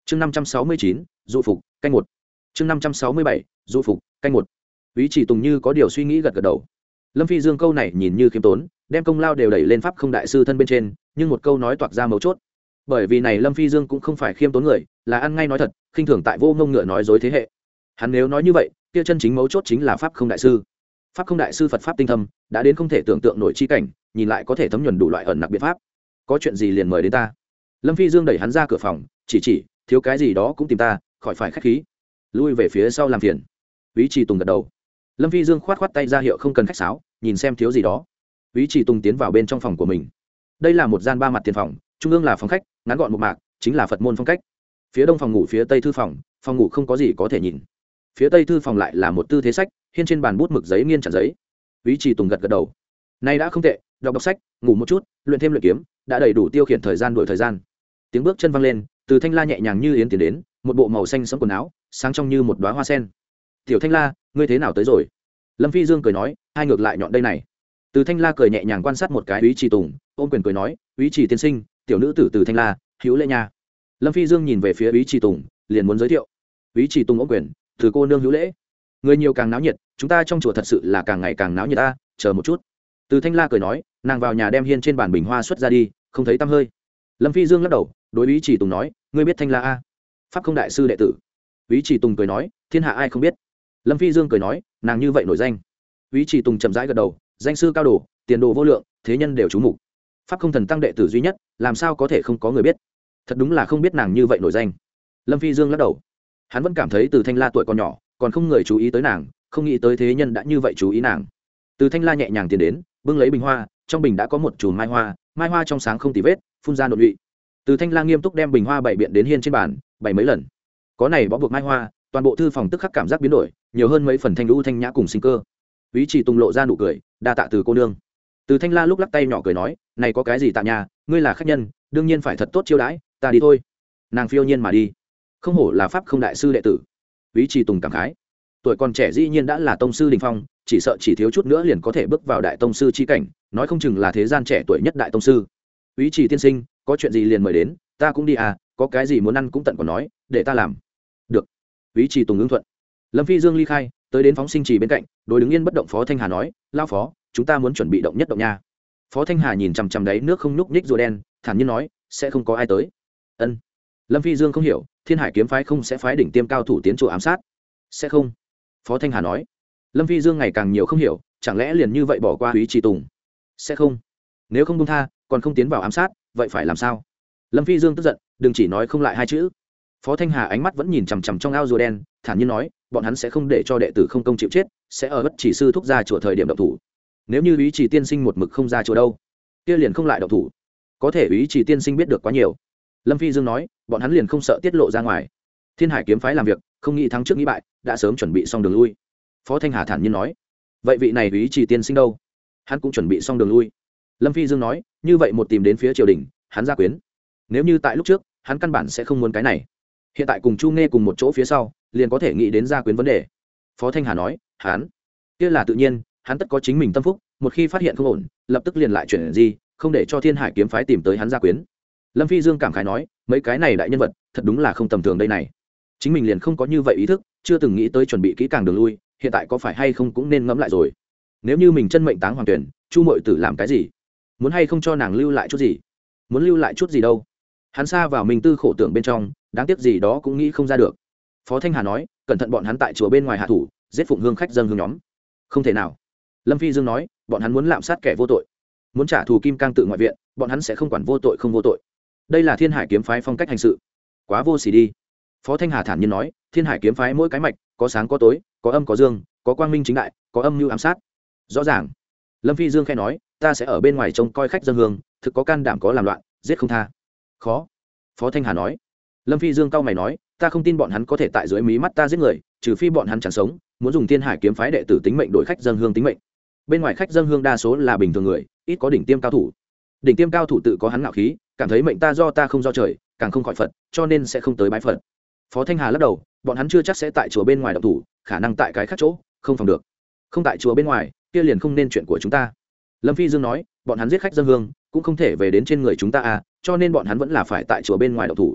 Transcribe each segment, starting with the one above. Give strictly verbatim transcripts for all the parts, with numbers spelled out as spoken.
chương năm trăm sáu mươi chín dụ phục canh một. chương năm trăm sáu mươi bảy dụ phục canh một. Úy Chỉ Tùng như có điều suy nghĩ gật gật đầu. Lâm Phi Dương câu này nhìn như khiêm tốn, đem công lao đều đẩy lên pháp không đại sư thân bên trên, nhưng một câu nói toạc ra mấu chốt. Bởi vì này Lâm Phi Dương cũng không phải khiêm tốn người, là ăn ngay nói thật, khinh thường tại vô ngông ngựa nói dối thế hệ. Hắn nếu nói như vậy, kia chân chính mấu chốt chính là pháp không đại sư. Pháp không đại sư Phật pháp tinh thâm, đã đến không thể tưởng tượng nổi chi cảnh, nhìn lại có thể thấm nhuần đủ loại ẩn nặc biện pháp. Có chuyện gì liền mời đến ta. Lâm Phi Dương đẩy hắn ra cửa phòng, chỉ chỉ, thiếu cái gì đó cũng tìm ta, khỏi phải khách khí. Lui về phía sau làm phiền. Úy Chỉ Tùng gật đầu. Lâm Phi Dương khoát khoát tay ra hiệu không cần khách sáo, nhìn xem thiếu gì đó. Úy Chỉ Tùng tiến vào bên trong phòng của mình. Đây là một gian ba mặt tiền phòng, trung ương là phòng khách, ngắn gọn một mạc, chính là Phật môn phong cách. Phía đông phòng ngủ, phía tây thư phòng, phòng ngủ không có gì có thể nhìn. Phía tây thư phòng lại là một tư thế sách, hiên trên bàn bút mực giấy nghiên chặt giấy. Úy Chỉ Tùng gật gật đầu. Nay đã không tệ, đọc đọc sách, ngủ một chút, luyện thêm luyện kiếm, đã đầy đủ tiêu khiển thời gian đuổi thời gian. Tiếng bước chân vang lên, từ Thanh La nhẹ nhàng như yến tiến đến, một bộ màu xanh sẫm quần áo, sáng trong như một đóa hoa sen. "Tiểu Thanh La, ngươi thế nào tới rồi?" Lâm Phi Dương cười nói, hai ngược lại nhọn đây này. Từ Thanh La cười nhẹ nhàng quan sát một cái Úy Chỉ Tùng, ôm quyền cười nói, "Úy Chỉ tiên sinh, tiểu nữ tử Từ Thanh La, hữu lễ nha." Lâm Phi Dương nhìn về phía Úy Chỉ Tùng, liền muốn giới thiệu. Úy Chỉ Tùng ôm quyền, "Từ cô nương hữu lễ." Người nhiều càng náo nhiệt, chúng ta trong chùa thật sự là càng ngày càng náo nhiệt ta, chờ một chút. Từ Thanh La cười nói, nàng vào nhà đem hiên trên bàn bình hoa xuất ra đi, không thấy tăm hơi. Lâm Phi Dương lắc đầu, đối Úy Chỉ Tùng nói, "Ngươi biết Thanh La a? Pháp không đại sư đệ tử." Úy Chỉ Tùng cười nói, "Thiên hạ ai không biết." Lâm Phi Dương cười nói, "Nàng như vậy nổi danh." Úy Chỉ Tùng chậm rãi gật đầu, "Danh sư cao đồ, tiền đồ vô lượng, thế nhân đều chú mục. Pháp không thần tăng đệ tử duy nhất, làm sao có thể không có người biết? Thật đúng là không biết nàng như vậy nổi danh." Lâm Phi Dương lắc đầu. Hắn vẫn cảm thấy Từ Thanh La tuổi còn nhỏ, còn không người chú ý tới nàng, không nghĩ tới thế nhân đã như vậy chú ý nàng. Từ Thanh La nhẹ nhàng tiến đến, bưng lấy bình hoa, trong bình đã có một chùm mai hoa, mai hoa trong sáng không tì vết, phun ra nội lụy. Từ Thanh La nghiêm túc đem bình hoa bày biện đến hiên trên bàn, bày mấy lần. Có này bó buộc mai hoa, toàn bộ thư phòng tức khắc cảm giác biến đổi, nhiều hơn mấy phần thanh lũ thanh nhã cùng sinh cơ. Úy Chỉ Tùng lộ ra nụ cười, "Đa tạ Từ cô nương." Từ Thanh La lúc lắc tay nhỏ cười nói, "Này có cái gì tạ nhà, ngươi là khách nhân, đương nhiên phải thật tốt chiêu đãi, ta đi thôi." Nàng phiêu nhiên mà đi. Không hổ là pháp không đại sư đệ tử. Úy Chỉ Tùng cảm khái. Tuổi còn trẻ dĩ nhiên đã là tông sư đỉnh phong, chỉ sợ chỉ thiếu chút nữa liền có thể bước vào đại tông sư chi cảnh, nói không chừng là thế gian trẻ tuổi nhất đại tông sư. Úy Chỉ tiên sinh, có chuyện gì liền mời đến, ta cũng đi à, có cái gì muốn ăn cũng tận còn nói, để ta làm. Được. Úy Chỉ Tùng ứng thuận. Lâm Phi Dương ly khai, tới đến phóng sinh trì bên cạnh, đối đứng yên bất động Phó Thanh Hà nói, "Lao phó, chúng ta muốn chuẩn bị động nhất động nha." Phó Thanh Hà nhìn chằm chằm đáy nước không nhúc nhích rùa đen, thản nhiên nói, "Sẽ không có ai tới." Ân. Lâm Phi Dương không hiểu, Thiên Hải kiếm phái không sẽ phái đỉnh tiêm cao thủ tiến chùa ám sát? Sẽ không. Phó Thanh Hà nói. Lâm Phi Dương ngày càng nhiều không hiểu, chẳng lẽ liền như vậy bỏ qua Úy Chỉ Tùng? Sẽ không. Nếu không buông tha, còn không tiến vào ám sát, vậy phải làm sao? Lâm Phi Dương tức giận, đừng chỉ nói không lại hai chữ. Phó Thanh Hà ánh mắt vẫn nhìn chằm chằm trong ao rùa đen, thản nhiên nói, bọn hắn sẽ không để cho đệ tử không công chịu chết, sẽ ở bất chỉ sư thúc ra chùa thời điểm động thủ. Nếu như Úy Chỉ tiên sinh một mực không ra chùa đâu, kia liền không lại động thủ. Có thể Úy Chỉ tiên sinh biết được quá nhiều. Lâm Phi Dương nói, bọn hắn liền không sợ tiết lộ ra ngoài. Thiên Hải kiếm phái làm việc, không nghĩ thắng trước nghĩ bại, đã sớm chuẩn bị xong đường lui. Phó Thanh Hà thản nhiên nói, vậy vị này Úy Chỉ tiên sinh đâu? Hắn cũng chuẩn bị xong đường lui. Lâm Phi Dương nói, như vậy một tìm đến phía triều đình, hắn gia quyến. Nếu như tại lúc trước, hắn căn bản sẽ không muốn cái này. Hiện tại cùng Chu Nghe cùng một chỗ phía sau, liền có thể nghĩ đến gia quyến vấn đề. Phó Thanh Hà nói, hắn, kia là tự nhiên, hắn tất có chính mình tâm phúc, một khi phát hiện không ổn, lập tức liền lại chuyển gì, không để cho Thiên Hải kiếm phái tìm tới hắn gia quyến. Lâm Phi Dương cảm khái nói, mấy cái này đại nhân vật, thật đúng là không tầm thường đây này. Chính mình liền không có như vậy ý thức, chưa từng nghĩ tới chuẩn bị kỹ càng đường lui, hiện tại có phải hay không cũng nên ngẫm lại rồi. Nếu như mình chân mệnh táng hoàng tuyển, Chu Mội Tử làm cái gì? Muốn hay không cho nàng lưu lại chút gì? Muốn lưu lại chút gì đâu? Hắn xa vào mình tư khổ tưởng bên trong, đáng tiếc gì đó cũng nghĩ không ra được. Phó Thanh Hà nói, cẩn thận bọn hắn tại chùa bên ngoài hạ thủ, giết phụng hương khách dâng hương nhóm. Không thể nào. Lâm Phi Dương nói, bọn hắn muốn lạm sát kẻ vô tội, muốn trả thù Kim Cang tự ngoại viện, bọn hắn sẽ không quản vô tội không vô tội. Đây là Thiên Hải kiếm phái phong cách hành sự, quá vô sỉ đi. Phó Thanh Hà thản nhiên nói, Thiên Hải kiếm phái mỗi cái mạch, có sáng có tối, có âm có dương, có quang minh chính đại, có âm mưu ám sát. Rõ ràng. Lâm Phi Dương khẽ nói, ta sẽ ở bên ngoài trông coi khách dân hương, thực có can đảm có làm loạn, giết không tha. Khó. Phó Thanh Hà nói. Lâm Phi Dương cau mày nói, ta không tin bọn hắn có thể tại dưới mí mắt ta giết người, trừ phi bọn hắn chẳng sống, muốn dùng Thiên Hải kiếm phái đệ tử tính mệnh đổi khách dân hương tính mệnh. Bên ngoài khách dân hương đa số là bình thường người, ít có đỉnh tiêm cao thủ. Đỉnh tiêm cao thủ tự có hắn ngạo khí, cảm thấy mệnh ta do ta không do trời, càng không khỏi Phật, cho nên sẽ không tới bái Phật. Phó Thanh Hà lắc đầu, bọn hắn chưa chắc sẽ tại chùa bên ngoài động thủ, khả năng tại cái khác chỗ, không phòng được. Không tại chùa bên ngoài, kia liền không nên chuyện của chúng ta. Lâm Phi Dương nói, bọn hắn giết khách dân hương, cũng không thể về đến trên người chúng ta à, cho nên bọn hắn vẫn là phải tại chùa bên ngoài động thủ.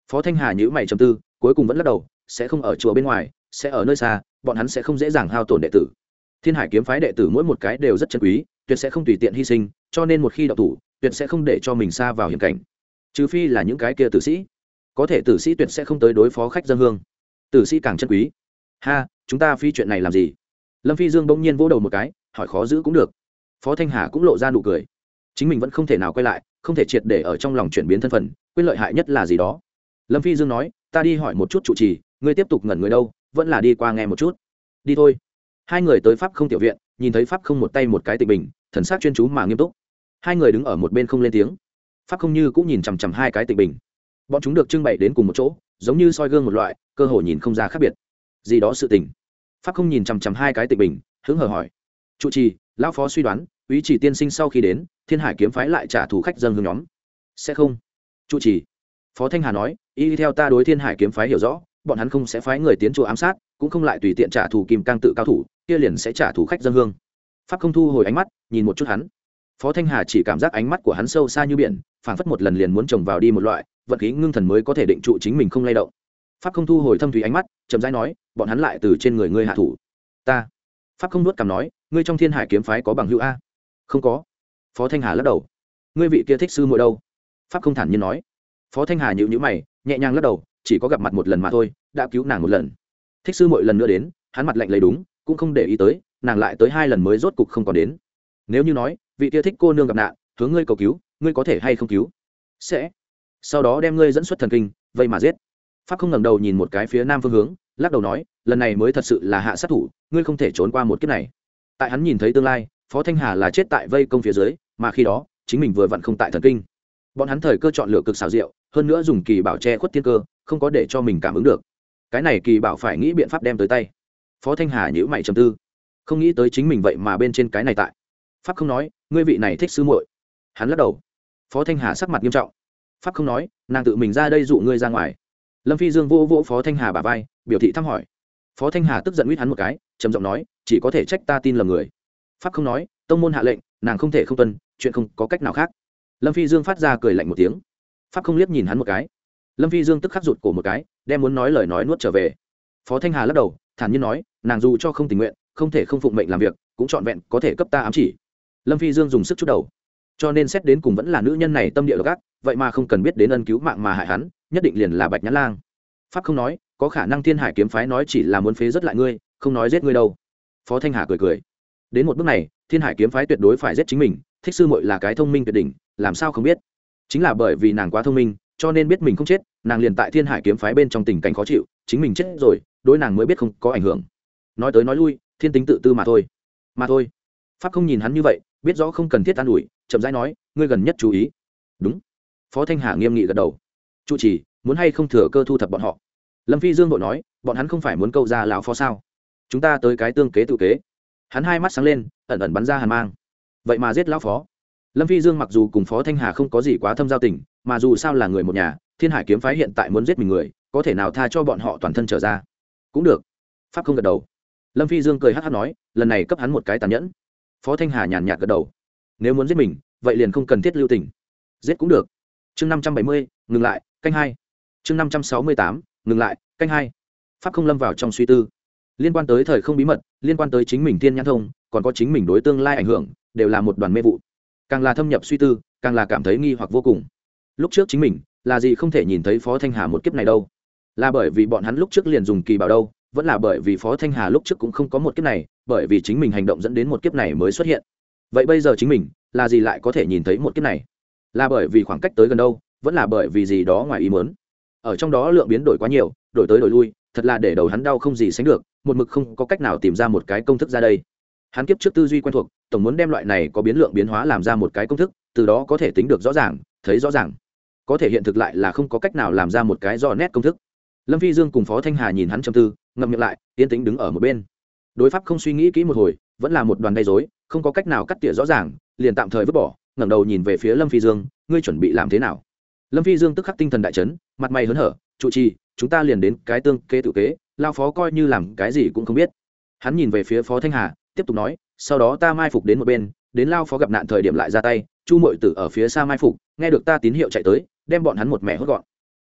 Phó Thanh Hà nhíu mày trầm tư, cuối cùng vẫn lắc đầu, sẽ không ở chùa bên ngoài, sẽ ở nơi xa, bọn hắn sẽ không dễ dàng hao tổn đệ tử. Thiên Hải kiếm phái đệ tử mỗi một cái đều rất chân quý, tuyệt sẽ không tùy tiện hy sinh, cho nên một khi động thủ, tuyệt sẽ không để cho mình xa vào hiểm cảnh. Trừ phi là những cái kia tử sĩ, có thể tử sĩ tuyệt sẽ không tới đối phó khách dân hương. Tử sĩ càng chân quý. Ha, chúng ta phi chuyện này làm gì? Lâm Phi Dương bỗng nhiên vỗ đầu một cái, hỏi khó giữ cũng được. Phó Thanh Hà cũng lộ ra nụ cười. Chính mình vẫn không thể nào quay lại, không thể triệt để ở trong lòng chuyển biến thân phận, quên lợi hại nhất là gì đó. Lâm Phi Dương nói, ta đi hỏi một chút trụ trì, ngươi tiếp tục ngẩn người đâu, vẫn là đi qua nghe một chút. Đi thôi. Hai người tới pháp không tiểu viện, nhìn thấy pháp không một tay một cái tịch bình, thần sắc chuyên chú mà nghiêm túc. Hai người đứng ở một bên không lên tiếng. Pháp không như cũng nhìn chằm chằm hai cái tịch bình. Bọn chúng được trưng bày đến cùng một chỗ, giống như soi gương một loại, cơ hội nhìn không ra khác biệt. Gì đó sự tình. Pháp không nhìn chằm chằm hai cái tịch bình, hứng hờ hỏi. Trụ trì, lão phó suy đoán, Úy Chỉ tiên sinh sau khi đến, Thiên Hải kiếm phái lại trả thù khách dân hương nhóm. Sẽ không? Trụ trì. Phó Thanh Hà nói, y theo ta đối Thiên Hải kiếm phái hiểu rõ, bọn hắn không sẽ phái người tiến chùa ám sát, cũng không lại tùy tiện trả thù kim cang tự cao thủ, kia liền sẽ trả thù khách dân hương. Pháp không thu hồi ánh mắt, nhìn một chút hắn. Phó Thanh Hà chỉ cảm giác ánh mắt của hắn sâu xa như biển, phảng phất một lần liền muốn trồng vào đi một loại, vận khí ngưng thần mới có thể định trụ chính mình không lay động. Pháp không thu hồi thâm thủy ánh mắt, chậm rãi nói, bọn hắn lại từ trên người ngươi hạ thủ. Ta. Pháp không nuốt cằm nói, ngươi trong Thiên Hải kiếm phái có bằng hữu a? Không có. Phó Thanh Hà lắc đầu. Ngươi vị kia thích sư muội đâu? Pháp không thản nhiên nói. Phó Thanh Hà nhíu nhíu mày, nhẹ nhàng lắc đầu, chỉ có gặp mặt một lần mà thôi, đã cứu nàng một lần. Thích sư muội lần nữa đến, hắn mặt lạnh lấy đúng, cũng không để ý tới, nàng lại tới hai lần mới rốt cục không còn đến. Nếu như nói, vị kia thích cô nương gặp nạn, hướng ngươi cầu cứu, ngươi có thể hay không cứu? Sẽ. Sau đó đem ngươi dẫn xuất thần kinh, vây mà giết. Pháp không ngẩng đầu nhìn một cái phía nam phương hướng, lắc đầu nói, lần này mới thật sự là hạ sát thủ, ngươi không thể trốn qua một kiếp này. Tại hắn nhìn thấy tương lai, Phó Thanh Hà là chết tại vây công phía dưới, mà khi đó, chính mình vừa vặn không tại thần kinh. Bọn hắn thời cơ chọn lựa cực xảo diệu, hơn nữa dùng kỳ bảo che khuất thiên cơ, không có để cho mình cảm ứng được. Cái này kỳ bảo phải nghĩ biện pháp đem tới tay. Phó Thanh Hà nhíu mày trầm tư, không nghĩ tới chính mình vậy mà bên trên cái này tại. Pháp không nói, ngươi vị này thích sư muội. Hắn lắc đầu. Phó Thanh Hà sắc mặt nghiêm trọng. Pháp không nói, nàng tự mình ra đây dụ ngươi ra ngoài. Lâm Phi Dương vô vỗ Phó Thanh Hà bả vai, biểu thị thăm hỏi. Phó Thanh Hà tức giận huýt hắn một cái, trầm giọng nói, chỉ có thể trách ta tin lầm người. Pháp không nói, tông môn hạ lệnh, nàng không thể không tuân, chuyện không có cách nào khác. Lâm Phi Dương phát ra cười lạnh một tiếng. Pháp không liếc nhìn hắn một cái. Lâm Phi Dương tức khắc rụt cổ một cái, đem muốn nói lời nói nuốt trở về. Phó Thanh Hà lắc đầu, thản nhiên nói, nàng dù cho không tình nguyện, không thể không phụng mệnh làm việc, cũng trọn vẹn có thể cấp ta ám chỉ. Lâm Phi Dương dùng sức chút đầu, cho nên xét đến cùng vẫn là nữ nhân này tâm địa độc ác, vậy mà không cần biết đến ân cứu mạng mà hại hắn, nhất định liền là Bạch Nhã Lang. Pháp không nói, có khả năng Thiên Hải kiếm phái nói chỉ là muốn phế rất lại ngươi, không nói giết ngươi đâu. Phó Thanh Hà cười cười. Đến một bước này, Thiên Hải kiếm phái tuyệt đối phải giết chính mình, thích sư muội là cái thông minh tuyệt đỉnh, làm sao không biết? Chính là bởi vì nàng quá thông minh, cho nên biết mình không chết, nàng liền tại Thiên Hải kiếm phái bên trong tình cảnh khó chịu, chính mình chết rồi, đối nàng mới biết không có ảnh hưởng. Nói tới nói lui, thiên tính tự tư mà thôi. Mà thôi. Pháp không nhìn hắn như vậy, biết rõ không cần thiết an ủi, chậm rãi nói, ngươi gần nhất chú ý. Đúng. Phó Thanh Hà nghiêm nghị gật đầu. Trụ trì, muốn hay không thừa cơ thu thập bọn họ? Lâm Phi Dương vội nói, bọn hắn không phải muốn câu ra lão phó sao? Chúng ta tới cái tương kế tự kế. Hắn hai mắt sáng lên, ẩn ẩn bắn ra hàn mang. Vậy mà giết lão phó. Lâm Phi Dương mặc dù cùng Phó Thanh Hà không có gì quá thâm giao tình, mà dù sao là người một nhà, Thiên Hải kiếm phái hiện tại muốn giết mình người, có thể nào tha cho bọn họ toàn thân trở ra? Cũng được. Pháp không gật đầu. Lâm Phi Dương cười hắc hắc nói, lần này cấp hắn một cái tàn nhẫn. Phó Thanh Hà nhàn nhạt gật đầu. Nếu muốn giết mình, vậy liền không cần thiết lưu tình. Giết cũng được. Chương năm trăm bảy mươi, ngừng lại, canh hai. Chương năm trăm sáu mươi tám, ngừng lại, canh hai. Pháp không lâm vào trong suy tư. Liên quan tới thời không bí mật, liên quan tới chính mình Thiên Nhãn Thông, còn có chính mình đối tương lai ảnh hưởng, đều là một đoàn mê vụ. Càng là thâm nhập suy tư, càng là cảm thấy nghi hoặc vô cùng. Lúc trước chính mình, là gì không thể nhìn thấy Phó Thanh Hà một kiếp này đâu? Là bởi vì bọn hắn lúc trước liền dùng kỳ bảo đâu, vẫn là bởi vì Phó Thanh Hà lúc trước cũng không có một kiếp này, bởi vì chính mình hành động dẫn đến một kiếp này mới xuất hiện. Vậy bây giờ chính mình, là gì lại có thể nhìn thấy một kiếp này? Là bởi vì khoảng cách tới gần đâu, vẫn là bởi vì gì đó ngoài ý muốn? Ở trong đó lượng biến đổi quá nhiều, đổi tới đổi lui, thật là để đầu hắn đau không gì sánh được, một mực không có cách nào tìm ra một cái công thức ra đây. Hắn kiếp trước tư duy quen thuộc, tổng muốn đem loại này có biến lượng biến hóa làm ra một cái công thức, từ đó có thể tính được rõ ràng, thấy rõ ràng. Có thể hiện thực lại là không có cách nào làm ra một cái rõ nét công thức. Lâm Phi Dương cùng Phó Thanh Hà nhìn hắn trầm tư, ngậm miệng lại, yên tĩnh đứng ở một bên. Đối pháp không suy nghĩ kỹ một hồi, vẫn là một đoàn gây rối, không có cách nào cắt tỉa rõ ràng, liền tạm thời vứt bỏ, ngẩng đầu nhìn về phía Lâm Phi Dương, ngươi chuẩn bị làm thế nào? Lâm Phi Dương tức khắc tinh thần đại chấn, mặt mày hớn hở, trụ trì, chúng ta liền đến cái tương kế tự kế, lao phó coi như làm cái gì cũng không biết. Hắn nhìn về phía Phó Thanh Hà, tiếp tục nói, sau đó ta mai phục đến một bên, đến lao phó gặp nạn thời điểm lại ra tay, Chu muội tử ở phía xa mai phục, nghe được ta tín hiệu chạy tới, đem bọn hắn một mẻ hốt gọn.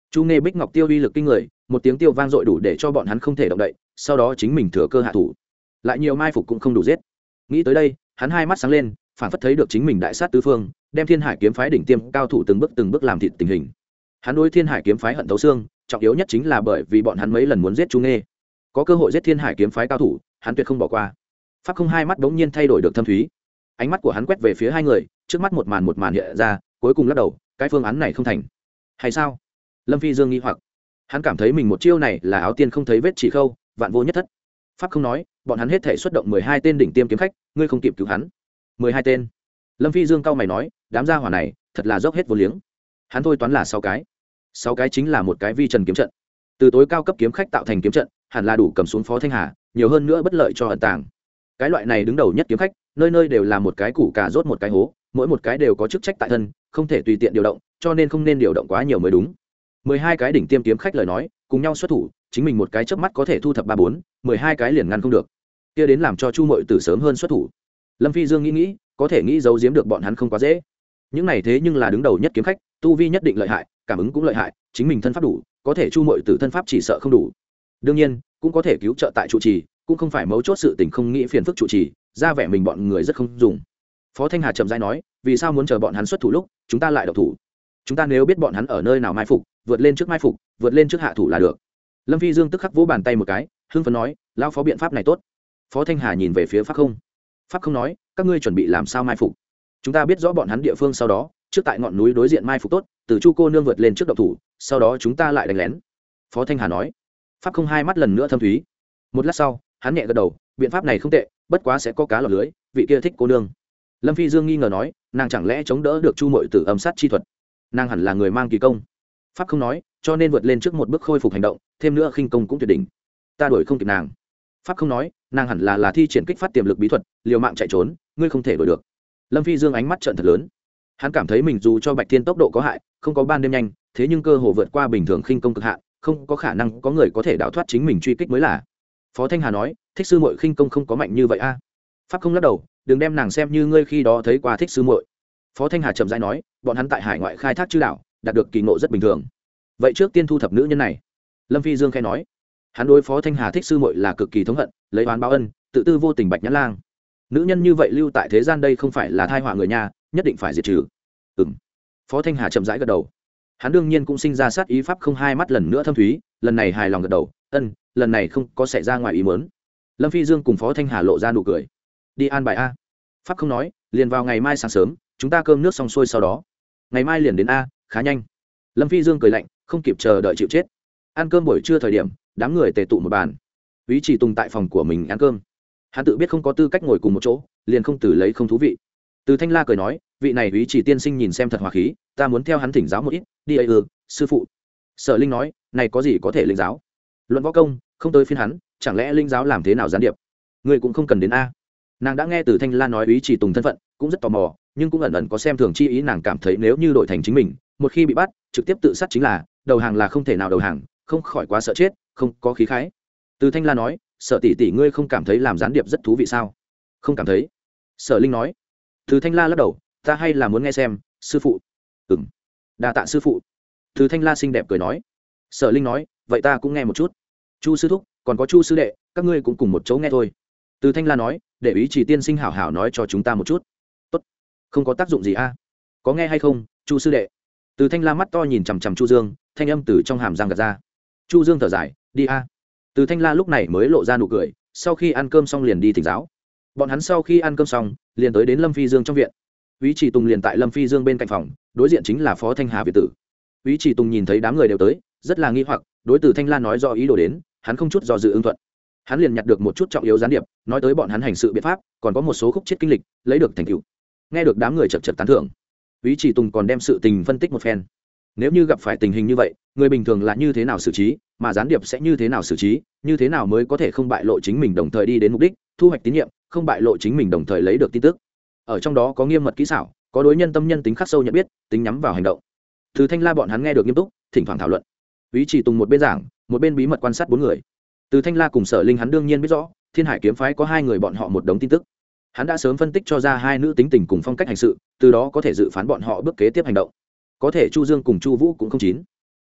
chu nghe bích ngọc tiêu uy lực kinh người, một tiếng tiêu vang dội đủ để cho bọn hắn không thể động đậy, sau đó chính mình thừa cơ hạ thủ, lại nhiều mai phục cũng không đủ giết. Nghĩ tới đây, hắn hai mắt sáng lên, phản phất thấy được chính mình đại sát tứ phương, đem Thiên Hải kiếm phái đỉnh tiêm cao thủ từng bước từng bước làm thịt tình hình. Hắn đối Thiên Hải kiếm phái hận thấu xương, trọng yếu nhất chính là bởi vì bọn hắn mấy lần muốn giết chu nghe, có cơ hội giết Thiên Hải kiếm phái cao thủ, hắn tuyệt không bỏ qua. Pháp Không hai mắt bỗng nhiên thay đổi được thâm thúy, ánh mắt của hắn quét về phía hai người, trước mắt một màn một màn hiện ra, cuối cùng lắc đầu, cái phương án này không thành. Hay sao? Lâm Phi Dương nghi hoặc, hắn cảm thấy mình một chiêu này là áo tiên không thấy vết chỉ khâu, vạn vô nhất thất. Pháp Không nói, bọn hắn hết thể xuất động mười hai tên đỉnh tiêm kiếm khách, ngươi không kịp cứu hắn. Mười hai tên. Lâm Phi Dương cao mày nói, đám gia hỏa này thật là dốc hết vô liếng. Hắn thôi toán là sáu cái, sáu cái chính là một cái vi trần kiếm trận, từ tối cao cấp kiếm khách tạo thành kiếm trận, hẳn là đủ cầm xuống Phó Thanh Hà, nhiều hơn nữa bất lợi cho ẩn tàng. Cái loại này đứng đầu nhất kiếm khách, nơi nơi đều là một cái củ cà rốt một cái hố, mỗi một cái đều có chức trách tại thân, không thể tùy tiện điều động, cho nên không nên điều động quá nhiều mới đúng. Mười hai cái đỉnh tiêm kiếm khách lời nói, cùng nhau xuất thủ, chính mình một cái chớp mắt có thể thu thập ba bốn, mười hai cái liền ngăn không được. Kia đến làm cho Chu Mội Tử sớm hơn xuất thủ. Lâm Phi Dương nghĩ nghĩ, có thể nghĩ giấu giếm được bọn hắn không quá dễ. Những này thế nhưng là đứng đầu nhất kiếm khách, tu vi nhất định lợi hại, cảm ứng cũng lợi hại, chính mình thân pháp đủ, có thể Chu Mội Tử thân pháp chỉ sợ không đủ. Đương nhiên, cũng có thể cứu trợ tại trụ trì, cũng không phải mấu chốt sự tình không nghĩ phiền phức trụ trì, ra vẻ mình bọn người rất không dùng. Phó Thanh Hà chậm rãi nói, vì sao muốn chờ bọn hắn xuất thủ lúc chúng ta lại động thủ? Chúng ta nếu biết bọn hắn ở nơi nào mai phục, vượt lên trước mai phục, vượt lên trước hạ thủ là được. Lâm Phi Dương tức khắc vỗ bàn tay một cái, hưng phấn nói, lão phó biện pháp này tốt. Phó Thanh Hà nhìn về phía Pháp Không. Pháp Không nói, các ngươi chuẩn bị làm sao mai phục? Chúng ta biết rõ bọn hắn địa phương, sau đó trước tại ngọn núi đối diện mai phục tốt, từ Chu cô nương vượt lên trước động thủ, sau đó chúng ta lại đánh lén. Phó Thanh Hà nói. Pháp Không hai mắt lần nữa thâm thúy. Một lát sau, hắn nhẹ gật đầu, biện pháp này không tệ, bất quá sẽ có cá lọt lưới, vị kia thích cô nương. Lâm Phi Dương nghi ngờ nói, nàng chẳng lẽ chống đỡ được Chu Mội Tử âm sát chi thuật? Nàng hẳn là người mang kỳ công. Pháp Không nói, cho nên vượt lên trước một bước khôi phục hành động, thêm nữa khinh công cũng tuyệt đỉnh. Ta đuổi không kịp nàng. Pháp Không nói, nàng hẳn là là thi triển kích phát tiềm lực bí thuật, liều mạng chạy trốn, ngươi không thể đuổi được. Lâm Phi Dương ánh mắt trợn thật lớn. Hắn cảm thấy mình dù cho Bạch Thiên tốc độ có hại, không có ban đêm nhanh, thế nhưng cơ hồ vượt qua bình thường khinh công cực hạn, không có khả năng có người có thể đào thoát chính mình truy kích mới là. Phó Thanh Hà nói, thích sư muội khinh công không có mạnh như vậy a. Pháp Không lắc đầu, đừng đem nàng xem như ngươi khi đó thấy qua thích sư muội. Phó Thanh Hà chậm rãi nói, bọn hắn tại hải ngoại khai thác chư đảo, đạt được kỳ ngộ rất bình thường. Vậy trước tiên thu thập nữ nhân này. Lâm Phi Dương khẽ nói, hắn đối Phó Thanh Hà thích sư muội là cực kỳ thống hận, lấy oán báo ân, tự tư vô tình Bạch Nhã Lang. Nữ nhân như vậy lưu tại thế gian đây không phải là tai họa người nhà, nhất định phải diệt trừ. Ừm. Phó Thanh Hà chậm rãi gật đầu. Hắn đương nhiên cũng sinh ra sát ý. Pháp Không hai mắt lần nữa thâm thúy, lần này hài lòng gật đầu, ân, lần này không có xảy ra ngoài ý muốn. Lâm Phi Dương cùng Phó Thanh Hà lộ ra nụ cười. Đi an bài a. Pháp Không nói, liền vào ngày mai sáng sớm, chúng ta cơm nước xong xuôi sau đó ngày mai liền đến a, khá nhanh. Lâm Phi Dương cười lạnh, không kịp chờ đợi chịu chết. Ăn cơm buổi trưa thời điểm, đám người tề tụ một bàn. Úy Chỉ Tùng tại phòng của mình ăn cơm, hắn tự biết không có tư cách ngồi cùng một chỗ, liền không từ lấy không thú vị. Từ Thanh La cười nói, vị này Úy Chỉ tiên sinh nhìn xem thật hòa khí, ta muốn theo hắn thỉnh giáo một ít. Đi ấy, ừ sư phụ. Sở Linh nói, này có gì có thể linh giáo, luận võ công không tới phiên hắn, chẳng lẽ linh giáo làm thế nào gián điệp, người cũng không cần đến a. Nàng đã nghe từ Thanh La nói Úy Chỉ Tùng thân phận, cũng rất tò mò, nhưng cũng ẩn ẩn có xem thường chi ý. Nàng cảm thấy nếu như đổi thành chính mình, một khi bị bắt, trực tiếp tự sát chính là, đầu hàng là không thể nào đầu hàng, không khỏi quá sợ chết, không có khí khái. Từ Thanh La nói, Sở tỷ tỷ ngươi không cảm thấy làm gián điệp rất thú vị sao? Không cảm thấy. Sở Linh nói. Từ Thanh La lắc đầu, ta hay là muốn nghe xem, sư phụ. Ừm, đa tạ sư phụ. Từ Thanh La xinh đẹp cười nói. Sở Linh nói, vậy ta cũng nghe một chút. Chu sư thúc, còn có Chu sư đệ, các ngươi cũng cùng một chỗ nghe thôi. Từ Thanh La nói, để Úy Chỉ tiên sinh hảo hảo nói cho chúng ta một chút. Tốt. Không có tác dụng gì a? Có nghe hay không, Chu sư đệ? Từ Thanh La mắt to nhìn chằm chằm Chu Dương, thanh âm từ trong hàm răng gạt ra. Chu Dương thở dài, đi a. Từ Thanh La lúc này mới lộ ra nụ cười, sau khi ăn cơm xong liền đi thỉnh giáo. Bọn hắn sau khi ăn cơm xong, liền tới đến Lâm Phi Dương trong viện. Úy Chỉ Tùng liền tại Lâm Phi Dương bên cạnh phòng, đối diện chính là Phó Thanh Hà viện tử. Úy Chỉ Tùng nhìn thấy đám người đều tới, rất là nghi hoặc, đối Từ Thanh La nói do ý đồ đến, hắn không chút do dự ứng thuận. Hắn liền nhặt được một chút trọng yếu gián điệp, nói tới bọn hắn hành sự biện pháp, còn có một số khúc chết kinh lịch, lấy được thành tựu. Nghe được đám người chật chật tán thưởng, Úy Chỉ Tùng còn đem sự tình phân tích một phen. Nếu như gặp phải tình hình như vậy, người bình thường là như thế nào xử trí, mà gián điệp sẽ như thế nào xử trí, như thế nào mới có thể không bại lộ chính mình đồng thời đi đến mục đích, thu hoạch tín nhiệm, không bại lộ chính mình đồng thời lấy được tin tức. Ở trong đó có nghiêm mật kỹ xảo, có đối nhân tâm nhân tính khắc sâu nhận biết, tính nhắm vào hành động. Từ Thanh La bọn hắn nghe được nghiêm túc, thỉnh thoảng thảo luận. Úy Chỉ Tùng một bên giảng, một bên bí mật quan sát bốn người. Từ Thanh La cùng Sở Linh hắn đương nhiên biết rõ, Thiên Hải kiếm phái có hai người bọn họ một đống tin tức. Hắn đã sớm phân tích cho ra hai nữ tính tình cùng phong cách hành sự, từ đó có thể dự phán bọn họ bước kế tiếp hành động. Có thể Chu Dương cùng Chu Vũ cũng không chín.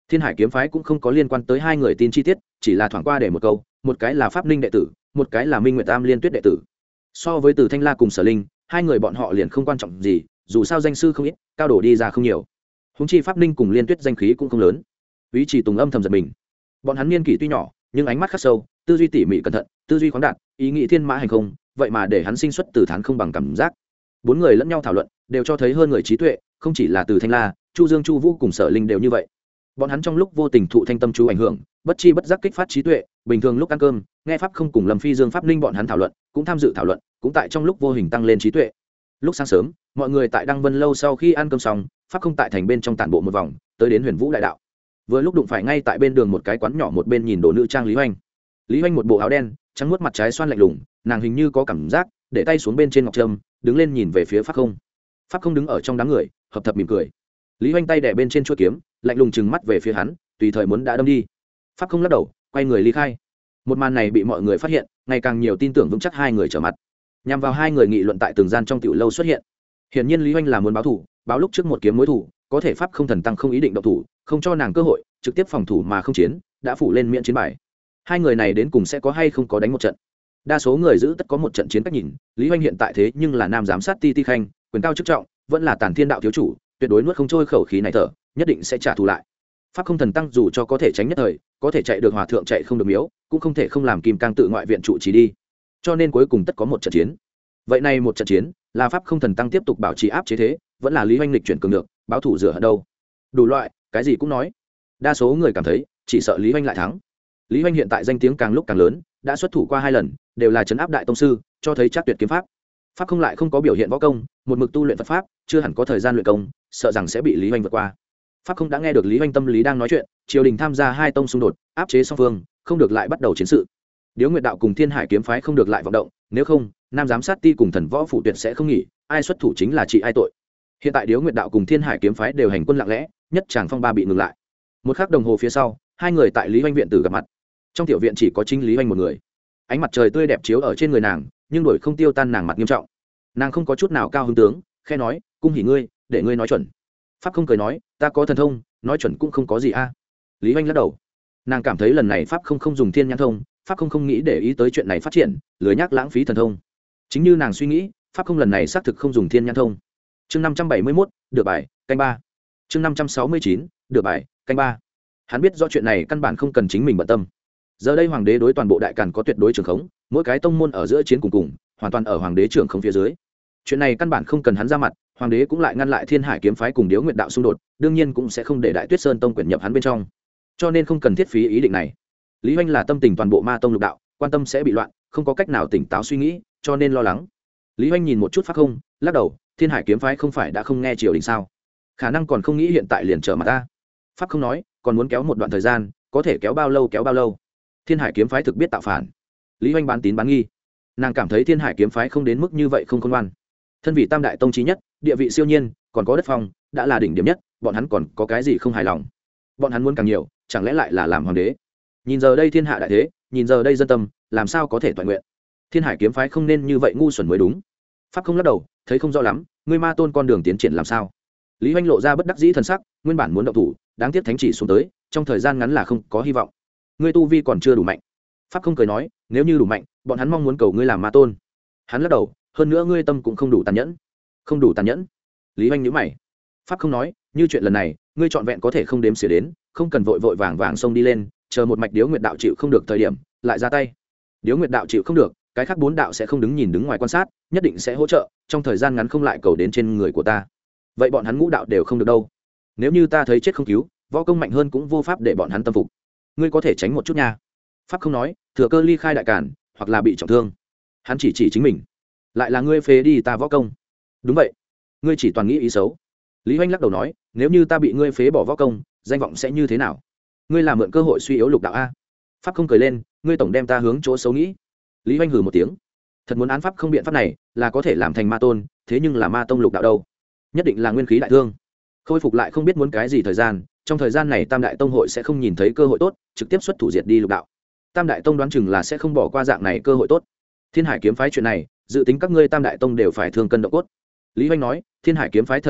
Thiên Hải kiếm phái cũng không có liên quan tới hai người tin chi tiết, chỉ là thoảng qua để một câu, một cái là Pháp Ninh đệ tử, một cái là Minh Nguyệt Tam Liên Tuyết đệ tử. So với Từ Thanh La cùng Sở Linh, hai người bọn họ liền không quan trọng gì, dù sao danh sư không ít, cao đổ đi ra không nhiều. Huống chi Pháp Ninh cùng Liên Tuyết danh khí cũng không lớn. Úy Chỉ Tùng âm thầm giật mình. Bọn hắn niên kỷ tuy nhỏ, nhưng ánh mắt khắc sâu, tư duy tỉ mỉ cẩn thận, tư duy khoáng đạt, ý nghĩ thiên mã hành không, vậy mà để hắn sinh xuất từ thán không bằng cảm giác. Bốn người lẫn nhau thảo luận, đều cho thấy hơn người trí tuệ, không chỉ là Từ Thanh La, Chu Dương, Chu Vũ cùng Sở Linh đều như vậy. Bọn hắn trong lúc vô tình thụ thanh tâm chú ảnh hưởng, bất chi bất giác kích phát trí tuệ, bình thường lúc ăn cơm, nghe pháp không cùng Lâm Phi Dương Pháp Ninh bọn hắn thảo luận, cũng tham dự thảo luận, cũng tại trong lúc vô hình tăng lên trí tuệ. Lúc sáng sớm, mọi người tại Đăng Vân lâu sau khi ăn cơm xong, pháp không tại thành bên trong tản bộ một vòng, tới đến Huyền Vũ đại đạo. Vừa lúc đụng phải ngay tại bên đường một cái quán nhỏ, một bên nhìn đồ nữ trang Lý Hoành. Lý Hoành một bộ áo đen, trắng muốt mặt trái xoan lạnh lùng, nàng hình như có cảm giác, để tay xuống bên trên ngọc trâm, đứng lên nhìn về phía pháp không. Pháp không đứng ở trong đám người, hợp thập mỉm cười. Lý Hoành tay đè bên trên chuôi kiếm, lạnh lùng trừng mắt về phía hắn, tùy thời muốn đã đâm đi. Pháp không lắc đầu, quay người ly khai. Một màn này bị mọi người phát hiện, ngày càng nhiều tin tưởng vững chắc hai người trở mặt. Nhằm vào hai người nghị luận tại từng gian trong tiểu lâu xuất hiện. Hiển nhiên Lý Hoành là muốn báo thủ, báo lúc trước một kiếm mối thủ, có thể pháp không thần tăng không ý định động thủ, không cho nàng cơ hội, trực tiếp phòng thủ mà không chiến, đã phủ lên miễn chiến bài. Hai người này đến cùng sẽ có hay không có đánh một trận. Đa số người giữ tất có một trận chiến cách nhìn, Lý Hoành hiện tại thế nhưng là nam giám sát Ti Ti Khanh, quyền cao chức trọng, vẫn là Tản Thiên đạo thiếu chủ, tuyệt đối nuốt không trôi khẩu khí này thở, nhất định sẽ trả thù lại. Pháp không thần tăng dù cho có thể tránh nhất thời, có thể chạy được hòa thượng chạy không được miếu, cũng không thể không làm kim cang tự ngoại viện trụ trì đi. Cho nên cuối cùng tất có một trận chiến. Vậy này một trận chiến, là pháp không thần tăng tiếp tục bảo trì áp chế thế, vẫn là Lý Hoành lịch chuyển cường được, báo thủ rửa hận đâu. Đủ loại, cái gì cũng nói. Đa số người cảm thấy, chỉ sợ Lý Hoành lại thắng. Lý Hoành hiện tại danh tiếng càng lúc càng lớn, đã xuất thủ qua hai lần, đều là trấn áp đại tông sư, cho thấy chắc tuyệt kiếm pháp. Pháp không lại không có biểu hiện võ công, một mực tu luyện Phật pháp, chưa hẳn có thời gian luyện công, sợ rằng sẽ bị Lý Hoành vượt qua. Pháp không đã nghe được Lý Hoành tâm lý đang nói chuyện, triều đình tham gia hai tông xung đột, áp chế song phương, không được lại bắt đầu chiến sự. Điếu Nguyệt đạo cùng Thiên Hải kiếm phái không được lại vọng động, nếu không, nam giám sát Ti cùng thần võ phủ tuyệt sẽ không nghỉ, ai xuất thủ chính là trị ai tội. Hiện tại Điếu Nguyệt đạo cùng Thiên Hải kiếm phái đều hành quân lặng lẽ, nhất tràng phong ba bị ngừng lại. Một khắc đồng hồ phía sau, hai người tại Lý Hoành viện tử gặp mặt. Trong tiểu viện chỉ có chính Lý Hoành một người. Ánh mặt trời tươi đẹp chiếu ở trên người nàng, nhưng đổi không tiêu tan nàng mặt nghiêm trọng. Nàng không có chút nào cao hứng tướng, khẽ nói, cung hỉ ngươi, để ngươi nói chuẩn. Pháp không cười nói, ta có thần thông, nói chuẩn cũng không có gì a. Lý Hoành lắc đầu. Nàng cảm thấy lần này pháp không không dùng thiên nhãn thông, pháp không không nghĩ để ý tới chuyện này phát triển, lười nhác lãng phí thần thông. Chính như nàng suy nghĩ, pháp không lần này xác thực không dùng thiên nhãn thông. Chương năm trăm bảy mươi mốt, được bài, canh ba. Chương năm trăm sáu mươi chín, được bài, canh ba. Hắn biết rõ chuyện này căn bản không cần chính mình bận tâm. Giờ đây hoàng đế đối toàn bộ đại càn có tuyệt đối trường khống, mỗi cái tông môn ở giữa chiến cùng cùng, hoàn toàn ở hoàng đế trưởng khống phía dưới. Chuyện này căn bản không cần hắn ra mặt, hoàng đế cũng lại ngăn lại Thiên Hải kiếm phái cùng Điếu Nguyệt đạo xung đột, đương nhiên cũng sẽ không để Đại Tuyết Sơn tông quyển nhập hắn bên trong. Cho nên không cần thiết phí ý định này. Lý Hoành là tâm tình toàn bộ ma tông lục đạo, quan tâm sẽ bị loạn, không có cách nào tỉnh táo suy nghĩ, cho nên lo lắng. Lý Hoành nhìn một chút Pháp không, lắc đầu, Thiên Hải kiếm phái không phải đã không nghe triều đình sao? Khả năng còn không nghĩ hiện tại liền trở mặt ta. Pháp không nói, còn muốn kéo một đoạn thời gian, có thể kéo bao lâu kéo bao lâu. Thiên Hải kiếm phái thực biết tạo phản. Lý Hoành bán tín bán nghi. Nàng cảm thấy Thiên Hải kiếm phái không đến mức như vậy không khôn ngoan. Thân vị tam đại tông chí nhất, địa vị siêu nhiên, còn có đất phong, đã là đỉnh điểm nhất, bọn hắn còn có cái gì không hài lòng? Bọn hắn muốn càng nhiều, chẳng lẽ lại là làm hoàng đế? Nhìn giờ đây thiên hạ đại thế, nhìn giờ đây dân tâm, làm sao có thể toàn nguyện? Thiên Hải kiếm phái không nên như vậy ngu xuẩn mới đúng. Pháp không lắc đầu, thấy không rõ lắm, ngươi ma tôn con đường tiến triển làm sao? Lý Hoành lộ ra bất đắc dĩ thần sắc, nguyên bản muốn động thủ, đáng tiếc thánh chỉ xuống tới, trong thời gian ngắn là không có hy vọng. Ngươi tu vi còn chưa đủ mạnh. Pháp không cười nói, nếu như đủ mạnh, bọn hắn mong muốn cầu ngươi làm ma tôn. Hắn lắc đầu, hơn nữa ngươi tâm cũng không đủ tàn nhẫn. Không đủ tàn nhẫn? Lý Hoành nhíu mày. Pháp không nói, như chuyện lần này, ngươi trọn vẹn có thể không đếm xỉa đến, không cần vội vội vàng vàng xông đi lên, chờ một mạch Điếu Nguyệt đạo chịu không được thời điểm, lại ra tay. Điếu Nguyệt đạo chịu không được, cái khác bốn đạo sẽ không đứng nhìn đứng ngoài quan sát, nhất định sẽ hỗ trợ, trong thời gian ngắn không lại cầu đến trên người của ta. Vậy bọn hắn ngũ đạo đều không được đâu. Nếu như ta thấy chết không cứu, võ công mạnh hơn cũng vô pháp để bọn hắn tâm phục. Ngươi có thể tránh một chút nha. Pháp không nói, thừa cơ ly khai đại càn, hoặc là bị trọng thương. Hắn chỉ chỉ chính mình. Lại là ngươi phế đi ta võ công. Đúng vậy, ngươi chỉ toàn nghĩ ý xấu. Lý Hoành lắc đầu nói, nếu như ta bị ngươi phế bỏ võ công, danh vọng sẽ như thế nào? Ngươi làm mượn cơ hội suy yếu lục đạo a. Pháp không cười lên, ngươi tổng đem ta hướng chỗ xấu nghĩ. Lý Hoành hừ một tiếng. Thật muốn án pháp không biện pháp này, là có thể làm thành ma tôn, thế nhưng là ma tông lục đạo đâu? Nhất định là nguyên khí đại thương. Khôi phục lại không biết muốn cái gì thời gian, trong thời gian này Tam đại tông hội sẽ không nhìn thấy cơ hội tốt, trực tiếp xuất thủ diệt đi lục đạo. Tam đại tông đoán chừng là sẽ không bỏ qua dạng này cơ hội tốt. Thiên Hải kiếm phái chuyện này, dự tính các ngươi Tam đại tông đều phải thương cân động cốt. Lý Hoành nói, Thiên Hải kiếm phái thật muốn động,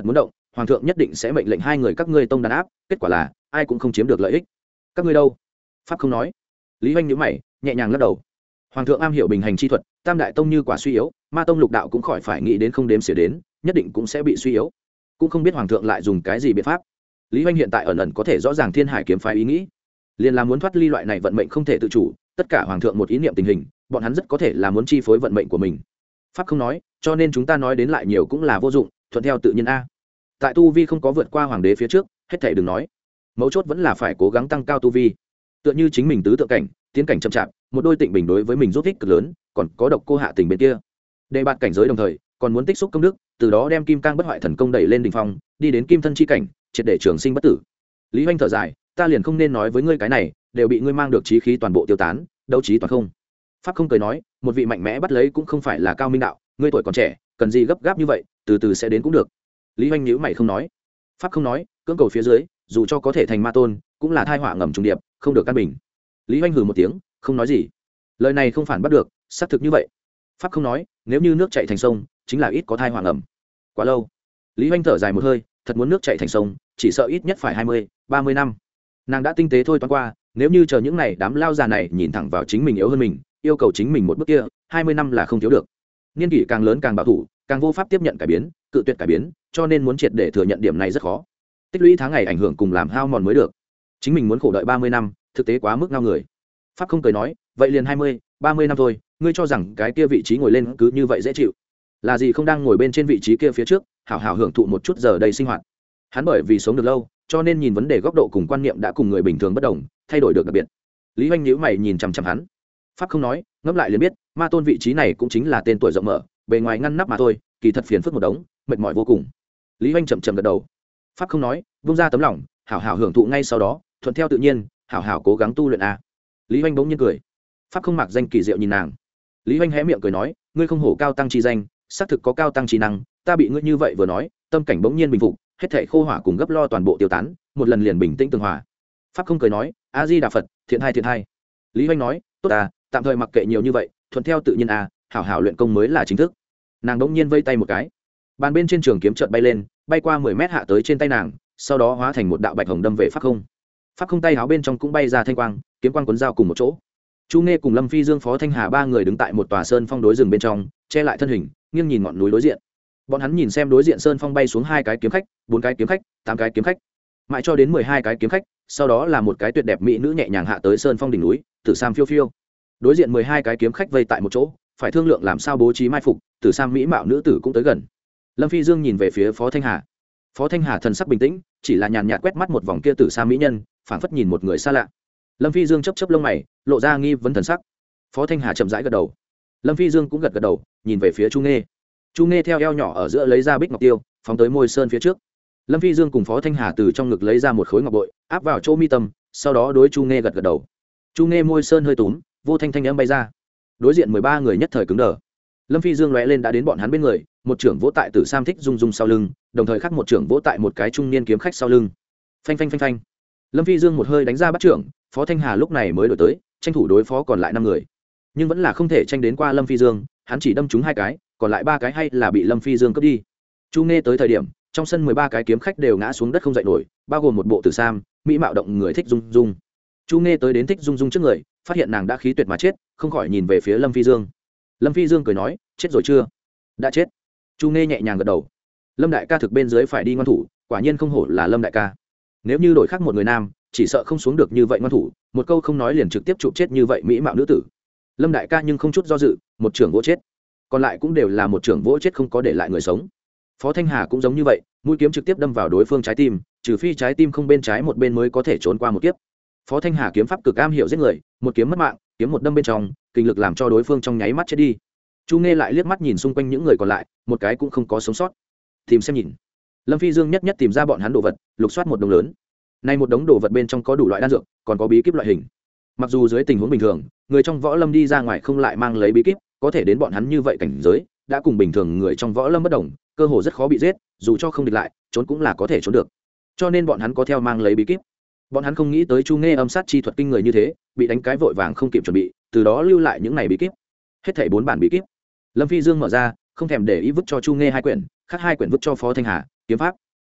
hoàng thượng nhất định sẽ mệnh lệnh hai người các ngươi tông đàn áp, kết quả là ai cũng không chiếm được lợi ích. Các ngươi đâu? Pháp không nói. Lý Hoành nhíu mày, nhẹ nhàng lắc đầu. Hoàng thượng am hiểu bình hành chi thuật, tam đại tông như quả suy yếu, ma tông lục đạo cũng khỏi phải nghĩ đến không đếm xỉa đến, nhất định cũng sẽ bị suy yếu. Cũng không biết hoàng thượng lại dùng cái gì biện pháp. Lý Hoành hiện tại ẩn ẩn có thể rõ ràng Thiên Hải kiếm phái ý nghĩ, liền là muốn thoát ly loại này vận mệnh không thể tự chủ, tất cả hoàng thượng một ý niệm tình hình, bọn hắn rất có thể là muốn chi phối vận mệnh của mình. Pháp không nói, cho nên chúng ta nói đến lại nhiều cũng là vô dụng, thuận theo tự nhiên a. Tại tu vi không có vượt qua hoàng đế phía trước, hết thảy đừng nói. Mấu chốt vẫn là phải cố gắng tăng cao tu vi. Tựa như chính mình tứ tượng cảnh, tiến cảnh chậm chạp, một đôi tịnh bình đối với mình giúp ích cực lớn, còn có độc cô hạ tình bên kia. Đề bạt cảnh giới đồng thời, còn muốn tích xúc công đức, từ đó đem kim cang bất hoại thần công đẩy lên đỉnh phong, đi đến kim thân chi cảnh, triệt để trường sinh bất tử. Lý Hoành thở dài, ta liền không nên nói với ngươi cái này, đều bị ngươi mang được chí khí toàn bộ tiêu tán, đấu trí toàn không. Pháp không cười nói, một vị mạnh mẽ bắt lấy cũng không phải là cao minh đạo, ngươi tuổi còn trẻ, cần gì gấp gáp như vậy, từ từ sẽ đến cũng được. Lý Hoành nhíu mày không nói. Pháp không nói, cưỡng cầu phía dưới, dù cho có thể thành ma tôn, cũng là thai họa ngầm trùng điệp, không được căn bình. Lý Hoành hừ một tiếng, không nói gì. Lời này không phản bắt được, xác thực như vậy. Pháp không nói, nếu như nước chảy thành sông, chính là ít có thai họa ngầm. Quá lâu. Lý Hoành thở dài một hơi, thật muốn nước chảy thành sông, chỉ sợ ít nhất phải hai mươi, ba mươi năm. Nàng đã tinh tế thôi toán qua, nếu như chờ những này đám lao già này nhìn thẳng vào chính mình yếu hơn mình, yêu cầu chính mình một bước kia, hai mươi năm là không thiếu được. Niên kỷ càng lớn càng bảo thủ, càng vô pháp tiếp nhận cải biến, cự tuyệt cải biến, cho nên muốn triệt để thừa nhận điểm này rất khó. Tích lũy tháng ngày ảnh hưởng cùng làm hao mòn mới được. Chính mình muốn khổ đợi ba mươi năm, thực tế quá mức ngao người. Pháp không cười nói, vậy liền hai mươi, ba mươi năm thôi, ngươi cho rằng cái kia vị trí ngồi lên cứ như vậy dễ chịu? Là gì không đang ngồi bên trên vị trí kia phía trước, hảo hảo hưởng thụ một chút giờ đây sinh hoạt. Hắn bởi vì sống được lâu, cho nên nhìn vấn đề góc độ cùng quan niệm đã cùng người bình thường bất đồng, thay đổi được đặc biệt. Lý Hoành nhíu mày nhìn chằm chằm hắn. Pháp không nói, ngẫm lại liền biết, ma tôn vị trí này cũng chính là tên tuổi rộng mở, bề ngoài ngăn nắp mà thôi, kỳ thật phiền phức một đống, mệt mỏi vô cùng. Lý Hoành chậm chậm gật đầu. Pháp không nói, vung ra tấm lòng, hảo hảo hưởng thụ ngay sau đó, thuận theo tự nhiên, hảo hảo cố gắng tu luyện a. Lý Hoành bỗng nhiên cười. Pháp không mặc danh kỳ diệu nhìn nàng. Lý Hoành hé miệng cười nói, ngươi không hổ cao tăng chi danh, xác thực có cao tăng chi năng, ta bị ngươi như vậy vừa nói, tâm cảnh bỗng nhiên bình phục, hết thảy khô hỏa cùng gấp lo toàn bộ tiêu tán, một lần liền bình tĩnh tường hòa. Pháp không cười nói, a di đà phật, thiện hai thiện hai. Lý Hoành nói, tốt à, tạm thời mặc kệ nhiều như vậy, thuận theo tự nhiên a, hảo hảo luyện công mới là chính thức. Nàng đống nhiên vây tay một cái, bàn bên trên trường kiếm chợt bay lên, bay qua mười mét hạ tới trên tay nàng, sau đó hóa thành một đạo bạch hồng đâm về pháp không. Pháp không tay áo bên trong cũng bay ra thanh quang, kiếm quang cuốn dao cùng một chỗ. Chu Nghe cùng Lâm Phi Dương, Phó Thanh Hà ba người đứng tại một tòa sơn phong đối rừng bên trong, che lại thân hình, nghiêng nhìn ngọn núi đối diện. Bọn hắn nhìn xem đối diện sơn phong bay xuống hai cái kiếm khách, bốn cái kiếm khách, tám cái kiếm khách, mãi cho đến mười hai cái kiếm khách, sau đó là một cái tuyệt đẹp mỹ nữ nhẹ nhàng hạ tới sơn phong đỉnh núi, Tử Sam phiêu phiêu. Đối diện mười hai cái kiếm khách vây tại một chỗ, phải thương lượng làm sao bố trí mai phục, Tử Sam mỹ mạo nữ tử cũng tới gần. Lâm Phi Dương nhìn về phía Phó Thanh Hà. Phó Thanh Hà thần sắc bình tĩnh, chỉ là nhàn nhạt quét mắt một vòng kia Tử Sam mỹ nhân, phảng phất nhìn một người xa lạ. Lâm Phi Dương chớp chớp lông mày, lộ ra nghi vấn thần sắc. Phó Thanh Hà chậm rãi gật đầu. Lâm Phi Dương cũng gật gật đầu, nhìn về phía Chu Nghe. Chu Nghe theo eo nhỏ ở giữa lấy ra bích ngọc tiêu, phóng tới môi sơn phía trước. Lâm Phi Dương cùng Phó Thanh Hà từ trong ngực lấy ra một khối ngọc bội, áp vào chỗ mi tâm, sau đó đối Chu Nghe gật gật đầu. Chu Nghe môi sơn hơi túm, vô thanh thanh âm bay ra. Đối diện mười ba người nhất thời cứng đờ. Lâm Phi Dương lóe lên đã đến bọn hắn bên người, một trưởng vỗ tại Tử Sam thích rung rung sau lưng, đồng thời khắc một trưởng vỗ tại một cái trung niên kiếm khách sau lưng. Phanh phanh phanh phanh. Lâm Phi Dương một hơi đánh ra bắt trưởng, Phó Thanh Hà lúc này mới đổi tới, tranh thủ đối phó còn lại năm người. Nhưng vẫn là không thể tranh đến qua Lâm Phi Dương, hắn chỉ đâm trúng hai cái, còn lại ba cái hay là bị Lâm Phi Dương cướp đi. Chu Nghe tới thời điểm, trong sân mười ba cái kiếm khách đều ngã xuống đất không dậy nổi, bao gồm một bộ Tử Sam, mỹ mạo động người thích dung dung. Chu Nghe tới đến thích dung dung trước người, phát hiện nàng đã khí tuyệt mà chết, không khỏi nhìn về phía Lâm Phi Dương. Lâm Phi Dương cười nói, chết rồi chưa? Đã chết. Chu Nghe nhẹ nhàng gật đầu. Lâm đại ca thực bên dưới phải đi ngoan thủ, quả nhiên không hổ là Lâm đại ca. Nếu như đổi khác một người nam, chỉ sợ không xuống được như vậy ngoan thủ, một câu không nói liền trực tiếp chụp chết như vậy mỹ mạo nữ tử. Lâm đại ca nhưng không chút do dự, một trưởng vỗ chết. Còn lại cũng đều là một trưởng vỗ chết không có để lại người sống. Phó Thanh Hà cũng giống như vậy, mũi kiếm trực tiếp đâm vào đối phương trái tim, trừ phi trái tim không bên trái một bên mới có thể trốn qua một kiếp. Phó Thanh Hà kiếm pháp cực am hiểu giết người, một kiếm mất mạng, kiếm một đâm bên trong, kinh lực làm cho đối phương trong nháy mắt chết đi. Chu Nghe lại liếc mắt nhìn xung quanh những người còn lại, một cái cũng không có sống sót. Tìm xem nhìn. Lâm Phi Dương nhất nhất tìm ra bọn hắn đồ vật, lục soát một đống lớn. Nay một đống đồ vật bên trong có đủ loại đan dược, còn có bí kíp loại hình. Mặc dù dưới tình huống bình thường, người trong võ lâm đi ra ngoài không lại mang lấy bí kíp, có thể đến bọn hắn như vậy cảnh giới, đã cùng bình thường người trong võ lâm bất đồng, cơ hồ rất khó bị giết, dù cho không địch lại, trốn cũng là có thể trốn được. Cho nên bọn hắn có theo mang lấy bí kíp. Bọn hắn không nghĩ tới Chu Nghe âm sát chi thuật kinh người như thế, bị đánh cái vội vàng không kịp chuẩn bị, từ đó lưu lại những này bí kíp. Hết thảy bốn bản bí kíp. Lâm Phi Dương mở ra, không thèm để ý vứt cho Chu Nghe hai quyển, khác hai quyển vứt cho Phó Thanh Hà, kiếm pháp.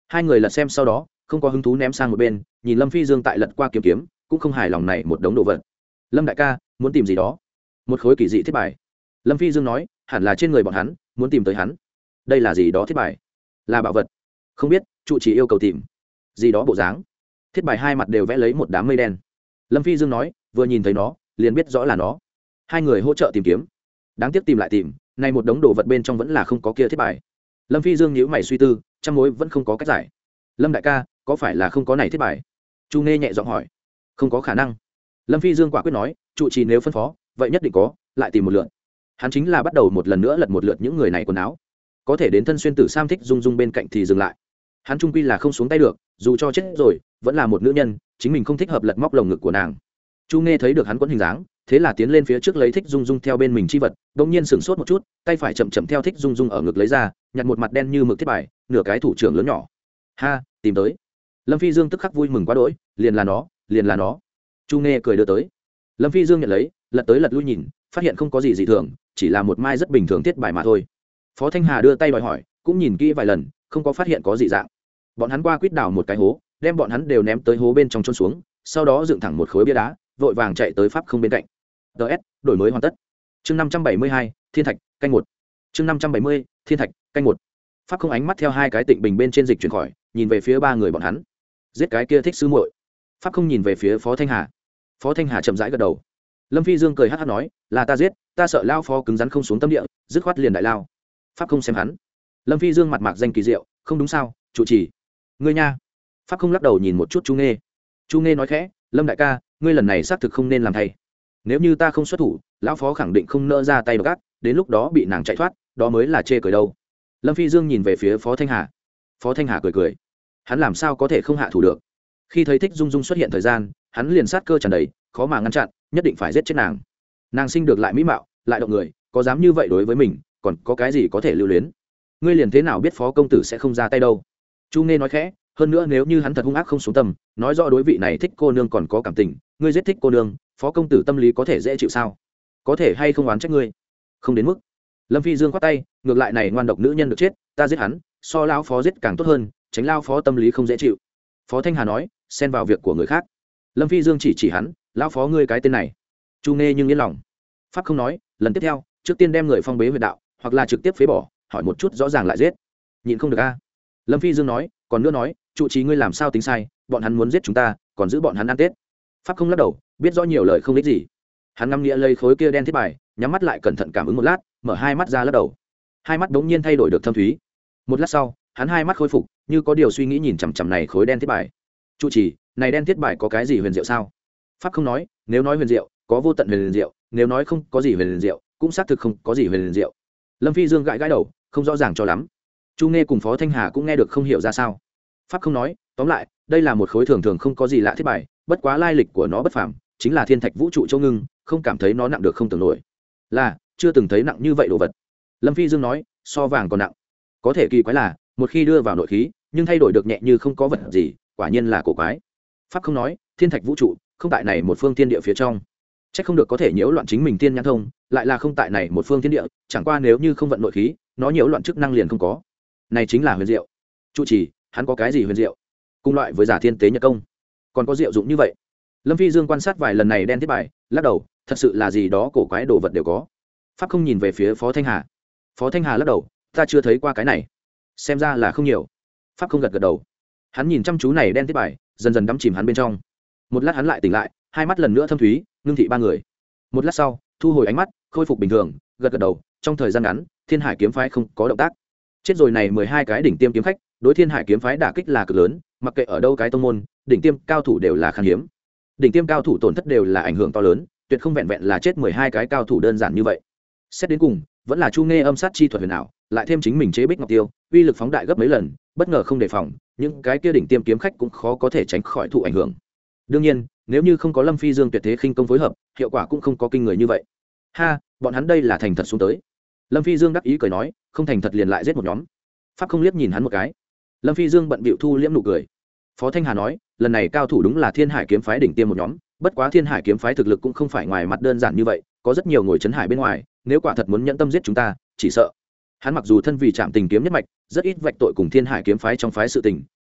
hai người lật xem sau đó không có hứng thú ném sang một bên, nhìn Lâm Phi Dương tại lật qua kiếm kiếm cũng không hài lòng này một đống đồ vật. Lâm đại ca muốn tìm gì đó? Một khối kỳ dị thiết bài. Lâm Phi Dương nói hẳn là trên người bọn hắn, muốn tìm tới hắn. Đây là gì đó thiết bài? Là bảo vật? Không biết, trụ chỉ yêu cầu tìm gì đó bộ dáng. Thiết bài hai mặt đều vẽ lấy một đám mây đen. Lâm Phi Dương nói vừa nhìn thấy nó liền biết rõ là nó. Hai người hỗ trợ tìm kiếm. Đáng tiếc tìm lại tìm, này một đống đồ vật bên trong vẫn là không có kia thiết bài. Lâm Phi Dương nhíu mày suy tư, trăm mối vẫn không có cách giải. Lâm đại ca có phải là không có này thiết bài? Chu Nghe nhẹ giọng hỏi. Không có khả năng. Lâm Phi Dương quả quyết nói, trụ trì nếu phân phó vậy nhất định có, lại tìm một lượt. Hắn chính là bắt đầu một lần nữa lật một lượt những người này quần áo, có thể đến thân xuyên tử sam thích dung dung bên cạnh thì dừng lại. Hắn trung quy là không xuống tay được, dù cho chết rồi vẫn là một nữ nhân, chính mình không thích hợp lật móc lồng ngực của nàng. Chu Nghe thấy được hắn quấn hình dáng, thế là tiến lên phía trước lấy thích dung dung theo bên mình chi vật, đột nhiên sửng sốt một chút, tay phải chậm chậm theo thích dung dung ở ngực lấy ra, nhặt một mặt đen như mực thiết bài, nửa cái thủ trưởng lớn nhỏ. Ha, tìm tới. Lâm Phi Dương tức khắc vui mừng quá đỗi, liền là nó, liền là nó. Chu Nghe cười đưa tới. Lâm Phi Dương nhận lấy, lật tới lật lui nhìn, phát hiện không có gì dị thường, chỉ là một mai rất bình thường thiết bài mà thôi. Phó Thanh Hà đưa tay đòi hỏi, cũng nhìn kỹ vài lần, không có phát hiện có dị dạng. Bọn hắn qua quýt đào một cái hố, đem bọn hắn đều ném tới hố bên trong chôn xuống, sau đó dựng thẳng một khối bia đá, vội vàng chạy tới pháp không bên cạnh. ts đổi mới hoàn tất. Chương năm trăm bảy mươi hai, Thiên Thạch, canh một. Chương năm trăm bảy mươi, Thiên Thạch, canh một. Pháp không ánh mắt theo hai cái tịnh bình bên trên dịch chuyển khỏi, nhìn về phía ba người bọn hắn. Giết cái kia thích sư muội. Pháp không nhìn về phía Phó Thanh Hà. Phó Thanh Hà chậm rãi gật đầu. Lâm Phi Dương cười hắc hắc nói, là ta giết, ta sợ lao phó cứng rắn không xuống tâm địa, dứt khoát liền đại lao. Pháp không xem hắn. Lâm Phi Dương mặt mạc danh kỳ diệu, không đúng sao, chủ trì. Ngươi nha. Pháp không lắc đầu nhìn một chút Chu Nghe. Chu Nghe nói khẽ, Lâm đại ca, ngươi lần này xác thực không nên làm thay. Nếu như ta không xuất thủ, lão phó khẳng định không nỡ ra tay gác, đến lúc đó bị nàng chạy thoát, đó mới là chê cười đâu. Lâm Phi Dương nhìn về phía Phó Thanh Hà. Phó Thanh Hà cười cười. Hắn làm sao có thể không hạ thủ được? Khi thấy thích dung dung xuất hiện thời gian, hắn liền sát cơ tràn đầy, khó mà ngăn chặn, nhất định phải giết chết nàng. Nàng sinh được lại mỹ mạo, lại động người, có dám như vậy đối với mình, còn có cái gì có thể lưu luyến? Ngươi liền thế nào biết Phó công tử sẽ không ra tay đâu? Chu Nghe nói khẽ, hơn nữa nếu như hắn thật hung ác không xuống tâm, nói rõ đối vị này thích cô nương còn có cảm tình, ngươi giết thích cô nương, Phó công tử tâm lý có thể dễ chịu sao? Có thể hay không oán trách ngươi? Không đến mức. Lâm Phi Dương quát tay, ngược lại này ngoan độc nữ nhân được chết, ta giết hắn, so lão phó giết càng tốt hơn, tránh lao phó tâm lý không dễ chịu. Phó Thanh Hà nói, xen vào việc của người khác. Lâm Phi Dương chỉ chỉ hắn, lão phó ngươi cái tên này. Chu Nghe nhưng yên lòng. Pháp không nói, lần tiếp theo, trước tiên đem người phong bế huyệt đạo, hoặc là trực tiếp phế bỏ, hỏi một chút rõ ràng lại giết. Nhịn không được a. Lâm Phi Dương nói, còn nữa nói, trụ trì ngươi làm sao tính sai, bọn hắn muốn giết chúng ta, còn giữ bọn hắn ăn Tết. Pháp không lắc đầu, biết rõ nhiều lời không ích gì. Hắn ngắm nghĩa lấy khối kia đen thiết bài, nhắm mắt lại cẩn thận cảm ứng một lát, mở hai mắt ra lắc đầu. Hai mắt đống nhiên thay đổi được thâm thúy. Một lát sau, hắn hai mắt khôi phục, như có điều suy nghĩ nhìn chằm chằm này khối đen thiết bài. Trụ trì, này đen thiết bài có cái gì huyền diệu sao? Pháp không nói, nếu nói huyền diệu, có vô tận huyền diệu, nếu nói không có gì huyền diệu, cũng xác thực không có gì huyền diệu. Lâm Phi Dương gãi gãi đầu, không rõ ràng cho lắm. Chu Nghe cùng Phó Thanh Hà cũng nghe được không hiểu ra sao. Pháp không nói, tóm lại, đây là một khối thường thường không có gì lạ thiết bài, bất quá lai lịch của nó bất phàm, chính là thiên thạch vũ trụ châu ngưng, không cảm thấy nó nặng được không tưởng nổi. Là, chưa từng thấy nặng như vậy đồ vật. Lâm Phi Dương nói, so vàng còn nặng. Có thể kỳ quái là, một khi đưa vào nội khí, nhưng thay đổi được nhẹ như không có vật gì, quả nhiên là cổ quái. Pháp không nói, thiên thạch vũ trụ, không tại này một phương thiên địa phía trong. Chắc không được có thể nhiễu loạn chính mình tiên nhãn thông, lại là không tại này một phương thiên địa, chẳng qua nếu như không vận nội khí, nó nhiễu loạn chức năng liền không có. Này chính là huyền diệu. Trụ trì, hắn có cái gì huyền diệu? Cùng loại với giả thiên tế nhật công, còn có diệu dụng như vậy? Lâm Phi Dương quan sát vài lần này đen thiết bài, lắc đầu, thật sự là gì đó cổ quái đồ vật đều có. Pháp không nhìn về phía Phó Thanh Hà. Phó Thanh Hà lắc đầu, ta chưa thấy qua cái này, xem ra là không nhiều. Pháp không gật gật đầu. Hắn nhìn chăm chú này đen thiết bài, dần dần đắm chìm hắn bên trong. Một lát hắn lại tỉnh lại, hai mắt lần nữa thâm thúy, ngưng thị ba người. Một lát sau, thu hồi ánh mắt, khôi phục bình thường, gật gật đầu. Trong thời gian ngắn, Thiên Hải kiếm phái không có động tác. Chết rồi này mười hai cái đỉnh tiêm kiếm khách, đối Thiên Hải kiếm phái đả kích là cực lớn, mặc kệ ở đâu cái tông môn, đỉnh tiêm cao thủ đều là khan hiếm. Đỉnh tiêm cao thủ tổn thất đều là ảnh hưởng to lớn, tuyệt không vẹn vẹn là chết mười hai cái cao thủ đơn giản như vậy. Xét đến cùng, vẫn là Chu Nghe âm sát chi thuật huyền ảo, lại thêm chính mình chế bích ngọc tiêu, uy lực phóng đại gấp mấy lần, bất ngờ không đề phòng, những cái kia đỉnh tiêm kiếm khách cũng khó có thể tránh khỏi thụ ảnh hưởng. Đương nhiên, nếu như không có Lâm Phi Dương tuyệt thế khinh công phối hợp, hiệu quả cũng không có kinh người như vậy. Ha, bọn hắn đây là thành thật xuống tới. Lâm Phi Dương đắc ý cười nói, không thành thật liền lại giết một nhóm. Pháp không liếc nhìn hắn một cái. Lâm Phi Dương bận bịu thu liễm nụ cười. Phó Thanh Hà nói, lần này cao thủ đúng là Thiên Hải kiếm phái đỉnh tiêm một nhóm, bất quá Thiên Hải kiếm phái thực lực cũng không phải ngoài mặt đơn giản như vậy, có rất nhiều ngồi trấn hải bên ngoài, nếu quả thật muốn nhẫn tâm giết chúng ta, chỉ sợ. Hắn mặc dù thân vì Trạm Tình kiếm nhất mạch, rất ít vạch tội cùng Thiên Hải kiếm phái trong phái sự tình,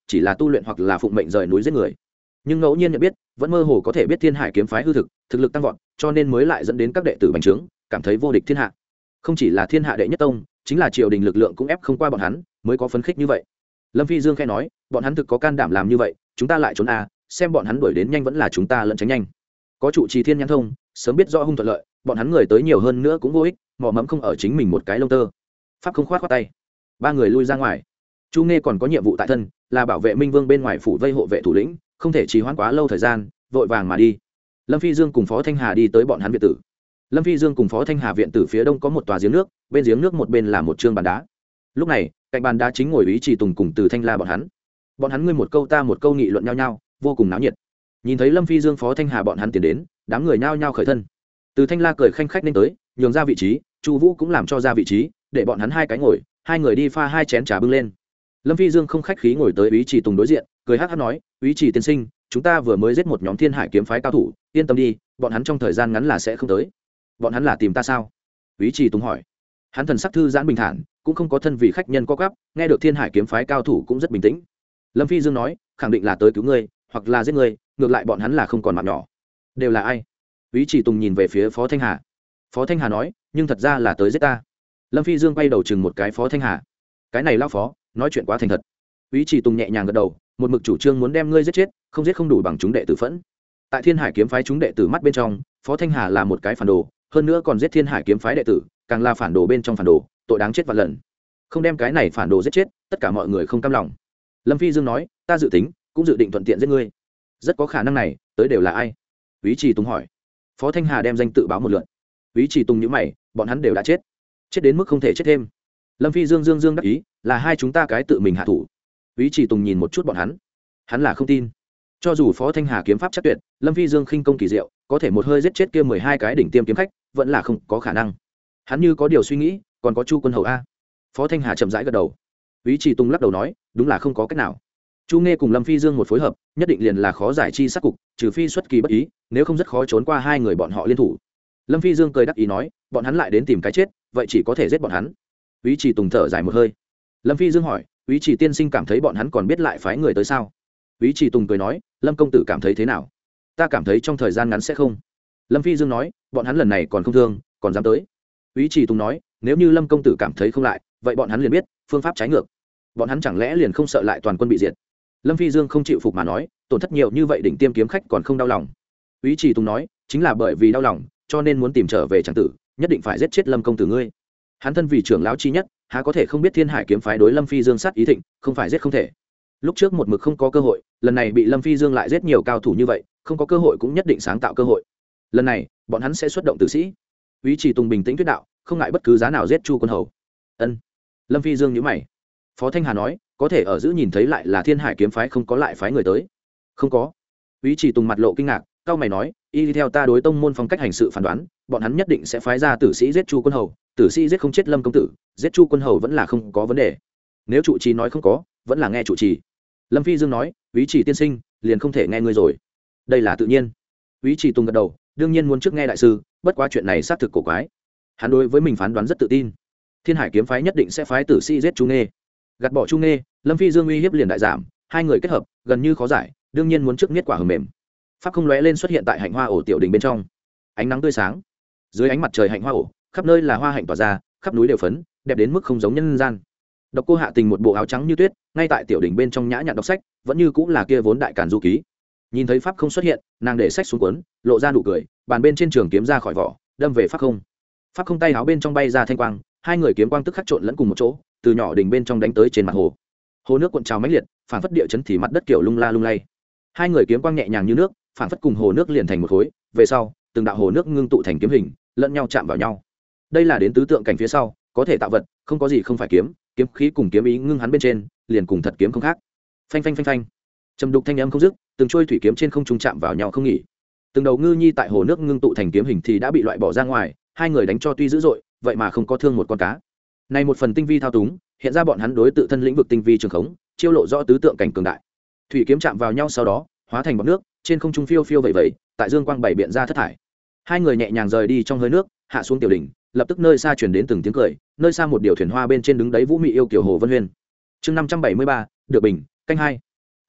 chỉ là tu luyện hoặc là phụng mệnh rời núi giết người, nhưng ngẫu nhiên nhận biết vẫn mơ hồ có thể biết thiên hải kiếm phái hư thực, thực lực tăng vọt, cho nên mới lại dẫn đến các đệ tử bành trướng, cảm thấy vô địch thiên hạ. Không chỉ là thiên hạ đệ nhất tông, chính là triều đình lực lượng cũng ép không qua bọn hắn, mới có phấn khích như vậy. Lâm Phi Dương khẽ nói, bọn hắn thực có can đảm làm như vậy, chúng ta lại trốn à, xem bọn hắn đuổi đến nhanh vẫn là chúng ta lẫn tránh nhanh. Có trụ trì thiên nhãn thông, sớm biết rõ hung thuận lợi, bọn hắn người tới nhiều hơn nữa cũng vô ích, mò mẫm không ở chính mình một cái lông tơ. Pháp không khoát khoát tay, ba người lui ra ngoài. Chu Nghe còn có nhiệm vụ tại thân, là bảo vệ Minh Vương bên ngoài phủ vây hộ vệ thủ lĩnh, không thể trì hoãn quá lâu thời gian, vội vàng mà đi. Lâm Phi Dương cùng Phó Thanh Hà đi tới bọn hắn viện tử. Lâm Phi Dương cùng Phó Thanh Hà viện tử phía đông có một tòa giếng nước, bên giếng nước một bên là một trương bàn đá. Lúc này, cạnh bàn đá chính ngồi Úy Trì Tùng cùng Từ Thanh La bọn hắn. Bọn hắn ngươi một câu ta một câu nghị luận nhau nhau, vô cùng náo nhiệt. Nhìn thấy Lâm Phi Dương, Phó Thanh Hà bọn hắn tiến đến, đám người nhao nhao khởi thân. Từ Thanh La cười khanh khách nên tới, nhường ra vị trí, Chu Vũ cũng làm cho ra vị trí, để bọn hắn hai cái ngồi, hai người đi pha hai chén trà bưng lên. Lâm Phi Dương không khách khí ngồi tới Úy Trì Tùng đối diện, cười hắc hắc nói, "Úy Trì tiên sinh, chúng ta vừa mới giết một nhóm Thiên Hải kiếm phái cao thủ, yên tâm đi, bọn hắn trong thời gian ngắn là sẽ không tới." "Bọn hắn là tìm ta sao?" Úy Trì Tùng hỏi. Hắn thần sắc thư giãn bình thản, cũng không có thân vị khách nhân co quắp, nghe được Thiên Hải kiếm phái cao thủ cũng rất bình tĩnh. Lâm Phi Dương nói, khẳng định là tới cứu ngươi, hoặc là giết ngươi, ngược lại bọn hắn là không còn mạng nhỏ. Đều là ai? Úy Trì Tùng nhìn về phía Phó Thanh Hà. Phó Thanh Hà nói, nhưng thật ra là tới giết ta. Lâm Phi Dương quay đầu chừng một cái Phó Thanh Hà. Cái này lão phó, nói chuyện quá thành thật. Úy Trì Tùng nhẹ nhàng gật đầu, một mực chủ trương muốn đem ngươi giết chết, không giết không đủ bằng chúng đệ tử phẫn. Tại Thiên Hải kiếm phái chúng đệ tử mắt bên trong, Phó Thanh Hà là một cái phản đồ, hơn nữa còn giết Thiên Hải kiếm phái đệ tử, càng là phản đồ bên trong phản đồ, tội đáng chết vạn lần. Không đem cái này phản đồ giết chết, tất cả mọi người không cam lòng. Lâm Phi Dương nói, ta dự tính, cũng dự định thuận tiện giết ngươi. Rất có khả năng này, tới đều là ai? Úy Trì Tùng hỏi. Phó Thanh Hà đem danh tự báo một lượt. Úy Trì Tùng nhíu mày, bọn hắn đều đã chết, chết đến mức không thể chết thêm. Lâm Phi Dương dương dương đắc ý, là hai chúng ta cái tự mình hạ thủ. Úy Trì Tùng nhìn một chút bọn hắn, hắn là không tin. Cho dù Phó Thanh Hà kiếm pháp chắc tuyệt, Lâm Phi Dương khinh công kỳ diệu, có thể một hơi giết chết kia mười hai cái đỉnh tiêm kiếm khách, vẫn là không có khả năng. Hắn như có điều suy nghĩ, còn có Chu Quân Hầu a. Phó Thanh Hà chậm rãi gật đầu. Úy Trì Tùng lắc đầu nói, đúng là không có cách nào. Chu Nghe cùng Lâm Phi Dương một phối hợp, nhất định liền là khó giải chi sát cục, trừ phi xuất kỳ bất ý, nếu không rất khó trốn qua hai người bọn họ liên thủ. Lâm Phi Dương cười đắc ý nói, bọn hắn lại đến tìm cái chết, vậy chỉ có thể giết bọn hắn. Úy Trì Tùng thở dài một hơi. Lâm Phi Dương hỏi, Úy Trì tiên sinh cảm thấy bọn hắn còn biết lại phái người tới sao? Úy Trì Tùng cười nói, Lâm công tử cảm thấy thế nào? Ta cảm thấy trong thời gian ngắn sẽ không. Lâm Phi Dương nói, bọn hắn lần này còn không thương, còn dám tới. Úy Trì Tùng nói, nếu như Lâm công tử cảm thấy không lại, vậy bọn hắn liền biết phương pháp trái ngược. Bọn hắn chẳng lẽ liền không sợ lại toàn quân bị diệt? Lâm Phi Dương không chịu phục mà nói, tổn thất nhiều như vậy đỉnh tiêm kiếm khách còn không đau lòng. Úy Trì Tùng nói, chính là bởi vì đau lòng, cho nên muốn tìm trở về chẳng tử, nhất định phải giết chết Lâm công tử ngươi. Hắn thân vì trưởng lão chi nhất, há có thể không biết Thiên Hải kiếm phái đối Lâm Phi Dương sát ý thịnh, không phải giết không thể. Lúc trước một mực không có cơ hội, lần này bị Lâm Phi Dương lại giết nhiều cao thủ như vậy, không có cơ hội cũng nhất định sáng tạo cơ hội. Lần này, bọn hắn sẽ xuất động tử sĩ. Úy Trì Tùng bình tĩnh thuyết đạo, không ngại bất cứ giá nào giết Chu Quân Hầu. Ân. Lâm Phi Dương nhíu mày. Phó Thanh Hà nói, có thể ở giữ nhìn thấy lại là Thiên Hải kiếm phái không có lại phái người tới. Không có. Úy Trì Tùng mặt lộ kinh ngạc, cao mày nói, y theo ta đối tông môn phong cách hành sự phán đoán, bọn hắn nhất định sẽ phái ra tử sĩ giết Chu Quân Hầu, tử sĩ giết không chết Lâm công tử, giết Chu Quân Hầu vẫn là không có vấn đề. Nếu trụ trì nói không có, vẫn là nghe trụ trì. Lâm Phi Dương nói, Úy Trì tiên sinh, liền không thể nghe ngươi rồi. Đây là tự nhiên. Úy Trì Tùng gật đầu, đương nhiên muốn trước nghe đại sư, bất quá chuyện này xác thực cổ quái. Hắn đối với mình phán đoán rất tự tin. Thiên Hải kiếm phái nhất định sẽ phái tử sĩ giết Chu Nghê. Gạt bỏ Chu Nghê, Lâm Phi Dương uy hiếp liền đại giảm, hai người kết hợp, gần như khó giải, đương nhiên muốn trước miết quả hờ mềm. Pháp không lóe lên xuất hiện tại hạnh hoa ổ tiểu đình bên trong. Ánh nắng tươi sáng, dưới ánh mặt trời hạnh hoa ổ, khắp nơi là hoa hạnh tỏa ra, khắp núi đều phấn, đẹp đến mức không giống nhân gian. Độc Cô Hạ Tình một bộ áo trắng như tuyết, ngay tại tiểu đình bên trong nhã nhặn đọc sách, vẫn như cũng là kia vốn đại càn du ký. Nhìn thấy Pháp không xuất hiện, nàng để sách xuống cuốn, lộ ra nụ cười, bàn bên trên trường kiếm ra khỏi vỏ, đâm về Pháp không. Pháp không tay áo bên trong bay ra thanh quang, hai người kiếm quang tức khắc trộn lẫn cùng một chỗ, từ nhỏ đỉnh bên trong đánh tới trên mặt hồ. Hồ nước cuộn trào mãnh liệt, phản phất địa chấn thì mặt đất kiểu lung la lung lay. Hai người kiếm quang nhẹ nhàng như nước, phản phất cùng hồ nước liền thành một khối, về sau, từng đạo hồ nước ngưng tụ thành kiếm hình, lẫn nhau chạm vào nhau. Đây là đến tứ tượng cảnh phía sau, có thể tạo vật, không có gì không phải kiếm, kiếm khí cùng kiếm ý ngưng hắn bên trên, liền cùng thật kiếm không khác. Phanh phanh phanh phanh. Trầm đục thanh âm không dứt, từng trôi thủy kiếm trên không trung chạm vào nhau không nghỉ. Từng đầu ngư nhi tại hồ nước ngưng tụ thành kiếm hình thì đã bị loại bỏ ra ngoài, hai người đánh cho tuy dữ dội, vậy mà không có thương một con cá. Này một phần tinh vi thao túng, hiện ra bọn hắn đối tự thân lĩnh vực tinh vi trường khống, chiêu lộ rõ tứ tượng cảnh cường đại. Thủy kiếm chạm vào nhau sau đó, hóa thành bọt nước, trên không trung phiêu phiêu vậy vậy, tại dương quang bảy biện ra thất thải. Hai người nhẹ nhàng rời đi trong hơi nước, hạ xuống tiểu đỉnh, lập tức nơi xa truyền đến từng tiếng cười, nơi xa một điều thuyền hoa bên trên đứng đấy vũ mị yêu kiều hồ vân huyền. Chương năm trăm bảy mươi ba, được bình, canh hai.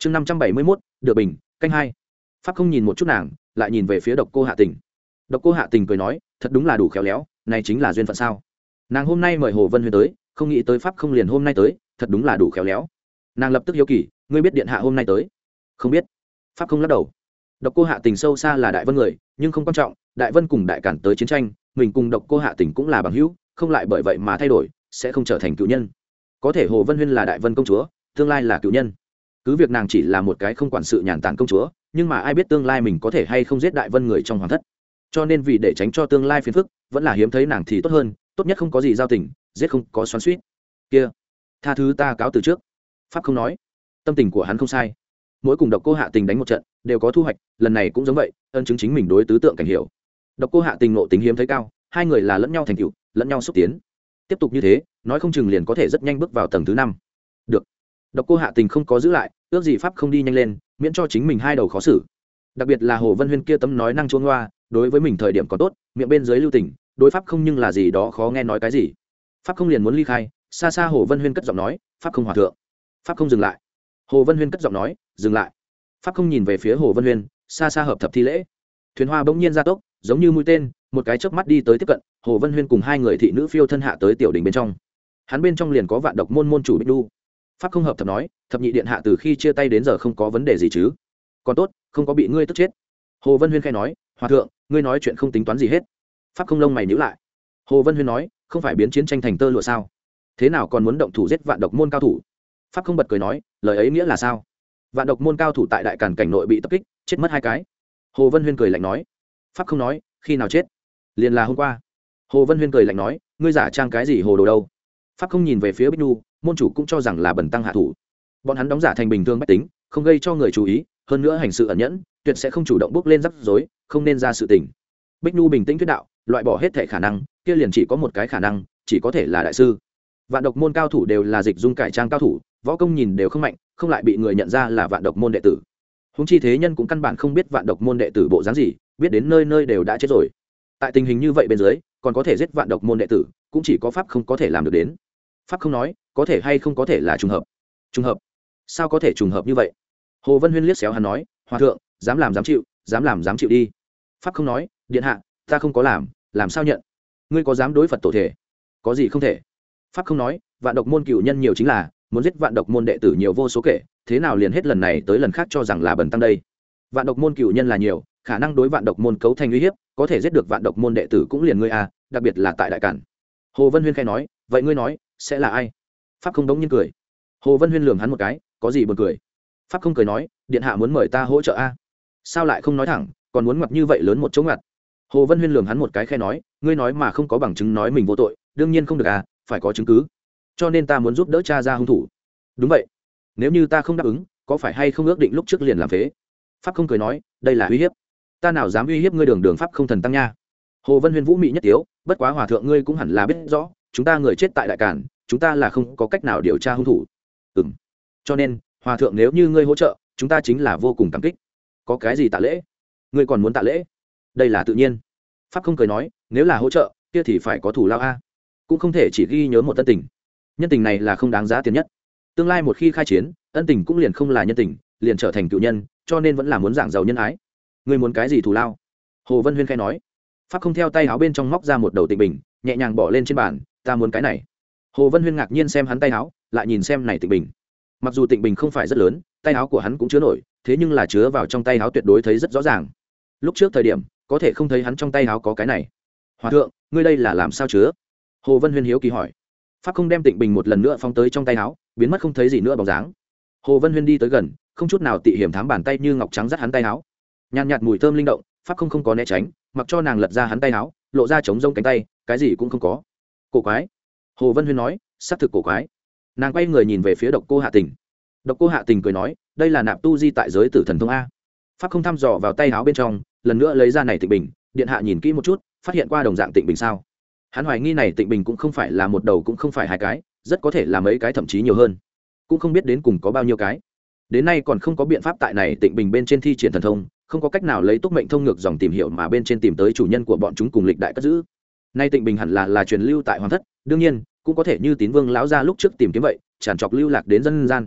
chương năm trăm bảy mươi mốt được bình canh hai. Pháp không nhìn một chút nàng, lại nhìn về phía độc cô hạ tình. Độc cô hạ tình cười nói, thật đúng là đủ khéo léo, này chính là duyên phận sao. Nàng hôm nay mời Hồ Vân Huyên tới, không nghĩ tới Pháp không liền hôm nay tới, thật đúng là đủ khéo léo. Nàng lập tức hiếu kỳ, ngươi biết điện hạ hôm nay tới? Không biết. Pháp không lắc đầu. Độc cô hạ tình sâu xa là đại vân người, nhưng không quan trọng, đại vân cùng đại cản tới chiến tranh, mình cùng độc cô hạ tình cũng là bằng hữu, không lại bởi vậy mà thay đổi, sẽ không trở thành cựu nhân. Có thể Hồ Vân Huyên là đại vân công chúa, tương lai là cựu nhân. Cứ việc nàng chỉ là một cái không quản sự nhàn tản công chúa, nhưng mà ai biết tương lai mình có thể hay không giết đại vân người trong hoàng thất. Cho nên vì để tránh cho tương lai phiền phức, vẫn là hiếm thấy nàng thì tốt hơn, tốt nhất không có gì giao tình, giết không có xoắn xuýt. Kia, tha thứ ta cáo từ trước. Pháp không nói, tâm tình của hắn không sai. Mỗi cùng độc cô hạ tình đánh một trận, đều có thu hoạch, lần này cũng giống vậy, ân chứng chính mình đối tứ tượng cảnh hiểu. Độc cô hạ tình ngộ tính hiếm thấy cao, hai người là lẫn nhau thành tựu, lẫn nhau xúc tiến. Tiếp tục như thế, nói không chừng liền có thể rất nhanh bước vào tầng thứ năm. Được. Độc cô hạ tình không có giữ lại, ước gì Pháp không đi nhanh lên, miễn cho chính mình hai đầu khó xử. Đặc biệt là Hồ Vân Huyên kia tấm nói năng chuông loa, đối với mình thời điểm còn tốt, miệng bên dưới lưu tình, đối Pháp không nhưng là gì đó khó nghe nói cái gì. Pháp không liền muốn ly khai, xa xa Hồ Vân Huyên cất giọng nói, Pháp không hòa thượng. Pháp không dừng lại. Hồ Vân Huyên cất giọng nói, dừng lại. Pháp không nhìn về phía Hồ Vân Huyên, xa xa hợp thập thi lễ. Thuyền hoa bỗng nhiên gia tốc, giống như mũi tên, một cái chớp mắt đi tới tiếp cận, Hồ Vân Huyên cùng hai người thị nữ phiêu thân hạ tới tiểu đình bên trong. Hắn bên trong liền có vạn độc môn môn chủ Bích Đu. Pháp không hợp thập nói, thập nhị điện hạ từ khi chia tay đến giờ không có vấn đề gì chứ? Còn tốt, không có bị ngươi tức chết. Hồ Vân Huyên khai nói, hòa thượng, ngươi nói chuyện không tính toán gì hết. Pháp không lông mày nhíu lại. Hồ Vân Huyên nói, không phải biến chiến tranh thành tơ lụa sao? Thế nào còn muốn động thủ giết vạn độc môn cao thủ? Pháp không bật cười nói, lời ấy nghĩa là sao? Vạn độc môn cao thủ tại đại càn cảnh nội bị tập kích, chết mất hai cái. Hồ Vân Huyên cười lạnh nói. Pháp không nói, khi nào chết? Liền là hôm qua. Hồ Vân Huyên cười lạnh nói, ngươi giả trang cái gì hồ đồ đâu? Pháp không nhìn về phía Bích Nhu, môn chủ cũng cho rằng là bẩn tăng hạ thủ. Bọn hắn đóng giả thành bình thường bách tính, không gây cho người chú ý, hơn nữa hành sự ẩn nhẫn, tuyệt sẽ không chủ động bước lên rắc rối, không nên ra sự tình. Bích Nhu bình tĩnh thuyết đạo, loại bỏ hết thể khả năng, kia liền chỉ có một cái khả năng, chỉ có thể là đại sư. Vạn độc môn cao thủ đều là dịch dung cải trang cao thủ, võ công nhìn đều không mạnh, không lại bị người nhận ra là vạn độc môn đệ tử. Huống chi thế nhân cũng căn bản không biết vạn độc môn đệ tử bộ dáng gì, biết đến nơi nơi đều đã chết rồi. Tại tình hình như vậy bên dưới, còn có thể giết vạn độc môn đệ tử, cũng chỉ có pháp không có thể làm được đến. Pháp không nói, có thể hay không có thể là trùng hợp. Trùng hợp? Sao có thể trùng hợp như vậy? Hồ Vân Huyên liếc xéo hắn nói, hòa thượng, dám làm dám chịu, dám làm dám chịu đi. Pháp không nói, điện hạ, ta không có làm, làm sao nhận? Ngươi có dám đối Phật tổ thể? Có gì không thể? Pháp không nói, vạn độc môn cửu nhân nhiều chính là, muốn giết vạn độc môn đệ tử nhiều vô số kể, thế nào liền hết lần này tới lần khác cho rằng là bần tăng đây? Vạn độc môn cửu nhân là nhiều, khả năng đối vạn độc môn cấu thành uy hiếp, có thể giết được vạn độc môn đệ tử cũng liền ngươi a, đặc biệt là tại đại cản. Hồ Vân Huyên khai nói, vậy ngươi nói, sẽ là ai? Pháp không đống nhiên cười. Hồ Vân Huyên lườm hắn một cái, có gì buồn cười? Pháp không cười nói, điện hạ muốn mời ta hỗ trợ a? Sao lại không nói thẳng, còn muốn ngoặt như vậy lớn một chỗ ngoặt? Hồ Vân Huyên lườm hắn một cái khai nói, ngươi nói mà không có bằng chứng nói mình vô tội, đương nhiên không được à, phải có chứng cứ. Cho nên ta muốn giúp đỡ cha ra hung thủ. Đúng vậy. Nếu như ta không đáp ứng, có phải hay không ước định lúc trước liền làm phế? Pháp không cười nói, đây là uy hiếp. Ta nào dám uy hiếp ngươi đường đường pháp không thần tăng nha. Hồ Vân Huyên vũ mị nhất tiếu, bất quá hòa thượng ngươi cũng hẳn là biết rõ, chúng ta người chết tại đại cản, chúng ta là không có cách nào điều tra hung thủ. Ừm. Cho nên, hòa thượng nếu như ngươi hỗ trợ, chúng ta chính là vô cùng cảm kích. Có cái gì tạ lễ? Ngươi còn muốn tạ lễ? Đây là tự nhiên. Pháp không cười nói, nếu là hỗ trợ, kia thì phải có thủ lao a. Cũng không thể chỉ ghi nhớ một ân tình. Nhân tình này là không đáng giá tiền nhất. Tương lai một khi khai chiến, ân tình cũng liền không là nhân tình, liền trở thành cựu nhân, cho nên vẫn là muốn giảng giàu nhân ái. Ngươi muốn cái gì thù lao? Hồ Vân Huyên khai nói. Pháp không theo tay áo bên trong móc ra một đầu tịnh bình, nhẹ nhàng bỏ lên trên bàn, ta muốn cái này. Hồ Vân Huyên ngạc nhiên xem hắn tay áo, lại nhìn xem này tịnh bình. Mặc dù tịnh bình không phải rất lớn, tay áo của hắn cũng chứa nổi, thế nhưng là chứa vào trong tay áo tuyệt đối thấy rất rõ ràng. Lúc trước thời điểm, có thể không thấy hắn trong tay áo có cái này. Hòa thượng, ngươi đây là làm sao chứa? Hồ Vân Huyên hiếu kỳ hỏi. Pháp không đem tịnh bình một lần nữa phóng tới trong tay áo, biến mất không thấy gì nữa bóng dáng. Hồ Vân Huyên đi tới gần, không chút nào tị hiểm thám bàn tay như ngọc trắng dắt hắn tay áo. Nhàn nhạt mùi thơm linh động, Pháp không không có né tránh, mặc cho nàng lật ra hắn tay áo, lộ ra trống rông cánh tay, cái gì cũng không có. Cổ quái. Hồ Vân Huyên nói, xác thực cổ quái. Nàng quay người nhìn về phía Độc Cô Hạ Tình. Độc Cô Hạ Tình cười nói, đây là nạp tu di tại giới tử thần thông a. Pháp không thăm dò vào tay áo bên trong, lần nữa lấy ra này tịnh bình, điện hạ nhìn kỹ một chút, phát hiện qua đồng dạng tịnh bình sao? Hắn hoài nghi này tịnh bình cũng không phải là một đầu cũng không phải hai cái, rất có thể là mấy cái thậm chí nhiều hơn, cũng không biết đến cùng có bao nhiêu cái. Đến nay còn không có biện pháp tại này tịnh bình bên trên thi triển thần thông, không có cách nào lấy túc mệnh thông ngược dòng tìm hiểu mà bên trên tìm tới chủ nhân của bọn chúng cùng lịch đại cất giữ. Nay tịnh bình hẳn là là truyền lưu tại hoàng thất, đương nhiên cũng có thể như Tín Vương lão gia lúc trước tìm kiếm vậy, tràn trọc lưu lạc đến dân gian.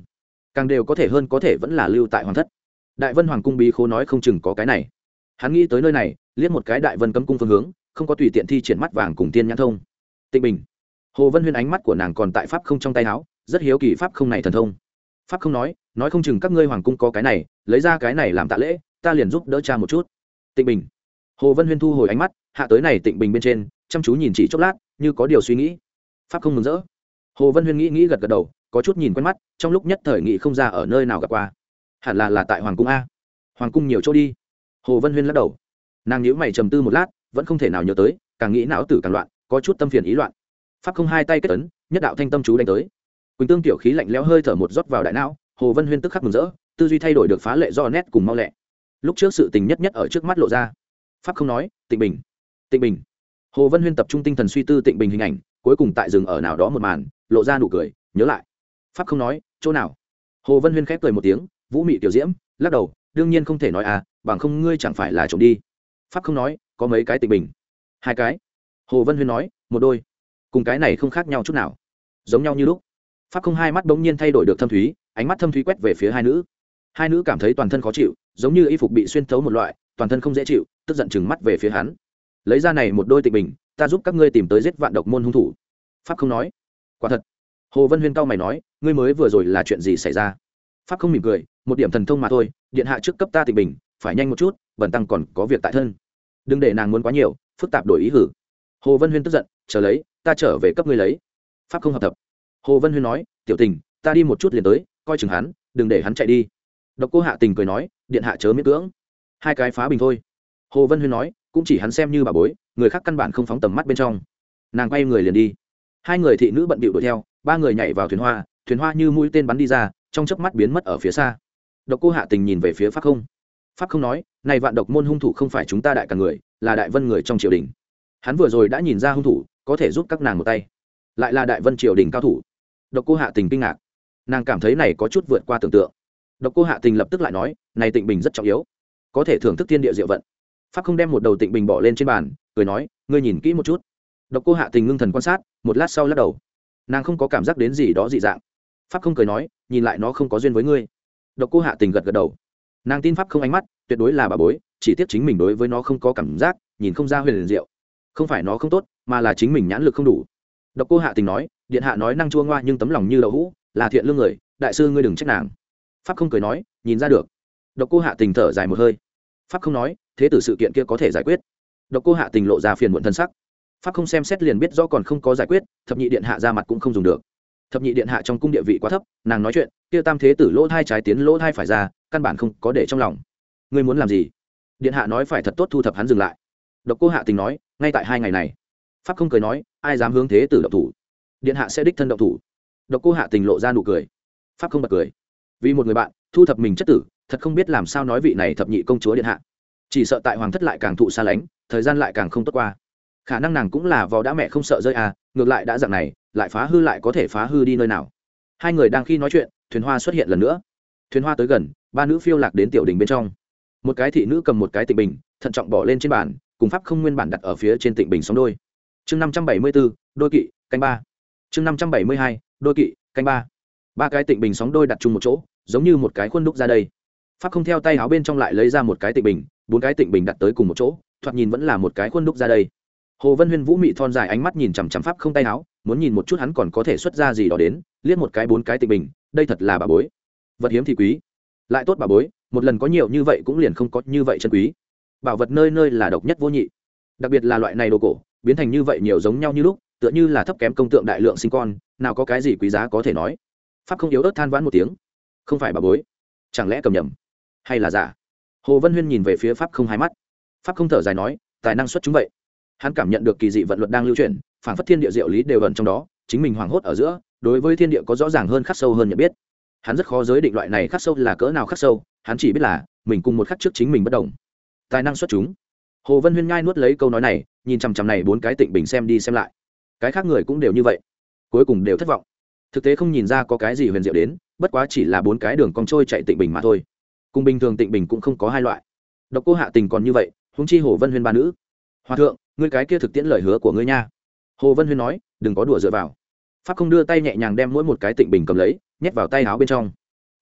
càng đều có thể hơn có thể vẫn là lưu tại hoàng thất. Đại Vân Hoàng cung bí khố nói không chừng có cái này. Hắn nghĩ tới nơi này, liếc một cái Đại Vân cấm cung phương hướng, không có tùy tiện thi triển mắt vàng cùng tiên nhãn thông. Tịnh Bình. Hồ Vân Huyên ánh mắt của nàng còn tại pháp không trong tay áo, rất hiếu kỳ pháp không này thần thông. Pháp không nói, nói không chừng các ngươi hoàng cung có cái này, lấy ra cái này làm tạ lễ, ta liền giúp đỡ cha một chút. Tịnh Bình. Hồ Vân Huyên thu hồi ánh mắt, hạ tới này Tịnh Bình bên trên, chăm chú nhìn chỉ chốc lát, như có điều suy nghĩ. Pháp không mừng rỡ. Hồ Vân Huyên nghĩ nghĩ gật gật đầu, có chút nhìn quen mắt, trong lúc nhất thời nghĩ không ra ở nơi nào gặp qua. Hẳn là là tại hoàng cung a. Hoàng cung nhiều chỗ đi. Hồ Vân Huyên lắc đầu. Nàng nhíu mày trầm tư một lát, vẫn không thể nào nhớ tới, càng nghĩ não tử càng loạn, có chút tâm phiền ý loạn. Pháp không hai tay kết ấn, nhất đạo thanh tâm chú đánh tới. Quỳnh tương tiểu khí lạnh lẽo hơi thở một rót vào đại não, Hồ Vân Huyên tức khắc mừng rỡ, tư duy thay đổi được phá lệ do nét cùng mau lẹ. Lúc trước sự tình nhất nhất ở trước mắt lộ ra. Pháp không nói, Tịnh Bình. Tịnh Bình. Hồ Vân Huyên tập trung tinh thần suy tư Tịnh Bình hình ảnh, cuối cùng tại dừng ở nào đó một màn, lộ ra nụ cười, nhớ lại. Pháp không nói, chỗ nào? Hồ Vân Huyên khép cười một tiếng, vũ mị tiểu diễm, lắc đầu, đương nhiên không thể nói à, bằng không ngươi chẳng phải là trộm đi. Pháp không nói, có mấy cái Tịnh Bình? Hai cái. Hồ Vân Huyên nói, một đôi. Cùng cái này không khác nhau chút nào, giống nhau như lúc. Pháp không hai mắt bỗng nhiên thay đổi được thâm thúy, ánh mắt thâm thúy quét về phía hai nữ. Hai nữ cảm thấy toàn thân khó chịu, giống như y phục bị xuyên thấu một loại, toàn thân không dễ chịu, tức giận chừng mắt về phía hắn. Lấy ra này một đôi Tịnh Bình, ta giúp các ngươi tìm tới giết vạn độc môn hung thủ. Pháp không nói, quả thật. Hồ Vân Huyên cau mày nói, ngươi mới vừa rồi là chuyện gì xảy ra? Pháp không mỉm cười, một điểm thần thông mà thôi, điện hạ trước cấp ta Tịnh Bình, phải nhanh một chút, bần tăng còn có việc tại thân. Đừng để nàng muốn quá nhiều, phức tạp đổi ý hử. Hồ Vân Huyên tức giận, chờ lấy, ta trở về cấp ngươi lấy. Pháp không hợp thập. Hồ Vân Huyên nói, tiểu tình, ta đi một chút liền tới, coi chừng hắn, đừng để hắn chạy đi. Độc Cô Hạ Tình cười nói, điện hạ chớ miễn cưỡng, hai cái phá bình thôi. Hồ Vân Huyên nói, cũng chỉ hắn xem như bà bối, người khác căn bản không phóng tầm mắt bên trong. Nàng quay người liền đi. Hai người thị nữ bận bịu đuổi theo, ba người nhảy vào thuyền hoa, thuyền hoa như mũi tên bắn đi ra, trong chớp mắt biến mất ở phía xa. Độc Cô Hạ Tình nhìn về phía Pháp không. Pháp không nói, này vạn độc môn hung thủ không phải chúng ta đại cả người, là Đại Vân người trong triều đình. Hắn vừa rồi đã nhìn ra hung thủ, có thể giúp các nàng một tay, lại là Đại Vân triều đình cao thủ. Độc Cô Hạ Tình kinh ngạc, nàng cảm thấy này có chút vượt qua tưởng tượng. Độc Cô Hạ Tình lập tức lại nói, này Tịnh Bình rất trọng yếu, có thể thưởng thức thiên địa diệu vận. Pháp không đem một đầu Tịnh Bình bỏ lên trên bàn, cười nói, ngươi nhìn kỹ một chút. Độc Cô Hạ Tình ngưng thần quan sát, một lát sau lắc đầu, nàng không có cảm giác đến gì đó dị dạng. Pháp không cười nói, nhìn lại nó không có duyên với ngươi. Độc Cô Hạ Tình gật gật đầu, nàng tin Pháp không ánh mắt, tuyệt đối là bà bối, chỉ tiếc chính mình đối với nó không có cảm giác, nhìn không ra huyền liền diệu. Không phải nó không tốt, mà là chính mình nhãn lực không đủ. Độc Cô Hạ Tình nói, điện hạ nói năng chua ngoa nhưng tấm lòng như đậu hũ, là thiện lương người, đại sư ngươi đừng trách nàng. Pháp không cười nói, nhìn ra được. Độc Cô Hạ Tình thở dài một hơi. Pháp không nói, thế tử sự kiện kia có thể giải quyết. Độc Cô Hạ Tình lộ ra phiền muộn thân sắc. Pháp không xem xét liền biết rõ còn không có giải quyết, thập nhị điện hạ ra mặt cũng không dùng được. Thập nhị điện hạ trong cung địa vị quá thấp, nàng nói chuyện, kia tam thế tử lỗ thai trái tiến lỗ thai phải ra, căn bản không có để trong lòng. Ngươi muốn làm gì? Điện hạ nói phải thật tốt thu thập hắn dừng lại. Độc Cô Hạ Tình nói, ngay tại hai ngày này. Pháp không cười nói, ai dám hướng thế tử động thủ, điện hạ sẽ đích thân động thủ. Độc Cô Hạ Tình lộ ra nụ cười. Pháp không bật cười, vì một người bạn thu thập mình chất tử, thật không biết làm sao nói vị này thập nhị công chúa điện hạ. Chỉ sợ tại hoàng thất lại càng thụ xa lánh, thời gian lại càng không tốt qua. Khả năng nàng cũng là vò đã mẹ không sợ rơi à, ngược lại đã dạng này, lại phá hư lại có thể phá hư đi nơi nào. Hai người đang khi nói chuyện, thuyền hoa xuất hiện lần nữa. Thuyền hoa tới gần, ba nữ phiêu lạc đến tiểu đình bên trong. Một cái thị nữ cầm một cái Tịnh Bình, thận trọng bỏ lên trên bàn, cùng Pháp không nguyên bản đặt ở phía trên Tịnh Bình sóng đôi. Chương năm trăm bảy mươi bốn, đôi kỵ, canh ba. Chương năm trăm bảy mươi hai, đôi kỵ, canh ba. Ba cái Tịnh Bình sóng đôi đặt chung một chỗ, giống như một cái khuôn đúc ra đây. Pháp không theo tay áo bên trong lại lấy ra một cái Tịnh Bình, bốn cái Tịnh Bình đặt tới cùng một chỗ, thoạt nhìn vẫn là một cái khuôn đúc ra đây. Hồ Vân Huyên vũ mị thon dài ánh mắt nhìn chằm chằm Pháp không tay áo, muốn nhìn một chút hắn còn có thể xuất ra gì đó đến, liếc một cái bốn cái Tịnh Bình, đây thật là bà bối, vật hiếm thì quý, lại tốt bà bối, một lần có nhiều như vậy cũng liền không có như vậy chân quý. Bảo vật nơi nơi là độc nhất vô nhị, đặc biệt là loại này đồ cổ, biến thành như vậy nhiều giống nhau như lúc, tựa như là thấp kém công tượng đại lượng sinh con, nào có cái gì quý giá có thể nói. Pháp không yếu ớt than vãn một tiếng, không phải bà bối, chẳng lẽ cầm nhầm hay là giả? Hồ Vân Huyên nhìn về phía Pháp không hai mắt. Pháp không thở dài nói, tài năng xuất chúng vậy. Hắn cảm nhận được kỳ dị vận luật đang lưu chuyển, phản phất thiên địa diệu lý đều ẩn trong đó, chính mình hoảng hốt ở giữa, đối với thiên địa có rõ ràng hơn khắc sâu hơn nhận biết. Hắn rất khó giới định loại này khắc sâu là cỡ nào khắc sâu, hắn chỉ biết là mình cùng một khắc trước chính mình bất đồng. Tài năng xuất chúng. Hồ Vân Huyên nhai nuốt lấy câu nói này, nhìn chằm chằm này bốn cái Tịnh Bình xem đi xem lại. Cái khác người cũng đều như vậy, cuối cùng đều thất vọng. Thực tế không nhìn ra có cái gì huyền diệu đến, bất quá chỉ là bốn cái đường cong trôi chạy Tịnh Bình mà thôi. Cùng bình thường Tịnh Bình cũng không có hai loại. Độc Cô Hạ Tình còn như vậy, huống chi Hồ Vân Huyên ba nữ. Hòa thượng, ngươi cái kia thực tiễn lời hứa của ngươi nha. Hồ Vân Huyên nói, đừng có đùa dựa vào. Pháp không đưa tay nhẹ nhàng đem mỗi một cái Tịnh Bình cầm lấy, nhét vào tay áo bên trong.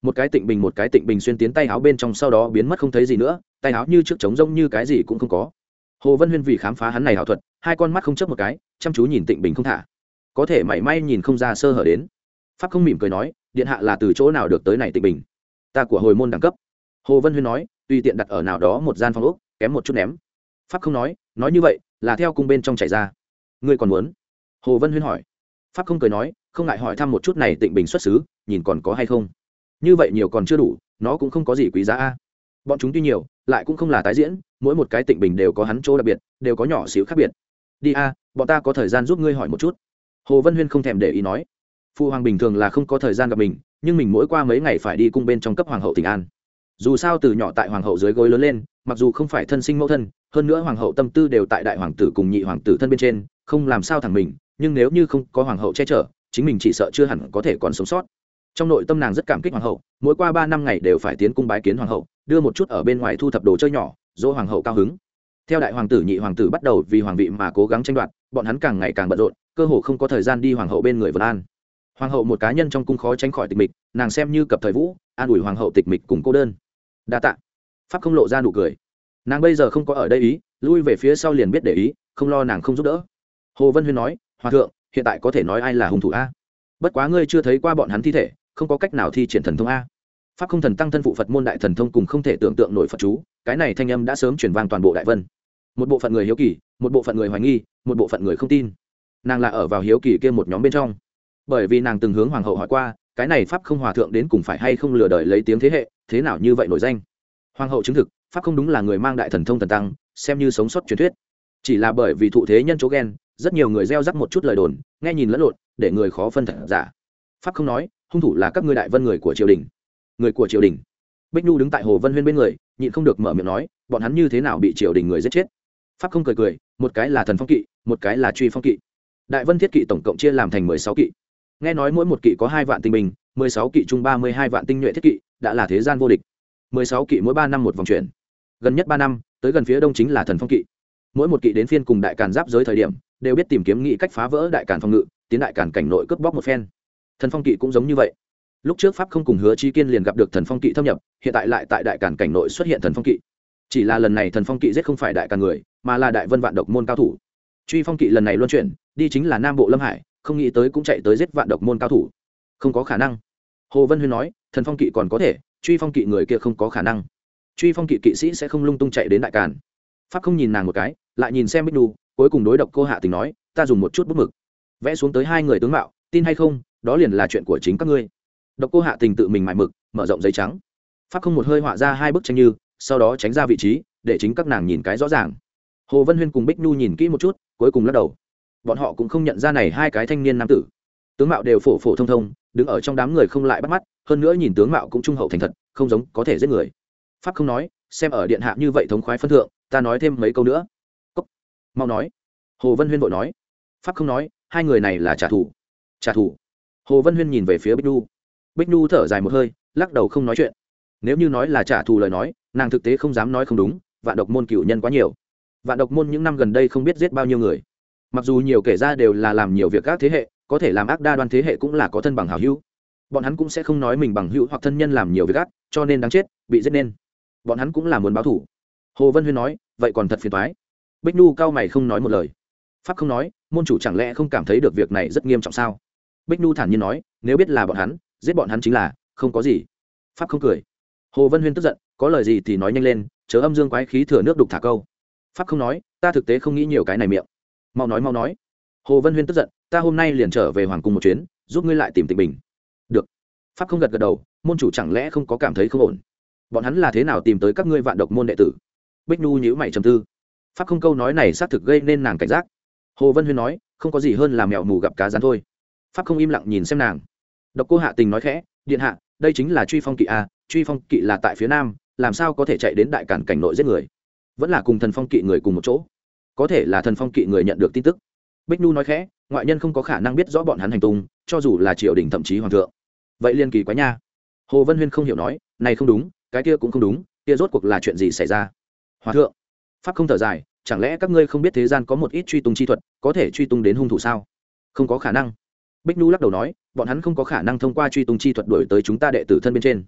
một cái tịnh bình một cái tịnh bình xuyên tiến tay áo bên trong, sau đó biến mất không thấy gì nữa, tay áo như trước trống rỗng như cái gì cũng không có. Hồ Vân Huyên vì khám phá hắn này ảo thuật, hai con mắt không chớp một cái, chăm chú nhìn tịnh bình không thả, có thể mảy may nhìn không ra sơ hở đến. Pháp không mỉm cười nói, điện hạ là từ chỗ nào được tới này tịnh bình? Ta của hồi môn đẳng cấp. Hồ Vân Huyên nói, tùy tiện đặt ở nào đó một gian phòng ốc, kém một chút ném. Pháp không nói, nói như vậy là theo cung bên trong chảy ra. Ngươi còn muốn? Hồ Vân Huyên hỏi. Pháp không cười nói, không ngại hỏi thăm một chút này tịnh bình xuất xứ, nhìn còn có hay không. Như vậy nhiều còn chưa đủ, nó cũng không có gì quý giá a. Bọn chúng tuy nhiều, lại cũng không là tái diễn, mỗi một cái tịnh bình đều có hắn chỗ đặc biệt, đều có nhỏ xíu khác biệt. Đi a, bọn ta có thời gian giúp ngươi hỏi một chút. Hồ Vân Huyên không thèm để ý nói. Phụ hoàng bình thường là không có thời gian gặp mình, nhưng mình mỗi qua mấy ngày phải đi cung bên trong cấp hoàng hậu thỉnh an. Dù sao từ nhỏ tại hoàng hậu dưới gối lớn lên, mặc dù không phải thân sinh mẫu thân, hơn nữa hoàng hậu tâm tư đều tại đại hoàng tử cùng nhị hoàng tử thân bên trên, không làm sao thẳng mình, nhưng nếu như không có hoàng hậu che chở, chính mình chỉ sợ chưa hẳn có thể còn sống sót. Trong nội tâm nàng rất cảm kích hoàng hậu, mỗi qua ba năm ngày đều phải tiến cung bái kiến hoàng hậu, đưa một chút ở bên ngoài thu thập đồ chơi nhỏ, dỗ hoàng hậu cao hứng. Theo đại hoàng tử nhị hoàng tử bắt đầu vì hoàng vị mà cố gắng tranh đoạt, bọn hắn càng ngày càng bận rộn, cơ hồ không có thời gian đi hoàng hậu bên người vân an. Hoàng hậu một cá nhân trong cung khó tránh khỏi tịch mịch, nàng xem như cập thời vũ, an ủi hoàng hậu tịch mịch cùng cô đơn. Đa tạ. Pháp không lộ ra nụ cười. Nàng bây giờ không có ở đây ý, lui về phía sau liền biết để ý, không lo nàng không giúp đỡ. Hồ Vân Huyên nói, hòa thượng, hiện tại có thể nói ai là hung thủ a? Bất quá ngươi chưa thấy qua bọn hắn thi thể, không có cách nào thi triển thần thông a. Pháp không thần tăng thân phụ Phật môn đại thần thông cùng không thể tưởng tượng nổi Phật chú, cái này thanh âm đã sớm truyền vang toàn bộ đại vân. Một bộ phận người hiếu kỳ, một bộ phận người hoài nghi, một bộ phận người không tin. Nàng là ở vào hiếu kỳ kia một nhóm bên trong, bởi vì nàng từng hướng hoàng hậu hỏi qua, cái này pháp không hòa thượng đến cùng phải hay không lừa đời lấy tiếng thế hệ, thế nào như vậy nổi danh. Hoàng hậu chứng thực, pháp không đúng là người mang đại thần thông thần tăng, xem như sống sót truyền thuyết. Chỉ là bởi vì thụ thế nhân chỗ ghen, rất nhiều người gieo rắc một chút lời đồn, nghe nhìn lẫn lộn, để người khó phân thật giả. Pháp không nói, hung thủ là các ngươi đại vân người của triều đình. Người của triều đình. Bích Nhu đứng tại Hồ Vân Huyên bên người, nhịn không được mở miệng nói, bọn hắn như thế nào bị triều đình người giết chết? Pháp không cười cười, một cái là thần phong kỵ, một cái là truy phong kỵ. Đại vân thiết kỵ tổng cộng chia làm thành mười sáu kỵ. Nghe nói mỗi một kỵ có hai vạn tinh binh, mười sáu kỵ chung ba mươi hai vạn tinh nhuệ thiết kỵ, đã là thế gian vô địch. mười sáu kỵ mỗi ba năm một vòng chuyển. Gần nhất ba năm, tới gần phía đông chính là thần phong kỵ. Mỗi một kỵ đến phiên cùng đại càn giáp giới thời điểm, đều biết tìm kiếm nghị cách phá vỡ đại càn phòng ngự, tiến đại càn cảnh nội cướp bóc một phen. Thần phong kỵ cũng giống như vậy. Lúc trước pháp không cùng Hứa Chí Kiên liền gặp được thần phong kỵ thâm nhập, hiện tại lại tại đại càn cảnh nội xuất hiện thần phong kỵ. Chỉ là lần này thần phong kỵ giết không phải đại càn người, mà là đại vân vạn độc môn cao thủ. Truy phong kỵ lần này luân chuyển, đi chính là nam bộ Lâm Hải, không nghĩ tới cũng chạy tới giết vạn độc môn cao thủ. Không có khả năng. Hồ Vân Huyên nói, thần phong kỵ còn có thể, truy phong kỵ người kia không có khả năng. Truy phong kỵ kỵ sĩ sẽ không lung tung chạy đến đại càn. Pháp không nhìn nàng một cái, lại nhìn xem Bích Nhu, cuối cùng đối Độc Cô Hạ Tình nói, ta dùng một chút bút mực vẽ xuống tới hai người tướng mạo, tin hay không, đó liền là chuyện của chính các ngươi. Độc Cô Hạ Tình tự mình mài mực, mở rộng giấy trắng. Pháp không một hơi họa ra hai bức tranh như, sau đó tránh ra vị trí, để chính các nàng nhìn cái rõ ràng. Hồ Vân Huyên cùng Bích Nhu nhìn kỹ một chút, cuối cùng lắc đầu. Bọn họ cũng không nhận ra này hai cái thanh niên nam tử, tướng mạo đều phổ phổ thông thông, đứng ở trong đám người không lại bắt mắt, hơn nữa nhìn tướng mạo cũng trung hậu thành thật, không giống có thể giết người. Pháp không nói, xem ở điện hạ như vậy thống khoái phân thượng, ta nói thêm mấy câu nữa. Cốc. Mau nói. Hồ Vân Huyên vội nói. Pháp không nói, hai người này là trả thù. Trả thù. Hồ Vân Huyên nhìn về phía Bích Nhu. Bích Nhu thở dài một hơi, lắc đầu không nói chuyện. Nếu như nói là trả thù lời nói, nàng thực tế không dám nói không đúng, vạn độc môn cửu nhân quá nhiều. Vạn độc môn những năm gần đây không biết giết bao nhiêu người. Mặc dù nhiều kể ra đều là làm nhiều việc các thế hệ, có thể làm ác đa đoan thế hệ cũng là có thân bằng hảo hữu. Bọn hắn cũng sẽ không nói mình bằng hữu hoặc thân nhân làm nhiều việc ác, cho nên đáng chết, bị giết nên. Bọn hắn cũng là muốn báo thù. Hồ Vân Huyên nói, vậy còn thật phiền toái. Bích Nhu cao mày không nói một lời. Pháp không nói, môn chủ chẳng lẽ không cảm thấy được việc này rất nghiêm trọng sao? Bích Nhu thản nhiên nói, nếu biết là bọn hắn, giết bọn hắn chính là, không có gì. Pháp không cười. Hồ Vân Huyên tức giận, có lời gì thì nói nhanh lên, chớ âm dương quái khí thừa nước đục thả câu. Pháp không nói, ta thực tế không nghĩ nhiều cái này miệng. Mau nói mau nói. Hồ Vân Huyên tức giận, ta hôm nay liền trở về hoàng cung một chuyến, giúp ngươi lại tìm Tịnh Bình. Được. Pháp không gật gật đầu, môn chủ chẳng lẽ không có cảm thấy không ổn? Bọn hắn là thế nào tìm tới các ngươi vạn độc môn đệ tử? Bích Nhu nhíu mày trầm tư. Pháp không câu nói này xác thực gây nên nàng cảnh giác. Hồ Vân Huyên nói, không có gì hơn là mèo mù gặp cá rán thôi. Pháp không im lặng nhìn xem nàng. Độc Cô Hạ Tình nói khẽ, điện hạ, đây chính là truy phong kỵ a, truy phong kỵ là tại phía nam, làm sao có thể chạy đến đại cản cảnh nội giết người? Vẫn là cùng thần phong kỵ người cùng một chỗ. Có thể là thần phong kỵ người nhận được tin tức. Bích Nhu nói khẽ, ngoại nhân không có khả năng biết rõ bọn hắn hành tung, cho dù là triều đình thậm chí hoàng thượng. Vậy liên kỳ quá nha. Hồ Vân Huyên không hiểu nói, này không đúng, cái kia cũng không đúng, kia rốt cuộc là chuyện gì xảy ra? Hoàng thượng. Pháp không thở dài, chẳng lẽ các ngươi không biết thế gian có một ít truy tung chi thuật, có thể truy tung đến hung thủ sao? Không có khả năng. Bích Nhu lắc đầu nói, bọn hắn không có khả năng thông qua truy tung chi thuật đuổi tới chúng ta đệ tử thân bên trên.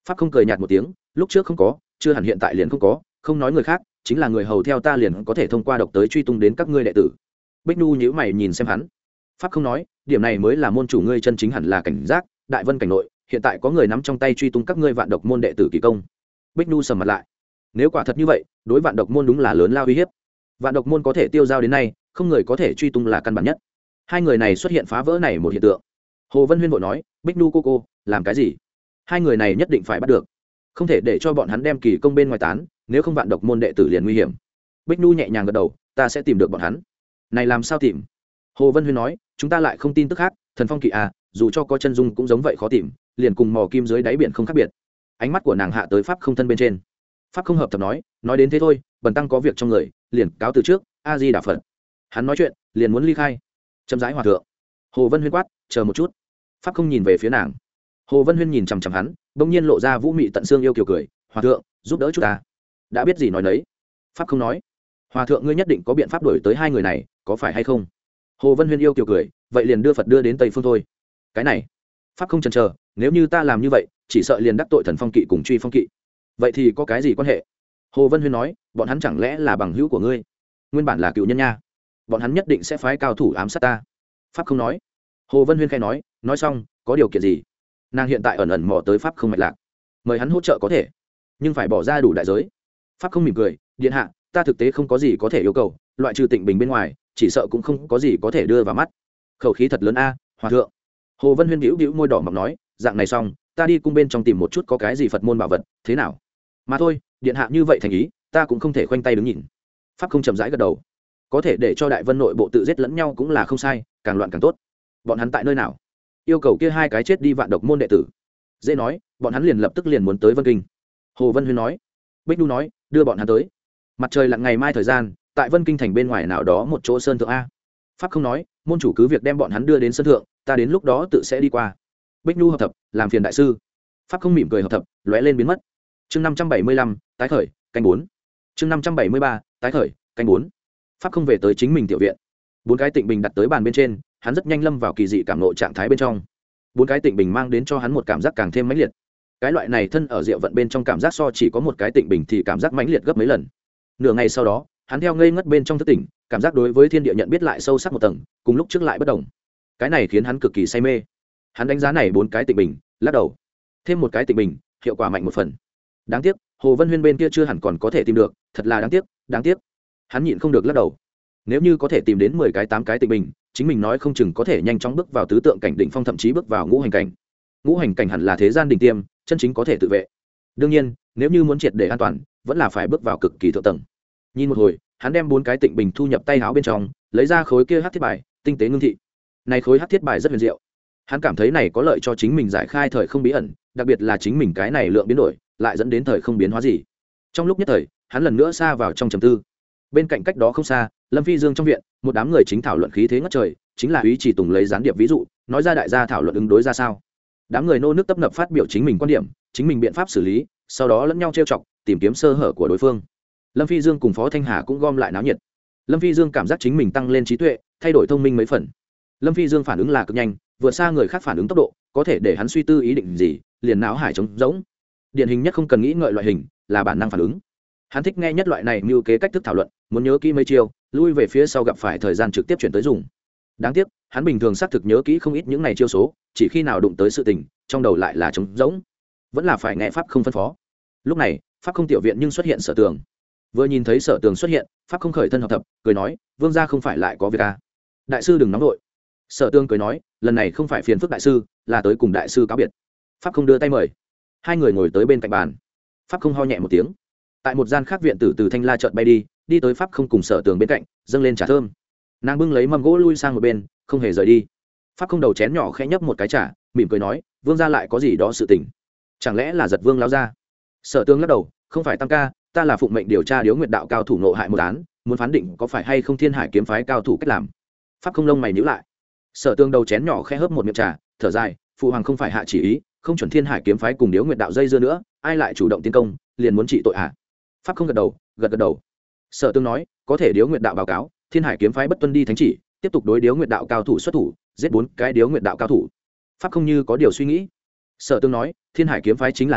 Pháp không cười nhạt một tiếng, lúc trước không có, chưa hẳn hiện tại liền không có, không nói người khác, chính là người hầu theo ta liền có thể thông qua độc tới truy tung đến các ngươi đệ tử. Bích Nu nhíu mày nhìn xem hắn. Pháp không nói, điểm này mới là môn chủ ngươi chân chính hẳn là cảnh giác, Đại Vân cảnh nội, hiện tại có người nắm trong tay truy tung các ngươi vạn độc môn đệ tử kỳ công. Bích Nu sầm mặt lại. Nếu quả thật như vậy, đối vạn độc môn đúng là lớn lao uy hiếp. Vạn độc môn có thể tiêu giao đến nay, không người có thể truy tung là căn bản nhất. Hai người này xuất hiện phá vỡ này một hiện tượng. Hồ Vân Huyên vội nói, Bích Nu cô cô, làm cái gì? Hai người này nhất định phải bắt được, không thể để cho bọn hắn đem kỳ công bên ngoài tán, nếu không vạn độc môn đệ tử liền nguy hiểm. Bích Nu nhẹ nhàng gật đầu, ta sẽ tìm được bọn hắn. Này làm sao tìm? Hồ Vân Huyên nói, chúng ta lại không tin tức khác, thần phong kỵ à, dù cho có chân dung cũng giống vậy khó tìm, liền cùng mò kim dưới đáy biển không khác biệt. Ánh mắt của nàng hạ tới pháp không thân bên trên. Pháp không hợp thập nói, nói đến thế thôi, bần tăng có việc trong người, liền cáo từ trước, a di đà phật. Hắn nói chuyện, liền muốn ly khai. Chậm rãi hòa thượng. Hồ Vân Huyên quát, chờ một chút. Pháp không nhìn về phía nàng. Hồ Vân Huyên nhìn chằm chằm hắn, bỗng nhiên lộ ra vũ mị tận xương yêu kiều cười, hòa thượng, giúp đỡ chút ta. Đã biết gì nói nấy. Pháp không nói, hòa thượng ngươi nhất định có biện pháp đuổi tới hai người này, có phải hay không? Hồ Vân Huyên yêu kiều cười, vậy liền đưa Phật đưa đến Tây Phương thôi. Cái này, Pháp không chần chờ, nếu như ta làm như vậy, chỉ sợ liền đắc tội thần phong kỵ cùng truy phong kỵ. Vậy thì có cái gì quan hệ? Hồ Vân Huyên nói, bọn hắn chẳng lẽ là bằng hữu của ngươi? Nguyên bản là cựu nhân nha, bọn hắn nhất định sẽ phái cao thủ ám sát ta. Pháp không nói. Hồ Vân Huyên khai nói, nói xong, có điều kiện gì? Nàng hiện tại ẩn ẩn mò tới pháp không mạch lạc, mời hắn hỗ trợ có thể, nhưng phải bỏ ra đủ đại giới. Pháp không mỉm cười, điện hạ, ta thực tế không có gì có thể yêu cầu, loại trừ Tịnh Bình bên ngoài, chỉ sợ cũng không có gì có thể đưa vào mắt. Khẩu khí thật lớn a, hòa thượng. Hồ Vân Huyên bĩu bĩu môi đỏ mọng nói, dạng này xong, ta đi cung bên trong tìm một chút có cái gì Phật môn bảo vật, thế nào? Mà thôi, điện hạ như vậy thành ý, ta cũng không thể khoanh tay đứng nhìn. Pháp không chậm rãi gật đầu, có thể để cho Đại Vân nội bộ tự giết lẫn nhau cũng là không sai, càng loạn càng tốt. Bọn hắn tại nơi nào? Yêu cầu kia hai cái chết đi vạn độc môn đệ tử. Dễ nói, bọn hắn liền lập tức liền muốn tới Vân Kinh. Hồ Vân Huyên nói. Bích Nu nói, đưa bọn hắn tới. Mặt trời lặn ngày mai thời gian, tại Vân Kinh thành bên ngoài nào đó một chỗ sơn thượng a. Pháp không nói, môn chủ cứ việc đem bọn hắn đưa đến sơn thượng, ta đến lúc đó tự sẽ đi qua. Bích Nu hợp thập, làm phiền đại sư. Pháp không mỉm cười hợp thập, lóe lên biến mất. Chương năm trăm bảy mươi lăm, tái khởi, canh bốn. Chương năm trăm bảy mươi ba, tái khởi, canh bốn. Pháp không về tới chính mình tiểu viện. Bốn cái tịnh bình đặt tới bàn bên trên, hắn rất nhanh lâm vào kỳ dị cảm ngộ trạng thái bên trong. Bốn cái tịnh bình mang đến cho hắn một cảm giác càng thêm mãnh liệt. Cái loại này thân ở diệu vận bên trong cảm giác so chỉ có một cái tịnh bình thì cảm giác mãnh liệt gấp mấy lần. Nửa ngày sau đó, hắn theo ngây ngất bên trong thức tỉnh, cảm giác đối với thiên địa nhận biết lại sâu sắc một tầng, cùng lúc trước lại bất đồng. Cái này khiến hắn cực kỳ say mê. Hắn đánh giá này bốn cái tịnh bình, lắc đầu. Thêm một cái tịnh bình, hiệu quả mạnh một phần. Đáng tiếc, Hồ Vân Huyên bên kia chưa hẳn còn có thể tìm được, thật là đáng tiếc, đáng tiếc. Hắn nhịn không được lắc đầu. Nếu như có thể tìm đến mười cái tám cái tịnh bình, chính mình nói không chừng có thể nhanh chóng bước vào tứ tượng cảnh đỉnh phong, thậm chí bước vào ngũ hành cảnh. Ngũ hành cảnh hẳn là thế gian đỉnh tiêm, chân chính có thể tự vệ. Đương nhiên, nếu như muốn triệt để an toàn, vẫn là phải bước vào cực kỳ thượng tầng. Nhìn một hồi, hắn đem bốn cái tịnh bình thu nhập tay áo bên trong, lấy ra khối kia hắc thiết bài, tinh tế ngưng thị. Này khối hắc thiết bài rất huyền diệu. Hắn cảm thấy này có lợi cho chính mình giải khai thời không bí ẩn, đặc biệt là chính mình cái này lượng biến đổi, lại dẫn đến thời không biến hóa gì. Trong lúc nhất thời, hắn lần nữa xa vào trong trầm tư. Bên cạnh cách đó không xa, Lâm Phi Dương trong viện, một đám người chính thảo luận khí thế ngất trời, chính là Úy Chỉ Tùng lấy gián điệp ví dụ, nói ra đại gia thảo luận ứng đối ra sao. Đám người nô nước tấp nập phát biểu chính mình quan điểm, chính mình biện pháp xử lý, sau đó lẫn nhau trêu chọc, tìm kiếm sơ hở của đối phương. Lâm Phi Dương cùng Phó Thanh Hà cũng gom lại náo nhiệt. Lâm Phi Dương cảm giác chính mình tăng lên trí tuệ, thay đổi thông minh mấy phần. Lâm Phi Dương phản ứng là cực nhanh, vượt xa người khác phản ứng tốc độ, có thể để hắn suy tư ý định gì, liền não hải trống rỗng. Điển hình nhất không cần nghĩ ngợi loại hình, là bản năng phản ứng. Hắn thích nghe nhất loại này mưu kế cách thức thảo luận, muốn nhớ kỹ mấy chiêu, lui về phía sau gặp phải thời gian trực tiếp chuyển tới dùng. Đáng tiếc, hắn bình thường xác thực nhớ kỹ không ít những này chiêu số, chỉ khi nào đụng tới sự tình, trong đầu lại là trống rỗng. Vẫn là phải nghe pháp không phân phó. Lúc này, pháp không tiểu viện nhưng xuất hiện Sở Tường. Vừa nhìn thấy Sở Tường xuất hiện, pháp không khởi thân hợp thập, cười nói, vương gia không phải lại có việc à? Đại sư đừng nóng nội. Sở Tường cười nói, lần này không phải phiền phức đại sư, là tới cùng đại sư cáo biệt. Pháp không đưa tay mời. Hai người ngồi tới bên cạnh bàn. Pháp không ho nhẹ một tiếng. Tại một gian khác viện tử từ thanh la chợt bay đi, đi tới pháp không cùng Sở Tường bên cạnh, dâng lên trà thơm. Nàng bưng lấy mâm gỗ lui sang một bên, không hề rời đi. Pháp không đầu chén nhỏ khẽ nhấp một cái trà, mỉm cười nói, vương gia lại có gì đó sự tình, chẳng lẽ là giật vương lão gia? Sở Tường lắc đầu, không phải tam ca, ta là phụng mệnh điều tra Điếu Nguyệt đạo cao thủ nộ hại một án, muốn phán định có phải hay không Thiên Hải kiếm phái cao thủ cách làm. Pháp không lông mày nhíu lại. Sở Tường đầu chén nhỏ khẽ hớp một miệng trà, thở dài, phụ hoàng không phải hạ chỉ ý, không chuẩn Thiên Hải kiếm phái cùng Điếu Nguyệt đạo dây dưa nữa, ai lại chủ động tiến công, liền muốn trị tội hạ. Pháp không gật đầu, gật gật đầu. Sở Tường nói, có thể Điếu Nguyệt đạo báo cáo, Thiên Hải kiếm phái bất tuân đi thánh chỉ, tiếp tục đối Điếu Nguyệt đạo cao thủ xuất thủ, giết bốn cái Điếu Nguyệt đạo cao thủ. Pháp không như có điều suy nghĩ. Sở Tường nói, Thiên Hải kiếm phái chính là nói,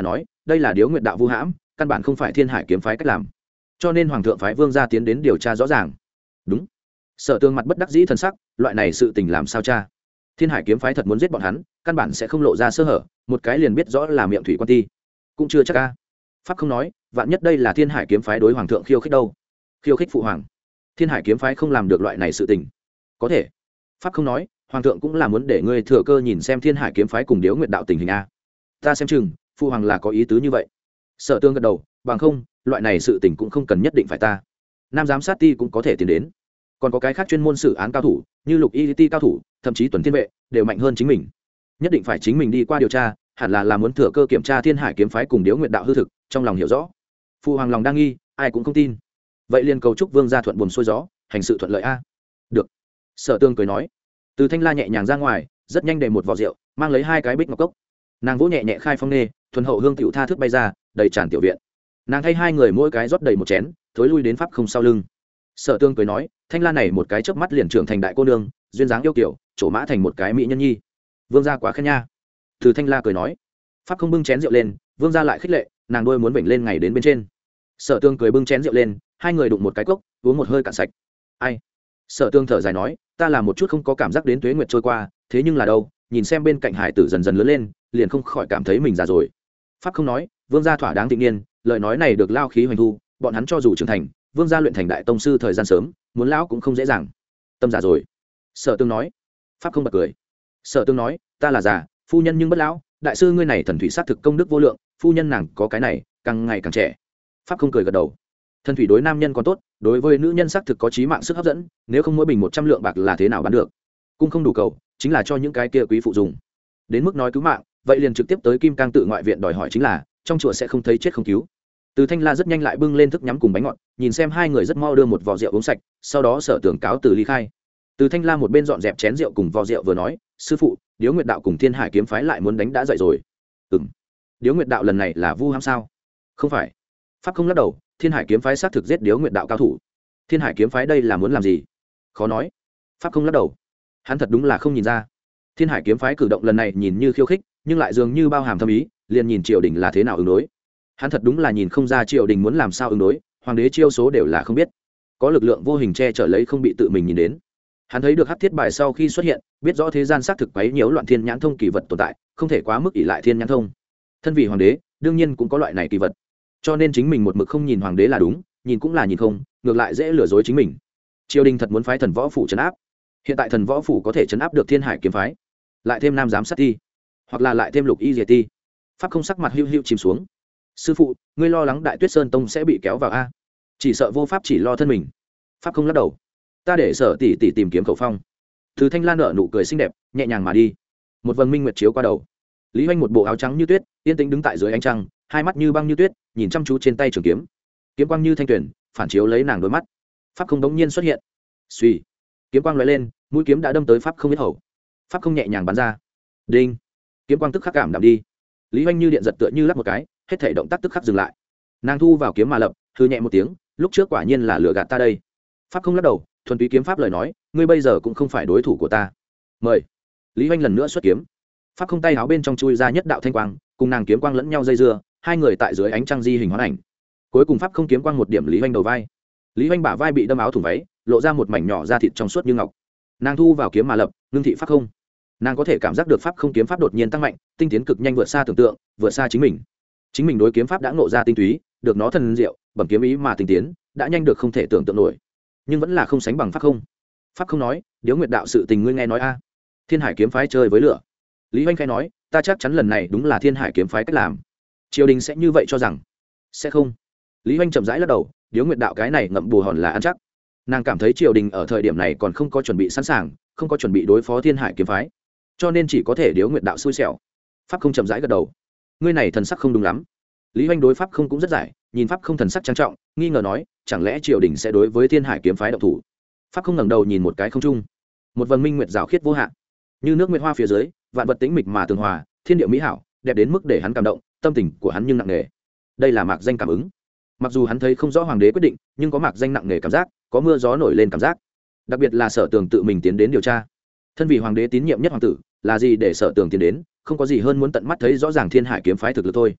đây là điếu nguyệt đạo vu hãm, căn bản không phải thiên hải kiếm phái cách làm, cho nên hoàng thượng phái vương gia tiến đến điều tra rõ ràng. Đúng. Sở Tương mặt bất đắc dĩ thân sắc, loại này sự tình làm sao cha? Thiên hải kiếm phái thật muốn giết bọn hắn, căn bản sẽ không lộ ra sơ hở, một cái liền biết rõ là miệng thủy quan ti. Cũng chưa chắc a. Pháp không nói, vạn nhất đây là thiên hải kiếm phái đối hoàng thượng khiêu khích đâu? Khiêu khích phụ hoàng. Thiên hải kiếm phái không làm được loại này sự tình. Có thể. Pháp không nói, hoàng thượng cũng là muốn để ngươi thừa cơ nhìn xem thiên hải kiếm phái cùng điếu nguyệt đạo tình hình a. Ta xem chừng, phụ hoàng là có ý tứ như vậy. Sở Tương gật đầu, bằng không, loại này sự tình cũng không cần nhất định phải ta. Nam giám sát ti cũng có thể tiến đến, còn có cái khác chuyên môn xử án cao thủ như lục y ti cao thủ, thậm chí tuần thiên vệ đều mạnh hơn chính mình. Nhất định phải chính mình đi qua điều tra, hẳn là là muốn thừa cơ kiểm tra thiên hải kiếm phái cùng điếu nguyệt đạo hư thực, trong lòng hiểu rõ. Phụ hoàng lòng đang nghi, ai cũng không tin. Vậy liền cầu chúc vương gia thuận buồm xuôi gió, hành sự thuận lợi a. Được. Sở Tương cười nói. Từ Thanh La nhẹ nhàng ra ngoài, rất nhanh để một vò rượu, mang lấy hai cái bích ngọc cốc. Nàng vỗ nhẹ nhẹ khai phong nê, thuần hậu hương tiểu tha thức bay ra, đầy tràn tiểu viện. Nàng thay hai người mỗi cái rót đầy một chén, thối lui đến pháp không sau lưng. Sở Tương cười nói, Thanh La này một cái chớp mắt liền trưởng thành đại cô nương, duyên dáng yêu kiều, trổ mã thành một cái mỹ nhân nhi. Vương gia quá khen nha. Từ Thanh La cười nói. Pháp không bưng chén rượu lên, vương gia lại khích lệ, nàng đôi muốn vểnh lên ngày đến bên trên. Sở Tương cười bưng chén rượu lên, hai người đụng một cái cốc, uống một hơi cạn sạch. Ai? Sở Tương thở dài nói, ta là một chút không có cảm giác đến tuế nguyệt trôi qua, thế nhưng là đâu, nhìn xem bên cạnh hải tử dần dần lớn lên, liền không khỏi cảm thấy mình già rồi. Pháp không nói, vương gia thỏa đáng tịnh niên, lời nói này được lao khí hoành thu, bọn hắn cho dù trưởng thành, vương gia luyện thành đại tông sư thời gian sớm, muốn lão cũng không dễ dàng. Tâm già rồi. Sở Tương nói. Pháp không bật cười. Sở Tương nói, ta là già, phu nhân nhưng bất lão, đại sư ngươi này thần thủy sát thực công đức vô lượng, phu nhân nàng có cái này, càng ngày càng trẻ. Pháp không cười gật đầu. Thần thủy đối nam nhân còn tốt, đối với nữ nhân xác thực có trí mạng sức hấp dẫn, nếu không mỗi bình một trăm lượng bạc là thế nào bán được. Cung không đủ cầu, chính là cho những cái kia quý phụ dùng. Đến mức nói cứu mạng, vậy liền trực tiếp tới Kim Cang tự ngoại viện đòi hỏi chính là, trong chùa sẽ không thấy chết không cứu. Từ Thanh La rất nhanh lại bưng lên thức nhắm cùng bánh ngọt, nhìn xem hai người rất mau đưa một vò rượu uống sạch, sau đó Sở Tưởng cáo từ ly khai. Từ Thanh La một bên dọn dẹp chén rượu cùng vò rượu vừa nói, sư phụ, Điếu Nguyệt đạo cùng Thiên Hải kiếm phái lại muốn đánh đã dậy rồi. Ừm. Điếu Nguyệt đạo lần này là vu hãm sao? Không phải. Pháp không lắc đầu, Thiên Hải kiếm phái xác thực giết Điếu Nguyệt đạo cao thủ. Thiên Hải kiếm phái đây là muốn làm gì? Khó nói. Pháp không lắc đầu. Hắn thật đúng là không nhìn ra. Thiên Hải kiếm phái cử động lần này nhìn như khiêu khích, nhưng lại dường như bao hàm thâm ý, liền nhìn triều đình là thế nào ứng đối. Hắn thật đúng là nhìn không ra triều đình muốn làm sao ứng đối, hoàng đế chiêu số đều là không biết. Có lực lượng vô hình che chở lấy không bị tự mình nhìn đến. Hắn thấy được hắc thiết bài sau khi xuất hiện, biết rõ thế gian xác thực quấy nhiễu loạn thiên nhãn thông kỳ vật tồn tại, không thể quá mức ỷ lại thiên nhãn thông. Thân vì hoàng đế, đương nhiên cũng có loại này kỳ vật. Cho nên chính mình một mực không nhìn hoàng đế là đúng, nhìn cũng là nhìn không, ngược lại dễ lừa dối chính mình. Triều đình thật muốn phái thần võ phủ trấn áp. Hiện tại thần võ phủ có thể trấn áp được Thiên Hải kiếm phái, lại thêm nam giám sát ti, hoặc là lại thêm lục y diệt ti. Pháp không sắc mặt hưu hưu chìm xuống. Sư phụ, ngươi lo lắng Đại Tuyết Sơn tông sẽ bị kéo vào a? Chỉ sợ vô pháp chỉ lo thân mình. Pháp không lắc đầu. Ta để Sở tỷ tỷ tìm kiếm khẩu phong. Thứ Thanh Lan nở nụ cười xinh đẹp, nhẹ nhàng mà đi. Một vầng minh nguyệt chiếu qua đầu. Lý Hoành một bộ áo trắng như tuyết, yên tĩnh đứng tại dưới ánh trăng, hai mắt như băng như tuyết, nhìn chăm chú trên tay trường kiếm. Kiếm quang như thanh tuyển, phản chiếu lấy nàng đôi mắt. Pháp không đống nhiên xuất hiện. Suy, kiếm quang lóe lên, mũi kiếm đã đâm tới Pháp không biết hầu. Pháp không nhẹ nhàng bắn ra. Đinh, kiếm quang tức khắc cảm đạm đi. Lý Hoành như điện giật tựa như lắc một cái, hết thảy động tác tức khắc dừng lại. Nàng thu vào kiếm mà lập, hư nhẹ một tiếng, lúc trước quả nhiên là lừa gạt ta đây. Pháp không lắc đầu, thuần túy kiếm pháp lời nói, ngươi bây giờ cũng không phải đối thủ của ta. Mời. Lý Hoành lần nữa xuất kiếm. Pháp không tay áo bên trong chui ra nhất đạo thanh quang, cùng nàng kiếm quang lẫn nhau dây dưa, hai người tại dưới ánh trăng di hình hóa ảnh. Cuối cùng Pháp không kiếm quang một điểm Lý Hoành đầu vai. Lý Hoành bả vai bị đâm áo thủng váy, lộ ra một mảnh nhỏ da thịt trong suốt như ngọc. Nàng thu vào kiếm mà lập, ngưng thị Pháp không. Nàng có thể cảm giác được Pháp không kiếm pháp đột nhiên tăng mạnh, tinh tiến cực nhanh vượt xa tưởng tượng, vượt xa chính mình. Chính mình đối kiếm pháp đã ngộ ra tinh túy, được nó thần diệu, bẩm kiếm ý mà tinh tiến, đã nhanh được không thể tưởng tượng nổi. Nhưng vẫn là không sánh bằng Pháp không. Pháp không nói, Điếu Nguyệt đạo sự tình ngươi nghe nói a? Thiên Hải kiếm phái chơi với lửa. Lý Hoành khai nói, ta chắc chắn lần này đúng là Thiên Hải kiếm phái cách làm. Triều đình sẽ như vậy cho rằng? Sẽ không. Lý Hoành chậm rãi lắc đầu, Điếu Nguyệt đạo cái này ngậm bù hòn là ăn chắc. Nàng cảm thấy triều đình ở thời điểm này còn không có chuẩn bị sẵn sàng, không có chuẩn bị đối phó Thiên Hải kiếm phái, cho nên chỉ có thể Điếu Nguyệt đạo xui xẻo. Pháp không chậm rãi gật đầu. Ngươi này thần sắc không đúng lắm. Lý Hoành đối Pháp không cũng rất giải, nhìn Pháp không thần sắc trang trọng, nghi ngờ nói, chẳng lẽ triều đình sẽ đối với Thiên Hải kiếm phái động thủ? Pháp không ngẩng đầu nhìn một cái không trung, một vầng minh nguyệt rào khiết vô hạn, như nước nguyệt hoa phía dưới, vạn vật tĩnh mịch mà tường hòa, thiên địa mỹ hảo, đẹp đến mức để hắn cảm động, tâm tình của hắn nhưng nặng nề. Đây là mạc danh cảm ứng. Mặc dù hắn thấy không rõ hoàng đế quyết định, nhưng có mạc danh nặng nề cảm giác, có mưa gió nổi lên cảm giác. Đặc biệt là Sở Tường tự mình tiến đến điều tra. Thân vì hoàng đế tín nhiệm nhất hoàng tử, là gì để Sở Tường tiến đến, không có gì hơn muốn tận mắt thấy rõ ràng Thiên Hải kiếm phái thực lực thôi.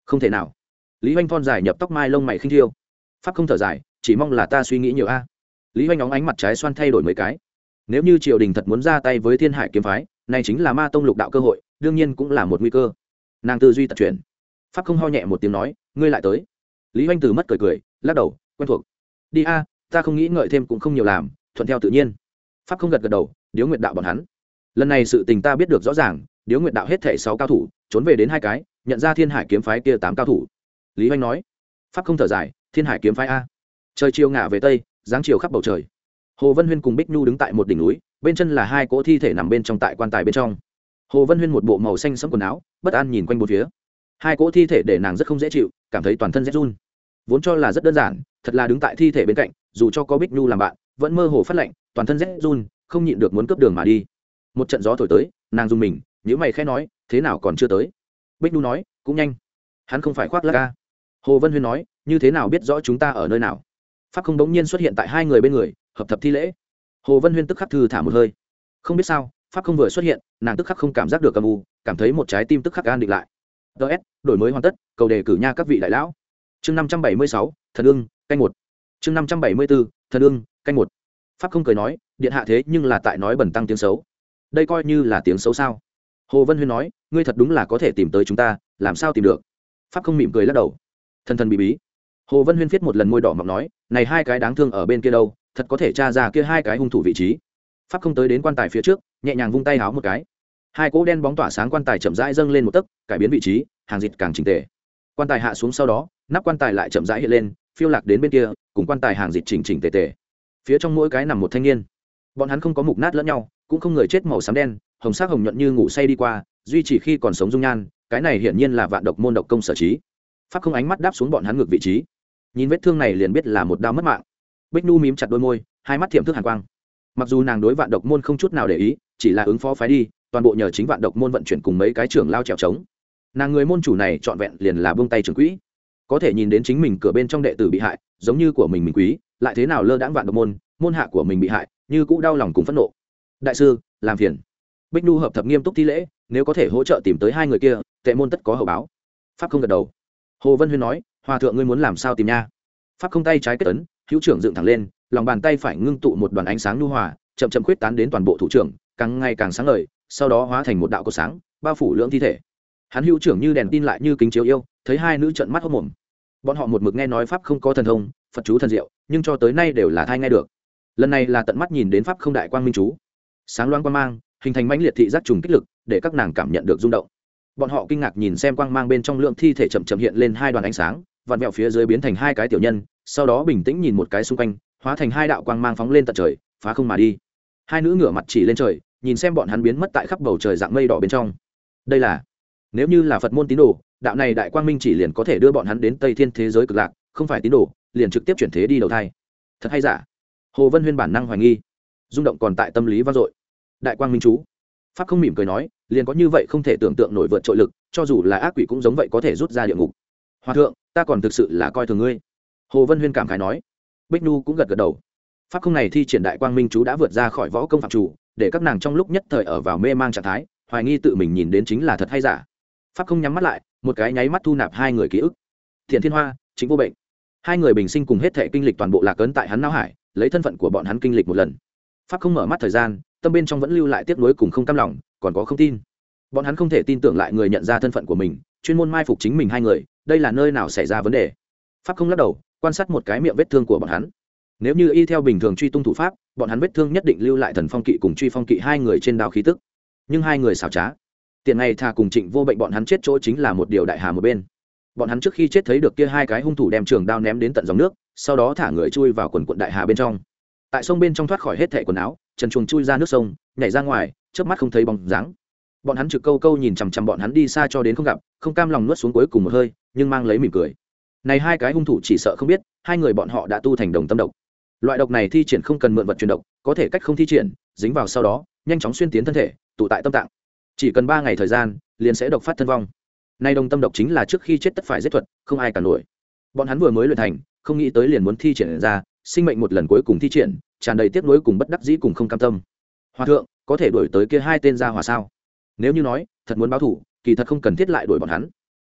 Không thể nào. Lý Hoành thon dài nhập tóc mai lông mày khinh thiêu. Pháp không thở dài, chỉ mong là ta suy nghĩ nhiều a. Lý Hoành óng ánh mặt trái xoan thay đổi mấy cái. Nếu như triều đình thật muốn ra tay với Thiên Hải kiếm phái, này chính là ma tông lục đạo cơ hội, đương nhiên cũng là một nguy cơ. Nàng tư duy tật chuyển. Pháp không ho nhẹ một tiếng nói, ngươi lại tới. Lý Hoành từ mất cười cười, lắc đầu, quen thuộc. Đi a, ta không nghĩ ngợi thêm cũng không nhiều làm, thuận theo tự nhiên. Pháp không gật gật đầu, Điếu Nguyệt đạo bọn hắn. Lần này sự tình ta biết được rõ ràng, Điếu Nguyệt đạo hết thảy sáu cao thủ, trốn về đến hai cái, nhận ra Thiên Hải kiếm phái kia tám cao thủ. Lý Hoành nói. Pháp không thở dài, Thiên Hải kiếm phái a. Trời chiều ngả về tây, dáng chiều khắp bầu trời. Hồ Vân Huyên cùng Bích Nhu đứng tại một đỉnh núi, bên chân là hai cỗ thi thể nằm bên trong tại quan tài bên trong. Hồ Vân Huyên một bộ màu xanh sẫm quần áo, bất an nhìn quanh bốn phía. Hai cỗ thi thể để nàng rất không dễ chịu, cảm thấy toàn thân rét run. Vốn cho là rất đơn giản, thật là đứng tại thi thể bên cạnh, dù cho có Bích Nhu làm bạn, vẫn mơ hồ phát lạnh, toàn thân rét run, không nhịn được muốn cướp đường mà đi. Một trận gió thổi tới, nàng run mình, nhíu mày khẽ nói, thế nào còn chưa tới? Bích Nhu nói, cũng nhanh. Hắn không phải khoác lác a. Hồ Vân Huyên nói, như thế nào biết rõ chúng ta ở nơi nào? Pháp không đống nhiên xuất hiện tại hai người bên người, hợp thập thi lễ. Hồ Vân Huyên tức khắc thư thả một hơi. Không biết sao, Pháp không vừa xuất hiện, nàng tức khắc không cảm giác được âm u, cảm thấy một trái tim tức khắc an định lại. ds đổi mới hoàn tất, cầu đề cử nha các vị đại lão. Chương năm trăm bảy mươi sáu, thần ưng, canh một. Chương năm trăm bảy mươi bốn, thần ưng, canh một. Pháp không cười nói, điện hạ thế nhưng là tại nói bẩn tăng tiếng xấu. Đây coi như là tiếng xấu sao? Hồ Vân Huyên nói, ngươi thật đúng là có thể tìm tới chúng ta, làm sao tìm được? Pháp không mỉm cười lắc đầu. Thần thần bí bí. Hồ Vân Huyên viết một lần môi đỏ mọng nói, này hai cái đáng thương ở bên kia đâu, thật có thể tra ra kia hai cái hung thủ vị trí. Pháp không tới đến quan tài phía trước, nhẹ nhàng vung tay háo một cái. Hai cỗ đen bóng tỏa sáng quan tài chậm rãi dâng lên một tấc, cải biến vị trí, hàng dịch càng chỉnh tề. Quan tài hạ xuống sau đó, nắp quan tài lại chậm rãi hiện lên, phiêu lạc đến bên kia, cùng quan tài hàng dịch chỉnh chỉnh tề tề. Phía trong mỗi cái nằm một thanh niên. Bọn hắn không có mục nát lẫn nhau, cũng không người chết màu xám đen, hồng sắc hồng nhuận như ngủ say đi qua, duy trì khi còn sống dung nhan, cái này hiển nhiên là vạn độc môn độc công sở trí. Pháp không ánh mắt đáp xuống bọn hắn ngược vị trí. Nhìn vết thương này liền biết là một đao mất mạng. Bích Nu mím chặt đôi môi, hai mắt thiểm thức hàn quang. Mặc dù nàng đối vạn độc môn không chút nào để ý, chỉ là ứng phó phái đi, toàn bộ nhờ chính vạn độc môn vận chuyển cùng mấy cái trưởng lao trèo trống. Nàng người môn chủ này trọn vẹn liền là buông tay trưởng quỹ, có thể nhìn đến chính mình cửa bên trong đệ tử bị hại, giống như của mình mình quý, lại thế nào lơ đãng vạn độc môn, môn hạ của mình bị hại, như cũ đau lòng cùng phẫn nộ. Đại sư, làm phiền. Bích Nu hợp thập nghiêm túc thi lễ, nếu có thể hỗ trợ tìm tới hai người kia, tệ môn tất có hậu báo. Pháp không gật đầu. Hồ Vân Huyên nói, hòa thượng ngươi muốn làm sao tìm nha? Pháp không tay trái kết ấn, hữu trưởng dựng thẳng lên, lòng bàn tay phải ngưng tụ một đoàn ánh sáng nhu hòa, chậm chậm khuyết tán đến toàn bộ thủ trưởng, càng ngày càng sáng ngời, sau đó hóa thành một đạo cột sáng, bao phủ lưỡng thi thể. Hắn hữu trưởng như đèn tin lại như kính chiếu yêu, thấy hai nữ trợn mắt hốt mồm. Bọn họ một mực nghe nói pháp không có thần thông, Phật chú thần diệu, nhưng cho tới nay đều là thai nghe được. Lần này là tận mắt nhìn đến pháp không đại quang minh chú, sáng loáng quang mang, hình thành mãnh liệt thị giác trùng kích lực, để các nàng cảm nhận được rung động. Bọn họ kinh ngạc nhìn xem quang mang bên trong lượng thi thể chậm chậm hiện lên hai đoàn ánh sáng, vặn vẹo phía dưới biến thành hai cái tiểu nhân, sau đó bình tĩnh nhìn một cái xung quanh, hóa thành hai đạo quang mang phóng lên tận trời, phá không mà đi. Hai nữ ngửa mặt chỉ lên trời, nhìn xem bọn hắn biến mất tại khắp bầu trời dạng mây đỏ bên trong. Đây là, nếu như là Phật môn tín đồ, đạo này đại quang minh chỉ liền có thể đưa bọn hắn đến Tây Thiên thế giới cực lạc, không phải tín đồ, liền trực tiếp chuyển thế đi đầu thai. Thật hay giả? Hồ Vân Huyên bản năng hoài nghi, rung động còn tại tâm lý vang dội. Đại quang minh chú. Pháp không mỉm cười nói, liền có như vậy không thể tưởng tượng nổi vượt trội lực, cho dù là ác quỷ cũng giống vậy có thể rút ra địa ngục. Hòa thượng, ta còn thực sự là coi thường ngươi. Hồ Vân Huyên cảm khái nói. Bích Nu cũng gật gật đầu. Pháp không này thi triển đại quang minh chú đã vượt ra khỏi võ công phạm chủ, để các nàng trong lúc nhất thời ở vào mê mang trạng thái, hoài nghi tự mình nhìn đến chính là thật hay giả. Pháp không nhắm mắt lại, một cái nháy mắt thu nạp hai người ký ức. Thiện Thiên Hoa, Chính Vô Bệnh, hai người bình sinh cùng hết thệ kinh lịch toàn bộ lạc ấn tại hắn não hải, lấy thân phận của bọn hắn kinh lịch một lần. Pháp không mở mắt thời gian, tâm bên trong vẫn lưu lại tiếc nuối cùng không cam lòng, còn có không tin. Bọn hắn không thể tin tưởng lại người nhận ra thân phận của mình, chuyên môn mai phục chính mình hai người, đây là nơi nào xảy ra vấn đề. Pháp không lắc đầu, quan sát một cái miệng vết thương của bọn hắn. Nếu như y theo bình thường truy tung thủ pháp, bọn hắn vết thương nhất định lưu lại Thần Phong Kỵ cùng Truy Phong Kỵ hai người trên đao khí tức. Nhưng hai người xảo trá, tiền này thà cùng Trịnh Vô Bệnh bọn hắn chết chỗ chính là một điều đại hà một bên. Bọn hắn trước khi chết thấy được kia hai cái hung thủ đem trường đao ném đến tận dòng nước, sau đó thả người chui vào quần quận đại hà bên trong. Tại sông bên trong thoát khỏi hết thảy quần áo, trần truồng chui ra nước sông, nhảy ra ngoài, chớp mắt không thấy bóng dáng. Bọn hắn trực câu câu nhìn chằm chằm bọn hắn đi xa cho đến không gặp, không cam lòng nuốt xuống cuối cùng một hơi, nhưng mang lấy mỉm cười. Này hai cái hung thủ chỉ sợ không biết, hai người bọn họ đã tu thành đồng tâm độc. Loại độc này thi triển không cần mượn vật truyền độc, có thể cách không thi triển, dính vào sau đó, nhanh chóng xuyên tiến thân thể, tụ tại tâm tạng. Chỉ cần ba ngày thời gian, liền sẽ độc phát thân vong. Này đồng tâm độc chính là trước khi chết tất phải giết thuật, không ai cả nổi. Bọn hắn vừa mới luyện thành, không nghĩ tới liền muốn thi triển ra, sinh mệnh một lần cuối cùng thi triển, tràn đầy tiếc nuối cùng bất đắc dĩ cùng không cam tâm. Hòa thượng, có thể đuổi tới kia hai tên gia hỏa sao? Nếu như nói, thật muốn báo thủ, kỳ thật không cần thiết lại đuổi bọn hắn.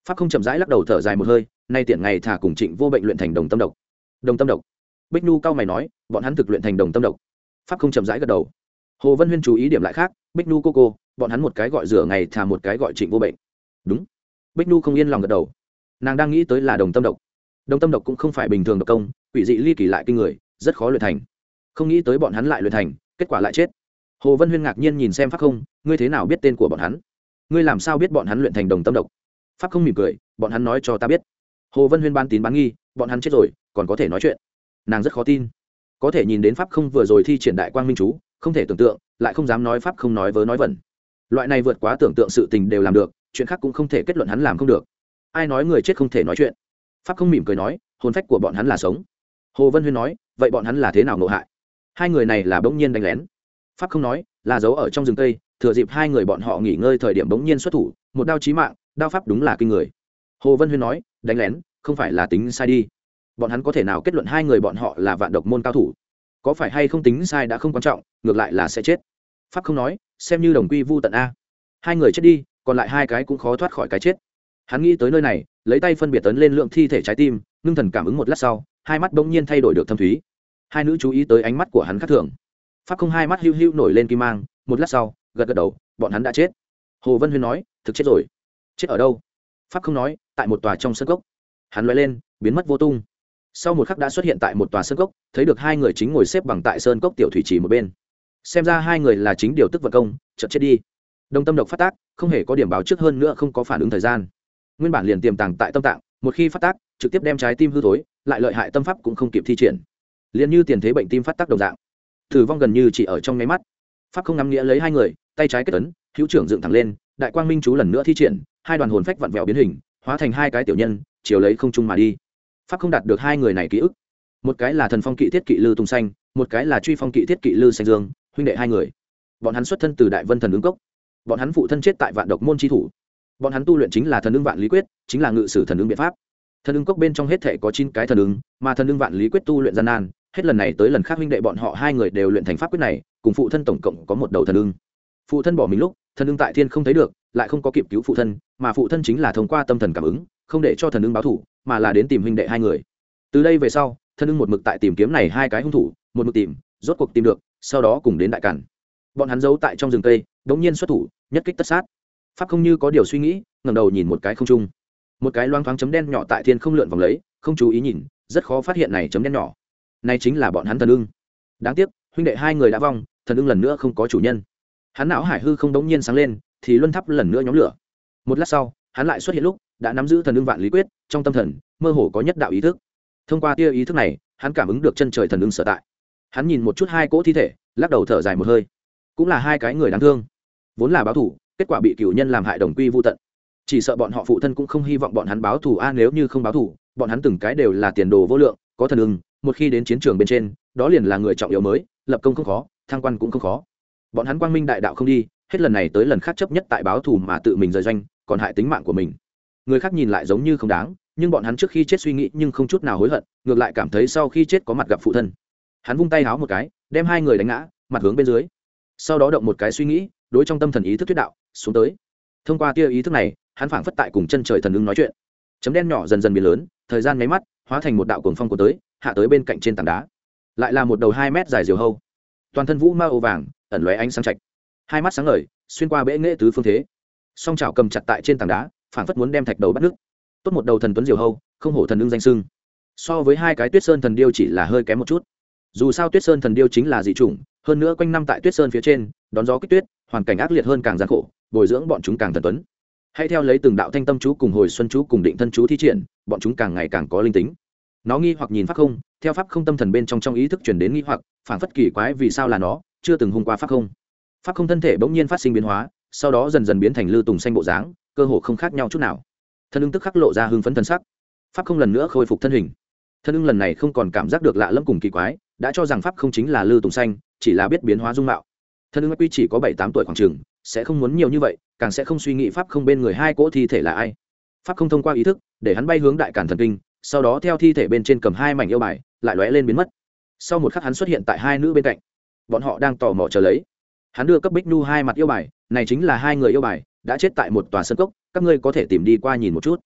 pháp không chậm rãi lắc đầu thở dài một hơi, nay tiện ngày thả cùng Trịnh Vô Bệnh luyện thành đồng tâm độc. Đồng tâm độc? Bích Nhu cao mày nói, bọn hắn thực luyện thành đồng tâm độc. Pháp không chậm rãi gật đầu. Hồ Vân Huyên chú ý điểm lại khác, Bích Nhu cô cô, bọn hắn một cái gọi rửa ngày thả một cái gọi Trịnh Vô Bệnh. Đúng. Bích Nhu không yên lòng gật đầu. Nàng đang nghĩ tới là đồng tâm độc. Đồng tâm độc cũng không phải bình thường độc công, quỷ dị ly kỳ lại kinh người, rất khó luyện thành. Không nghĩ tới bọn hắn lại luyện thành, kết quả lại chết. Hồ Vân Huyên ngạc nhiên nhìn xem Pháp không, ngươi thế nào biết tên của bọn hắn? Ngươi làm sao biết bọn hắn luyện thành đồng tâm độc? Pháp không mỉm cười, bọn hắn nói cho ta biết. Hồ Vân Huyên ban tín bán nghi, bọn hắn chết rồi còn có thể nói chuyện. Nàng rất khó tin, có thể nhìn đến Pháp không vừa rồi thi triển đại quang minh chú, không thể tưởng tượng, lại không dám nói Pháp không nói vớ nói vẩn. Loại này vượt quá tưởng tượng sự tình đều làm được, chuyện khác cũng không thể kết luận hắn làm không được. Ai nói người chết không thể nói chuyện? Pháp không mỉm cười nói, hồn phách của bọn hắn là sống. Hồ Vân Huyên nói, vậy bọn hắn là thế nào ngộ hại? Hai người này là bỗng nhiên đánh lén. Pháp không nói, là giấu ở trong rừng cây, thừa dịp hai người bọn họ nghỉ ngơi thời điểm bỗng nhiên xuất thủ, một đao chí mạng, đao pháp đúng là kinh người. Hồ Vân Huyên nói, đánh lén, không phải là tính sai đi. Bọn hắn có thể nào kết luận hai người bọn họ là vạn độc môn cao thủ? Có phải hay không tính sai đã không quan trọng, ngược lại là sẽ chết. Pháp không nói, xem như đồng quy vu tận a. Hai người chết đi, còn lại hai cái cũng khó thoát khỏi cái chết. Hắn nghĩ tới nơi này, lấy tay phân biệt tấn lên lượng thi thể trái tim, ngưng thần cảm ứng một lát sau, hai mắt bỗng nhiên thay đổi được thâm thúy. Hai nữ chú ý tới ánh mắt của hắn khác thường. Pháp không hai mắt hưu hưu nổi lên kim mang, một lát sau, gật gật đầu, bọn hắn đã chết. Hồ Vân Huyên nói, thực chết rồi. Chết ở đâu? Pháp không nói, tại một tòa trong sân cốc. Hắn lóe lên, biến mất vô tung. Sau một khắc đã xuất hiện tại một tòa sơn cốc, thấy được hai người chính ngồi xếp bằng tại sơn cốc tiểu thủy trì một bên. Xem ra hai người là chính điều tức vật công, chợt chết đi. Đồng tâm độc phát tác, không hề có điểm báo trước, hơn nữa không có phản ứng thời gian. Nguyên bản liền tiềm tàng tại tâm tạng, một khi phát tác, trực tiếp đem trái tim hư thối, lại lợi hại tâm pháp cũng không kịp thi triển. Liền như tiền thế bệnh tim phát tác đồng dạng, tử vong gần như chỉ ở trong nháy mắt. Pháp không ngắm nghĩa lấy hai người, tay trái kết ấn, hữu trưởng dựng thẳng lên, đại quang minh chú lần nữa thi triển, hai đoàn hồn phách vặn vẹo biến hình, hóa thành hai cái tiểu nhân, chiều lấy không trung mà đi. Pháp không đạt được hai người này ký ức, một cái là thần phong kỵ thiết kỵ lư tùng xanh, một cái là truy phong kỵ thiết kỵ lư xanh dương, huynh đệ hai người. Bọn hắn xuất thân từ đại vân thần ứng cốc, bọn hắn phụ thân chết tại vạn độc môn chi thủ, bọn hắn tu luyện chính là thần ứng vạn lý quyết, chính là ngự sử thần ứng biện pháp. Thần ứng cốc bên trong hết thể có chín cái thần ứng, mà thần ứng vạn lý quyết tu luyện gian nan, hết lần này tới lần khác huynh đệ bọn họ hai người đều luyện thành pháp quyết này, cùng phụ thân tổng cộng có một đầu thần ứng. Phụ thân bỏ mình lúc, thần ứng tại thiên không thấy được, lại không có kịp cứu phụ thân, mà phụ thân chính là thông qua tâm thần cảm ứng, không để cho thần ứng báo thủ, mà là đến tìm huynh đệ hai người. Từ đây về sau, thần ứng một mực tại tìm kiếm này hai cái hung thủ, một mực tìm, rốt cuộc tìm được, sau đó cùng đến đại cản. Bọn hắn giấu tại trong rừng cây, đống nhiên xuất thủ, nhất kích tất sát. Pháp không như có điều suy nghĩ, ngẩng đầu nhìn một cái không trung, một cái loang thoáng chấm đen nhỏ tại thiên không lượn vòng lấy, không chú ý nhìn, rất khó phát hiện này chấm đen nhỏ. Này chính là bọn hắn thần ưng. Đáng tiếc, huynh đệ hai người đã vong, thần ưng lần nữa không có chủ nhân. Hắn não hải hư không đống nhiên sáng lên, thì luân thắp lần nữa nhóm lửa. Một lát sau, hắn lại xuất hiện lúc đã nắm giữ thần ưng vạn lý quyết, trong tâm thần mơ hồ có nhất đạo ý thức. Thông qua tia ý thức này, hắn cảm ứng được chân trời thần ưng sở tại. Hắn nhìn một chút hai cỗ thi thể, lắc đầu thở dài một hơi. Cũng là hai cái người đáng thương, vốn là báo thù, kết quả bị cửu nhân làm hại đồng quy vu tận. Chỉ sợ bọn họ phụ thân cũng không hy vọng bọn hắn báo thù a, nếu như không báo thù, bọn hắn từng cái đều là tiền đồ vô lượng, có thần ưng, một khi đến chiến trường bên trên, đó liền là người trọng yếu mới, lập công không khó, thăng quan cũng không khó. Bọn hắn quang minh đại đạo không đi, hết lần này tới lần khác chấp nhất tại báo thù mà tự mình rời doanh, còn hại tính mạng của mình. Người khác nhìn lại giống như không đáng, nhưng bọn hắn trước khi chết suy nghĩ nhưng không chút nào hối hận, ngược lại cảm thấy sau khi chết có mặt gặp phụ thân. Hắn vung tay háo một cái, đem hai người đánh ngã, mặt hướng bên dưới. Sau đó động một cái suy nghĩ, đối trong tâm thần ý thức thuyết đạo, xuống tới. Thông qua tia ý thức này, hắn phảng phất tại cùng chân trời thần ưng nói chuyện. Chấm đen nhỏ dần dần biến lớn, thời gian nháy mắt, hóa thành một đạo cuồng phong của tới, hạ tới bên cạnh trên tảng đá. Lại là một đầu hai mét dài diều hâu, toàn thân vũ ma ô vàng, ẩn lóe ánh sáng chạch, hai mắt sáng ngời, xuyên qua bệ nghệ tứ phương thế. Song chảo cầm chặt tại trên tảng đá, phảng phất muốn đem thạch đầu bắt nước. Tốt một đầu thần tuấn diều hâu, không hổ thần ưng danh sưng. So với hai cái Tuyết Sơn thần điêu chỉ là hơi kém một chút. Dù sao Tuyết Sơn thần điêu chính là dị chủng, hơn nữa quanh năm tại Tuyết Sơn phía trên, đón gió kích tuyết, hoàn cảnh ác liệt hơn càng gian khổ, bồi dưỡng bọn chúng càng thần tuấn. Hãy theo lấy từng đạo thanh tâm chú cùng hồi xuân chú cùng định thân chú thi triển, bọn chúng càng ngày càng có linh tính. Nó nghi hoặc nhìn pháp không, theo pháp không tâm thần bên trong trong ý thức truyền đến nghi hoặc, phảng phất kỳ quái vì sao là nó, chưa từng hung qua pháp không. Pháp không thân thể bỗng nhiên phát sinh biến hóa, sau đó dần dần biến thành lư tùng xanh bộ dáng, cơ hồ không khác nhau chút nào. Thân ưng tức khắc lộ ra hưng phấn thần sắc. Pháp không lần nữa khôi phục thân hình. Thân ưng lần này không còn cảm giác được lạ lẫm cùng kỳ quái, đã cho rằng pháp không chính là lư tùng xanh, chỉ là biết biến hóa dung mạo. Thân ưng quy chỉ có bảy tám tuổi khoảng chừng, sẽ không muốn nhiều như vậy, càng sẽ không suy nghĩ pháp không bên người hai cỗ thi thể là ai. Pháp không thông qua ý thức để hắn bay hướng đại cản thần kinh, sau đó theo thi thể bên trên cầm hai mảnh yêu bài, lại lóe lên biến mất. Sau một khắc hắn xuất hiện tại hai nữ bên cạnh, bọn họ đang tò mò chờ lấy. Hắn đưa cấp Bích Nhu hai mặt yêu bài, này chính là hai người yêu bài đã chết tại một tòa sân cốc, các ngươi có thể tìm đi qua nhìn một chút.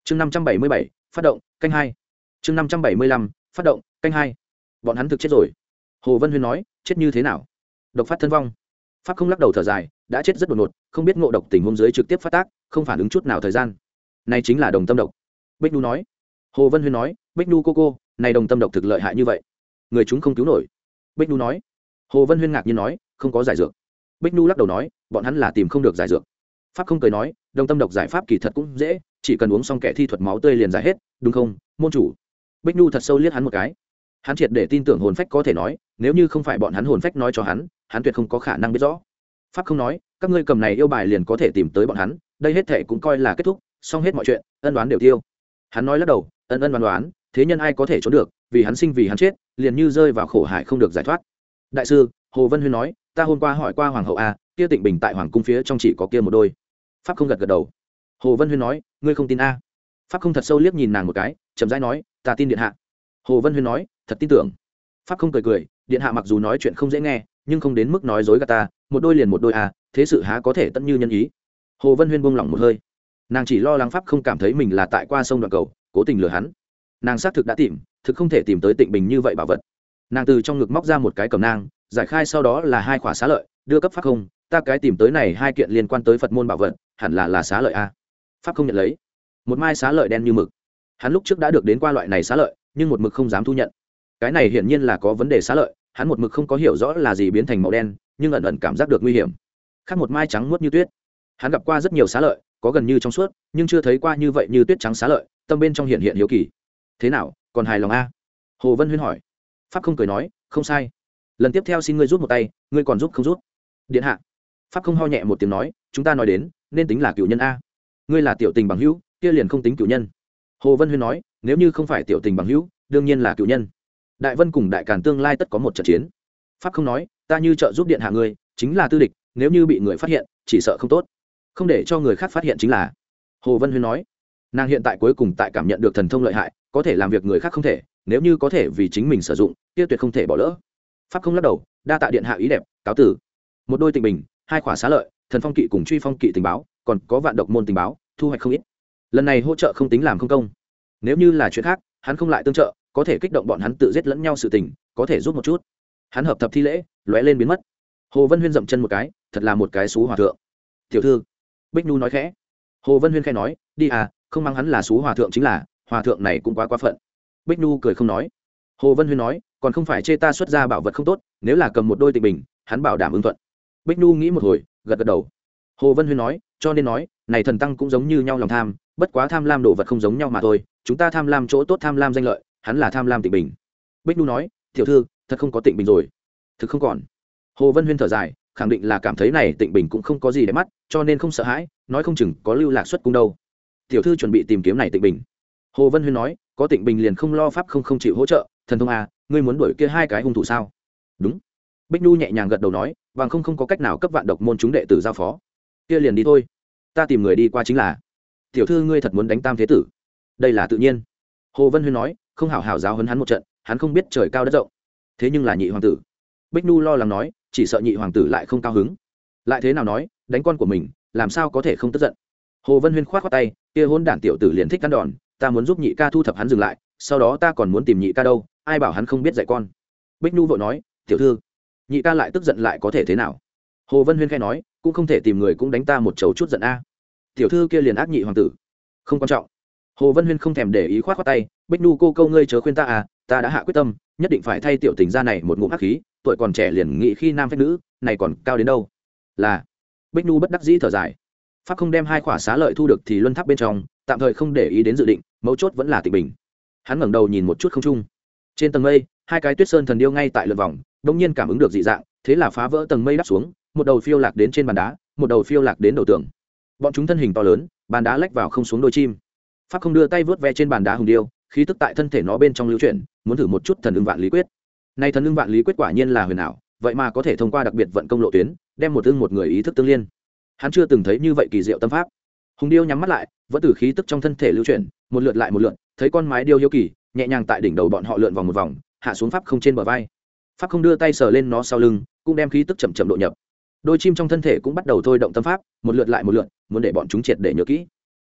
chương năm trăm bảy mươi bảy phát động canh hai chương năm trăm bảy mươi lăm phát động canh hai bọn hắn thực chết rồi. Hồ Vân Huyên nói. Chết như thế nào? Độc phát thân vong. Pháp không lắc đầu thở dài. Đã chết rất đột ngột, không biết ngộ độc tình huống dưới trực tiếp phát tác, không phản ứng chút nào thời gian. Này chính là đồng tâm độc. Bích Nu nói. Hồ Vân Huyên nói. Bích Nu cô cô, này đồng tâm độc thực lợi hại như vậy, người chúng không cứu nổi. Bích Nu nói. Hồ Vân Huyên ngạc nhiên nói. Không có giải dược. Bích Nu lắc đầu nói. Bọn hắn là tìm không được giải dược. Pháp không cười nói. Đồng tâm độc giải pháp kỳ thật cũng dễ, chỉ cần uống xong kẻ thi thuật máu tươi liền giải hết, đúng không môn chủ? Bích Nu thật sâu liếc hắn một cái. Hắn triệt để tin tưởng hồn phách có thể nói, nếu như không phải bọn hắn hồn phách nói cho hắn, hắn tuyệt không có khả năng biết rõ. Pháp không nói. Các ngươi cầm này yêu bài liền có thể tìm tới bọn hắn, đây hết thệ cũng coi là kết thúc, xong hết mọi chuyện, ân đoán đều tiêu. Hắn nói lắc đầu. Ân ân đoán đoán, thế nhân ai có thể trốn được, vì hắn sinh vì hắn chết, liền như rơi vào khổ hải không được giải thoát. Đại sư, Hồ Vân Huyên nói. Ta hôm qua hỏi qua hoàng hậu a, kia Tịnh Bình tại hoàng cung phía trong chỉ có kia một đôi. Pháp không gật gật đầu. Hồ Vân Huyên nói. Ngươi không tin a? Pháp không thật sâu liếc nhìn nàng một cái, chậm rãi nói. Ta tin điện hạ. Hồ Vân Huyên nói. Thật tin tưởng. Pháp không cười cười. Điện hạ mặc dù nói chuyện không dễ nghe, nhưng không đến mức nói dối gạt ta, một đôi liền một đôi a, thế sự há có thể tận như nhân ý. Hồ Vân Huyên buông lỏng một hơi. Nàng chỉ lo lắng Pháp không cảm thấy mình là tại qua sông đoạn cầu, cố tình lừa hắn. Nàng xác thực đã tìm, thực không thể tìm tới Tịnh Bình như vậy bảo vật. Nàng từ trong ngực móc ra một cái cẩm nang, giải khai sau đó là hai khỏa xá lợi, đưa cấp Pháp không. Ta cái tìm tới này hai kiện liên quan tới Phật môn bảo vật, hẳn là là xá lợi a. Pháp không nhận lấy. Một mai xá lợi đen như mực. Hắn lúc trước đã được đến qua loại này xá lợi, nhưng một mực không dám thu nhận. Cái này hiển nhiên là có vấn đề xá lợi, hắn một mực không có hiểu rõ là gì biến thành màu đen, nhưng ẩn ẩn cảm giác được nguy hiểm. Khác một mai trắng muốt như tuyết. Hắn gặp qua rất nhiều xá lợi, có gần như trong suốt, nhưng chưa thấy qua như vậy như tuyết trắng xá lợi, tâm bên trong hiện hiện hiếu kỳ. Thế nào, còn hài lòng a? Hồ Vân Huyên hỏi. Pháp không cười nói. Không sai. Lần tiếp theo xin ngươi giúp một tay, ngươi còn giúp không giúp? Điện hạ. Pháp không ho nhẹ một tiếng nói. Chúng ta nói đến nên tính là cựu nhân a. Ngươi là tiểu tình bằng hữu, kia liền không tính cựu nhân. Hồ Vân Huyên nói. Nếu như không phải tiểu tình bằng hữu, đương nhiên là cựu nhân. Đại Vân cùng Đại Càn tương lai tất có một trận chiến. Pháp không nói. Ta như trợ giúp điện hạ ngươi, chính là tư địch, nếu như bị người phát hiện, chỉ sợ không tốt. Không để cho người khác phát hiện chính là. Hồ Vân Huyên nói. Nàng hiện tại cuối cùng tại cảm nhận được thần thông lợi hại, có thể làm việc người khác không thể, nếu như có thể vì chính mình sử dụng, kia tuyệt không thể bỏ lỡ. Pháp không lắc đầu. Đa tạ điện hạ ý đẹp, cáo tử. Một đôi Tịnh Bình, hai khỏa xá lợi, thần phong kỵ cùng truy phong kỵ tình báo, còn có vạn độc môn tình báo, thu hoạch không ít. Lần này hỗ trợ không tính làm không công. Nếu như là chuyện khác, hắn không lại tương trợ, có thể kích động bọn hắn tự giết lẫn nhau sự tình, có thể giúp một chút. Hắn hợp thập thi lễ, lóe lên biến mất. Hồ Vân Huyên dậm chân một cái, thật là một cái xú hòa thượng. Tiểu thư. Bích Nu nói khẽ. Hồ Vân Huyên khẽ nói. Đi à, không mang hắn là xú hòa thượng chính là, hòa thượng này cũng quá quá phận. Bích Nu cười không nói. Hồ Vân Huyên nói. Còn không phải chê ta xuất ra bảo vật không tốt, nếu là cầm một đôi Tịnh Bình, hắn bảo đảm ứng thuận. Bích Nu nghĩ một hồi, gật gật đầu. Hồ Vân Huyên nói. Cho nên nói, này thần tăng cũng giống như nhau lòng tham, bất quá tham lam đồ vật không giống nhau mà thôi, chúng ta tham lam chỗ tốt, tham lam danh lợi, hắn là tham lam Tịnh Bình. Bích Nu nói. Tiểu thư, thật không có Tịnh Bình rồi. Thực không còn. Hồ Vân Huyên thở dài, khẳng định là cảm thấy này Tịnh Bình cũng không có gì để mắt, cho nên không sợ hãi, nói không chừng có lưu lạc xuất cung đâu. Tiểu thư chuẩn bị tìm kiếm này Tịnh Bình. Hồ Vân Huyên nói. Có Tịnh Bình liền không lo pháp không không chịu hỗ trợ, thần thông à, ngươi muốn đuổi kia hai cái hung thủ sao? Đúng. Bích Nu nhẹ nhàng gật đầu nói. Bằng không không có cách nào cấp vạn độc môn chúng đệ tử giao phó, kia liền đi thôi, ta tìm người đi qua chính là. Tiểu thư ngươi thật muốn đánh tam thế tử? Đây là tự nhiên. Hồ Vân Huyên nói. Không hảo hảo giáo huấn hắn một trận, hắn không biết trời cao đất rộng. Thế nhưng là nhị hoàng tử. Bích Nu lo lắng nói. Chỉ sợ nhị hoàng tử lại không cao hứng. Lại thế nào nói, đánh con của mình, làm sao có thể không tức giận. Hồ Vân Huyên khoát khoát tay. Kia hôn đản tiểu tử liền thích ăn đòn, ta muốn giúp nhị ca thu thập hắn dừng lại, sau đó ta còn muốn tìm nhị ca đâu, ai bảo hắn không biết dạy con. Bích Nu vội nói. Tiểu thư, nhị ca lại tức giận lại có thể thế nào? Hồ Vân Huyên khẽ nói. Cũng không thể tìm người cũng đánh ta một chầu chút giận a. Tiểu thư kia liền ác nhị hoàng tử, không quan trọng. Hồ Vân Huyên không thèm để ý, khoát khoát tay. Bích Nu cô câu ngươi chớ khuyên ta à, ta đã hạ quyết tâm, nhất định phải thay tiểu tình gia này một ngụm hắc khí, tuổi còn trẻ liền nghĩ khi nam phách nữ, này còn cao đến đâu. Là. Bích Nu bất đắc dĩ thở dài. Pháp không đem hai khỏa xá lợi thu được thì luân tháp bên trong, tạm thời không để ý đến dự định, mấu chốt vẫn là Tịnh Bình. Hắn ngẩng đầu nhìn một chút không trung. Trên tầng mây, hai cái Tuyết Sơn thần điêu ngay tại lượn vòng, đống nhiên cảm ứng được dị dạng, thế là phá vỡ tầng mây đáp xuống, một đầu phiêu lạc đến trên bàn đá, một đầu phiêu lạc đến đầu tường. Bọn chúng thân hình to lớn, bàn đá lách vào không xuống đôi chim. Pháp không đưa tay vớt ve trên bàn đá hùng điêu, khí tức tại thân thể nó bên trong lưu chuyển, muốn thử một chút thần ưng vạn lý quyết. Nay thần ưng vạn lý quyết quả nhiên là huyền ảo, vậy mà có thể thông qua đặc biệt vận công lộ tuyến, đem một ưng một người ý thức tương liên. Hắn chưa từng thấy như vậy kỳ diệu tâm pháp. Hùng điêu nhắm mắt lại, vẫn từ khí tức trong thân thể lưu chuyển, một lượt lại một lượt, thấy con mái điêu hiếu kỳ, nhẹ nhàng tại đỉnh đầu bọn họ lượn vòng một vòng, hạ xuống pháp không trên bờ vai. Pháp không đưa tay sờ lên nó sau lưng, cũng đem khí tức chậm chậm độ nhập. Đôi chim trong thân thể cũng bắt đầu thôi động tâm pháp, một lượt lại một lượt, muốn để bọn chúng triệt để nhớ kỹ.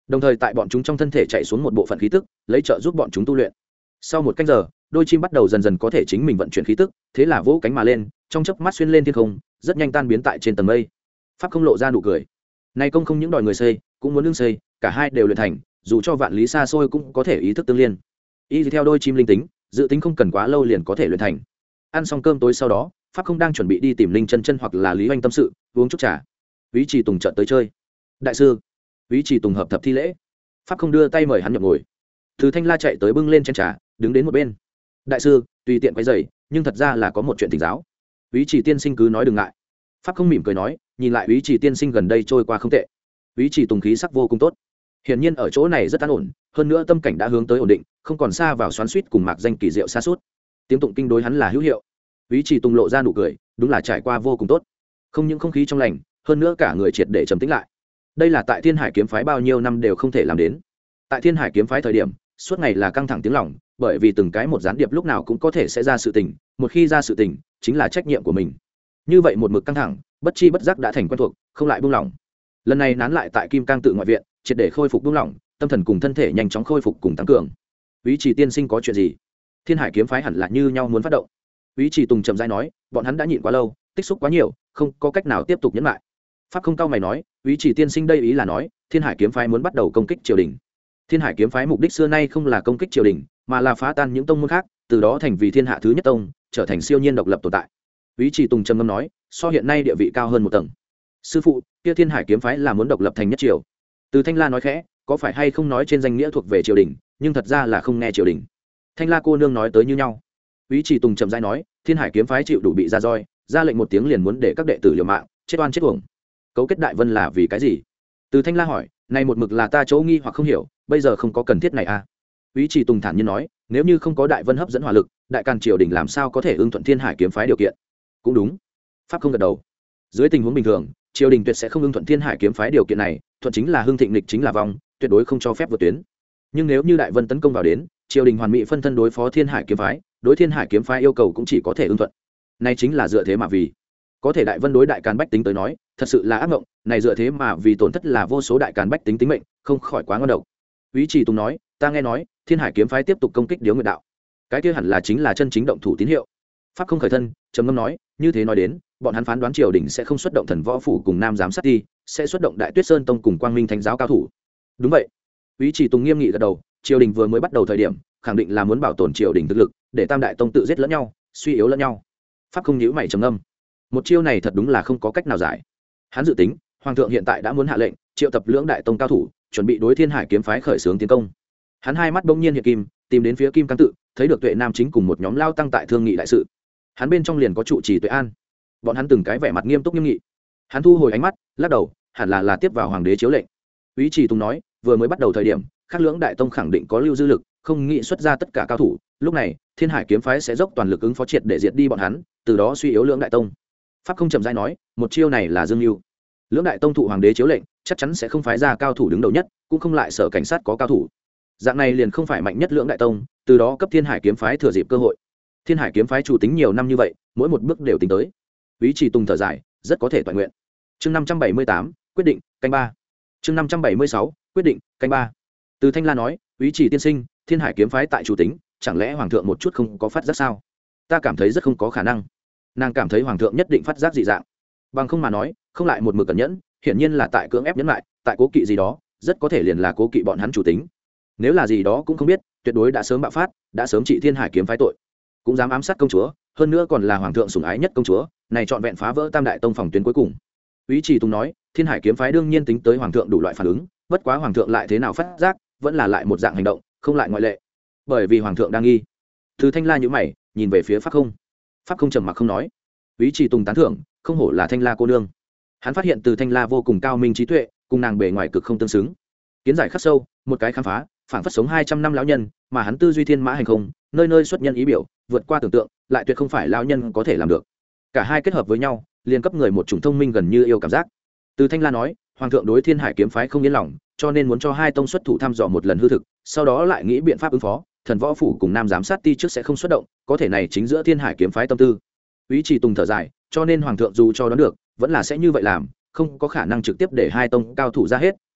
đồng thời tại bọn chúng trong thân thể chạy xuống một bộ phận khí tức lấy trợ giúp bọn chúng tu luyện. Sau một canh giờ đôi chim bắt đầu dần dần có thể chính mình vận chuyển khí tức, thế là vỗ cánh mà lên, trong chớp mắt xuyên lên thiên không, rất nhanh tan biến tại trên tầng mây. Pháp không lộ ra nụ cười, này công không những đòi người xây cũng muốn lương xây, cả hai đều luyện thành, dù cho vạn lý xa xôi cũng có thể ý thức tương liên. Y theo đôi chim linh tính, dự tính không cần quá lâu liền có thể luyện thành. Ăn xong cơm tối sau đó, Pháp không đang chuẩn bị đi tìm Linh Chân Chân hoặc là Lý Oanh tâm sự, uống chút trà. Úy Chỉ Tùng chợt tới chơi. Đại sư. Úy Chỉ Tùng hợp thập thi lễ. Pháp không đưa tay mời hắn nhập ngồi. Từ Thanh La chạy tới bưng lên chén trà, đứng đến một bên. Đại sư, tùy tiện quấy rầy, nhưng thật ra là có một chuyện thỉnh giáo. Úy Chỉ tiên sinh cứ nói đừng ngại. Pháp không mỉm cười nói, nhìn lại Úy Chỉ tiên sinh gần đây trôi qua không tệ. Úy Chỉ Tùng khí sắc vô cùng tốt. Hiển nhiên ở chỗ này rất an ổn, hơn nữa tâm cảnh đã hướng tới ổn định, không còn xa vào xoắn xuýt cùng mạc danh kỳ diệu xa suốt. Tiếng tụng kinh đối hắn là hữu hiệu. Úy Chỉ Tùng lộ ra nụ cười, đúng là trải qua vô cùng tốt. Không những không khí trong lành, hơn nữa cả người triệt để trầm tĩnh lại. Đây là tại Thiên Hải kiếm phái bao nhiêu năm đều không thể làm đến. Tại Thiên Hải kiếm phái thời điểm, suốt ngày là căng thẳng tiếng lòng, bởi vì từng cái một gián điệp lúc nào cũng có thể sẽ ra sự tình, một khi ra sự tình, chính là trách nhiệm của mình. Như vậy một mực căng thẳng, bất chi bất giác đã thành quen thuộc, không lại buông lỏng. Lần này nán lại tại Kim Cang tự ngoại viện, triệt để khôi phục buông lỏng, tâm thần cùng thân thể nhanh chóng khôi phục cùng tăng cường. Úy Chỉ tiên sinh có chuyện gì? Thiên Hải kiếm phái hẳn là như nhau muốn phát động. Úy Chỉ Tùng chậm rãi nói, bọn hắn đã nhịn quá lâu, tích xúc quá nhiều, không có cách nào tiếp tục nhẫn lại. Pháp không cao mày nói, Úy Chỉ tiên sinh đây ý là nói, Thiên Hải kiếm phái muốn bắt đầu công kích triều đình. Thiên Hải kiếm phái mục đích xưa nay không là công kích triều đình, mà là phá tan những tông môn khác, từ đó thành vì thiên hạ thứ nhất tông, trở thành siêu nhiên độc lập tồn tại. Úy Chỉ Tùng trầm ngâm nói, so hiện nay địa vị cao hơn một tầng. Sư phụ, kia Thiên Hải kiếm phái là muốn độc lập thành nhất triều. Từ Thanh La nói khẽ, có phải hay không nói trên danh nghĩa thuộc về triều đình, nhưng thật ra là không nghe triều đình. Thanh La cô nương nói tới như nhau. Úy Chỉ Tùng chậm rãi nói, Thiên Hải kiếm phái chịu đủ bị ra roi, ra lệnh một tiếng liền muốn để các đệ tử liều mạng, chết oan chết uổng. Cấu kết Đại Vân là vì cái gì? Từ Thanh La hỏi, này một mực là ta chỗ nghi hoặc không hiểu, bây giờ không có cần thiết này à? Úy Chỉ Tùng thản nhiên nói, nếu như không có Đại Vân hấp dẫn hỏa lực, đại càn triều đình làm sao có thể ưng thuận Thiên Hải kiếm phái điều kiện? Cũng đúng. Pháp không gật đầu. Dưới tình huống bình thường, triều đình tuyệt sẽ không ưng thuận Thiên Hải kiếm phái điều kiện này, thuận chính là hưng thịnh lịch chính là vong, tuyệt đối không cho phép vượt tuyến. Nhưng nếu như Đại Vân tấn công vào đến, triều đình hoàn mỹ phân thân đối phó Thiên Hải kiếm phái, đối Thiên Hải kiếm phái yêu cầu cũng chỉ có thể ưng thuận. Này chính là dựa thế mà vì. Có thể Đại Vân đối đại càn bách tính tới nói, thật sự là ác mộng, này dựa thế mà vì tổn thất là vô số đại càn bách tính tính mệnh, không khỏi quá ngon độc. Úy Chỉ Tùng nói, ta nghe nói, Thiên Hải kiếm phái tiếp tục công kích Điếu Nguyệt đạo. Cái kia hẳn là chính là chân chính động thủ tín hiệu. Pháp không khởi thân, trầm ngâm nói, như thế nói đến, bọn hắn phán đoán triều đình sẽ không xuất động Thần Võ phủ cùng Nam giám sát ti, sẽ xuất động Đại Tuyết Sơn tông cùng Quang Minh Thánh giáo cao thủ. Đúng vậy. Úy Chỉ Tùng nghiêm nghị gật đầu, triều đình vừa mới bắt đầu thời điểm, khẳng định là muốn bảo tồn triều đình thực lực, để Tam đại tông tự giết lẫn nhau, suy yếu lẫn nhau. Pháp không nhíu mày trầm ngâm. Một chiêu này thật đúng là không có cách nào giải. Hắn dự tính, hoàng thượng hiện tại đã muốn hạ lệnh, triệu tập lưỡng đại tông cao thủ, chuẩn bị đối Thiên Hải kiếm phái khởi xướng tiến công. Hắn hai mắt bỗng nhiên hiện kim, tìm đến phía Kim Cang tự, thấy được Tuệ Nam chính cùng một nhóm lao tăng tại thương nghị đại sự. Hắn bên trong liền có trụ trì Tuệ An. Bọn hắn từng cái vẻ mặt nghiêm túc nghiêm nghị. Hắn thu hồi ánh mắt, lắc đầu, hẳn là là tiếp vào hoàng đế chiếu lệnh. Úy Chỉ Tùng nói, vừa mới bắt đầu thời điểm, các lưỡng đại tông khẳng định có lưu dư lực, không nghĩ xuất ra tất cả cao thủ, lúc này, Thiên Hải kiếm phái sẽ dốc toàn lực ứng phó triệt để diệt đi bọn hắn, từ đó suy yếu lưỡng đại tông. Pháp không chậm rãi nói, một chiêu này là dương mưu. Lưỡng đại tông thụ hoàng đế chiếu lệnh, chắc chắn sẽ không phái ra cao thủ đứng đầu nhất, cũng không lại sở cảnh sát có cao thủ. Dạng này liền không phải mạnh nhất lưỡng đại tông, từ đó cấp Thiên Hải kiếm phái thừa dịp cơ hội. Thiên Hải kiếm phái chủ tính nhiều năm như vậy, mỗi một bước đều tính tới. Úy Chỉ Tùng thở dài, rất có thể toàn nguyện. Chương năm trăm bảy mươi tám, quyết định, canh ba. Chương năm trăm bảy mươi sáu, quyết định, canh ba. Từ Thanh La nói, Úy Chỉ tiên sinh, Thiên Hải kiếm phái tại chủ tính, chẳng lẽ hoàng thượng một chút không có phát giác sao? Ta cảm thấy rất không có khả năng. Nàng cảm thấy hoàng thượng nhất định phát giác dị dạng. Bằng không mà nói, không lại một mực cẩn nhẫn, hiển nhiên là tại cưỡng ép nhẫn lại, tại cố kỵ gì đó, rất có thể liền là cố kỵ bọn hắn chủ tính. Nếu là gì đó cũng không biết, tuyệt đối đã sớm bạo phát, đã sớm trị Thiên Hải kiếm phái tội. Cũng dám ám sát công chúa, hơn nữa còn là hoàng thượng sủng ái nhất công chúa, này trọn vẹn phá vỡ Tam đại tông phòng tuyến cuối cùng. Úy Chỉ Tùng nói, Thiên Hải kiếm phái đương nhiên tính tới hoàng thượng đủ loại phản ứng, bất quá hoàng thượng lại thế nào phát giác, vẫn là lại một dạng hành động, không lại ngoại lệ. Bởi vì hoàng thượng đang nghi. Từ Thanh La nhíu mày, nhìn về phía Pháp Không. Pháp Không trầm mặc không nói. Úy Chỉ Tùng tán thưởng, không hổ là Thanh La cô nương. Hắn phát hiện Từ Thanh La vô cùng cao minh trí tuệ, cùng nàng bề ngoài cực không tương xứng. Kiến giải khắc sâu, một cái khám phá, phảng phất sống hai trăm năm lão nhân, mà hắn tư duy thiên mã hành không, nơi nơi xuất nhân ý biểu, vượt qua tưởng tượng, lại tuyệt không phải lão nhân có thể làm được. Cả hai kết hợp với nhau, liền cấp người một chủng thông minh gần như yêu cảm giác. Từ Thanh La nói, hoàng thượng đối Thiên Hải kiếm phái không yên lòng, cho nên muốn cho hai tông xuất thủ thăm dò một lần hư thực, sau đó lại nghĩ biện pháp ứng phó. Thần Võ phủ cùng Nam giám sát ti trước sẽ không xuất động, có thể này chính giữa Thiên Hải kiếm phái tâm tư. Úy Chỉ Tùng thở dài, cho nên hoàng thượng dù cho đoán được, vẫn là sẽ như vậy làm, không có khả năng trực tiếp để hai tông cao thủ ra hết,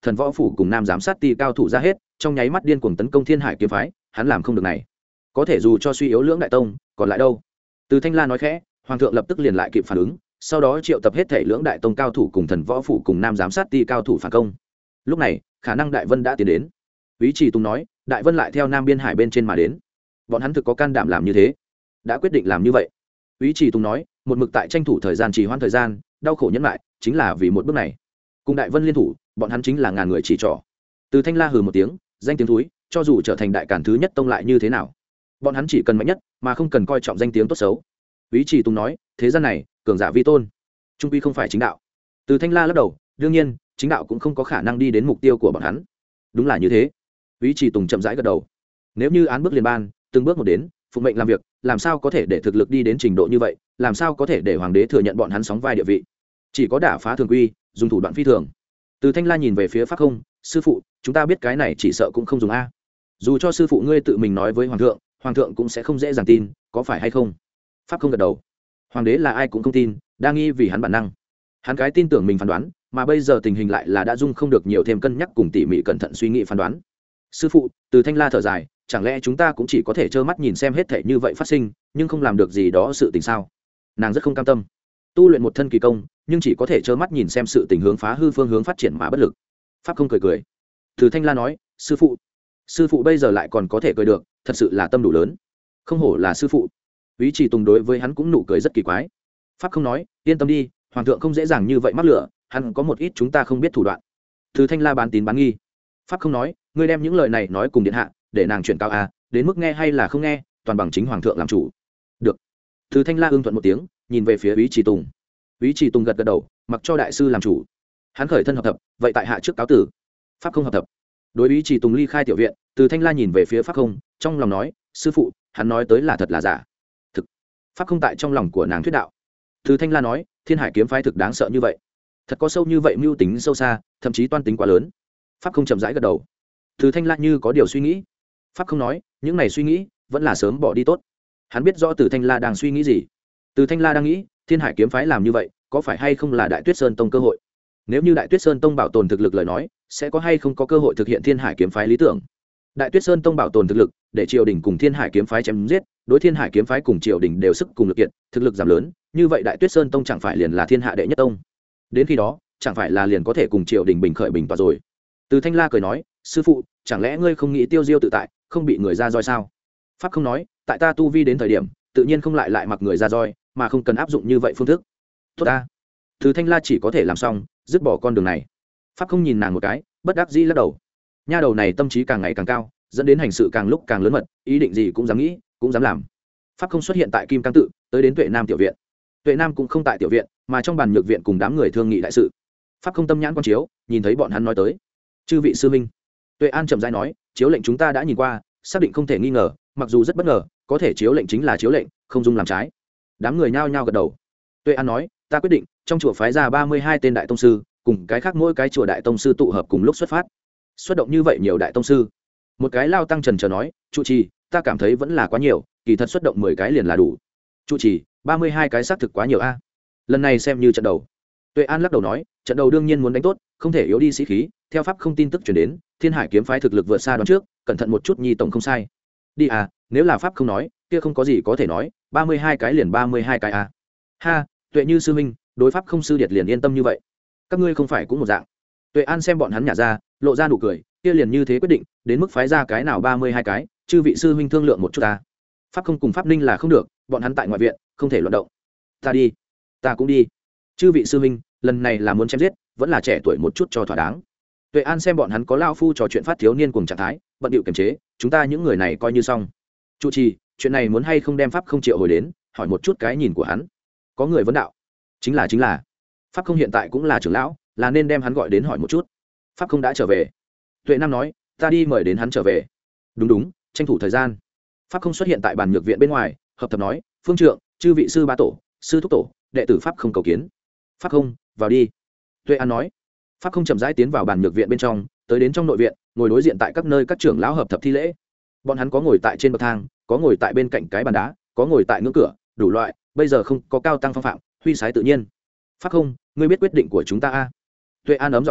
thần võ phủ cùng nam giám sát ti cao thủ ra hết trong nháy mắt điên cuồng tấn công thiên hải kiếm phái, hắn làm không được này. Có thể dù cho suy yếu lưỡng đại tông, còn lại đâu? Từ Thanh La nói khẽ, hoàng thượng lập tức liền lại kịp phản ứng, sau đó triệu tập hết thể lưỡng đại tông cao thủ cùng thần võ phủ cùng nam giám sát ti cao thủ phản công. Lúc này khả năng Đại Vân đã tiến đến. Úy Trì Tùng nói, Đại Vân lại theo nam biên hải bên trên mà đến. Bọn hắn thực có can đảm làm như thế, đã quyết định làm như vậy. Úy Trì Tùng nói, một mực tại tranh thủ thời gian, trì hoãn thời gian, đau khổ nhẫn lại, chính là vì một bước này. Cùng Đại Vân liên thủ, bọn hắn chính là ngàn người chỉ trỏ. Từ Thanh La hừ một tiếng, danh tiếng thúi, cho dù trở thành đại cản thứ nhất tông lại như thế nào, bọn hắn chỉ cần mạnh nhất, mà không cần coi trọng danh tiếng tốt xấu. Úy Trì Tùng nói, thế gian này cường giả vi tôn, trung quy không phải chính đạo. Từ Thanh La lắc đầu, đương nhiên chính đạo cũng không có khả năng đi đến mục tiêu của bọn hắn. Đúng là như thế. Úy Trì Tùng chậm rãi gật đầu. Nếu như án bước liên ban, từng bước một đến, phụng mệnh làm việc, làm sao có thể để thực lực đi đến trình độ như vậy, làm sao có thể để hoàng đế thừa nhận bọn hắn sóng vai địa vị? Chỉ có đả phá thường quy, dùng thủ đoạn phi thường. Từ Thanh La nhìn về phía Pháp Không, sư phụ, chúng ta biết cái này chỉ sợ cũng không dùng a. Dù cho sư phụ ngươi tự mình nói với hoàng thượng, hoàng thượng cũng sẽ không dễ dàng tin, có phải hay không? Pháp Không gật đầu. Hoàng đế là ai cũng không tin, đa nghi vì hắn bản năng. Hắn cái tin tưởng mình phán đoán, mà bây giờ tình hình lại là đã dung không được nhiều thêm cân nhắc cùng tỉ mỉ cẩn thận suy nghĩ phán đoán. Sư phụ, Từ Thanh La thở dài, chẳng lẽ chúng ta cũng chỉ có thể trơ mắt nhìn xem hết thảy như vậy phát sinh, nhưng không làm được gì đó sự tình sao? Nàng rất không cam tâm. Tu luyện một thân kỳ công, nhưng chỉ có thể trơ mắt nhìn xem sự tình hướng phá hư phương hướng phát triển mà bất lực. Pháp Không cười cười. Từ Thanh La nói, sư phụ, sư phụ bây giờ lại còn có thể cười được, thật sự là tâm đủ lớn. Không hổ là sư phụ. Úy Trì Tùng đối với hắn cũng nụ cười rất kỳ quái. Pháp Không nói, yên tâm đi, hoàng thượng không dễ dàng như vậy mắc lửa, hắn có một ít chúng ta không biết thủ đoạn. Từ Thanh La bán tín bán nghi. Pháp Không nói, ngươi đem những lời này nói cùng điện hạ, để nàng chuyển cao a, đến mức nghe hay là không nghe, toàn bằng chính hoàng thượng làm chủ. Được. Từ Thanh La ưng thuận một tiếng, nhìn về phía Úy Trì Tùng. Úy Trì Tùng gật gật đầu, mặc cho đại sư làm chủ. Hắn khởi thân hợp thập, vậy tại hạ trước cáo tử. Pháp Không hợp thập. Đối Úy Trì Tùng ly khai tiểu viện, Từ Thanh La nhìn về phía Pháp Không, trong lòng nói, sư phụ, hắn nói tới là thật là giả? Thực. Pháp Không tại trong lòng của nàng thuyết đạo. Từ Thanh La nói, Thiên Hải kiếm phái thực đáng sợ như vậy, thật có sâu như vậy, mưu tính sâu xa, thậm chí toan tính quá lớn. Pháp Không chậm rãi gật đầu. Từ Thanh La như có điều suy nghĩ. Pháp Không nói, những này suy nghĩ vẫn là sớm bỏ đi tốt. Hắn biết rõ Từ Thanh La đang suy nghĩ gì. Từ Thanh La đang nghĩ, Thiên Hải kiếm phái làm như vậy, có phải hay không là Đại Tuyết Sơn tông cơ hội? Nếu như Đại Tuyết Sơn tông bảo tồn thực lực lời nói, sẽ có hay không có cơ hội thực hiện Thiên Hải kiếm phái lý tưởng? Đại Tuyết Sơn tông bảo tồn thực lực, để triều đình cùng Thiên Hải kiếm phái chém giết, đối Thiên Hải kiếm phái cùng triều đình đều sức cùng lực kiện, thực lực giảm lớn, như vậy Đại Tuyết Sơn tông chẳng phải liền là thiên hạ đệ nhất tông? Đến khi đó, chẳng phải là liền có thể cùng triều đình bình khởi bình tọa rồi? Từ Thanh La cười nói, sư phụ, chẳng lẽ ngươi không nghĩ tiêu diêu tự tại, không bị người ra roi sao? Pháp Không nói, tại ta tu vi đến thời điểm, tự nhiên không lại lại mặc người ra roi, mà không cần áp dụng như vậy phương thức. Tốt ta. Từ Thanh La chỉ có thể làm xong, dứt bỏ con đường này. Pháp Không nhìn nàng một cái, bất đắc dĩ lắc đầu. Nha đầu này tâm trí càng ngày càng cao, dẫn đến hành sự càng lúc càng lớn mật, ý định gì cũng dám nghĩ, cũng dám làm. Pháp Không xuất hiện tại Kim Cang tự, tới đến Tuệ Nam tiểu viện. Tuệ Nam cũng không tại tiểu viện, mà trong bàn nhược viện cùng đám người thương nghị đại sự. Pháp Không tâm nhãn quan chiếu, nhìn thấy bọn hắn nói tới. Chư vị sư minh. Tuệ An chậm rãi nói, chiếu lệnh chúng ta đã nhìn qua, xác định không thể nghi ngờ, mặc dù rất bất ngờ, có thể chiếu lệnh chính là chiếu lệnh, không dung làm trái. Đám người nhao nhao gật đầu. Tuệ An nói, ta quyết định, trong chùa phái ra ba mươi hai tên đại tông sư, cùng cái khác mỗi cái chùa đại tông sư tụ hợp cùng lúc xuất phát. Xuất động như vậy nhiều đại tông sư. Một cái lao tăng trần chờ nói, trụ trì, ta cảm thấy vẫn là quá nhiều, kỳ thật xuất động mười cái liền là đủ. Trụ trì, ba mươi hai cái xác thực quá nhiều a. Lần này xem như trận đầu. Tuệ An lắc đầu nói, trận đầu đương nhiên muốn đánh tốt, không thể yếu đi sĩ khí, theo pháp không tin tức truyền đến, Thiên Hải kiếm phái thực lực vượt xa đoán trước, cẩn thận một chút nhi tổng không sai. Đi à, nếu là pháp không nói, kia không có gì có thể nói, ba mươi hai cái liền ba mươi hai cái a. Ha, Tuệ Như sư huynh, đối pháp không sư điệt liền yên tâm như vậy. Các ngươi không phải cũng một dạng. Tuệ An xem bọn hắn nhả ra, lộ ra nụ cười, kia liền như thế quyết định, đến mức phái ra cái nào ba mươi hai cái, chư vị sư huynh thương lượng một chút ta. Pháp không cùng pháp ninh là không được, bọn hắn tại ngoại viện, không thể luận động. Ta đi, ta cũng đi. Chư vị sư huynh, lần này là muốn chém giết, vẫn là trẻ tuổi một chút cho thỏa đáng. Tuệ An xem bọn hắn có lao phu trò chuyện phát thiếu niên cùng trạng thái, bận điệu kiềm chế, chúng ta những người này coi như xong. Chủ trì, chuyện này muốn hay không đem pháp không triệu hồi đến, hỏi một chút cái nhìn của hắn. Có người vấn đạo. Chính là chính là. Pháp không hiện tại cũng là trưởng lão, là nên đem hắn gọi đến hỏi một chút. Pháp không đã trở về. Tuệ Nam nói, ta đi mời đến hắn trở về. Đúng đúng, tranh thủ thời gian. Pháp không xuất hiện tại bàn nhược viện bên ngoài, hợp thập nói, phương trượng, chư vị sư ba tổ, sư thúc tổ, đệ tử pháp không cầu kiến. Pháp không, vào đi. Tuệ An nói. Pháp không chậm rãi tiến vào bàn nhược viện bên trong, tới đến trong nội viện, ngồi đối diện tại các nơi các trưởng lão hợp thập thi lễ. Bọn hắn có ngồi tại trên bậc thang, có ngồi tại bên cạnh cái bàn đá, có ngồi tại ngưỡng cửa, đủ loại, bây giờ không có cao tăng phong phạm, huy sái tự nhiên. Pháp không, ngươi biết quyết định của chúng ta a? Tuệ An ấm giọng nói,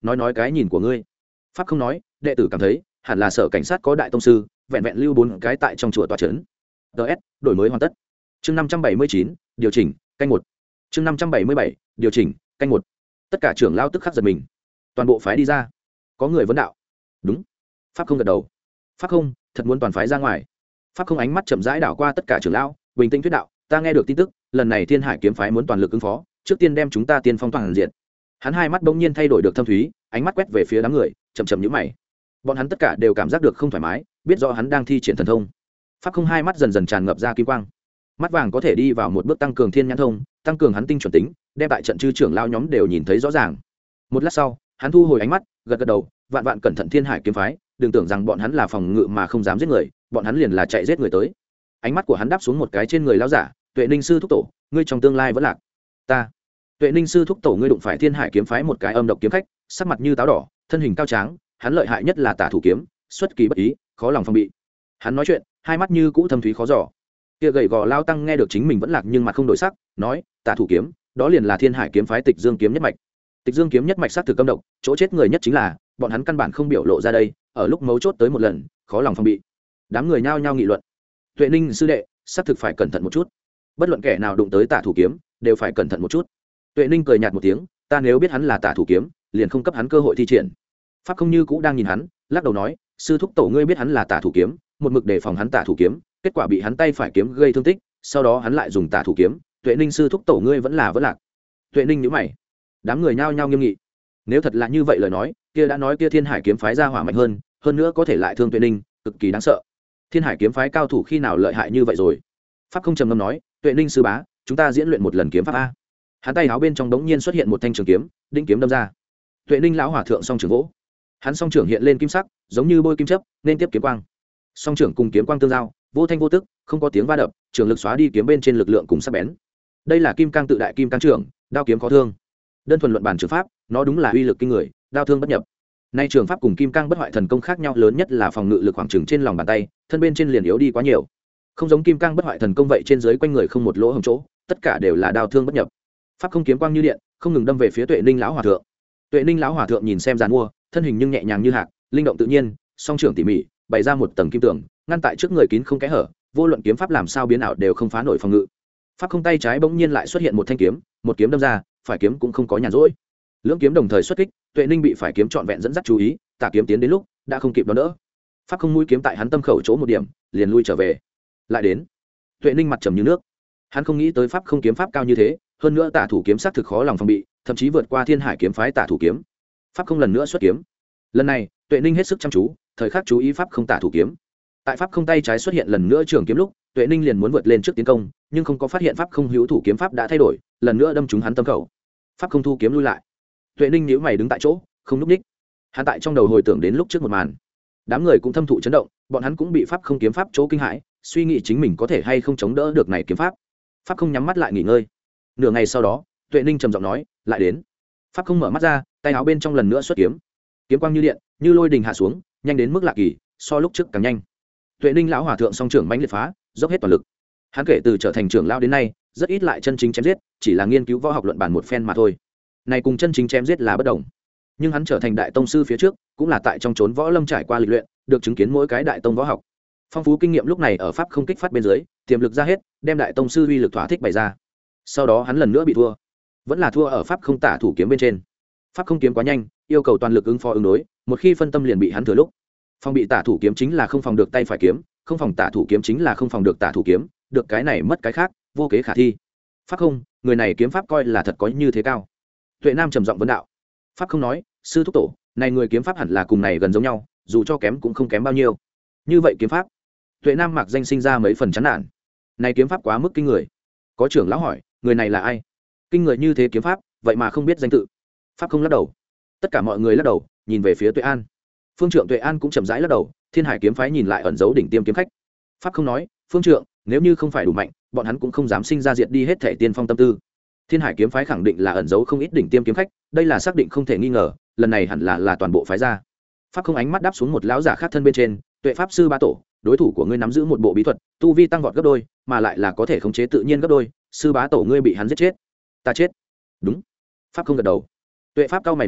nói nói cái nhìn của ngươi. Pháp không nói, đệ tử cảm thấy hẳn là sở cảnh sát có đại tông sư, vẹn vẹn lưu bốn cái tại trong chùa tòa trấn. ts đổi mới hoàn tất. Chương năm trăm bảy mươi chín, điều chỉnh, canh một. Chương năm trăm bảy mươi bảy, điều chỉnh, canh một. Tất cả trưởng lao tức khắc giật mình, toàn bộ phái đi ra. Có người vấn đạo. Đúng. Pháp không gật đầu. Pháp không, thật muốn toàn phái ra ngoài. Pháp không ánh mắt chậm rãi đảo qua tất cả trưởng lão, bình tĩnh thuyết đạo, ta nghe được tin tức, lần này Thiên Hải kiếm phái muốn toàn lực ứng phó, trước tiên đem chúng ta tiên phong toàn diện. Hắn hai mắt bỗng nhiên thay đổi được thâm thúy, ánh mắt quét về phía đám người, chậm chậm nhíu mày. Bọn hắn tất cả đều cảm giác được không thoải mái, biết rõ hắn đang thi triển thần thông. Pháp không hai mắt dần dần tràn ngập ra kim quang, mắt vàng có thể đi vào một bước tăng cường thiên nhãn thông, tăng cường hắn tinh chuẩn tính, đem tại trận chư trưởng lão nhóm đều nhìn thấy rõ ràng. Một lát sau, hắn thu hồi ánh mắt, gật gật đầu, vạn vạn cẩn thận Thiên Hải kiếm phái, đừng tưởng rằng bọn hắn là phòng ngự mà không dám giết người, bọn hắn liền là chạy giết người tới. Ánh mắt của hắn đáp xuống một cái trên người lão giả, Tuệ Ninh sư thúc tổ, ngươi trong tương lai vẫn lạc. Ta. Tuệ Ninh sư thúc tổ ngươi đụng phải Thiên Hải kiếm phái một cái âm độc kiếm khách, sắc mặt như táo đỏ, thân hình cao tráng, hắn lợi hại nhất là tả thủ kiếm, xuất kỳ bất ý, khó lòng phòng bị. Hắn nói chuyện, hai mắt như cũ thâm thúy khó dò. Kia gầy gò lao tăng nghe được chính mình vẫn lạc nhưng mặt không đổi sắc, nói, tả thủ kiếm, đó liền là Thiên Hải kiếm phái Tịch Dương kiếm nhất mạch. Tịch Dương kiếm nhất mạch sát thực âm độc, chỗ chết người nhất chính là, bọn hắn căn bản không biểu lộ ra đây, ở lúc mấu chốt tới một lần, khó lòng phòng bị. Đám người nhao nhao nghị luận. Tuệ Ninh sư đệ, sát thực phải cẩn thận một chút. Bất luận kẻ nào đụng tới tả thủ kiếm, đều phải cẩn thận một chút. Tuệ Ninh cười nhạt một tiếng, ta nếu biết hắn là tả thủ kiếm, liền không cấp hắn cơ hội thi triển. Pháp không như cũ đang nhìn hắn, lắc đầu nói, sư thúc tổ ngươi biết hắn là tả thủ kiếm, một mực đề phòng hắn tả thủ kiếm, kết quả bị hắn tay phải kiếm gây thương tích, sau đó hắn lại dùng tả thủ kiếm, Tuệ Ninh sư thúc tổ ngươi vẫn là vẫn lạc. Tuệ Ninh nhíu mày. Đám người nhao nhao nghiêm nghị. Nếu thật là như vậy lời nói, kia đã nói kia Thiên Hải kiếm phái ra hỏa mạnh hơn, hơn nữa có thể lại thương Tuệ Ninh, cực kỳ đáng sợ. Thiên Hải kiếm phái cao thủ khi nào lợi hại như vậy rồi? Pháp không trầm ngâm nói, Tuệ Ninh sư bá, chúng ta diễn luyện một lần kiếm pháp a. Hắn tay áo bên trong đống nhiên xuất hiện một thanh trường kiếm, đinh kiếm đâm ra. Tuệ Ninh lão hòa thượng song trường vỗ, hắn song trưởng hiện lên kim sắc, giống như bôi kim chấp, nên tiếp kiếm quang. Song trưởng cùng kiếm quang tương giao, vô thanh vô tức, không có tiếng va đập, trường lực xóa đi kiếm bên trên lực lượng cùng sắc bén. Đây là kim cang tự đại kim cang trưởng, đao kiếm khó thương. Đơn thuần luận bản trường pháp, nó đúng là uy lực kinh người, đao thương bất nhập. Nay trường pháp cùng kim cang bất hoại thần công khác nhau lớn nhất là phòng ngự lực khoảng chừng trên lòng bàn tay, thân bên trên liền yếu đi quá nhiều. Không giống kim cang bất hoại thần công vậy trên dưới quanh người không một lỗ hổng chỗ, tất cả đều là đao thương bất nhập. Pháp không kiếm quang như điện, không ngừng đâm về phía Tuệ Ninh lão hòa thượng. Tuệ Ninh lão hòa thượng nhìn xem giàn mua, thân hình nhưng nhẹ nhàng như hạc, linh động tự nhiên, song trưởng tỉ mỉ, bày ra một tầng kim tường, ngăn tại trước người kín không kẽ hở, vô luận kiếm pháp làm sao biến ảo đều không phá nổi phòng ngự. Pháp không tay trái bỗng nhiên lại xuất hiện một thanh kiếm, một kiếm đâm ra, phải kiếm cũng không có nhàn rỗi. Lưỡng kiếm đồng thời xuất kích, Tuệ Ninh bị phải kiếm trọn vẹn dẫn dắt chú ý, tả kiếm tiến đến lúc đã không kịp đón đỡ. Pháp không mũi kiếm tại hắn tâm khẩu chỗ một điểm, liền lui trở về. Lại đến. Tuệ Ninh mặt trầm như nước. Hắn không nghĩ tới pháp không kiếm pháp cao như thế, hơn nữa tả thủ kiếm xác thực khó lòng phòng bị, thậm chí vượt qua Thiên Hải kiếm phái tả thủ kiếm. Pháp không lần nữa xuất kiếm. Lần này, Tuệ Ninh hết sức chăm chú, thời khắc chú ý pháp không tả thủ kiếm. Tại pháp không tay trái xuất hiện lần nữa trường kiếm lúc, Tuệ Ninh liền muốn vượt lên trước tiến công, nhưng không có phát hiện pháp không hữu thủ kiếm pháp đã thay đổi, lần nữa đâm trúng hắn tâm khẩu. Pháp không thu kiếm lui lại. Tuệ Ninh nhíu mày đứng tại chỗ, không nhúc nhích. Hắn tại trong đầu hồi tưởng đến lúc trước một màn. Đám người cũng thâm thụ chấn động, bọn hắn cũng bị pháp không kiếm pháp chỗ kinh hãi, suy nghĩ chính mình có thể hay không chống đỡ được này kiếm pháp. Pháp không nhắm mắt lại nghỉ ngơi. Nửa ngày sau đó, Tuệ Ninh trầm giọng nói, lại đến. Pháp không mở mắt ra, tay áo bên trong lần nữa xuất kiếm. Kiếm quang như điện, như lôi đình hạ xuống, nhanh đến mức lạ kỳ, so lúc trước càng nhanh. Tuệ Ninh lão hòa thượng song trưởng mãnh liệt phá, dốc hết toàn lực. Hắn kể từ trở thành trưởng lão đến nay, rất ít lại chân chính chém giết, chỉ là nghiên cứu võ học luận bản một phen mà thôi. Này cùng chân chính chém giết là bất đồng. Nhưng hắn trở thành đại tông sư phía trước, cũng là tại trong chốn võ lâm trải qua lịch luyện, được chứng kiến mỗi cái đại tông võ học. Phong phú kinh nghiệm lúc này ở pháp không kích phát bên dưới, tiềm lực ra hết, đem đại tông sư uy lực thỏa thích bày ra. Sau đó hắn lần nữa bị thua, vẫn là thua ở pháp không tả thủ kiếm bên trên. Pháp không kiếm quá nhanh, yêu cầu toàn lực ứng phó ứng đối, một khi phân tâm liền bị hắn thừa lúc. Phòng bị tả thủ kiếm chính là không phòng được tay phải kiếm, không phòng tả thủ kiếm chính là không phòng được tả thủ kiếm, được cái này mất cái khác, vô kế khả thi. Pháp không, người này kiếm pháp coi là thật có như thế cao. Tuệ Nam trầm giọng vấn đạo. Pháp không nói, sư thúc tổ, này người kiếm pháp hẳn là cùng này gần giống nhau, dù cho kém cũng không kém bao nhiêu. Như vậy kiếm pháp. Tuệ Nam mặc danh sinh ra mấy phần chán nản. Này kiếm pháp quá mức kinh người. Có trưởng lão hỏi, người này là ai? Kinh người như thế kiếm pháp, vậy mà không biết danh tự. Pháp không lắc đầu. Tất cả mọi người lắc đầu, nhìn về phía Tuệ An. Phương Trượng Tuệ An cũng chậm rãi lắc đầu, Thiên Hải kiếm phái nhìn lại ẩn giấu đỉnh tiêm kiếm khách. Pháp không nói, Phương Trượng, nếu như không phải đủ mạnh, bọn hắn cũng không dám sinh ra diệt đi hết thể tiên phong tâm tư. Thiên Hải kiếm phái khẳng định là ẩn giấu không ít đỉnh tiêm kiếm khách, đây là xác định không thể nghi ngờ, lần này hẳn là là toàn bộ phái ra. Pháp không ánh mắt đáp xuống một lão giả khác thân bên trên, Tuệ pháp sư ba tổ, đối thủ của ngươi nắm giữ một bộ bí thuật, tu vi tăng vọt gấp đôi, mà lại là có thể khống chế tự nhiên gấp đôi, sư bá tổ ngươi bị hắn giết chết. Ta chết. Đúng. Pháp không gật đầu. Tuệ pháp cao mày nói,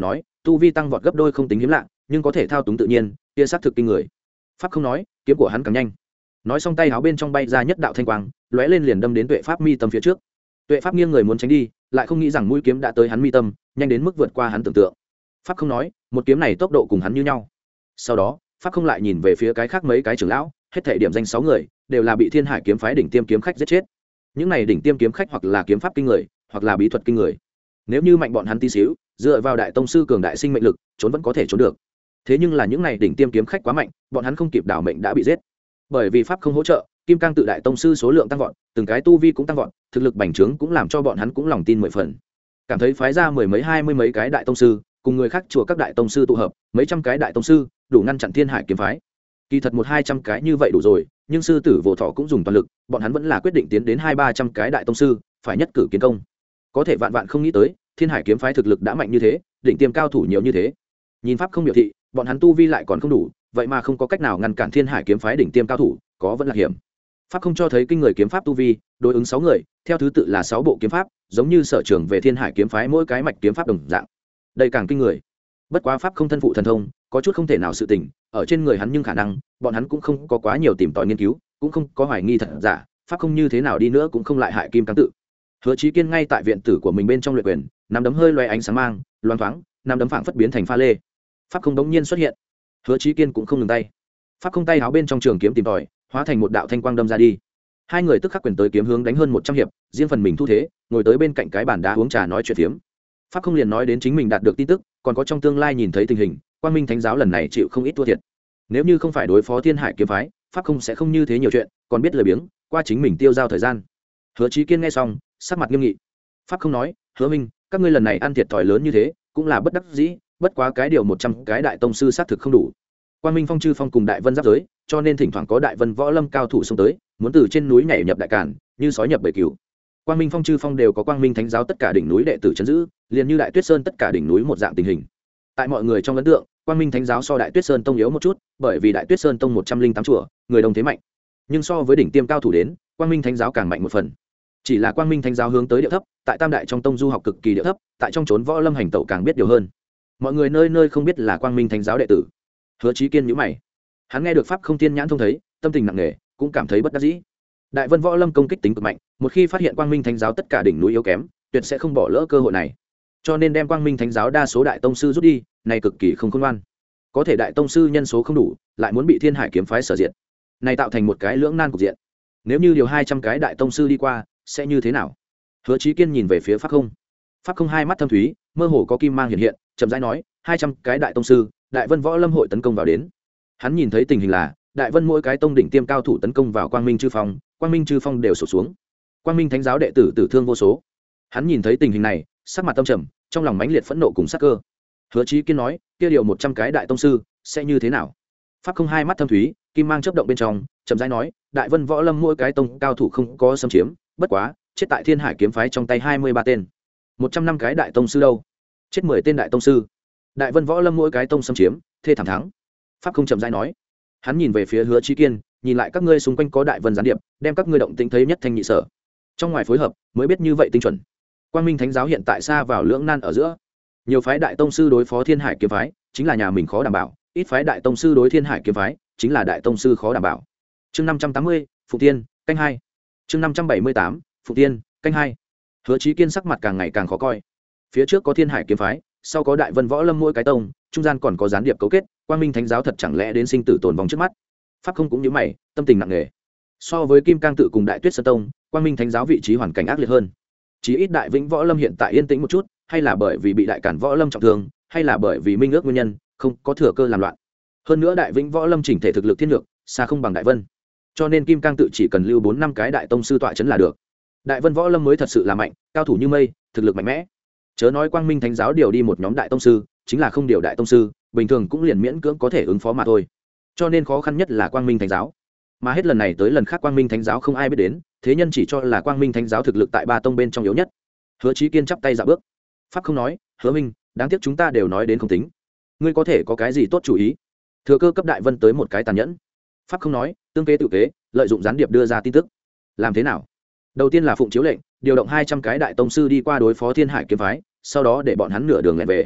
tu vi tăng vọt gấp đôi không tính hiếm lạ, nhưng có thể thao túng tự nhiên kia xác thực kinh người. Pháp không nói, kiếm của hắn càng nhanh. Nói xong tay áo bên trong bay ra nhất đạo thanh quang, lóe lên liền đâm đến Tuệ Pháp mi tâm phía trước. Tuệ Pháp nghiêng người muốn tránh đi, lại không nghĩ rằng mũi kiếm đã tới hắn mi tâm, nhanh đến mức vượt qua hắn tưởng tượng. Pháp không nói, một kiếm này tốc độ cùng hắn như nhau. Sau đó, Pháp không lại nhìn về phía cái khác mấy cái trưởng lão, hết thảy điểm danh sáu người, đều là bị Thiên Hải kiếm phái đỉnh tiêm kiếm khách giết chết. Những này đỉnh tiêm kiếm khách hoặc là kiếm pháp kinh người, hoặc là bí thuật kinh người. Nếu như mạnh bọn hắn tí xíu, dựa vào đại tông sư cường đại sinh mệnh lực, trốn vẫn có thể trốn được. Thế nhưng là những này đỉnh tiêm kiếm khách quá mạnh, bọn hắn không kịp đảo mệnh đã bị giết. Bởi vì pháp không hỗ trợ, kim cang tự đại tông sư số lượng tăng vọt, từng cái tu vi cũng tăng vọt, thực lực bành trướng cũng làm cho bọn hắn cũng lòng tin mười phần. Cảm thấy phái ra mười mấy hai mươi mấy cái đại tông sư, cùng người khác chùa các đại tông sư tụ hợp, mấy trăm cái đại tông sư, đủ ngăn chặn Thiên Hải kiếm phái. Kỳ thật một hai trăm cái như vậy đủ rồi, nhưng sư tử Vô Thọ cũng dùng toàn lực, bọn hắn vẫn là quyết định tiến đến hai ba trăm cái đại tông sư, phải nhất cử kiến công. Có thể vạn vạn không nghĩ tới, Thiên Hải kiếm phái thực lực đã mạnh như thế, đỉnh tiêm cao thủ nhiều như thế. Nhìn pháp không biểu thị, bọn hắn tu vi lại còn không đủ, vậy mà không có cách nào ngăn cản Thiên Hải kiếm phái đỉnh tiêm cao thủ, có vẫn là hiểm. Pháp không cho thấy kinh người kiếm pháp tu vi, đối ứng sáu người, theo thứ tự là sáu bộ kiếm pháp, giống như sở trường về Thiên Hải kiếm phái mỗi cái mạch kiếm pháp đồng dạng. Đây càng kinh người. Bất quá pháp không thân phụ thần thông, có chút không thể nào sự tình, ở trên người hắn nhưng khả năng, bọn hắn cũng không có quá nhiều tìm tòi nghiên cứu, cũng không có hoài nghi thật giả, pháp không như thế nào đi nữa cũng không lại hại kim cang tự. Hứa Chí Kiên ngay tại viện tử của mình bên trong luyện quyền, nắm đấm hơi loé ánh sáng mang, loáng thoáng, nắm đấm phảng phất biến thành pha lê. Pháp không đống nhiên xuất hiện. Hứa Chí Kiên cũng không ngừng tay. Pháp không tay áo bên trong trường kiếm tìm tòi, hóa thành một đạo thanh quang đâm ra đi. Hai người tức khắc quyền tới kiếm hướng đánh hơn một trăm hiệp, riêng phần mình thu thế, ngồi tới bên cạnh cái bàn đá uống trà nói chuyện phiếm. Pháp không liền nói đến chính mình đạt được tin tức, còn có trong tương lai nhìn thấy tình hình, Quang Minh Thánh giáo lần này chịu không ít thua thiệt. Nếu như không phải đối phó Thiên Hải kiếm phái, Pháp không sẽ không như thế nhiều chuyện, còn biết lười biếng, qua chính mình tiêu giao thời gian. Hứa Chí Kiên nghe xong, sắc mặt nghiêm nghị. Pháp không nói, Hứa Minh, các ngươi lần này ăn thiệt thòi lớn như thế, cũng là bất đắc dĩ, bất quá cái điều một trăm cái đại tông sư xác thực không đủ. Quang Minh Phong chư phong cùng Đại Vân giáp giới, cho nên thỉnh thoảng có Đại Vân võ lâm cao thủ xông tới, muốn từ trên núi nhảy nhập đại cản, như sói nhập bầy cừu. Quang Minh Phong chư phong đều có Quang Minh Thánh giáo tất cả đỉnh núi đệ tử trấn giữ, liền như Đại Tuyết Sơn tất cả đỉnh núi một dạng tình hình. Tại mọi người trong ấn tượng, Quang Minh Thánh giáo so Đại Tuyết Sơn tông yếu một chút, bởi vì Đại Tuyết Sơn tông một trăm linh tám chùa, người đông thế mạnh. Nhưng so với đỉnh tiêm cao thủ đến, Quang Minh Thánh giáo càng mạnh một phần. Chỉ là Quang Minh Thánh giáo hướng tới địa thấp, tại Tam đại trong tông du học cực kỳ địa thấp, tại trong chốn võ lâm hành tẩu càng biết điều hơn. Mọi người nơi nơi không biết là Quang Minh Thánh giáo đệ tử. Hứa Chí Kiên nhíu mày. Hắn nghe được pháp không tiên nhãn thông thấy, tâm tình nặng nề, cũng cảm thấy bất đắc dĩ. Đại Vân võ lâm công kích tính cực mạnh, một khi phát hiện Quang Minh Thánh giáo tất cả đỉnh núi yếu kém, tuyệt sẽ không bỏ lỡ cơ hội này. Cho nên đem Quang Minh Thánh giáo đa số đại tông sư rút đi, này cực kỳ không khôn ngoan. Có thể đại tông sư nhân số không đủ, lại muốn bị Thiên Hải kiếm phái sở diệt. Này tạo thành một cái lưỡng nan cục diện. Nếu như điều hai trăm cái đại tông sư đi qua, sẽ như thế nào? Hứa Chí Kiên nhìn về phía pháp không. Pháp không hai mắt thâm thúy, mơ hồ có kim mang hiện hiện, chậm rãi nói, hai trăm cái đại tông sư, Đại Vân võ lâm hội tấn công vào đến. Hắn nhìn thấy tình hình là, Đại Vân mỗi cái tông đỉnh tiêm cao thủ tấn công vào Quang Minh chư phong, Quang Minh chư phong đều sụp xuống. Quang Minh Thánh giáo đệ tử tử thương vô số. Hắn nhìn thấy tình hình này, sắc mặt tâm trầm, trong lòng mãnh liệt phẫn nộ cùng sát cơ. Hứa Chí Kiên nói, kia điều một trăm cái đại tông sư sẽ như thế nào? Pháp không hai mắt thâm thúy, kim mang chớp động bên trong, chậm rãi nói, Đại Vân võ lâm mỗi cái tông cao thủ không có xâm chiếm, bất quá, chết tại Thiên Hải kiếm phái trong tay hai mươi ba tên. một trăm năm cái đại tông sư đâu? Chết mười tên đại tông sư. Đại Vân võ lâm mỗi cái tông xâm chiếm, thê thảm thắng. Pháp không chậm rãi nói. Hắn nhìn về phía Hứa Chí Kiên, nhìn lại các ngươi xung quanh có Đại Vân gián điệp, đem các ngươi động tĩnh thấy nhất thanh nhị sở. Trong ngoài phối hợp, mới biết như vậy tinh chuẩn. Quang Minh Thánh giáo hiện tại xa vào lưỡng nan ở giữa. Nhiều phái đại tông sư đối phó Thiên Hải kiếm phái, chính là nhà mình khó đảm bảo, ít phái đại tông sư đối Thiên Hải kiếm phái, chính là đại tông sư khó đảm bảo. Chương năm trăm tám mươi, Phụ Tiên, canh hai. Chương năm trăm bảy mươi tám, Phụ Tiên, canh hai. Hứa Chí Kiên sắc mặt càng ngày càng khó coi. Phía trước có Thiên Hải kiếm phái, sau có Đại Vân võ lâm mỗi cái tông, trung gian còn có gián điệp cấu kết, Quang Minh Thánh giáo thật chẳng lẽ đến sinh tử tồn vong trước mắt. Pháp không cũng như mày, tâm tình nặng nề. So với Kim Cang tự cùng Đại Tuyết Sơn tông, Quang Minh Thánh giáo vị trí hoàn cảnh ác liệt hơn. Chí ít Đại Vĩnh võ lâm hiện tại yên tĩnh một chút, hay là bởi vì bị Đại Cản võ lâm trọng thương, hay là bởi vì minh ước nguyên nhân, không có thừa cơ làm loạn. Hơn nữa Đại Vĩnh võ lâm chỉnh thể thực lực thiên lược, xa không bằng Đại Vân. Cho nên Kim Cang tự chỉ cần lưu bốn năm cái đại tông sư tọa trấn là được. Đại Vân võ lâm mới thật sự là mạnh, cao thủ như mây, thực lực mạnh mẽ. Chớ nói Quang Minh Thánh giáo điều đi một nhóm đại tông sư, chính là không điều đại tông sư, bình thường cũng liền miễn cưỡng có thể ứng phó mà thôi. Cho nên khó khăn nhất là Quang Minh Thánh giáo. Mà hết lần này tới lần khác Quang Minh Thánh giáo không ai biết đến, thế nhân chỉ cho là Quang Minh Thánh giáo thực lực tại ba tông bên trong yếu nhất. Hứa Chí Kiên chắp tay dạo bước. Pháp không nói, Hứa Minh, đáng tiếc chúng ta đều nói đến không tính. Ngươi có thể có cái gì tốt chủ ý? Thừa cơ cấp Đại Vân tới một cái tàn nhẫn. Pháp không nói, tương kế tự kế, lợi dụng gián điệp đưa ra tin tức. Làm thế nào? Đầu tiên là phụng chiếu lệnh, điều động hai trăm cái đại tông sư đi qua đối phó Thiên Hải kiếm phái, sau đó để bọn hắn nửa đường lẻn về.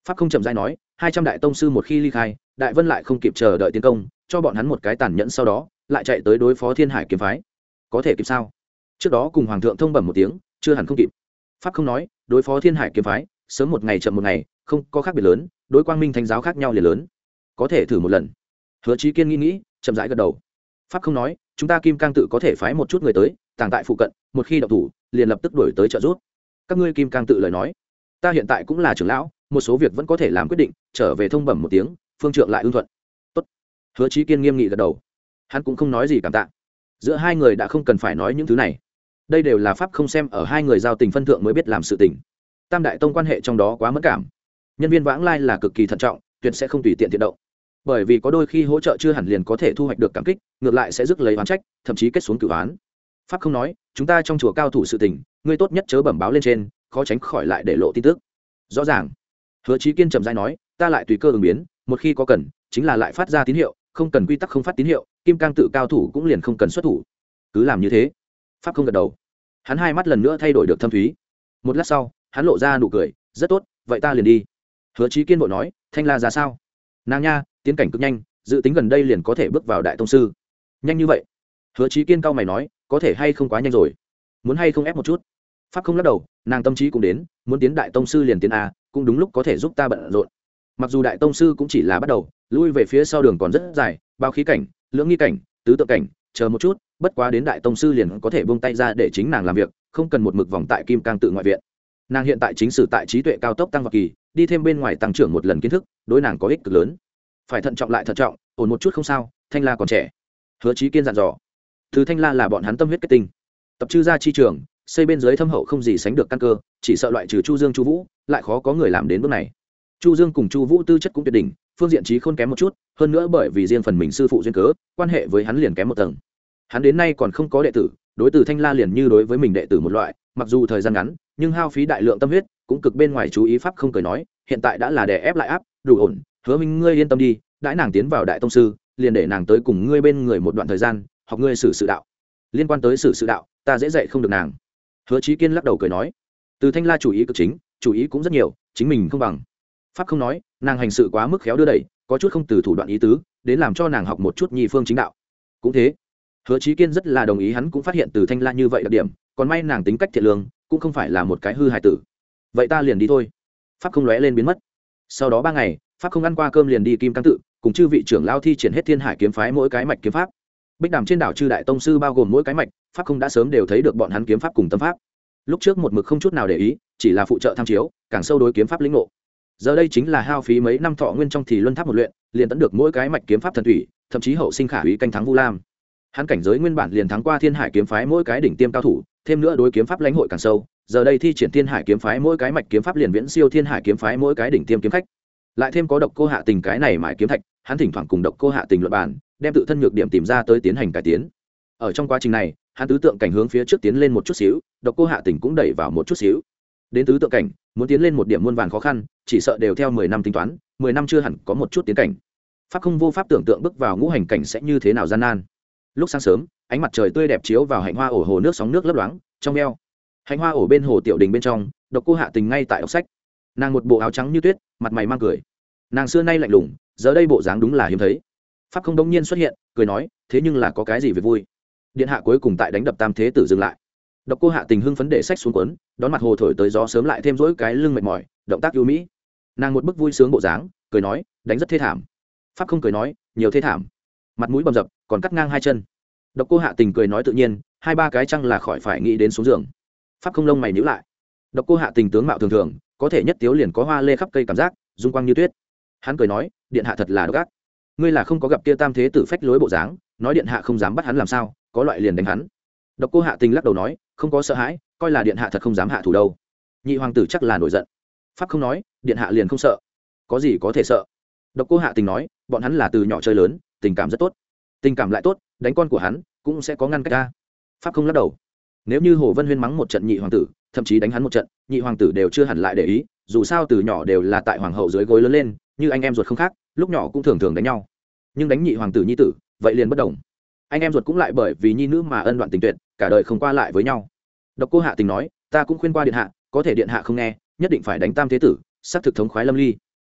pháp không chậm rãi nói, hai trăm đại tông sư một khi ly khai, đại vân lại không kịp chờ đợi tiến công, cho bọn hắn một cái tàn nhẫn, sau đó lại chạy tới đối phó thiên hải kiếm phái, có thể kịp sao? Trước đó cùng hoàng thượng thông bẩm một tiếng, chưa hẳn không kịp. Pháp không nói, đối phó thiên hải kiếm phái, sớm một ngày chậm một ngày, không có khác biệt lớn, đối quang minh thánh giáo khác nhau liền lớn, có thể thử một lần. Hứa Chí Kiên nghĩ nghĩ, chậm rãi gật đầu. Pháp không nói, chúng ta kim cang tự có thể phái một chút người tới, tàng tại phụ cận, một khi động thủ, liền lập tức đuổi tới trợ giúp. Các ngươi kim cang tự lời nói, ta hiện tại cũng là trưởng lão, một số việc vẫn có thể làm quyết định, trở về thông bẩm một tiếng, phương trượng lại ưng thuận. Tốt. Hứa Chí Kiên nghiêm nghị gật đầu. Hắn cũng không nói gì cảm tạ. Giữa hai người đã không cần phải nói những thứ này, đây đều là pháp không xem ở hai người giao tình phân thượng mới biết làm sự tình. Tam đại tông quan hệ trong đó quá mẫn cảm, nhân viên vãng lai là cực kỳ thận trọng, tuyệt sẽ không tùy tiện thiện động, bởi vì có đôi khi hỗ trợ chưa hẳn liền có thể thu hoạch được cảm kích, ngược lại sẽ rước lấy oán trách, thậm chí kết xuống cửu oán. Pháp không nói, chúng ta trong chùa cao thủ sự tình, ngươi tốt nhất chớ bẩm báo lên trên, khó tránh khỏi lại để lộ tin tức. Rõ ràng. Hứa Chí Kiên trầm rãi nói, ta lại tùy cơ ứng biến, một khi có cần, chính là lại phát ra tín hiệu, không cần quy tắc không phát tín hiệu, kim cang tự cao thủ cũng liền không cần xuất thủ. Cứ làm như thế. Pháp không gật đầu. Hắn hai mắt lần nữa thay đổi được thâm thúy. Một lát sau, hắn lộ ra nụ cười, rất tốt, vậy ta liền đi. Hứa Chí Kiên vội nói, Thanh La ra sao? Nàng nha, tiến cảnh cực nhanh, dự tính gần đây liền có thể bước vào đại tông sư. Nhanh như vậy? Hứa Chí Kiên cau mày nói, có thể hay không quá nhanh rồi, muốn hay không ép một chút. Pháp không lắc đầu, nàng tâm trí cũng đến, muốn tiến đại tông sư liền tiến a, cũng đúng lúc có thể giúp ta bận rộn. Mặc dù đại tông sư cũng chỉ là bắt đầu, lui về phía sau đường còn rất dài, bao khí cảnh, lưỡng nghi cảnh, tứ tự cảnh, chờ một chút, bất quá đến đại tông sư liền có thể buông tay ra để chính nàng làm việc, không cần một mực vòng tại kim cang tự ngoại viện. Nàng hiện tại chính sử tại trí tuệ cao tốc tăng vào kỳ, đi thêm bên ngoài tăng trưởng một lần kiến thức, đối nàng có ích cực lớn. Phải thận trọng lại thận trọng, ổn một chút không sao, Thanh La còn trẻ. Hứa Chí Kiên dặn dò. Thứ Thanh La là bọn hắn tâm huyết kết tinh, tập trư ra chi trường, xây bên dưới thâm hậu không gì sánh được căn cơ, chỉ sợ loại trừ Chu Dương, Chu Vũ, lại khó có người làm đến bước này. Chu Dương cùng Chu Vũ tư chất cũng tuyệt đỉnh, phương diện trí khôn kém một chút, hơn nữa bởi vì riêng phần mình sư phụ duyên cớ, quan hệ với hắn liền kém một tầng. Hắn đến nay còn không có đệ tử, đối từ Thanh La liền như đối với mình đệ tử một loại, mặc dù thời gian ngắn, nhưng hao phí đại lượng tâm huyết, cũng cực bên ngoài chú ý pháp không cười nói, hiện tại đã là đè ép lại áp, đủ ổn, Hứa minh ngươi yên tâm đi, đãi nàng tiến vào đại tông sư, liền để nàng tới cùng ngươi bên người một đoạn thời gian, học ngươi xử sự đạo. Liên quan tới xử sự đạo, ta dễ dạy không được nàng. Hứa Chí Kiên lắc đầu cười nói, từ Thanh La chủ ý cực chính, chủ ý cũng rất nhiều, chính mình không bằng. Pháp không nói, nàng hành sự quá mức khéo đưa đẩy, có chút không từ thủ đoạn ý tứ, đến làm cho nàng học một chút nhi phương chính đạo. Cũng thế. Hứa Chí Kiên rất là đồng ý, hắn cũng phát hiện từ Thanh La như vậy đặc điểm, còn may nàng tính cách thiện lương, cũng không phải là một cái hư hài tử. Vậy ta liền đi thôi. Pháp không lóe lên biến mất. Sau đó ba ngày, Pháp không ăn qua cơm liền đi Kim Cang tự, cùng chư vị trưởng lao thi triển hết Thiên Hải kiếm phái mỗi cái mạch kiếm pháp. Bích Đàm trên đảo chư đại tông sư bao gồm mỗi cái mạch, Pháp không đã sớm đều thấy được bọn hắn kiếm pháp cùng tâm pháp. Lúc trước một mực không chút nào để ý, chỉ là phụ trợ tham chiếu, càng sâu đối kiếm pháp lĩnh ngộ. Giờ đây chính là hao phí mấy năm thọ nguyên trong thì luân tháp một luyện, liền tận được mỗi cái mạch kiếm pháp thần thủy, thậm chí hậu sinh khả úy canh thắng Vu Lam. Hắn cảnh giới nguyên bản liền thắng qua Thiên Hải kiếm phái mỗi cái đỉnh tiêm cao thủ, thêm nữa đối kiếm pháp lãnh hội càng sâu, giờ đây thi triển Thiên Hải kiếm phái mỗi cái mạch kiếm pháp liền viễn siêu Thiên Hải kiếm phái mỗi cái đỉnh tiêm kiếm khách. Lại thêm có Độc Cô Hạ Tình cái này mãi kiếm thạch, hắn thỉnh thoảng cùng Độc Cô Hạ Tình luận bàn, đem tự thân nhược điểm tìm ra tới tiến hành cải tiến. Ở trong quá trình này, hắn tứ tượng cảnh hướng phía trước tiến lên một chút xíu, Độc Cô Hạ Tình cũng đẩy vào một chút xíu. Đến tứ tượng cảnh, muốn tiến lên một điểm muôn vàn khó khăn, chỉ sợ đều theo mười năm tính toán, mười năm chưa hẳn có một chút tiến cảnh. Pháp không vô pháp tưởng tượng bước vào ngũ hành cảnh sẽ như thế nào gian nan. Lúc sáng sớm, ánh mặt trời tươi đẹp chiếu vào hạnh hoa ổ hồ nước, sóng nước lấp loáng trong eo. Hạnh hoa ổ bên hồ tiểu đình bên trong, Độc Cô Hạ Tình ngay tại đọc sách. Nàng một bộ áo trắng như tuyết, mặt mày mang cười. Nàng xưa nay lạnh lùng, giờ đây bộ dáng đúng là hiếm thấy. Pháp không đống nhiên xuất hiện, cười nói, thế nhưng là có cái gì việc vui? Điện hạ cuối cùng tại đánh đập Tam Thế Tử dừng lại. Độc Cô Hạ Tình hưng phấn để sách xuống cuốn, đón mặt hồ thổi tới gió sớm, lại thêm dỗi cái lưng mệt mỏi, động tác ưu mỹ. Nàng một bức vui sướng bộ dáng, cười nói, đánh rất thê thảm. Pháp không cười nói, nhiều thê thảm. Mặt mũi bầm dập, còn cắt ngang hai chân. Độc Cô Hạ Tình cười nói tự nhiên, hai ba cái chăng là khỏi phải nghĩ đến xuống giường. Pháp không lông mày nhíu lại. Độc Cô Hạ Tình tướng mạo thường thường, có thể nhất tiếu liền có hoa lê khắp cây cảm giác, dung quang như tuyết. Hắn cười nói, điện hạ thật là độc ác. Ngươi là không có gặp kia Tam Thế Tử phách lối bộ dáng, nói điện hạ không dám bắt hắn làm sao, có loại liền đánh hắn. Độc Cô Hạ Tình lắc đầu nói, không có sợ hãi, coi là điện hạ thật không dám hạ thủ đâu. Nhị hoàng tử chắc là nổi giận. Pháp không nói, điện hạ liền không sợ. Có gì có thể sợ? Độc Cô Hạ Tình nói, bọn hắn là từ nhỏ chơi lớn, tình cảm rất tốt. Tình cảm lại tốt, đánh con của hắn cũng sẽ có ngăn cách ra. Pháp không lắc đầu. Nếu như Hồ Vân Huyên mắng một trận nhị hoàng tử, thậm chí đánh hắn một trận, nhị hoàng tử đều chưa hẳn lại để ý, dù sao từ nhỏ đều là tại hoàng hậu dưới gối lớn lên, như anh em ruột không khác, lúc nhỏ cũng thường thường đánh nhau. Nhưng đánh nhị hoàng tử nhi tử, vậy liền bất đồng. Anh em ruột cũng lại bởi vì nhi nữ mà ân đoạn tình tuyệt, cả đời không qua lại với nhau. Độc Cô Hạ Tình nói, ta cũng khuyên qua điện hạ, có thể điện hạ không nghe, nhất định phải đánh Tam Thế Tử, sát thực thống khoái lâm ly.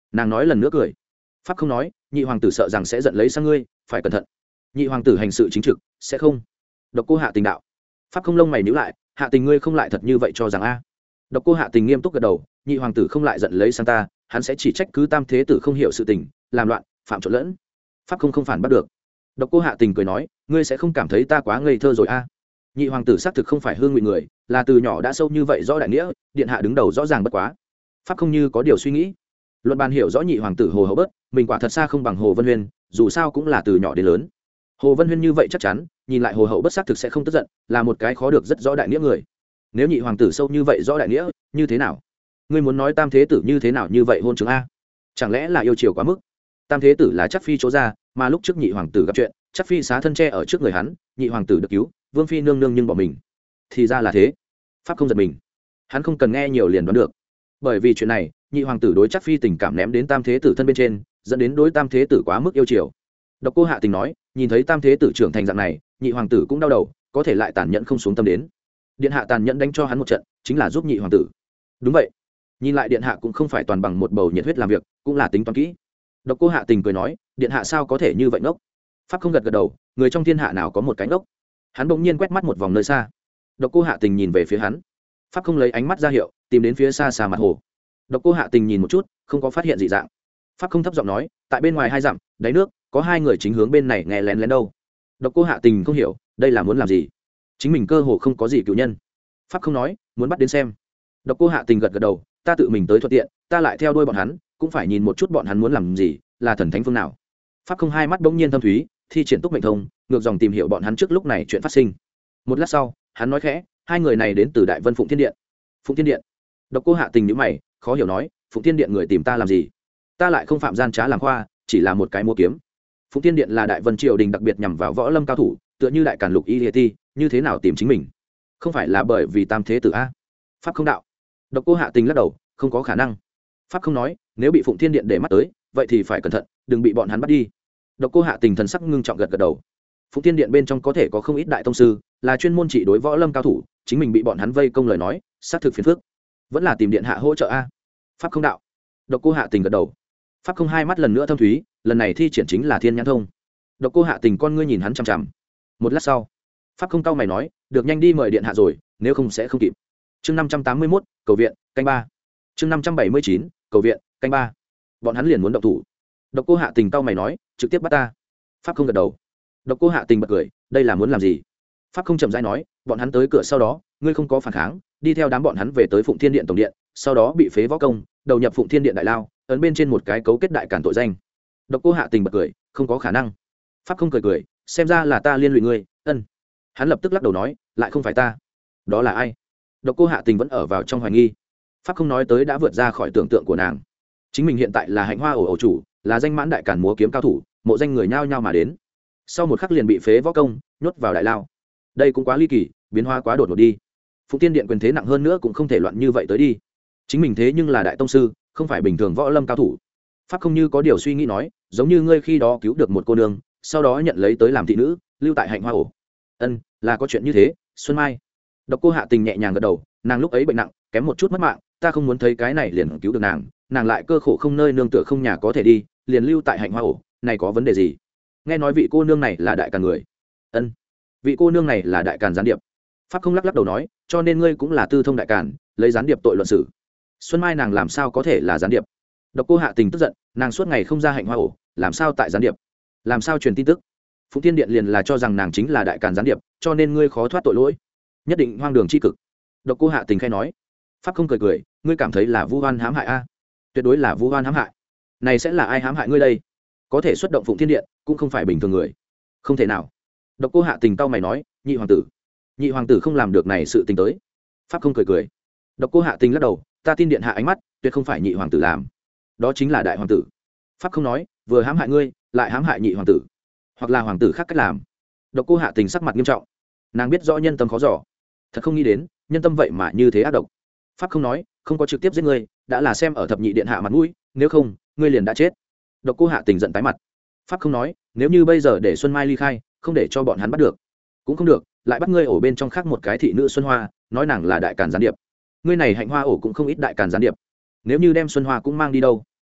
nàng nói lần nữa cười. Pháp không nói, nhị hoàng tử sợ rằng sẽ giận lấy sang ngươi, phải cẩn thận. Nhị hoàng tử hành sự chính trực, sẽ không. Độc Cô Hạ Tình đạo. Pháp không lông mày nhíu lại, Hạ Tình ngươi không lại thật như vậy cho rằng a. Độc Cô Hạ Tình nghiêm túc gật đầu, nhị hoàng tử không lại giận lấy sang ta, hắn sẽ chỉ trách cứ tam thế tử không hiểu sự tình, làm loạn, phạm trộn lẫn. Pháp không không phản bắt được. Độc Cô Hạ Tình cười nói, ngươi sẽ không cảm thấy ta quá ngây thơ rồi a. Nhị hoàng tử xác thực không phải hương ngụy người, là từ nhỏ đã sâu như vậy rõ đại nghĩa, điện hạ đứng đầu rõ ràng bất quá. Pháp không như có điều suy nghĩ. Luận bàn hiểu rõ nhị hoàng tử Hồ Hậu Bớt, mình quả thật xa không bằng Hồ Vân Huyên, dù sao cũng là từ nhỏ đến lớn. Hồ Vân Huyên như vậy chắc chắn, nhìn lại Hồ Hậu Bất xác thực sẽ không tức giận, là một cái khó được rất rõ đại nghĩa người. Nếu nhị hoàng tử sâu như vậy rõ đại nghĩa, như thế nào? Ngươi muốn nói tam thế tử như thế nào như vậy hôn chứng a? Chẳng lẽ là yêu chiều quá mức? Tam thế tử là chắc phi chỗ ra, mà lúc trước nhị hoàng tử gặp chuyện, chắc phi xá thân che ở trước người hắn, nhị hoàng tử được cứu, vương phi nương nương nhưng bỏ mình. Thì ra là thế. Pháp không giật mình. Hắn không cần nghe nhiều liền đoán được. Bởi vì chuyện này, nhị hoàng tử đối chắc phi tình cảm ném đến tam thế tử thân bên trên, dẫn đến đối tam thế tử quá mức yêu chiều. Độc Cô Hạ Tình nói, nhìn thấy tam thế tử trưởng thành dạng này, nhị hoàng tử cũng đau đầu, có thể lại tàn nhẫn không xuống tâm đến. Điện hạ tàn nhẫn đánh cho hắn một trận, chính là giúp nhị hoàng tử. Đúng vậy. Nhìn lại điện hạ cũng không phải toàn bằng một bầu nhiệt huyết làm việc, cũng là tính toán kỹ. Độc Cô Hạ Tình cười nói, điện hạ sao có thể như vậy ngốc? Pháp không gật gật đầu, người trong thiên hạ nào có một cái ngốc. Hắn bỗng nhiên quét mắt một vòng nơi xa. Độc Cô Hạ Tình nhìn về phía hắn. Pháp không lấy ánh mắt ra hiệu, tìm đến phía xa xa mặt hồ. Độc Cô Hạ Tình nhìn một chút, không có phát hiện dị dạng. Pháp không thấp giọng nói, tại bên ngoài hai dặm, đáy nước, có hai người chính hướng bên này nghe lén lén đâu. Độc Cô Hạ Tình không hiểu, đây là muốn làm gì? Chính mình cơ hồ không có gì cựu nhân. Pháp không nói, muốn bắt đến xem. Độc Cô Hạ Tình gật gật đầu, ta tự mình tới thuận tiện, ta lại theo đuôi bọn hắn, cũng phải nhìn một chút bọn hắn muốn làm gì, là thần thánh phương nào. Pháp không hai mắt bỗng nhiên thâm thúy, thi triển túc mệnh thông, ngược dòng tìm hiểu bọn hắn trước lúc này chuyện phát sinh. Một lát sau, hắn nói khẽ, hai người này đến từ Đại Vân Phụng Thiên Điện. Phụng Thiên Điện? Độc Cô Hạ Tình nhíu mày, khó hiểu nói, Phụng Thiên Điện người tìm ta làm gì? Ta lại không phạm gian trá làm khoa, chỉ là một cái mua kiếm. Phụng Thiên Điện là Đại Vân triều đình đặc biệt nhằm vào võ lâm cao thủ, tựa như đại càn lục y liệt ti, như thế nào tìm chính mình? Không phải là bởi vì tam thế tử a? Pháp không đạo. Độc Cô Hạ Tình lắc đầu, không có khả năng. Pháp không nói, nếu bị Phụng Thiên Điện để mắt tới, vậy thì phải cẩn thận, đừng bị bọn hắn bắt đi. Độc Cô Hạ Tình thần sắc ngưng trọng gật gật đầu. Phụng Thiên Điện bên trong có thể có không ít đại tông sư, là chuyên môn trị đối võ lâm cao thủ, chính mình bị bọn hắn vây công lời nói, xác thực phiền phức. Vẫn là tìm điện hạ hỗ trợ a. Pháp không đạo. Độc Cô Hạ Tình gật đầu. Pháp không hai mắt lần nữa thâm thúy, lần này thi triển chính là Thiên Nhãn Thông. Độc Cô Hạ Tình con ngươi nhìn hắn chằm chằm. Một lát sau, Pháp không cau mày nói, được nhanh đi mời điện hạ rồi, nếu không sẽ không kịp. Chương năm trăm tám mươi mốt, cầu viện, canh ba. Chương năm trăm bảy mươi chín, cầu viện, canh ba. Bọn hắn liền muốn động thủ. Độc Cô Hạ Tình cau mày nói, trực tiếp bắt ta. Pháp không gật đầu. Độc Cô Hạ Tình bật cười, đây là muốn làm gì? Pháp không chậm rãi nói, bọn hắn tới cửa sau đó, ngươi không có phản kháng, đi theo đám bọn hắn về tới Phụng Thiên Điện tổng điện, sau đó bị phế võ công, đầu nhập Phụng Thiên Điện đại lao, ấn bên trên một cái cấu kết đại cản tội danh. Độc Cô Hạ Tình bật cười, không có khả năng. Pháp không cười cười, xem ra là ta liên lụy ngươi. Ân. Hắn lập tức lắc đầu nói, lại không phải ta. Đó là ai? Độc Cô Hạ Tình vẫn ở vào trong hoài nghi. Pháp không nói tới đã vượt ra khỏi tưởng tượng của nàng. Chính mình hiện tại là Hạnh Hoa ổ ổ chủ, là danh mãn đại cản múa kiếm cao thủ, mộ danh người nhao nhao mà đến. Sau một khắc liền bị phế võ công, nhốt vào đại lao. Đây cũng quá ly kỳ, biến hóa quá đột ngột đi. Phụng Tiên Điện quyền thế nặng hơn nữa cũng không thể loạn như vậy tới đi. Chính mình thế nhưng là đại tông sư, không phải bình thường võ lâm cao thủ. Pháp không như có điều suy nghĩ nói, giống như ngươi khi đó cứu được một cô nương, sau đó nhận lấy tới làm thị nữ, lưu tại Hạnh Hoa ổ. Ân, là có chuyện như thế. Xuân Mai. Độc Cô Hạ Tình nhẹ nhàng gật đầu, nàng lúc ấy bệnh nặng, kém một chút mất mạng, ta không muốn thấy cái này liền cứu được nàng, nàng lại cơ khổ không nơi nương tựa không nhà có thể đi, liền lưu tại Hạnh Hoa ổ, này có vấn đề gì? Nghe nói vị cô nương này là đại càn người. Ân, vị cô nương này là đại càn gián điệp. Pháp không lắc lắc đầu nói, cho nên ngươi cũng là tư thông đại càn, lấy gián điệp tội luận xử. Xuân Mai nàng làm sao có thể là gián điệp? Độc Cô Hạ Tình tức giận, nàng suốt ngày không ra Hạnh Hoa ổ, làm sao tại gián điệp? Làm sao truyền tin tức? Phụng Thiên Điện liền là cho rằng nàng chính là đại càn gián điệp, cho nên ngươi khó thoát tội lỗi, nhất định hoang đường chi cực. Độc Cô Hạ Tình khai nói. Pháp không cười cười, ngươi cảm thấy là vu oan hãm hại a? Tuyệt đối là vu oan hãm hại. Này sẽ là ai hãm hại ngươi đây? Có thể xuất động Phụng Thiên Điện, cũng không phải bình thường người. Không thể nào. Độc Cô Hạ Tình cau mày nói, nhị hoàng tử. Nhị hoàng tử không làm được này sự tình tới. Pháp không cười cười. Độc Cô Hạ Tình lắc đầu, ta tin điện hạ ánh mắt, tuyệt không phải nhị hoàng tử làm. Đó chính là đại hoàng tử. Pháp không nói, vừa hãm hại ngươi, lại hãm hại nhị hoàng tử, hoặc là hoàng tử khác cách làm. Độc Cô Hạ Tình sắc mặt nghiêm trọng. Nàng biết rõ nhân tâm khó dò, thật không nghĩ đến nhân tâm vậy mà như thế ác độc. Pháp không nói, không có trực tiếp giết ngươi, đã là xem ở thập nhị điện hạ mặt mũi, nếu không ngươi liền đã chết. Độc Cô Hạ Tình giận tái mặt. Pháp không nói, nếu như bây giờ để Xuân Mai ly khai, không để cho bọn hắn bắt được cũng không được, lại bắt ngươi ổ bên trong khác một cái thị nữ Xuân Hoa, nói nàng là đại càn gián điệp. Ngươi này Hạnh Hoa ổ cũng không ít đại càn gián điệp, nếu như đem Xuân Hoa cũng mang đi đâu?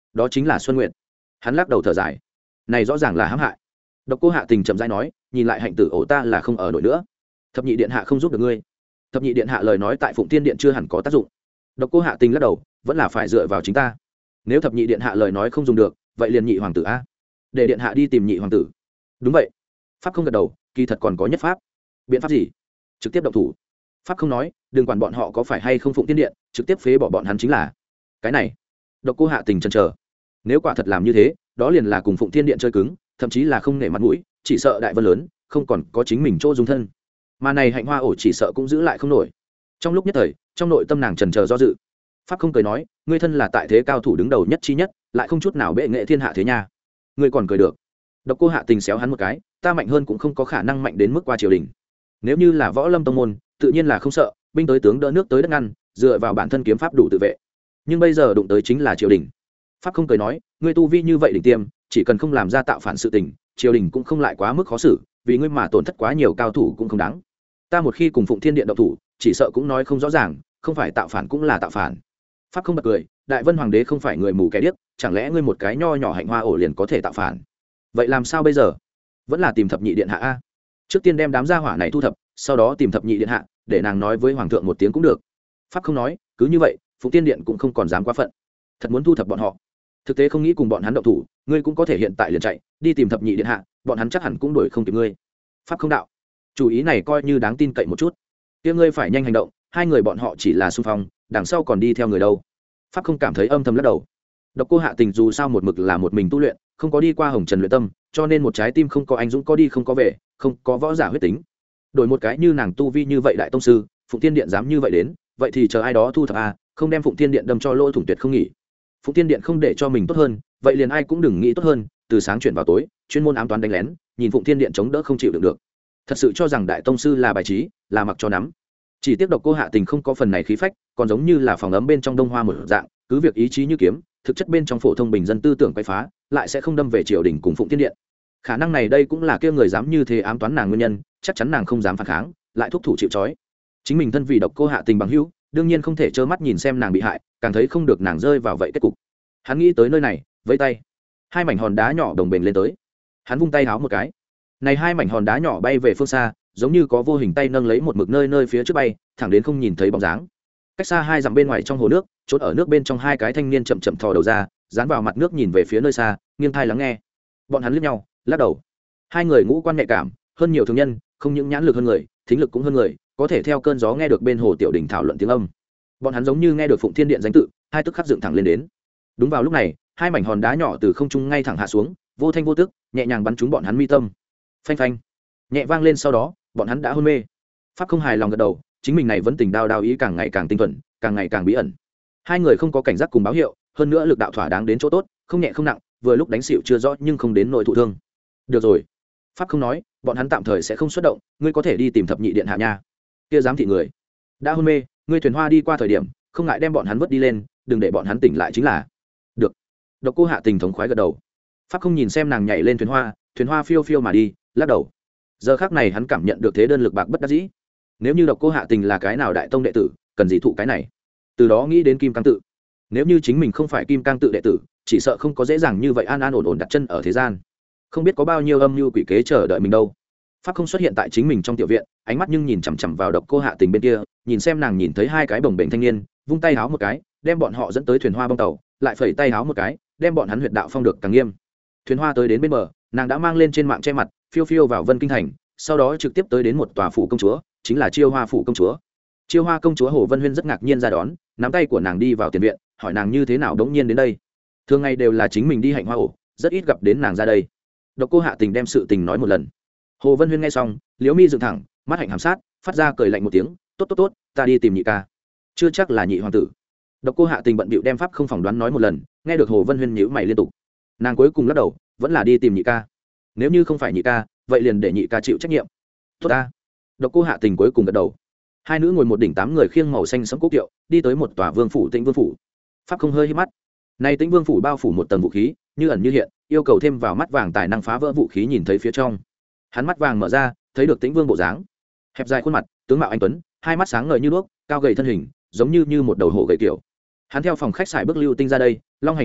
đó chính là Xuân Nguyệt. Hắn lắc đầu thở dài, này rõ ràng là hãm hại. Độc Cô Hạ Tình chậm rãi nói, nhìn lại hạnh tử ổ ta là không ở nổi nữa, thập nhị điện hạ không giúp được ngươi. Thập nhị điện hạ lời nói tại Phụng Thiên điện chưa hẳn có tác dụng. Độc Cô Hạ Tình lắc đầu, vẫn là phải dựa vào chính ta. Nếu thập nhị điện hạ lời nói không dùng được, vậy liền nhị hoàng tử a, để điện hạ đi tìm nhị hoàng tử. Đúng vậy. Pháp không gật đầu, kỳ thật còn có nhất pháp. Biện pháp gì? Trực tiếp động thủ. Pháp không nói, đừng quản bọn họ có phải hay không Phụng Thiên điện, trực tiếp phế bỏ bọn hắn chính là. Cái này, Độc Cô Hạ Tình chần chờ. Nếu quả thật làm như thế, đó liền là cùng Phụng Thiên điện chơi cứng, thậm chí là không nể mặt mũi, chỉ sợ đại vân lớn, không còn có chính mình chỗ dung thân. Mà này hạnh hoa ổ chỉ sợ cũng giữ lại không nổi. Trong lúc nhất thời, trong nội tâm nàng chần chờ do dự. Pháp không cười nói, ngươi thân là tại thế cao thủ đứng đầu nhất chi nhất, lại không chút nào bệ nghệ thiên hạ thế nha. Ngươi còn cười được? Độc Cô Hạ Tình xéo hắn một cái, ta mạnh hơn cũng không có khả năng mạnh đến mức qua triều đình. Nếu như là võ lâm tông môn, tự nhiên là không sợ, binh tới tướng đỡ nước tới đất ngăn, dựa vào bản thân kiếm pháp đủ tự vệ. Nhưng bây giờ đụng tới chính là triều đình. Pháp không cười nói, ngươi tu vi như vậy đỉnh tiêm, chỉ cần không làm ra tạo phản sự tình, triều đình cũng không lại quá mức khó xử, vì ngươi mà tổn thất quá nhiều cao thủ cũng không đáng. Ta một khi cùng Phụng Thiên điện động thủ, chỉ sợ cũng nói không rõ ràng, không phải tạo phản cũng là tạo phản. Pháp không bật cười, đại vân hoàng đế không phải người mù kẻ điếc, chẳng lẽ ngươi một cái nho nhỏ hạnh hoa ổ liền có thể tạo phản? Vậy làm sao bây giờ? Vẫn là tìm thập nhị điện hạ a. Trước tiên đem đám gia hỏa này thu thập, sau đó tìm thập nhị điện hạ, để nàng nói với hoàng thượng một tiếng cũng được. Pháp không nói, cứ như vậy, Phụng Thiên điện cũng không còn dám quá phận. Thật muốn thu thập bọn họ, thực tế không nghĩ cùng bọn hắn động thủ, ngươi cũng có thể hiện tại liền chạy, đi tìm thập nhị điện hạ, bọn hắn chắc hẳn cũng đuổi không kịp ngươi. Pháp không đạo, chủ ý này coi như đáng tin cậy một chút. Kia ngươi phải nhanh hành động, hai người bọn họ chỉ là xung phong, đằng sau còn đi theo người đâu. Pháp không cảm thấy âm thầm lắc đầu. Độc Cô Hạ Tình dù sao một mực là một mình tu luyện, không có đi qua hồng trần luyện tâm, cho nên một trái tim không có anh dũng có đi không có về, không có võ giả huyết tính. Đổi một cái như nàng tu vi như vậy đại tông sư, Phụng Thiên điện dám như vậy đến, vậy thì chờ ai đó thu thập a, không đem Phụng Thiên điện đâm cho lỗ thủng tuyệt không nghỉ. Phụng Thiên điện không để cho mình tốt hơn, vậy liền ai cũng đừng nghĩ tốt hơn, từ sáng chuyển vào tối, chuyên môn ám toán đánh lén, nhìn Phụng Thiên điện chống đỡ không chịu được được. Thật sự cho rằng đại tông sư là bài trí, là mặc cho nắm. Chỉ tiếc Độc Cô Hạ Tình không có phần này khí phách, còn giống như là phòng ấm bên trong đông hoa một dạng, cứ việc ý chí như kiếm, thực chất bên trong phổ thông bình dân tư tưởng quay phá, lại sẽ không đâm về triều đình cùng Phụng Thiên điện. Khả năng này đây cũng là kia người dám như thế ám toán nàng nguyên nhân, chắc chắn nàng không dám phản kháng, lại thúc thủ chịu trói. Chính mình thân vì Độc Cô Hạ Tình bằng hữu, đương nhiên không thể trơ mắt nhìn xem nàng bị hại, càng thấy không được nàng rơi vào vậy kết cục. Hắn nghĩ tới nơi này, vẫy tay, hai mảnh hòn đá nhỏ đồng bền lên tới. Hắn vung tay háo một cái, này hai mảnh hòn đá nhỏ bay về phương xa, giống như có vô hình tay nâng lấy một mực nơi nơi phía trước bay, thẳng đến không nhìn thấy bóng dáng. Cách xa hai dặm bên ngoài trong hồ nước, trốn ở nước bên trong hai cái thanh niên chậm chậm thò đầu ra, dán vào mặt nước nhìn về phía nơi xa, nghiêng thai lắng nghe. Bọn hắn liếc nhau, lắc đầu. Hai người ngũ quan nhạy cảm, hơn nhiều thường nhân, không những nhãn lực hơn người, thính lực cũng hơn người, có thể theo cơn gió nghe được bên hồ tiểu đình thảo luận tiếng âm. Bọn hắn giống như nghe được Phụng Thiên điện danh tự, hai tức khắc dựng thẳng lên đến. Đúng vào lúc này, hai mảnh hòn đá nhỏ từ không trung ngay thẳng hạ xuống, vô thanh vô tức, nhẹ nhàng bắn trúng bọn hắn mi tâm. Phanh phanh, nhẹ vang lên, sau đó, bọn hắn đã hôn mê. Pháp không hài lòng gật đầu, chính mình này vẫn tình đao đao ý càng ngày càng tinh thuần, càng ngày càng bí ẩn. Hai người không có cảnh giác cùng báo hiệu, hơn nữa lực đạo thỏa đáng đến chỗ tốt, không nhẹ không nặng, vừa lúc đánh xỉu chưa rõ nhưng không đến nội thụ thương. Được rồi, Pháp không nói, bọn hắn tạm thời sẽ không xuất động, ngươi có thể đi tìm thập nhị điện hạ nha. Kia giám thị người đã hôn mê, ngươi thuyền hoa đi qua thời điểm, không ngại đem bọn hắn vớt đi lên, đừng để bọn hắn tỉnh lại chính là. Được. Độc Cô Hạ Tình thống khoái gật đầu. Pháp không nhìn xem nàng nhảy lên thuyền hoa, thuyền hoa phiêu phiêu mà đi, lắc đầu. Giờ khắc này hắn cảm nhận được thế đơn lực bạc bất đắc dĩ. Nếu như Độc Cô Hạ Tình là cái nào đại tông đệ tử, cần gì thụ cái này? Từ đó nghĩ đến Kim Cang tự. Nếu như chính mình không phải Kim Cang tự đệ tử, chỉ sợ không có dễ dàng như vậy an an ổn ổn đặt chân ở thế gian. Không biết có bao nhiêu âm mưu quỷ kế chờ đợi mình đâu. Pháp không xuất hiện tại chính mình trong tiểu viện, ánh mắt nhưng nhìn chằm chằm vào Độc Cô Hạ Tình bên kia, nhìn xem nàng nhìn thấy hai cái bồng bềnh thanh niên, vung tay háo một cái, đem bọn họ dẫn tới thuyền hoa bong tàu, lại phẩy tay háo một cái, đem bọn hắn huyệt đạo phong được càng nghiêm. Thuyền hoa tới đến bên bờ, nàng đã mang lên trên mạng che mặt, phiêu phiêu vào Vân Kinh thành, sau đó trực tiếp tới đến một tòa phủ công chúa, chính là Chiêu Hoa phủ công chúa. Chiêu Hoa công chúa Hồ Vân Huyên rất ngạc nhiên ra đón, nắm tay của nàng đi vào tiền viện, hỏi nàng như thế nào đống nhiên đến đây. Thường ngày đều là chính mình đi hạnh hoa ổ, rất ít gặp đến nàng ra đây. Độc Cô Hạ Tình đem sự tình nói một lần. Hồ Vân Huyên nghe xong, liễu mi dựng thẳng, mắt hạnh hàm sát, phát ra cười lạnh một tiếng, tốt tốt tốt, ta đi tìm nhị ca. Chưa chắc là nhị hoàng tử. Độc Cô Hạ Tình bận bịu đem pháp không phỏng đoán nói một lần, nghe được Hồ Vân Huyên nhíu mày liên tục. Nàng cuối cùng lắc đầu, vẫn là đi tìm nhị ca. Nếu như không phải nhị ca, vậy liền để nhị ca chịu trách nhiệm. Tốt ta. Độc Cô Hạ Tình cuối cùng gật đầu. Hai nữ ngồi một đỉnh tám người khiêng màu xanh sẫm cốc kiệu, đi tới một tòa vương phủ Tĩnh Vương phủ. Pháp không hơi hí mắt. Nay Tĩnh Vương phủ bao phủ một tầng vũ khí, như ẩn như hiện, yêu cầu thêm vào mắt vàng tài năng phá vỡ vũ khí nhìn thấy phía trong. Hắn mắt vàng mở ra, thấy được Tĩnh Vương bộ dáng, hẹp dài khuôn mặt, tướng mạo anh tuấn, hai mắt sáng ngời như đuốc, cao gầy thân hình, giống như như một đầu hổ gầy kiểu. Hắn theo phòng khách xài bước lưu tinh ra đây, long hành hổ bộ,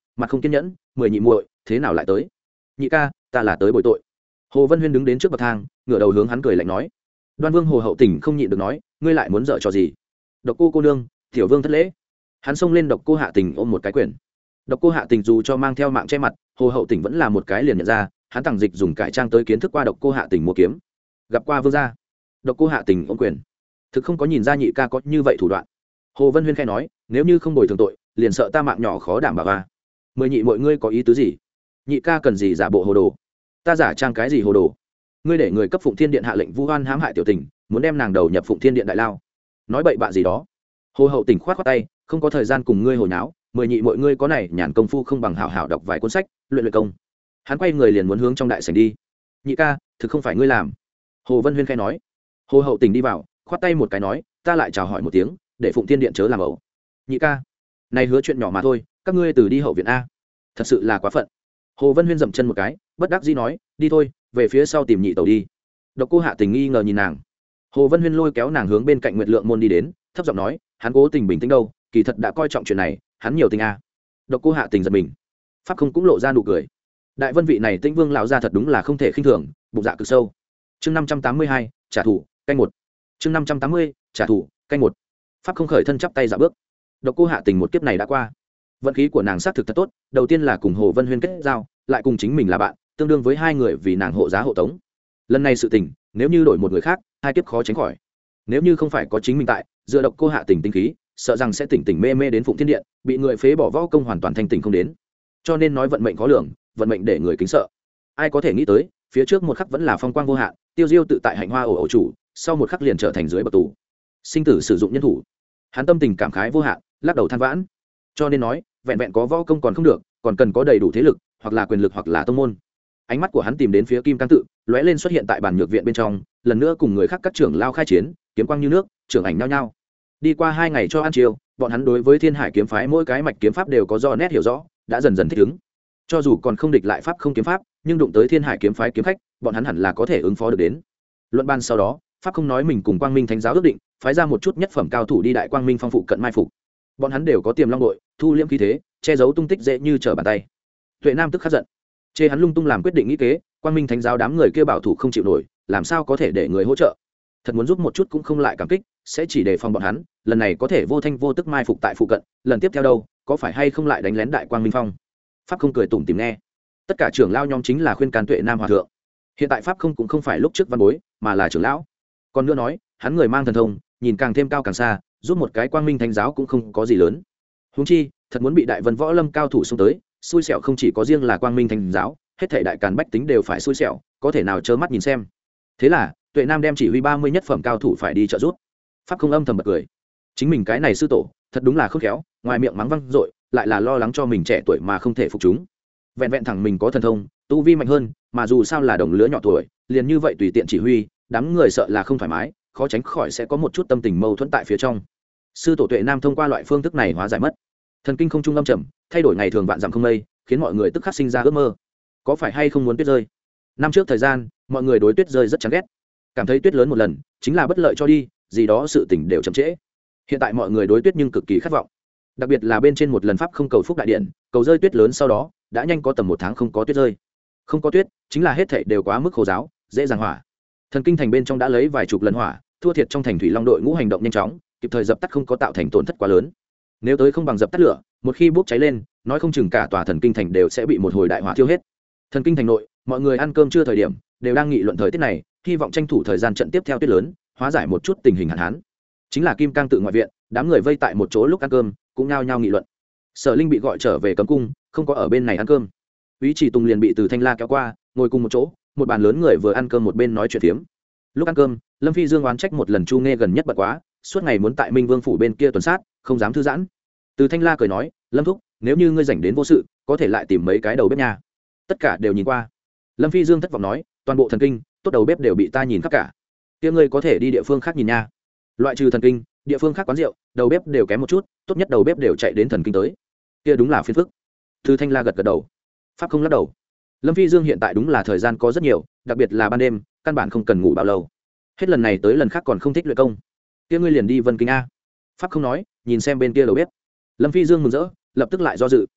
mặt không kiên nhẫn, mười nhị muội thế nào lại tới? Nhị ca, ta là tới bồi tội. Hồ Vân Huyên đứng đến trước bậc thang, ngửa đầu hướng hắn cười lạnh nói. Đoan Vương Hồ Hậu Tỉnh không nhịn được nói, ngươi lại muốn dở trò gì? Độc Cô cô nương, tiểu vương thất lễ. Hắn xông lên Độc Cô Hạ Tình ôm một cái quyền. Độc Cô Hạ Tình dù cho mang theo mạng che mặt, Hồ Hậu Tỉnh vẫn là một cái liền nhận ra, hắn tàng dịch dùng cải trang tới kiến thức qua Độc Cô Hạ Tình mua kiếm, gặp qua vương gia. Độc Cô Hạ Tình ôm quyền, thực không có nhìn ra nhị ca có như vậy thủ đoạn. Hồ Vân Huyên khẽ nói, nếu như không bồi thường tội, liền sợ ta mạng nhỏ khó đảm bảo à? Mười nhị mọi ngươi có ý tứ gì? Nhị ca cần gì giả bộ hồ đồ? Ta giả trang cái gì hồ đồ? Ngươi để người cấp Phụng Thiên Điện hạ lệnh vu oan hãm hại tiểu tình, muốn đem nàng đầu nhập Phụng Thiên Điện đại lao, nói bậy bạ gì đó? Hồ Hậu Tỉnh khoát khoát tay, không có thời gian cùng ngươi hồi nháo, mười nhị mọi ngươi có này nhàn công phu không bằng hảo hảo đọc vài cuốn sách, luyện luyện công. Hắn quay người liền muốn hướng trong đại sảnh đi. Nhị ca, thực không phải ngươi làm. Hồ Vân Huyên khẽ nói. Hồ Hậu Tỉnh đi vào, khoát tay một cái nói, ta lại chào hỏi một tiếng, để Phụng Thiên Điện chớ làm ẩu. Nhị ca, này hứa chuyện nhỏ mà thôi, các ngươi từ đi hậu viện a. Thật sự là quá phận. Hồ Vân Huyên dậm chân một cái, bất đắc dĩ nói, đi thôi, về phía sau tìm nhị tẩu đi. Độc Cô Hạ Tình nghi ngờ nhìn nàng. Hồ Vân Huyên lôi kéo nàng hướng bên cạnh Nguyệt Lượng môn đi đến, thấp giọng nói, hắn cố tình bình tĩnh đâu, kỳ thật đã coi trọng chuyện này, hắn nhiều tình a. Độc Cô Hạ Tình giật mình, pháp không cũng lộ ra nụ cười. Đại Vân vị này Tĩnh Vương lão gia thật đúng là không thể khinh thường, bụng dạ cực sâu. Chương năm trăm tám mươi hai, trả thù, canh một. Chương năm trăm tám mươi, trả thù, canh một. Pháp không khởi thân chắp tay dạ bước. Độc Cô Hạ Tình một kiếp này đã qua, vận khí của nàng xác thực thật tốt, đầu tiên là cùng Hồ Vân Huyên kết giao, lại cùng chính mình là bạn, tương đương với hai người vì nàng hộ giá hộ tống. Lần này sự tình, nếu như đổi một người khác, hai kiếp khó tránh khỏi. Nếu như không phải có chính mình tại, dựa Độc Cô Hạ Tình tinh khí, sợ rằng sẽ tỉnh tỉnh mê mê đến Phụng Thiên Điện, bị người phế bỏ võ công hoàn toàn thanh tỉnh không đến. Cho nên nói vận mệnh khó lường, vận mệnh để người kính sợ. Ai có thể nghĩ tới, phía trước một khắc vẫn là phong quang vô hạn, tiêu diêu tự tại hạnh hoa ổ ổ chủ, sau một khắc liền trở thành dưới bậc tù. Sinh tử sử dụng nhân thủ. Hắn tâm tình cảm khái vô hạn, lắc đầu than vãn. Cho nên nói, vẹn vẹn có võ công còn không được, còn cần có đầy đủ thế lực, hoặc là quyền lực hoặc là tông môn. Ánh mắt của hắn tìm đến phía Kim Cang tự, lóe lên xuất hiện tại bàn nhược viện bên trong, lần nữa cùng người khác các trưởng lao khai chiến, kiếm quang như nước, trưởng ảnh nhao nhao. Đi qua hai ngày cho ăn chiều, bọn hắn đối với Thiên Hải kiếm phái mỗi cái mạch kiếm pháp đều có do nét hiểu rõ, đã dần dần thích ứng. Cho dù còn không địch lại pháp không kiếm pháp, nhưng đụng tới Thiên Hải kiếm phái kiếm khách, bọn hắn hẳn là có thể ứng phó được đến. Luận ban sau đó, pháp không nói mình cùng Quang Minh Thánh giáo ước định, phái ra một chút nhất phẩm cao thủ đi đại Quang Minh phong phụ cận mai phục. Bọn hắn đều có tiềm long đội, thu liễm khí thế, che giấu tung tích dễ như trở bàn tay. Tuệ Nam tức khắc giận, chê hắn lung tung làm quyết định nghĩ kế, Quang Minh Thánh giáo đám người kia bảo thủ không chịu nổi, làm sao có thể để người hỗ trợ? Thật muốn giúp một chút cũng không lại cảm kích, sẽ chỉ đề phòng bọn hắn, lần này có thể vô thanh vô tức mai phục tại phụ cận, lần tiếp theo đâu, có phải hay không lại đánh lén đại Quang Minh phong? Pháp không cười tủm tỉm nghe. Tất cả trưởng lao nhóm chính là khuyên can Tuệ Nam hòa thượng. Hiện tại pháp không cũng không phải lúc trước văn bối, mà là trưởng lão. Còn nữa nói, hắn người mang thần thông, nhìn càng thêm cao càng xa, giúp một cái Quang Minh Thánh giáo cũng không có gì lớn. Huống chi, thật muốn bị đại vân võ lâm cao thủ xông tới, xui xẻo không chỉ có riêng là Quang Minh Thánh giáo, hết thảy đại càn bách tính đều phải xui xẻo, có thể nào trơ mắt nhìn xem. Thế là, Tuệ Nam đem chỉ huy ba mươi nhất phẩm cao thủ phải đi trợ giúp. Pháp không âm thầm bật cười. Chính mình cái này sư tổ, thật đúng là khôn khéo, ngoài miệng mắng văng dội, lại là lo lắng cho mình trẻ tuổi mà không thể phục chúng. Vẹn vẹn thẳng mình có thần thông, tu vi mạnh hơn, mà dù sao là đồng lứa nhỏ tuổi, liền như vậy tùy tiện chỉ huy, đám người sợ là không thoải mái, khó tránh khỏi sẽ có một chút tâm tình mâu thuẫn tại phía trong. Sư tổ Tuệ Nam thông qua loại phương thức này hóa giải mất thần kinh không trung âm trầm, thay đổi ngày thường vạn dặm không mây, khiến mọi người tức khắc sinh ra ước mơ. Có phải hay không muốn tuyết rơi? Năm trước thời gian, mọi người đối tuyết rơi rất chán ghét, cảm thấy tuyết lớn một lần chính là bất lợi cho đi, gì đó sự tình đều chậm trễ. Hiện tại mọi người đối tuyết nhưng cực kỳ khát vọng, đặc biệt là bên trên một lần pháp không cầu phúc đại điện, cầu rơi tuyết lớn sau đó, đã nhanh có tầm một tháng không có tuyết rơi. Không có tuyết, chính là hết thảy đều quá mức khô giáo, dễ dàng hỏa. Thần kinh thành bên trong đã lấy vài chục lần hỏa, thua thiệt trong thành thủy long đội ngũ hành động nhanh chóng, kịp thời dập tắt không có tạo thành tổn thất quá lớn. Nếu tới không bằng dập tắt lửa, một khi bốc cháy lên, nói không chừng cả tòa thần kinh thành đều sẽ bị một hồi đại hỏa thiêu hết. Thần kinh thành nội, mọi người ăn cơm trưa thời điểm, đều đang nghị luận thời tiết này, hy vọng tranh thủ thời gian trận tiếp theo tuyết lớn, hóa giải một chút tình hình hạn hán. Chính là Kim Cang tự ngoại viện, đám người vây tại một chỗ lúc ăn cơm, cũng nhao nhao nghị luận. Sở Linh bị gọi trở về cấm cung, không có ở bên này ăn cơm. Úy Chỉ Tùng liền bị từ Thanh La kéo qua, ngồi cùng một chỗ, một bàn lớn người vừa ăn cơm một bên nói chuyện phiếm. Lúc ăn cơm, Lâm Phi Dương oán trách một lần Chu Nghe gần nhất bận quá, suốt ngày muốn tại Minh Vương phủ bên kia tuần sát, không dám thư giãn. Từ Thanh La cười nói, Lâm thúc, nếu như ngươi rảnh đến vô sự, có thể lại tìm mấy cái đầu bếp nha. Tất cả đều nhìn qua. Lâm Phi Dương thất vọng nói, toàn bộ thần kinh, tốt đầu bếp đều bị ta nhìn khắp cả. Kia ngươi có thể đi địa phương khác nhìn nha. Loại trừ thần kinh, địa phương khác quán rượu, đầu bếp đều kém một chút, tốt nhất đầu bếp đều chạy đến thần kinh tới. Kia đúng là phiền phức. Từ Thanh La gật gật đầu. Pháp không lắc đầu. Lâm Phi Dương hiện tại đúng là thời gian có rất nhiều, đặc biệt là ban đêm, căn bản không cần ngủ bao lâu. Hết lần này tới lần khác còn không thích luyện công. Kia ngươi liền đi Vân Kinh a. Pháp không nói, nhìn xem bên kia đầu bếp. Lâm Phi Dương mừng rỡ, lập tức lại do dự.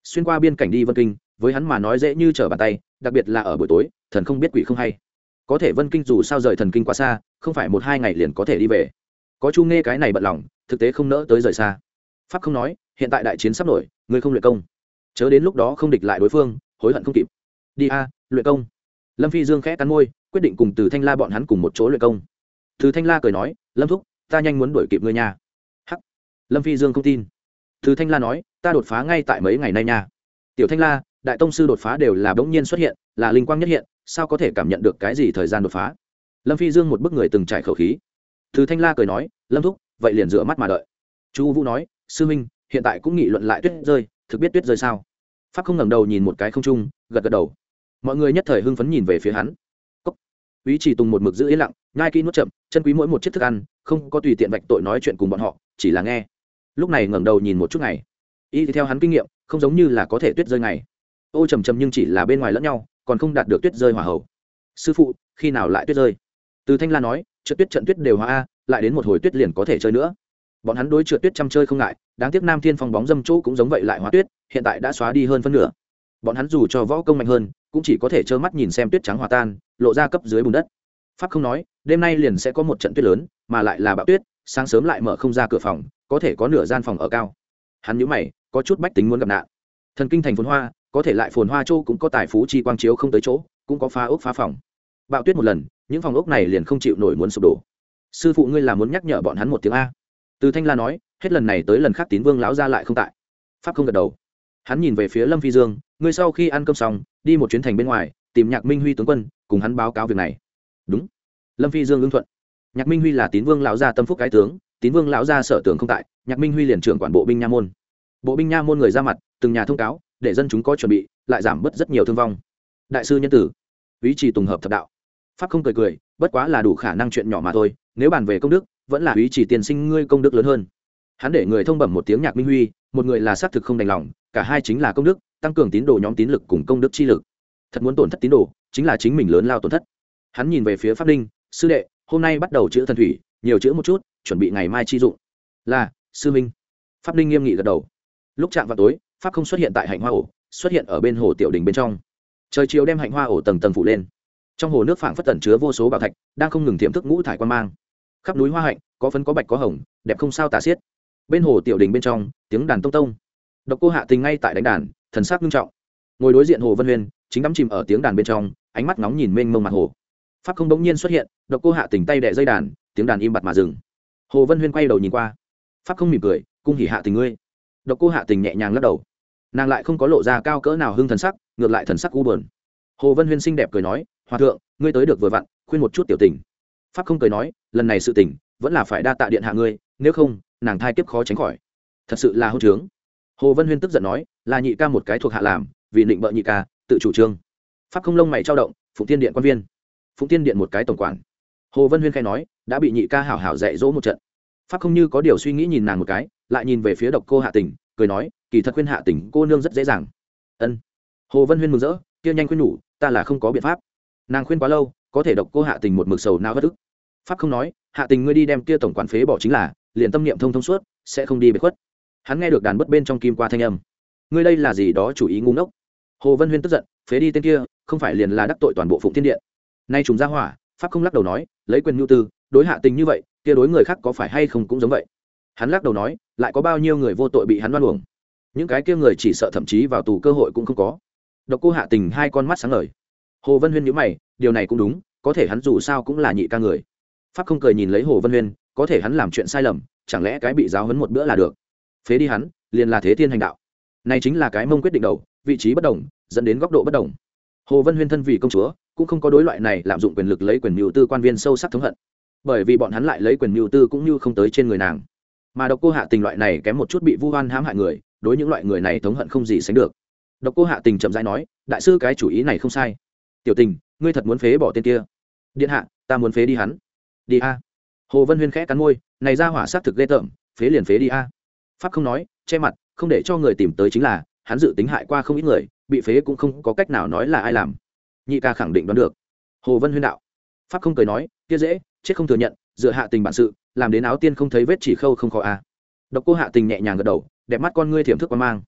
xuyên qua biên cảnh đi Vân Kinh với hắn mà nói dễ như trở bàn tay, đặc biệt là ở buổi tối, thần không biết quỷ không hay. Có thể Vân Kinh dù sao rời thần kinh quá xa, không phải một hai ngày liền có thể đi về. Có Chu Nghe cái này bận lòng, thực tế không nỡ tới rời xa. Pháp không nói, hiện tại đại chiến sắp nổi, ngươi không luyện công, chớ đến lúc đó không địch lại đối phương, hối hận không kịp. Đi a, luyện công. Lâm Phi Dương khẽ cắn môi, quyết định cùng Từ Thanh La bọn hắn cùng một chỗ luyện công. Từ Thanh La cười nói, Lâm thúc, ta nhanh muốn đuổi kịp ngươi nha. Hắc. Lâm Phi Dương không tin. Từ Thanh La nói, ta đột phá ngay tại mấy ngày nay nha. Tiểu Thanh La, đại tông sư đột phá đều là bỗng nhiên xuất hiện, là linh quang nhất hiện, sao có thể cảm nhận được cái gì thời gian đột phá? Lâm Phi Dương một bức người từng trải khẩu khí. Từ Thanh La cười nói, Lâm thúc, vậy liền rửa mắt mà đợi. Chu Vũ nói, sư minh, hiện tại cũng nghị luận lại tuyết rơi, thực biết tuyết rơi sao? Pháp không ngẩng đầu nhìn một cái không trung, gật gật đầu. Mọi người nhất thời hưng phấn nhìn về phía hắn. Cốc. Úy Chỉ Tùng một mực giữ yên lặng, nhai kỹ nuốt chậm, chân quý mỗi một chiếc thức ăn, không có tùy tiện vạch tội nói chuyện cùng bọn họ, chỉ là nghe. Lúc này ngẩng đầu nhìn một chút ngày, y theo hắn kinh nghiệm, không giống như là có thể tuyết rơi ngày. Ô trầm trầm nhưng chỉ là bên ngoài lẫn nhau, còn không đạt được tuyết rơi hỏa hậu. Sư phụ, khi nào lại tuyết rơi? Từ Thanh La nói, trượt tuyết trận tuyết đều hóa a, lại đến một hồi tuyết liền có thể chơi nữa. Bọn hắn đối trượt tuyết chăm chơi không ngại, đáng tiếc Nam Thiên Phong bóng dâm chỗ cũng giống vậy lại hóa tuyết, hiện tại đã xóa đi hơn phân nửa. Bọn hắn dù cho võ công mạnh hơn, cũng chỉ có thể trơ mắt nhìn xem tuyết trắng hòa tan, lộ ra cấp dưới bùn đất. Pháp không nói, đêm nay liền sẽ có một trận tuyết lớn, mà lại là bão tuyết, sáng sớm lại mở không ra cửa phòng, có thể có nửa gian phòng ở cao. Hắn nhíu mày, có chút bách tính muốn gặp nạn. Thần kinh thành phồn hoa, có thể lại phồn hoa chỗ cũng có tài phú chi quang chiếu không tới chỗ, cũng có phá ốc phá phòng. Bạo tuyết một lần, những phòng ốc này liền không chịu nổi muốn sụp đổ. Sư phụ ngươi là muốn nhắc nhở bọn hắn một tiếng a? Từ Thanh La nói, hết lần này tới lần khác Tín Vương lão gia lại không tại. Pháp không gật đầu. Hắn nhìn về phía Lâm Phi Dương, ngươi sau khi ăn cơm xong, đi một chuyến thành bên ngoài, tìm Nhạc Minh Huy tướng quân, cùng hắn báo cáo việc này. Đúng. Lâm Phi Dương ứng thuận. Nhạc Minh Huy là Tín Vương lão gia tâm phúc cái tướng, Tín Vương lão gia sở tưởng không tại, Nhạc Minh Huy liền trưởng quản bộ binh nha môn. Bộ binh nha môn người ra mặt, từng nhà thông cáo, để dân chúng có chuẩn bị, lại giảm bớt rất nhiều thương vong. Đại sư nhân tử, Úy Chỉ Tùng hợp thập đạo. Pháp không cười cười, bất quá là đủ khả năng chuyện nhỏ mà thôi, nếu bàn về công đức, vẫn là Úy Chỉ tiền sinh ngươi công đức lớn hơn. Hắn để người thông bẩm một tiếng Nhạc Minh Huy, một người là xác thực không đành lòng, cả hai chính là công đức, tăng cường tín đồ nhóm tín lực cùng công đức chi lực. Thật muốn tổn thất tín đồ, chính là chính mình lớn lao tổn thất. Hắn nhìn về phía Pháp Ninh, sư đệ, hôm nay bắt đầu chữa thần thủy, nhiều chữa một chút, chuẩn bị ngày mai chi dụng. Là, sư minh. Pháp Ninh nghiêm nghị gật đầu. Lúc chạm vào tối, Pháp không xuất hiện tại hạnh hoa ổ, xuất hiện ở bên hồ tiểu đình bên trong. Trời chiều đem hạnh hoa ổ tầng tầng phủ lên. Trong hồ nước phảng phất tẩn chứa vô số bảo thạch, đang không ngừng tiềm thức ngũ thải quan mang. Khắp núi hoa hạnh, có phấn có bạch có hồng, đẹp không sao tả xiết. Bên hồ tiểu đình bên trong, tiếng đàn tông tông. Độc Cô Hạ Tình ngay tại đánh đàn, thần sắc nghiêm trọng. Ngồi đối diện Hồ Vân Huyền, chính đắm chìm ở tiếng đàn bên trong, ánh mắt nóng nhìn mênh mông mặt hồ. Pháp không bỗng nhiên xuất hiện, Độc Cô Hạ Tình tay đè dây đàn, tiếng đàn im bặt mà dừng. Hồ Vân Huyền quay đầu nhìn qua, Pháp không mỉm cười, cung hỉ Hạ Tình ngươi. Độc Cô Hạ Tình nhẹ nhàng lắc đầu, nàng lại không có lộ ra cao cỡ nào hưng thần sắc, ngược lại thần sắc u buồn. Hồ Vân Huyền xinh đẹp cười nói, hòa thượng, ngươi tới được vừa vặn, khuyên một chút tiểu tình. Pháp không cười nói, lần này sự tình vẫn là phải đa tạ điện hạ ngươi, nếu không nàng thai kiếp khó tránh khỏi. Thật sự là hôn trướng. Hồ Vân Huyên tức giận nói, là nhị ca một cái thuộc hạ làm, vì định bợ nhị ca, tự chủ trương. Pháp không lông mày trao động, Phụng Tiên điện quan viên, Phụng Tiên điện một cái tổng quản. Hồ Vân Huyên khai nói, đã bị nhị ca hảo hảo dạy dỗ một trận. Pháp không như có điều suy nghĩ nhìn nàng một cái, lại nhìn về phía Độc Cô Hạ Tình, cười nói, kỳ thật khuyên Hạ Tình cô nương rất dễ dàng. Ân. Hồ Vân Huyên mừng rỡ, kia nhanh khuyên nhủ, ta là không có biện pháp. Nàng khuyên quá lâu, có thể Độc Cô Hạ Tình một mực sầu não bất ức. Pháp không nói, Hạ Tình ngươi đi đem kia tổng quản phế bỏ chính là, liền tâm niệm thông thông suốt, sẽ không đi biệt khuất. Hắn nghe được đàn bất bên trong kim qua thanh âm, ngươi đây là gì đó chủ ý ngu ngốc. Hồ Vân Huyên tức giận, phế đi tên kia, không phải liền là đắc tội toàn bộ Phụng Thiên điện. Nay trùng ra hỏa, Pháp không lắc đầu nói, lấy quyền nhu tư, đối Hạ Tình như vậy, kia đối người khác có phải hay không cũng giống vậy. Hắn lắc đầu nói, lại có bao nhiêu người vô tội bị hắn đoan uổng, những cái kia người chỉ sợ thậm chí vào tù cơ hội cũng không có. Độc Cô Hạ Tình hai con mắt sáng ngời. Hồ Vân Huyên nhíu mày, điều này cũng đúng, có thể hắn dù sao cũng là nhị ca người. Pháp không cười nhìn lấy Hồ Vân Huyên, có thể hắn làm chuyện sai lầm, chẳng lẽ cái bị giáo huấn một bữa là được? Phế đi hắn, liền là thế thiên hành đạo. Này chính là cái mông quyết định đầu, vị trí bất đồng, dẫn đến góc độ bất đồng. Hồ Vân Huyên thân vì công chúa, cũng không có đối loại này lạm dụng quyền lực lấy quyền mưu tư quan viên sâu sắc thống hận, bởi vì bọn hắn lại lấy quyền mưu tư cũng như không tới trên người nàng. Mà Độc Cô Hạ Tình loại này kém một chút bị vu oan hãm hại người, đối những loại người này thống hận không gì sánh được. Độc Cô Hạ Tình chậm rãi nói, đại sư cái chủ ý này không sai. Tiểu Tình, ngươi thật muốn phế bỏ tên kia? Điện hạ, ta muốn phế đi hắn. Đi a. Hồ Vân Huyên khẽ cắn môi, này ra hỏa sát thực ghê tởm, phế liền phế đi a. Pháp không nói, che mặt, không để cho người tìm tới chính là, hắn dự tính hại qua không ít người, bị phế cũng không có cách nào nói là ai làm. Nhị ca khẳng định đoán được. Hồ Vân Huyên đạo. Pháp không cười nói, kia dễ, chết không thừa nhận, dựa Hạ Tình bản sự, làm đến áo tiên không thấy vết chỉ khâu không khó a. Độc Cô Hạ Tình nhẹ nhàng gật đầu, đẹp mắt con ngươi thiểm thức quan mang.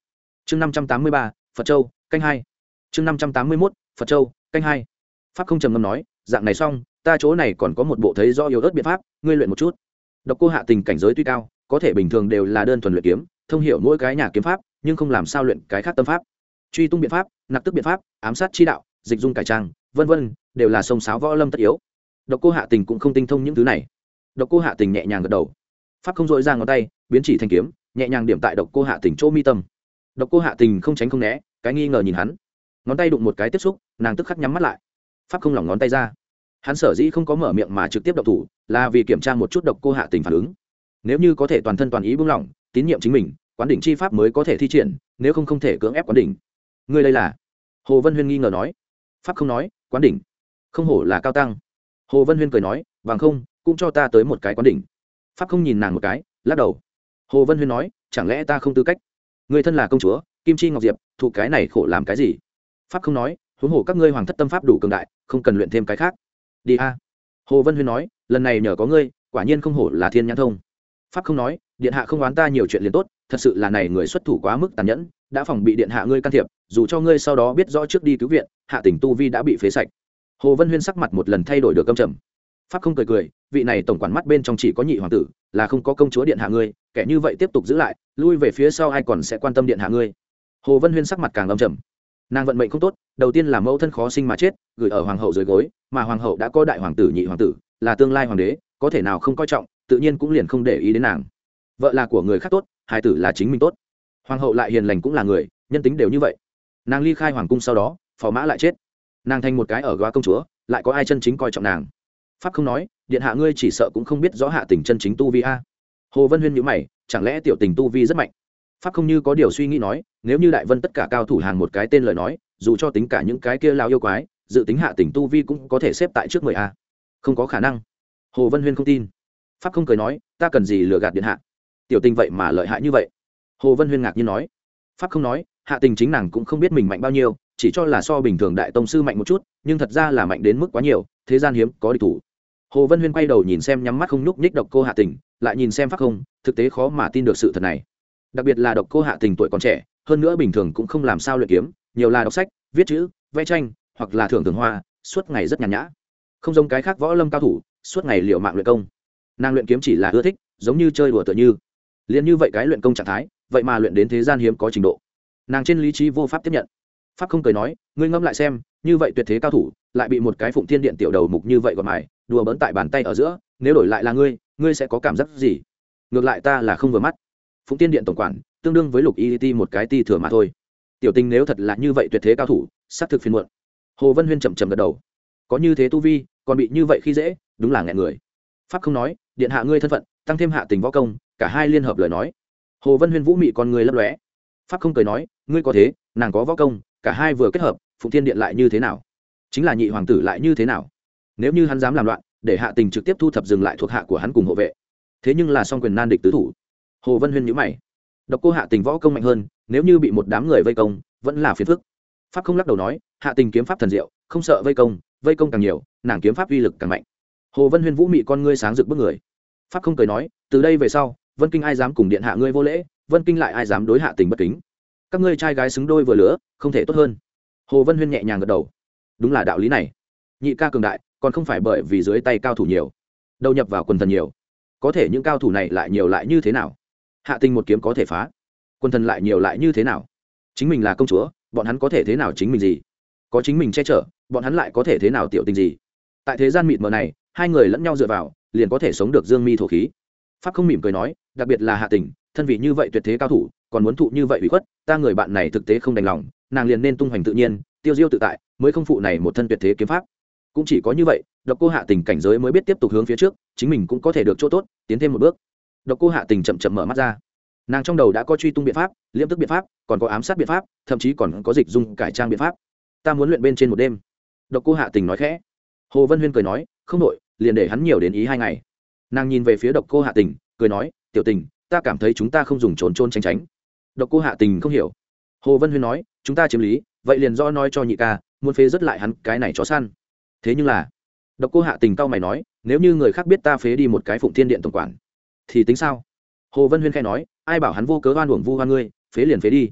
chương năm trăm tám mươi ba Phật Châu canh hai. chương năm trăm tám mươi mốt Phật Châu canh hai. Pháp không trầm ngâm nói, dạng này xong, ta chỗ này còn có một bộ thấy do yếu ớt biện pháp, ngươi luyện một chút. Độc Cô Hạ Tình cảnh giới tuy cao, có thể bình thường đều là đơn thuần luyện kiếm, thông hiểu mỗi cái nhà kiếm pháp, nhưng không làm sao luyện cái khác tâm pháp. Truy tung biện pháp, nặc tức biện pháp, ám sát chi đạo, dịch dung cải trang, vân vân, đều là sông sáo võ lâm tất yếu. Độc Cô Hạ Tình cũng không tinh thông những thứ này. Độc Cô Hạ Tình nhẹ nhàng gật đầu. Pháp không dội ra ngón tay, biến chỉ thành kiếm, nhẹ nhàng điểm tại Độc Cô Hạ Tình chỗ mi tâm. Độc Cô Hạ Tình không tránh không né, cái nghi ngờ nhìn hắn. Ngón tay đụng một cái tiếp xúc, nàng tức khắc nhắm mắt lại. Pháp không lỏng ngón tay ra. Hắn sở dĩ không có mở miệng mà trực tiếp động thủ, là vì kiểm tra một chút Độc Cô Hạ Tình phản ứng. Nếu như có thể toàn thân toàn ý buông lỏng, tín nhiệm chính mình, quán đỉnh chi pháp mới có thể thi triển, nếu không không thể cưỡng ép quán đỉnh. Ngươi đây là? Hồ Vân Huyên nghi ngờ nói. Pháp không nói, quán đỉnh. Không hổ là cao tăng. Hồ Vân Huyên cười nói, bằng không, cũng cho ta tới một cái quán đỉnh. Pháp không nhìn nàng một cái, lắc đầu. Hồ Vân Huyên nói, chẳng lẽ ta không tư cách? Người thân là công chúa, Kim Chi Ngọc Diệp, thụ cái này khổ làm cái gì? Pháp không nói, huống hồ các ngươi hoàng thất tâm pháp đủ cường đại, không cần luyện thêm cái khác. Đi a. Hồ Vân Huyên nói, lần này nhờ có ngươi, quả nhiên không hổ là thiên nhãn thông. Pháp không nói, điện hạ không oán ta nhiều chuyện liền tốt, thật sự là này người xuất thủ quá mức tàn nhẫn, đã phòng bị điện hạ ngươi can thiệp, dù cho ngươi sau đó biết rõ trước đi cứu viện, hạ tình tu vi đã bị phế sạch. Hồ Vân Huyên sắc mặt một lần thay đổi được căm trầm. Pháp không cười cười, vị này tổng quản mắt bên trong chỉ có nhị hoàng tử, là không có công chúa điện hạ ngươi, kẻ như vậy tiếp tục giữ lại, lui về phía sau ai còn sẽ quan tâm điện hạ ngươi. Hồ Vân Huyên sắc mặt càng âm trầm. Nàng vận mệnh không tốt, đầu tiên là mẫu thân khó sinh mà chết, gửi ở hoàng hậu dưới gối, mà hoàng hậu đã có đại hoàng tử nhị hoàng tử, là tương lai hoàng đế, có thể nào không coi trọng, tự nhiên cũng liền không để ý đến nàng. Vợ là của người khác tốt, hài tử là chính mình tốt. Hoàng hậu lại hiền lành cũng là người, nhân tính đều như vậy. Nàng ly khai hoàng cung sau đó, phò mã lại chết, nàng thành một cái ở góa công chúa, lại có ai chân chính coi trọng nàng? Pháp không nói, điện hạ ngươi chỉ sợ cũng không biết rõ hạ tình chân chính tu vi a. Hồ Vân Huyên nhíu mày, chẳng lẽ tiểu tình tu vi rất mạnh? Pháp không như có điều suy nghĩ nói, nếu như đại vân tất cả cao thủ hàng một cái tên lời nói, dù cho tính cả những cái kia lao yêu quái, dự tính hạ tình tu vi cũng có thể xếp tại trước mười a. Không có khả năng. Hồ Vân Huyên không tin. Pháp không cười nói, ta cần gì lừa gạt điện hạ? Tiểu tình vậy mà lợi hại như vậy? Hồ Vân Huyên ngạc nhiên nói. Pháp không nói, hạ tình chính nàng cũng không biết mình mạnh bao nhiêu, chỉ cho là so bình thường đại tông sư mạnh một chút, nhưng thật ra là mạnh đến mức quá nhiều, thế gian hiếm có địch thủ. Hồ Vân Huyên quay đầu nhìn xem nhắm mắt không nhúc nhích Độc Cô Hạ Tình, lại nhìn xem Pháp không, thực tế khó mà tin được sự thật này. Đặc biệt là Độc Cô Hạ Tình tuổi còn trẻ, hơn nữa bình thường cũng không làm sao luyện kiếm, nhiều là đọc sách, viết chữ, vẽ tranh, hoặc là thưởng thường hoa, suốt ngày rất nhàn nhã. Không giống cái khác võ lâm cao thủ, suốt ngày liều mạng luyện công. Nàng luyện kiếm chỉ là ưa thích, giống như chơi đùa tựa như. Liên như vậy cái luyện công trạng thái, vậy mà luyện đến thế gian hiếm có trình độ. Nàng trên lý trí vô pháp tiếp nhận. Pháp không cười nói, ngươi ngẫm lại xem, như vậy tuyệt thế cao thủ, lại bị một cái Phụng Thiên Điện tiểu đầu mục như vậy gọt mài, đùa bỡn tại bàn tay ở giữa, nếu đổi lại là ngươi, ngươi sẽ có cảm giác gì? Ngược lại ta là không vừa mắt. Phụng Thiên Điện tổng quản, tương đương với Lục Y Ti một cái ti thừa mà thôi. Tiểu tình nếu thật là như vậy tuyệt thế cao thủ, xác thực phiền muộn. Hồ Vân Huyên chậm chậm gật đầu. Có như thế tu vi, còn bị như vậy khi dễ, đúng là nghẹn người. Pháp không nói, điện hạ ngươi thân phận, tăng thêm hạ tình võ công, cả hai liên hợp lời nói. Hồ Vân Huyên vũ mị con người lấp lóe. Pháp không cười nói, ngươi có thế, nàng có võ công, cả hai vừa kết hợp, Phụng Thiên Điện lại như thế nào? Chính là nhị hoàng tử lại như thế nào? Nếu như hắn dám làm loạn, để hạ tình trực tiếp thu thập dừng lại thuộc hạ của hắn cùng hộ vệ. Thế nhưng là song quyền nan địch tứ thủ. Hồ Vân Huyên nhíu mày. Độc Cô Hạ Tình võ công mạnh hơn, nếu như bị một đám người vây công, vẫn là phiền phức. Pháp không lắc đầu nói, hạ tình kiếm pháp thần diệu, không sợ vây công, vây công càng nhiều, nàng kiếm pháp uy lực càng mạnh. Hồ Vân Huyên vũ mị con ngươi sáng rực bức người. Pháp không cười nói, từ đây về sau, Vân Kinh ai dám cùng điện hạ ngươi vô lễ, Vân Kinh lại ai dám đối hạ tình bất kính. Các ngươi trai gái xứng đôi vừa lứa, không thể tốt hơn. Hồ Vân Huyên nhẹ nhàng gật đầu. Đúng là đạo lý này. Nhị ca cường đại, còn không phải bởi vì dưới tay cao thủ nhiều, đầu nhập vào quần thần nhiều. Có thể những cao thủ này lại nhiều lại như thế nào? Hạ tình một kiếm có thể phá, quần thần lại nhiều lại như thế nào? Chính mình là công chúa, bọn hắn có thể thế nào chính mình gì? Có chính mình che chở, bọn hắn lại có thể thế nào tiểu tình gì? Tại thế gian mịt mờ này, hai người lẫn nhau dựa vào, liền có thể sống được dương mi thổ khí. Pháp không mỉm cười nói, đặc biệt là hạ tình, thân vị như vậy tuyệt thế cao thủ, còn muốn thụ như vậy ủy khuất, ta người bạn này thực tế không đành lòng, nàng liền nên tung hoành tự nhiên, tiêu diêu tự tại, mới không phụ này một thân tuyệt thế kiếm pháp. Cũng chỉ có như vậy, Độc Cô Hạ Tình cảnh giới mới biết tiếp tục hướng phía trước, chính mình cũng có thể được chỗ tốt, tiến thêm một bước. Độc Cô Hạ Tình chậm chậm mở mắt ra. Nàng trong đầu đã có truy tung biện pháp, liễm tức biện pháp, còn có ám sát biện pháp, thậm chí còn có dịch dung cải trang biện pháp. Ta muốn luyện bên trên một đêm. Độc Cô Hạ Tình nói khẽ. Hồ Vân Huyên cười nói, không đội, liền để hắn nhiều đến ý hai ngày. Nàng nhìn về phía Độc Cô Hạ Tình, cười nói, tiểu tình, ta cảm thấy chúng ta không dùng trốn trôn tránh tránh. Độc Cô Hạ Tình không hiểu. Hồ Vân Huyên nói, chúng ta chiếm lý, vậy liền do nói cho nhị ca, muốn phế rất lại hắn cái này chó săn. Thế nhưng là, Độc Cô Hạ Tình cau mày nói, nếu như người khác biết ta phế đi một cái Phụng Thiên Điện tổng quản, thì tính sao? Hồ Vân Huyên khẽ nói, ai bảo hắn vô cớ oan uổng vu oan ngươi, phế liền phế đi.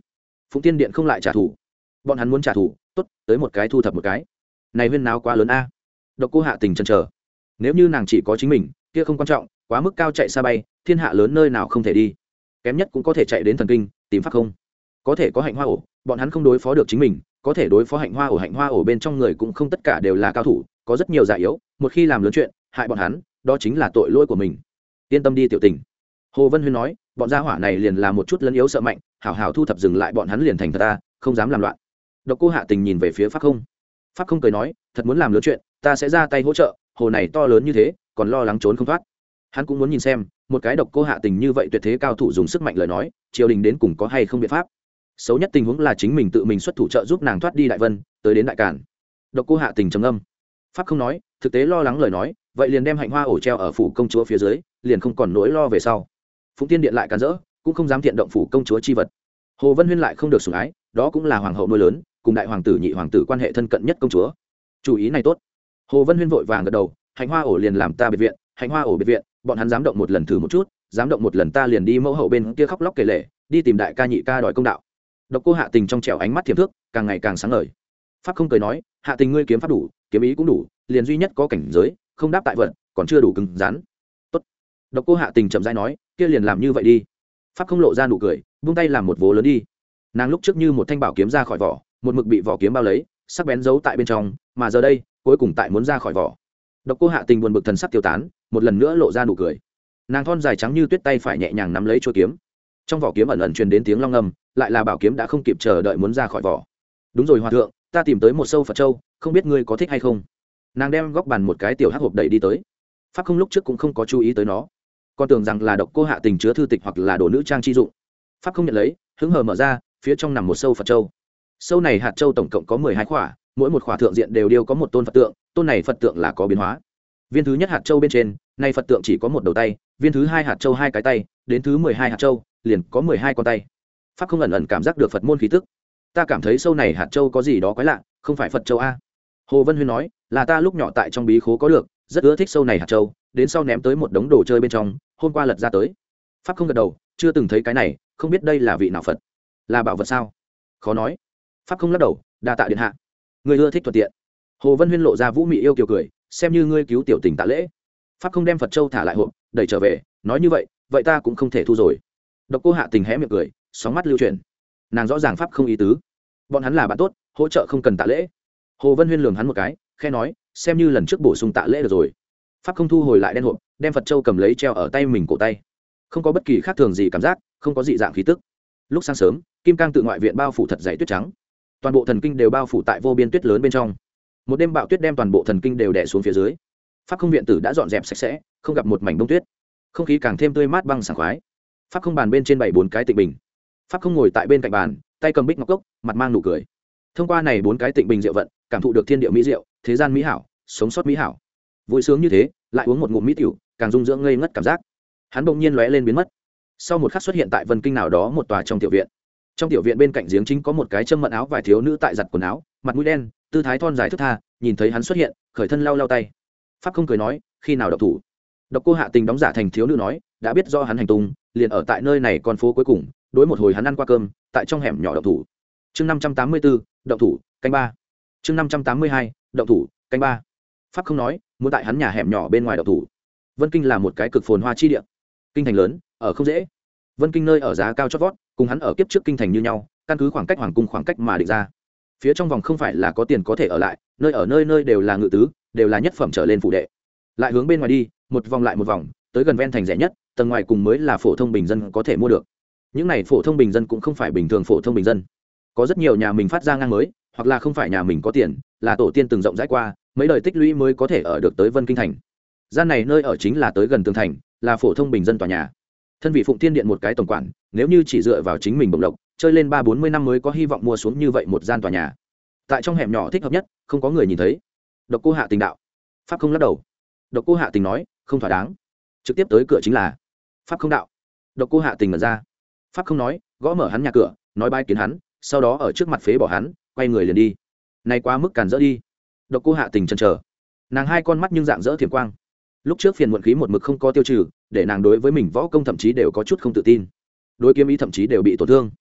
Phụng Tiên Điện không lại trả thù. Bọn hắn muốn trả thù, tốt, tới một cái thu thập một cái. Này huyên náo quá lớn a. Độc Cô Hạ Tình chần chờ. Nếu như nàng chỉ có chính mình, kia không quan trọng, quá mức cao chạy xa bay, thiên hạ lớn nơi nào không thể đi. Kém nhất cũng có thể chạy đến thần kinh, tìm pháp không. Có thể có hạnh hoa ổ, bọn hắn không đối phó được chính mình, có thể đối phó hạnh hoa ổ, hạnh hoa ổ bên trong người cũng không tất cả đều là cao thủ, có rất nhiều già yếu, một khi làm lớn chuyện, hại bọn hắn, đó chính là tội lỗi của mình. Yên tâm đi tiểu tình. Hồ Vân Huyên nói, bọn gia hỏa này liền là một chút lấn yếu sợ mạnh, hảo hảo thu thập dừng lại bọn hắn liền thành thật ta, không dám làm loạn. Độc Cô Hạ Tình nhìn về phía Pháp Không. Pháp Không cười nói, thật muốn làm lớn chuyện, ta sẽ ra tay hỗ trợ, hồ này to lớn như thế, còn lo lắng trốn không thoát. Hắn cũng muốn nhìn xem, một cái Độc Cô Hạ Tình như vậy tuyệt thế cao thủ dùng sức mạnh lời nói, triều đình đến cùng có hay không biện pháp. Xấu nhất tình huống là chính mình tự mình xuất thủ trợ giúp nàng thoát đi Đại Vân, tới đến Đại Cản. Độc Cô Hạ Tình trầm ngâm. Pháp Không nói, thực tế lo lắng lời nói, vậy liền đem hạnh hoa ổ treo ở phủ công chúa phía dưới, liền không còn nỗi lo về sau. Phụng Tiên Điện lại cản rỡ, cũng không dám thiện động phủ công chúa chi vật. Hồ Vân Huyên lại không được sủng ái, đó cũng là hoàng hậu nuôi lớn, cùng đại hoàng tử nhị hoàng tử quan hệ thân cận nhất công chúa. Chủ ý này tốt. Hồ Vân Huyên vội vàng gật đầu, hạnh hoa ổ liền làm ta biệt viện, hạnh hoa ổ biệt viện, bọn hắn dám động một lần thử một chút, dám động một lần ta liền đi mẫu hậu bên kia khóc lóc kể lể, đi tìm đại ca nhị ca đòi công đạo. Độc Cô Hạ Tình trong trẻo ánh mắt thiềm thước, càng ngày càng sáng ngời. Pháp Không cười nói, Hạ Tình ngươi kiếm pháp đủ, kiếm ý cũng đủ, liền duy nhất có cảnh giới, không đáp tại vận, còn chưa đủ cứng rắn. Tốt. Độc Cô Hạ Tình chậm rãi nói, kia liền làm như vậy đi. Pháp Không lộ ra nụ cười, buông tay làm một vố lớn đi. Nàng lúc trước như một thanh bảo kiếm ra khỏi vỏ, một mực bị vỏ kiếm bao lấy, sắc bén giấu tại bên trong, mà giờ đây, cuối cùng tại muốn ra khỏi vỏ. Độc Cô Hạ Tình buồn bực thần sắc tiêu tán, một lần nữa lộ ra nụ cười. Nàng thon dài trắng như tuyết tay phải nhẹ nhàng nắm lấy chuôi kiếm. Trong vỏ kiếm ẩn ẩn truyền đến tiếng long ngâm, lại là bảo kiếm đã không kịp chờ đợi muốn ra khỏi vỏ. Đúng rồi hòa thượng, ta tìm tới một sâu Phật châu, không biết ngươi có thích hay không. Nàng đem góc bàn một cái tiểu hắc hộp đẩy đi tới. Pháp Không lúc trước cũng không có chú ý tới nó, còn tưởng rằng là Độc Cô Hạ Tình chứa thư tịch hoặc là đồ nữ trang chi dụng. Pháp Không nhận lấy, hứng hờ mở ra, phía trong nằm một sâu Phật châu. Sâu này hạt châu tổng cộng có mười hai khỏa, mỗi một khỏa thượng diện đều điêu có một tôn Phật tượng, tôn này Phật tượng là có biến hóa. Viên thứ nhất hạt châu bên trên, nay Phật tượng chỉ có một đầu tay, viên thứ hai hạt châu hai cái tay, đến thứ mười hai hạt châu, liền có mười hai con tay. Pháp Không ẩn ẩn cảm giác được Phật môn khí tức. Ta cảm thấy sâu này hạt châu có gì đó quái lạ, không phải Phật châu a. Hồ Vân Huyên nói, là ta lúc nhỏ tại trong bí khố có được, rất ưa thích sâu này hạt châu, đến sau ném tới một đống đồ chơi bên trong, hôm qua lật ra tới. Pháp Không gật đầu, chưa từng thấy cái này, không biết đây là vị nào Phật, là bảo vật sao? Khó nói. Pháp Không lắc đầu, đa tạ điện hạ. Người ưa thích thuận tiện. Hồ Vân Huyên lộ ra vũ mị yêu kiều cười, xem như ngươi cứu tiểu tình tạ lễ. Pháp Không đem Phật châu thả lại hộp, đẩy trở về, nói như vậy, vậy ta cũng không thể thu rồi. Độc Cô Hạ Tình hé miệng cười, sóng mắt lưu chuyển. Nàng rõ ràng Pháp Không ý tứ, bọn hắn là bạn tốt, hỗ trợ không cần tạ lễ. Hồ Vân Huyên lườm hắn một cái, khẽ nói, xem như lần trước bổ sung tạ lễ được rồi. Pháp Không thu hồi lại đen hộp, đem Phật châu cầm lấy treo ở tay mình cổ tay, không có bất kỳ khác thường gì cảm giác, không có dị dạng khí tức. Lúc sáng sớm, Kim Cang tự ngoại viện bao phủ thật dày tuyết trắng, toàn bộ thần kinh đều bao phủ tại vô biên tuyết lớn bên trong. Một đêm bạo tuyết đem toàn bộ thần kinh đều đè xuống phía dưới. Pháp Không viện tử đã dọn dẹp sạch sẽ, không gặp một mảnh bông tuyết, không khí càng thêm tươi mát băng sảng khoái. Pháp Không bàn bên trên bảy bốn cái tịnh bình. Pháp Không ngồi tại bên cạnh bàn, tay cầm bích ngọc cốc, mặt mang nụ cười. Thông qua này bốn cái tịnh bình diệu vận, cảm thụ được thiên địa mỹ diệu, thế gian mỹ hảo, sống sót mỹ hảo. Vui sướng như thế, lại uống một ngụm mỹ tiểu, càng dung dưỡng ngây ngất cảm giác. Hắn bỗng nhiên lóe lên biến mất. Sau một khắc xuất hiện tại Vân Kinh nào đó một tòa trong tiểu viện. Trong tiểu viện bên cạnh giếng chính có một cái châm mận áo vải thiếu nữ tại giặt quần áo, mặt mũi đen, tư thái thon dài thướt tha, nhìn thấy hắn xuất hiện, khởi thân lau lau tay. Pháp Không cười nói, khi nào độc thủ? Độc Cô Hạ Tình đóng giả thành thiếu nữ nói, đã biết do hắn hành tung, liền ở tại nơi này con phố cuối cùng, đối một hồi hắn ăn qua cơm, tại trong hẻm nhỏ độc thủ. Chương năm trăm tám mươi tư, độc thủ, canh ba. Chương năm trăm tám mươi hai, độc thủ, canh ba. Pháp Không nói, muốn tại hắn nhà hẻm nhỏ bên ngoài độc thủ. Vân Kinh là một cái cực phồn hoa chi địa, kinh thành lớn, ở không dễ. Vân Kinh nơi ở giá cao chót vót, cùng hắn ở kiếp trước kinh thành như nhau, căn cứ khoảng cách hoàng cung khoảng cách mà định ra. Phía trong vòng không phải là có tiền có thể ở lại, nơi ở nơi nơi đều là ngự tứ, đều là nhất phẩm trở lên phủ đệ. Lại hướng bên ngoài đi, một vòng lại một vòng, tới gần ven thành rẻ nhất, tầng ngoài cùng mới là phổ thông bình dân có thể mua được. Những này phổ thông bình dân cũng không phải bình thường phổ thông bình dân, có rất nhiều nhà mình phát ra ngang mới, hoặc là không phải nhà mình có tiền, là tổ tiên từng rộng rãi qua, mấy đời tích lũy mới có thể ở được tới Vân Kinh thành. Gian này nơi ở chính là tới gần tường thành, là phổ thông bình dân tòa nhà. Thân vị Phụng Tiên Điện một cái tổng quản, nếu như chỉ dựa vào chính mình bổng lộc, chơi lên ba bốn mươi năm mới có hy vọng mua xuống như vậy một gian tòa nhà. Tại trong hẻm nhỏ thích hợp nhất, không có người nhìn thấy. Độc Cô Hạ Tình đạo. Pháp Không lắc đầu. Độc Cô Hạ Tình nói, không thỏa đáng. Trực tiếp tới cửa chính là. Pháp Không đạo. Độc Cô Hạ Tình mở ra. Pháp Không nói, gõ mở hắn nhà cửa, nói bái kiến hắn, sau đó ở trước mặt phế bỏ hắn, quay người liền đi. Này quá mức càn rỡ đi. Độc Cô Hạ Tình chần chờ. Nàng hai con mắt nhưng dạng dỡ thiểm quang. Lúc trước phiền muộn khí một mực không có tiêu trừ, để nàng đối với mình võ công thậm chí đều có chút không tự tin, đối kiếm ý thậm chí đều bị tổn thương.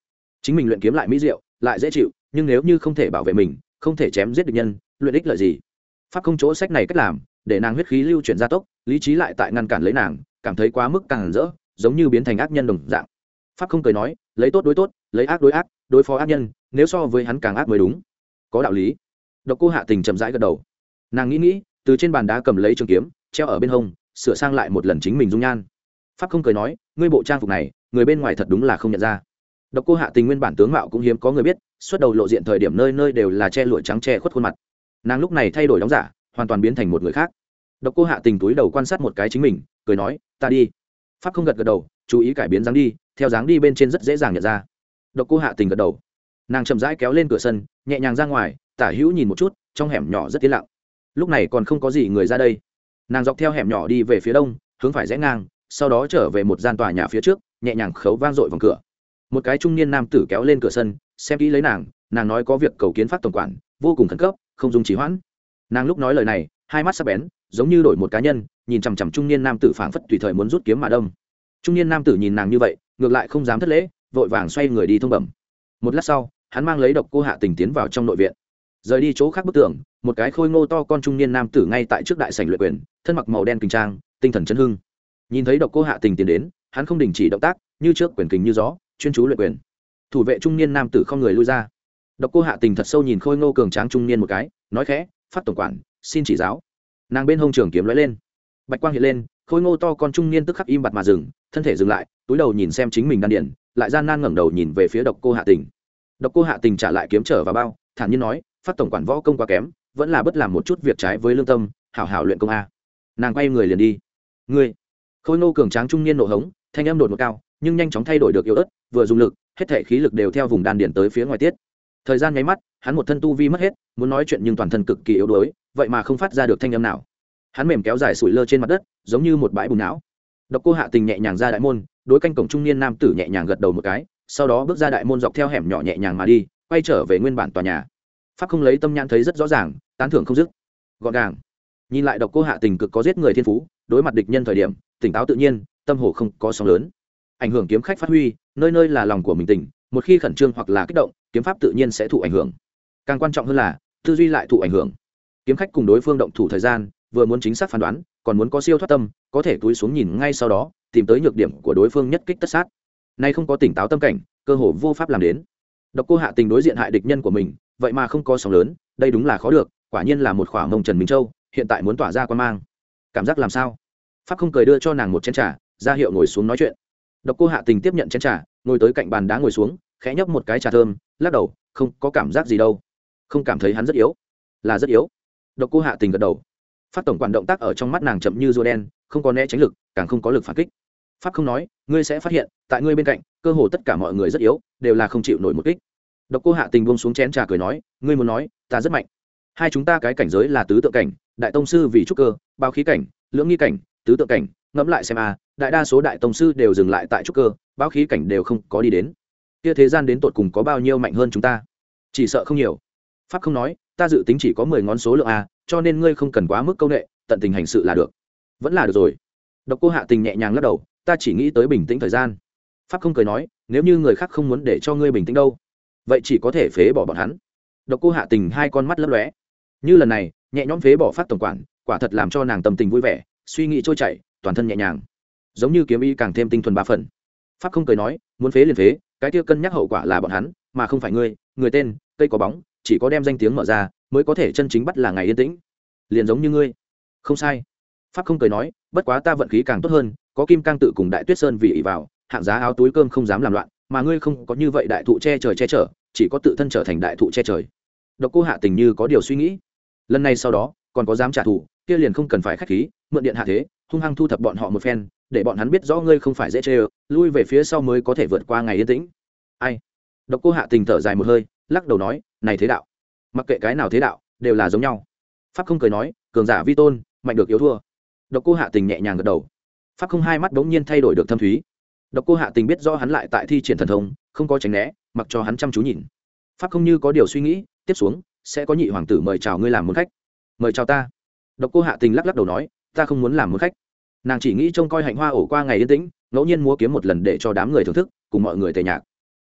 chính mình luyện kiếm lại mỹ diệu lại dễ chịu, nhưng nếu như không thể bảo vệ mình, không thể chém giết địch nhân, luyện ích lợi gì? Pháp không chỗ sách này cách làm để nàng huyết khí lưu chuyển gia tốc, lý trí lại tại ngăn cản lấy nàng, cảm thấy quá mức càng rỡ, giống như biến thành ác nhân đồng dạng. Pháp không cười nói, lấy tốt đối tốt, lấy ác đối ác, đối phó ác nhân, nếu so với hắn càng ác mới đúng. Có đạo lý. Độc Cô Hạ Tình chậm rãi gật đầu. Nàng nghĩ nghĩ, từ trên bàn đá cầm lấy trường kiếm, treo ở bên hông, sửa sang lại một lần chính mình dung nhan. Pháp không cười nói, ngươi bộ trang phục này, người bên ngoài thật đúng là không nhận ra. Độc Cô Hạ Tình nguyên bản tướng mạo cũng hiếm có người biết, xuất đầu lộ diện thời điểm nơi nơi đều là che lụa trắng che khuất khuôn mặt. Nàng lúc này thay đổi đóng giả, hoàn toàn biến thành một người khác. Độc Cô Hạ Tình túi đầu quan sát một cái chính mình, cười nói, ta đi. Pháp không gật gật đầu, chú ý cải biến dáng đi, theo dáng đi bên trên rất dễ dàng nhận ra. Độc Cô Hạ Tình gật đầu. Nàng chậm rãi kéo lên cửa sân, nhẹ nhàng ra ngoài, tả hữu nhìn một chút, trong hẻm nhỏ rất yên lặng. Lúc này còn không có gì người ra đây. Nàng dọc theo hẻm nhỏ đi về phía đông, hướng phải rẽ ngang, sau đó trở về một gian tòa nhà phía trước, nhẹ nhàng khấu vang dội vòng cửa. Một cái trung niên nam tử kéo lên cửa sân, xem kỹ lấy nàng, nàng nói có việc cầu kiến Pháp tổng quản, vô cùng khẩn cấp, không dùng trì hoãn. Nàng lúc nói lời này, hai mắt sắc bén, giống như đổi một cá nhân, nhìn chằm chằm trung niên nam tử phảng phất tùy thời muốn rút kiếm mà đâm. Trung niên nam tử nhìn nàng như vậy, ngược lại không dám thất lễ, vội vàng xoay người đi thông bẩm. Một lát sau, hắn mang lấy Độc Cô Hạ Tình tiến vào trong nội viện. Rời đi chỗ khác bức tường, một cái khôi ngô to con trung niên nam tử ngay tại trước đại sảnh luyện quyền, thân mặc màu đen kình trang, tinh thần chấn hưng. Nhìn thấy Độc Cô Hạ Tình tiến đến, hắn không đình chỉ động tác, như trước quyền kình như gió, chuyên chú luyện quyền. Thủ vệ trung niên nam tử không người lui ra. Độc Cô Hạ Tình thật sâu nhìn khôi ngô cường tráng trung niên một cái, nói khẽ, Pháp tổng quản, xin chỉ giáo. Nàng bên hông trường kiếm lóe lên, bạch quang hiện lên, khôi ngô to con trung niên tức khắc im bặt mà dừng, thân thể dừng lại, túi đầu nhìn xem chính mình đan điền, lại gian nan ngẩng đầu nhìn về phía Độc Cô Hạ Tình. Độc Cô Hạ Tình trả lại kiếm trở vào bao, thản nhiên nói, Pháp tổng quản võ công quá kém, vẫn là bất làm một chút việc trái với lương tâm, hảo hảo luyện công a. Nàng quay người liền đi. Ngươi! Khôi ngô cường tráng trung niên nộ hống, thanh âm đột ngột cao, nhưng nhanh chóng thay đổi được yếu ớt, vừa dùng lực, hết thể khí lực đều theo vùng đan điền tới phía ngoài tiết. Thời gian nháy mắt, hắn một thân tu vi mất hết, muốn nói chuyện nhưng toàn thân cực kỳ yếu đuối, vậy mà không phát ra được thanh âm nào. Hắn mềm kéo dài sủi lơ trên mặt đất, giống như một bãi bùn não. Độc Cô Hạ Tình nhẹ nhàng ra đại môn, đối canh cổng trung niên nam tử nhẹ nhàng gật đầu một cái, sau đó bước ra đại môn dọc theo hẻm nhỏ nhẹ nhàng mà đi, quay trở về nguyên bản tòa nhà. Pháp không lấy tâm nhãn thấy rất rõ ràng, tán thưởng không dứt. Gọn gàng. Nhìn lại Độc Cô Hạ Tình cực có giết người thiên phú, đối mặt địch nhân thời điểm, tỉnh táo tự nhiên, tâm hồ không có sóng lớn. Ảnh hưởng kiếm khách phát huy, nơi nơi là lòng của mình tỉnh, một khi khẩn trương hoặc là kích động, kiếm pháp tự nhiên sẽ thụ ảnh hưởng. Càng quan trọng hơn là, tư duy lại thụ ảnh hưởng. Kiếm khách cùng đối phương động thủ thời gian, vừa muốn chính xác phán đoán, còn muốn có siêu thoát tâm, có thể túi xuống nhìn ngay sau đó, tìm tới nhược điểm của đối phương nhất kích tất sát. Nay không có tỉnh táo tâm cảnh, cơ hồ vô pháp làm đến. Độc Cô Hạ Tình đối diện hại địch nhân của mình, vậy mà không có sóng lớn, đây đúng là khó được, quả nhiên là một khỏa mông Trần Minh Châu, hiện tại muốn tỏa ra quan mang. Cảm giác làm sao? Pháp không cười đưa cho nàng một chén trà, ra hiệu ngồi xuống nói chuyện. Độc Cô Hạ Tình tiếp nhận chén trà, ngồi tới cạnh bàn đá ngồi xuống, khẽ nhấp một cái trà thơm, lắc đầu, không có cảm giác gì đâu. Không cảm thấy hắn rất yếu? Là rất yếu. Độc Cô Hạ Tình gật đầu. Pháp tổng quản động tác ở trong mắt nàng chậm như rùa đen, không có né tránh lực, càng không có lực phản kích. Pháp không nói, ngươi sẽ phát hiện, tại ngươi bên cạnh, cơ hồ tất cả mọi người rất yếu, đều là không chịu nổi một kích. Độc Cô Hạ Tình buông xuống chén trà cười nói, ngươi muốn nói, ta rất mạnh. Hai chúng ta cái cảnh giới là tứ tượng cảnh, đại tông sư vì trúc cơ, bao khí cảnh, lưỡng nghi cảnh, tứ tượng cảnh, ngẫm lại xem a, đại đa số đại tông sư đều dừng lại tại trúc cơ, bao khí cảnh đều không có đi đến. Kia thế gian đến tột cùng có bao nhiêu mạnh hơn chúng ta? Chỉ sợ không nhiều. Pháp không nói, ta dự tính chỉ có mười ngón số lượng a, cho nên ngươi không cần quá mức câu nệ, tận tình hành sự là được. Vẫn là được rồi. Độc Cô Hạ Tình nhẹ nhàng lắc đầu, ta chỉ nghĩ tới bình tĩnh thời gian. Pháp không cười nói, nếu như người khác không muốn để cho ngươi bình tĩnh đâu, vậy chỉ có thể phế bỏ bọn hắn. Độc Cô Hạ Tình hai con mắt lấp lóe, như lần này nhẹ nhõm phế bỏ Pháp tổng quản, quả thật làm cho nàng tâm tình vui vẻ, suy nghĩ trôi chảy, toàn thân nhẹ nhàng, giống như kiếm ý càng thêm tinh thuần ba phần. Pháp không cười nói, muốn phế liền phế, cái kia cân nhắc hậu quả là bọn hắn, mà không phải ngươi. Người tên, cây có bóng, chỉ có đem danh tiếng mở ra, mới có thể chân chính bắt là ngày yên tĩnh. Liền giống như ngươi. Không sai. Pháp không cười nói, bất quá ta vận khí càng tốt hơn, có Kim Cang tự cùng Đại Tuyết Sơn vì ỷ vào, hạng giá áo túi cơm không dám làm loạn, mà ngươi không có như vậy đại thụ che trời che chở, chỉ có tự thân trở thành đại thụ che trời. Độc Cô Hạ Tình như có điều suy nghĩ. Lần này sau đó, còn có dám trả thù, kia liền không cần phải khách khí, mượn điện hạ thế, hung hăng thu thập bọn họ một phen, để bọn hắn biết rõ ngươi không phải dễ chơi, lui về phía sau mới có thể vượt qua ngày yên tĩnh. Ai? Độc Cô Hạ Tình thở dài một hơi, lắc đầu nói, này thế đạo, mặc kệ cái nào thế đạo, đều là giống nhau. Pháp không cười nói, cường giả vi tôn, mạnh được yếu thua. Độc Cô Hạ Tình nhẹ nhàng gật đầu. Pháp không hai mắt đống nhiên thay đổi được thâm thúy. Độc Cô Hạ Tình biết rõ hắn lại tại thi triển thần thông, không có tránh né, mặc cho hắn chăm chú nhìn. Pháp không như có điều suy nghĩ, tiếp xuống sẽ có nhị hoàng tử mời chào ngươi làm môn khách. Mời chào ta? Độc Cô Hạ Tình lắc lắc đầu nói, ta không muốn làm môn khách. Nàng chỉ nghĩ trông coi hạnh hoa ổ qua ngày yên tĩnh, ngẫu nhiên múa kiếm một lần để cho đám người thưởng thức, cùng mọi người tề nhạc.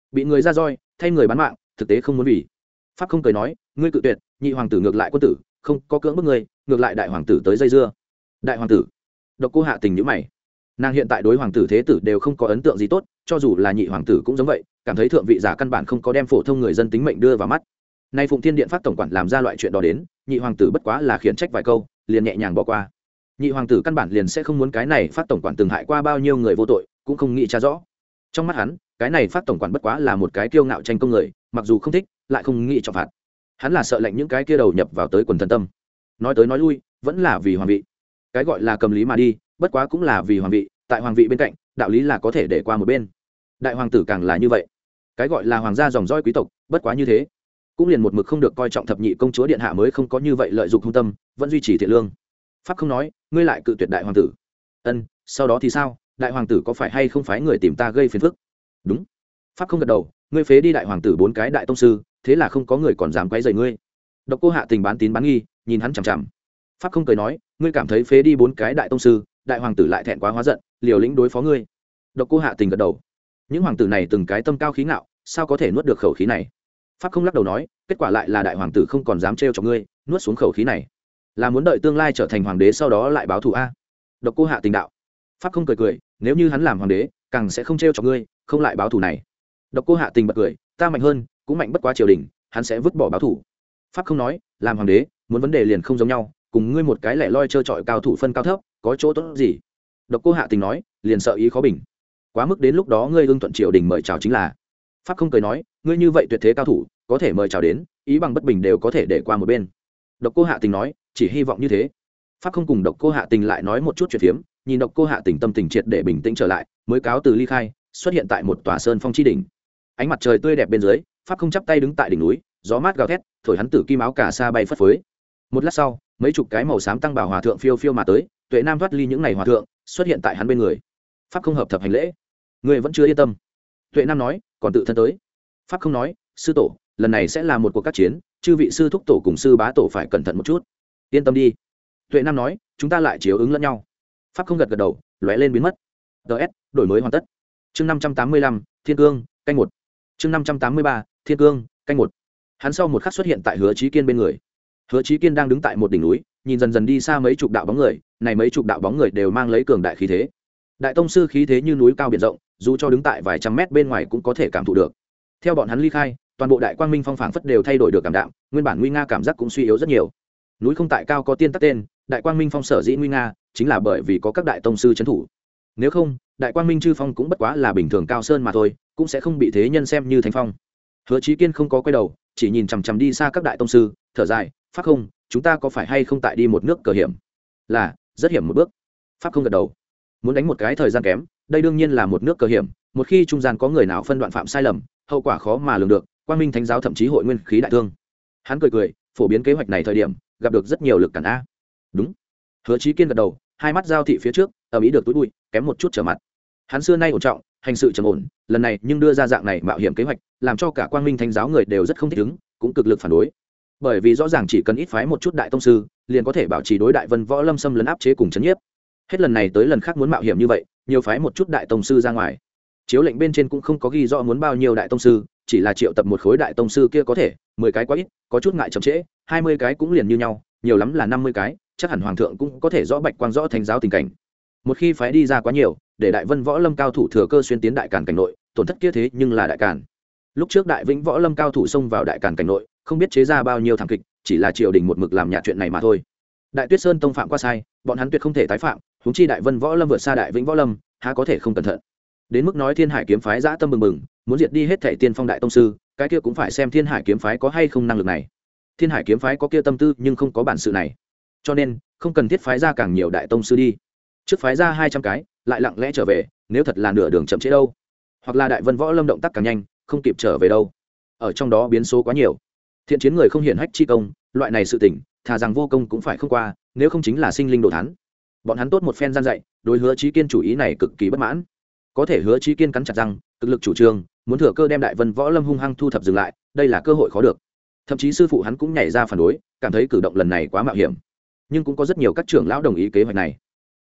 bị người ra roi thay người bán mạng thực tế không muốn vì. Pháp không cười nói, ngươi cự tuyệt, nhị hoàng tử ngược lại quân tử, không có cưỡng bức ngươi, ngược lại đại hoàng tử tới dây dưa. Đại hoàng tử? Độc Cô Hạ Tình nhíu mày. Nàng hiện tại đối hoàng tử thế tử đều không có ấn tượng gì tốt, cho dù là nhị hoàng tử cũng giống vậy, cảm thấy thượng vị giả căn bản không có đem phổ thông người dân tính mệnh đưa vào mắt. Nay Phụng Thiên Điện phát tổng quản làm ra loại chuyện đó đến, nhị hoàng tử bất quá là khiển trách vài câu, liền nhẹ nhàng bỏ qua. Nhị hoàng tử căn bản liền sẽ không muốn cái này phát tổng quản từng hại qua bao nhiêu người vô tội, cũng không nghĩ tra rõ. Trong mắt hắn, cái này phát tổng quản bất quá là một cái kiêu ngạo tranh công người, mặc dù không thích, lại không nghĩ trọng phạt. Hắn là sợ lệnh những cái kia đầu nhập vào tới quần thần tâm. Nói tới nói lui, vẫn là vì hoàng vị. Cái gọi là cầm lý mà đi, bất quá cũng là vì hoàng vị, tại hoàng vị bên cạnh, đạo lý là có thể để qua một bên. Đại hoàng tử càng là như vậy. Cái gọi là hoàng gia dòng dõi quý tộc, bất quá như thế, cũng liền một mực không được coi trọng thập nhị công chúa điện hạ mới không có như vậy lợi dụng hung tâm, vẫn duy trì thiện lương. Pháp không nói, ngươi lại cự tuyệt đại hoàng tử. Ân, sau đó thì sao? Đại hoàng tử có phải hay không phái người tìm ta gây phiền phức? Đúng. Pháp không gật đầu, ngươi phế đi đại hoàng tử bốn cái đại tông sư, thế là không có người còn dám quấy rầy ngươi. Độc Cô Hạ Tình bán tín bán nghi, nhìn hắn chằm chằm. Pháp không cười nói, ngươi cảm thấy phế đi bốn cái đại tông sư, đại hoàng tử lại thẹn quá hóa giận, liều lĩnh đối phó ngươi. Độc Cô Hạ Tình gật đầu. Những hoàng tử này từng cái tâm cao khí ngạo, sao có thể nuốt được khẩu khí này? Pháp không lắc đầu nói, kết quả lại là đại hoàng tử không còn dám trêu chọc ngươi, nuốt xuống khẩu khí này, là muốn đợi tương lai trở thành hoàng đế sau đó lại báo thù a. Độc Cô Hạ Tình đạo. Pháp không cười cười, nếu như hắn làm hoàng đế, càng sẽ không trêu chọc ngươi, không lại báo thù này. Độc Cô Hạ Tình bật cười, ta mạnh hơn, cũng mạnh bất quá triều đình, hắn sẽ vứt bỏ báo thù. Pháp không nói, làm hoàng đế, muốn vấn đề liền không giống nhau, cùng ngươi một cái lẻ loi chơi chọi cao thủ phân cao thấp, có chỗ tốt gì? Độc Cô Hạ Tình nói, liền sợ ý khó bình. Quá mức đến lúc đó ngươi ưng thuận triều đình mời chào chính là. Pháp không cười nói, ngươi như vậy tuyệt thế cao thủ, có thể mời chào đến, ý bằng bất bình đều có thể để qua một bên. Độc Cô Hạ Tình nói, chỉ hy vọng như thế. Pháp không cùng Độc Cô Hạ Tình lại nói một chút chuyện phiếm, nhìn Độc Cô Hạ Tình tâm tình triệt để bình tĩnh trở lại, mới cáo từ ly khai, xuất hiện tại một tòa sơn phong chi đỉnh. Ánh mặt trời tươi đẹp bên dưới, Pháp không chắp tay đứng tại đỉnh núi, gió mát gào thét, thổi hắn tử kim áo cà sa bay phất phới. Một lát sau, mấy chục cái màu xám tăng bảo hòa thượng phiêu phiêu mà tới, Tuệ Nam thoát ly những ngày hòa thượng, xuất hiện tại hắn bên người. Pháp không hợp thập hành lễ, người vẫn chưa yên tâm. Tuệ Nam nói, còn tự thân tới. Pháp không nói, sư tổ, lần này sẽ là một cuộc các chiến, chư vị sư thúc tổ cùng sư bá tổ phải cẩn thận một chút. Yên tâm đi. Tuệ Nam nói, chúng ta lại chiếu ứng lẫn nhau. Pháp không gật gật đầu, lóe lên biến mất. ts đổi mới hoàn tất. Chương năm trăm tám mươi lăm, Thiên Cương, canh một. Chương năm trăm tám mươi ba, Thiên Cương, canh một. Hắn sau một khắc xuất hiện tại Hứa Chí Kiên bên người. Hứa Chí Kiên đang đứng tại một đỉnh núi, nhìn dần dần đi xa mấy chục đạo bóng người, này mấy chục đạo bóng người đều mang lấy cường đại khí thế. Đại tông sư khí thế như núi cao biển rộng, dù cho đứng tại vài trăm mét bên ngoài cũng có thể cảm thụ được. Theo bọn hắn ly khai, toàn bộ đại quang minh phong phảng phất đều thay đổi được cảm đạm, nguyên bản nguy nga cảm giác cũng suy yếu rất nhiều. Núi không tại cao có tiên tắc tên, đại quang minh phong sở dĩ nguy nga, chính là bởi vì có các đại tông sư trấn thủ. Nếu không, đại quang minh chư phong cũng bất quá là bình thường cao sơn mà thôi, cũng sẽ không bị thế nhân xem như thánh phong. Hứa Chí Kiên không có quay đầu, chỉ nhìn chằm chằm đi xa các đại tông sư, thở dài, Pháp không, chúng ta có phải hay không tại đi một nước cờ hiểm? Là, rất hiểm một bước. Pháp không gật đầu. Muốn đánh một cái thời gian kém, đây đương nhiên là một nước cờ hiểm, một khi trung gian có người nào phân đoạn phạm sai lầm, hậu quả khó mà lường được, quang minh thánh giáo thậm chí hội nguyên khí đại thương. Hắn cười cười, phổ biến kế hoạch này thời điểm, gặp được rất nhiều lực cản a. Đúng. Hứa Chí Kiên gật đầu, hai mắt giao thị phía trước, ở ý được túi bụi, kém một chút trở mặt. Hắn xưa nay ổn trọng, hành sự trầm ổn, lần này nhưng đưa ra dạng này mạo hiểm kế hoạch, làm cho cả quang minh thánh giáo người đều rất không thích ứng, cũng cực lực phản đối. Bởi vì rõ ràng chỉ cần ít phái một chút đại tông sư, liền có thể bảo trì đối đại vân võ lâm xâm lấn áp chế cùng chấn nhiếp. Hết lần này tới lần khác muốn mạo hiểm như vậy, nhiều phái một chút đại tông sư ra ngoài. Chiếu lệnh bên trên cũng không có ghi rõ muốn bao nhiêu đại tông sư, chỉ là triệu tập một khối đại tông sư kia có thể, mười cái quá ít, có chút ngại chậm trễ, hai mươi cái cũng liền như nhau, nhiều lắm là năm mươi cái, chắc hẳn hoàng thượng cũng có thể rõ bạch quang rõ thánh giáo tình cảnh. Một khi phái đi ra quá nhiều, để đại vân võ lâm cao thủ thừa cơ xuyên tiến đại càn cảnh nội, tổn thất kia thế nhưng là đại càn. Lúc trước đại vĩnh võ lâm cao thủ xông vào đại càn cảnh nội, không biết chế ra bao nhiêu thảm kịch, chỉ là triều đình một mực làm nhạt chuyện này mà thôi. Đại Tuyết Sơn tông phạm qua sai, bọn hắn tuyệt không thể tái phạm, huống chi đại vân võ lâm vượt xa đại vĩnh võ lâm, há có thể không cẩn thận. Đến mức nói Thiên Hải kiếm phái dã tâm bừng bừng, muốn diệt đi hết thảy tiên phong đại tông sư, cái kia cũng phải xem Thiên Hải kiếm phái có hay không năng lực này. Thiên Hải kiếm phái có kia tâm tư nhưng không có bản sự này, cho nên không cần thiết phái ra càng nhiều đại tông sư đi. Trước phái ra hai trăm cái, lại lặng lẽ trở về, nếu thật là nửa đường chậm trễ đâu, hoặc là đại vân võ lâm động tác càng nhanh, không kịp trở về đâu. Ở trong đó biến số quá nhiều. Thiện chiến người không hiển hách chi công, loại này sự tình, thà rằng vô công cũng phải không qua, nếu không chính là sinh linh đồ thán. Bọn hắn tốt một phen gian dạy, đối Hứa Chí Kiên chủ ý này cực kỳ bất mãn. Có thể Hứa Chí Kiên cắn chặt răng, cực lực chủ trương, muốn thừa cơ đem đại vân võ lâm hung hăng thu thập dừng lại, đây là cơ hội khó được. Thậm chí sư phụ hắn cũng nhảy ra phản đối, cảm thấy cử động lần này quá mạo hiểm. Nhưng cũng có rất nhiều các trưởng lão đồng ý kế hoạch này.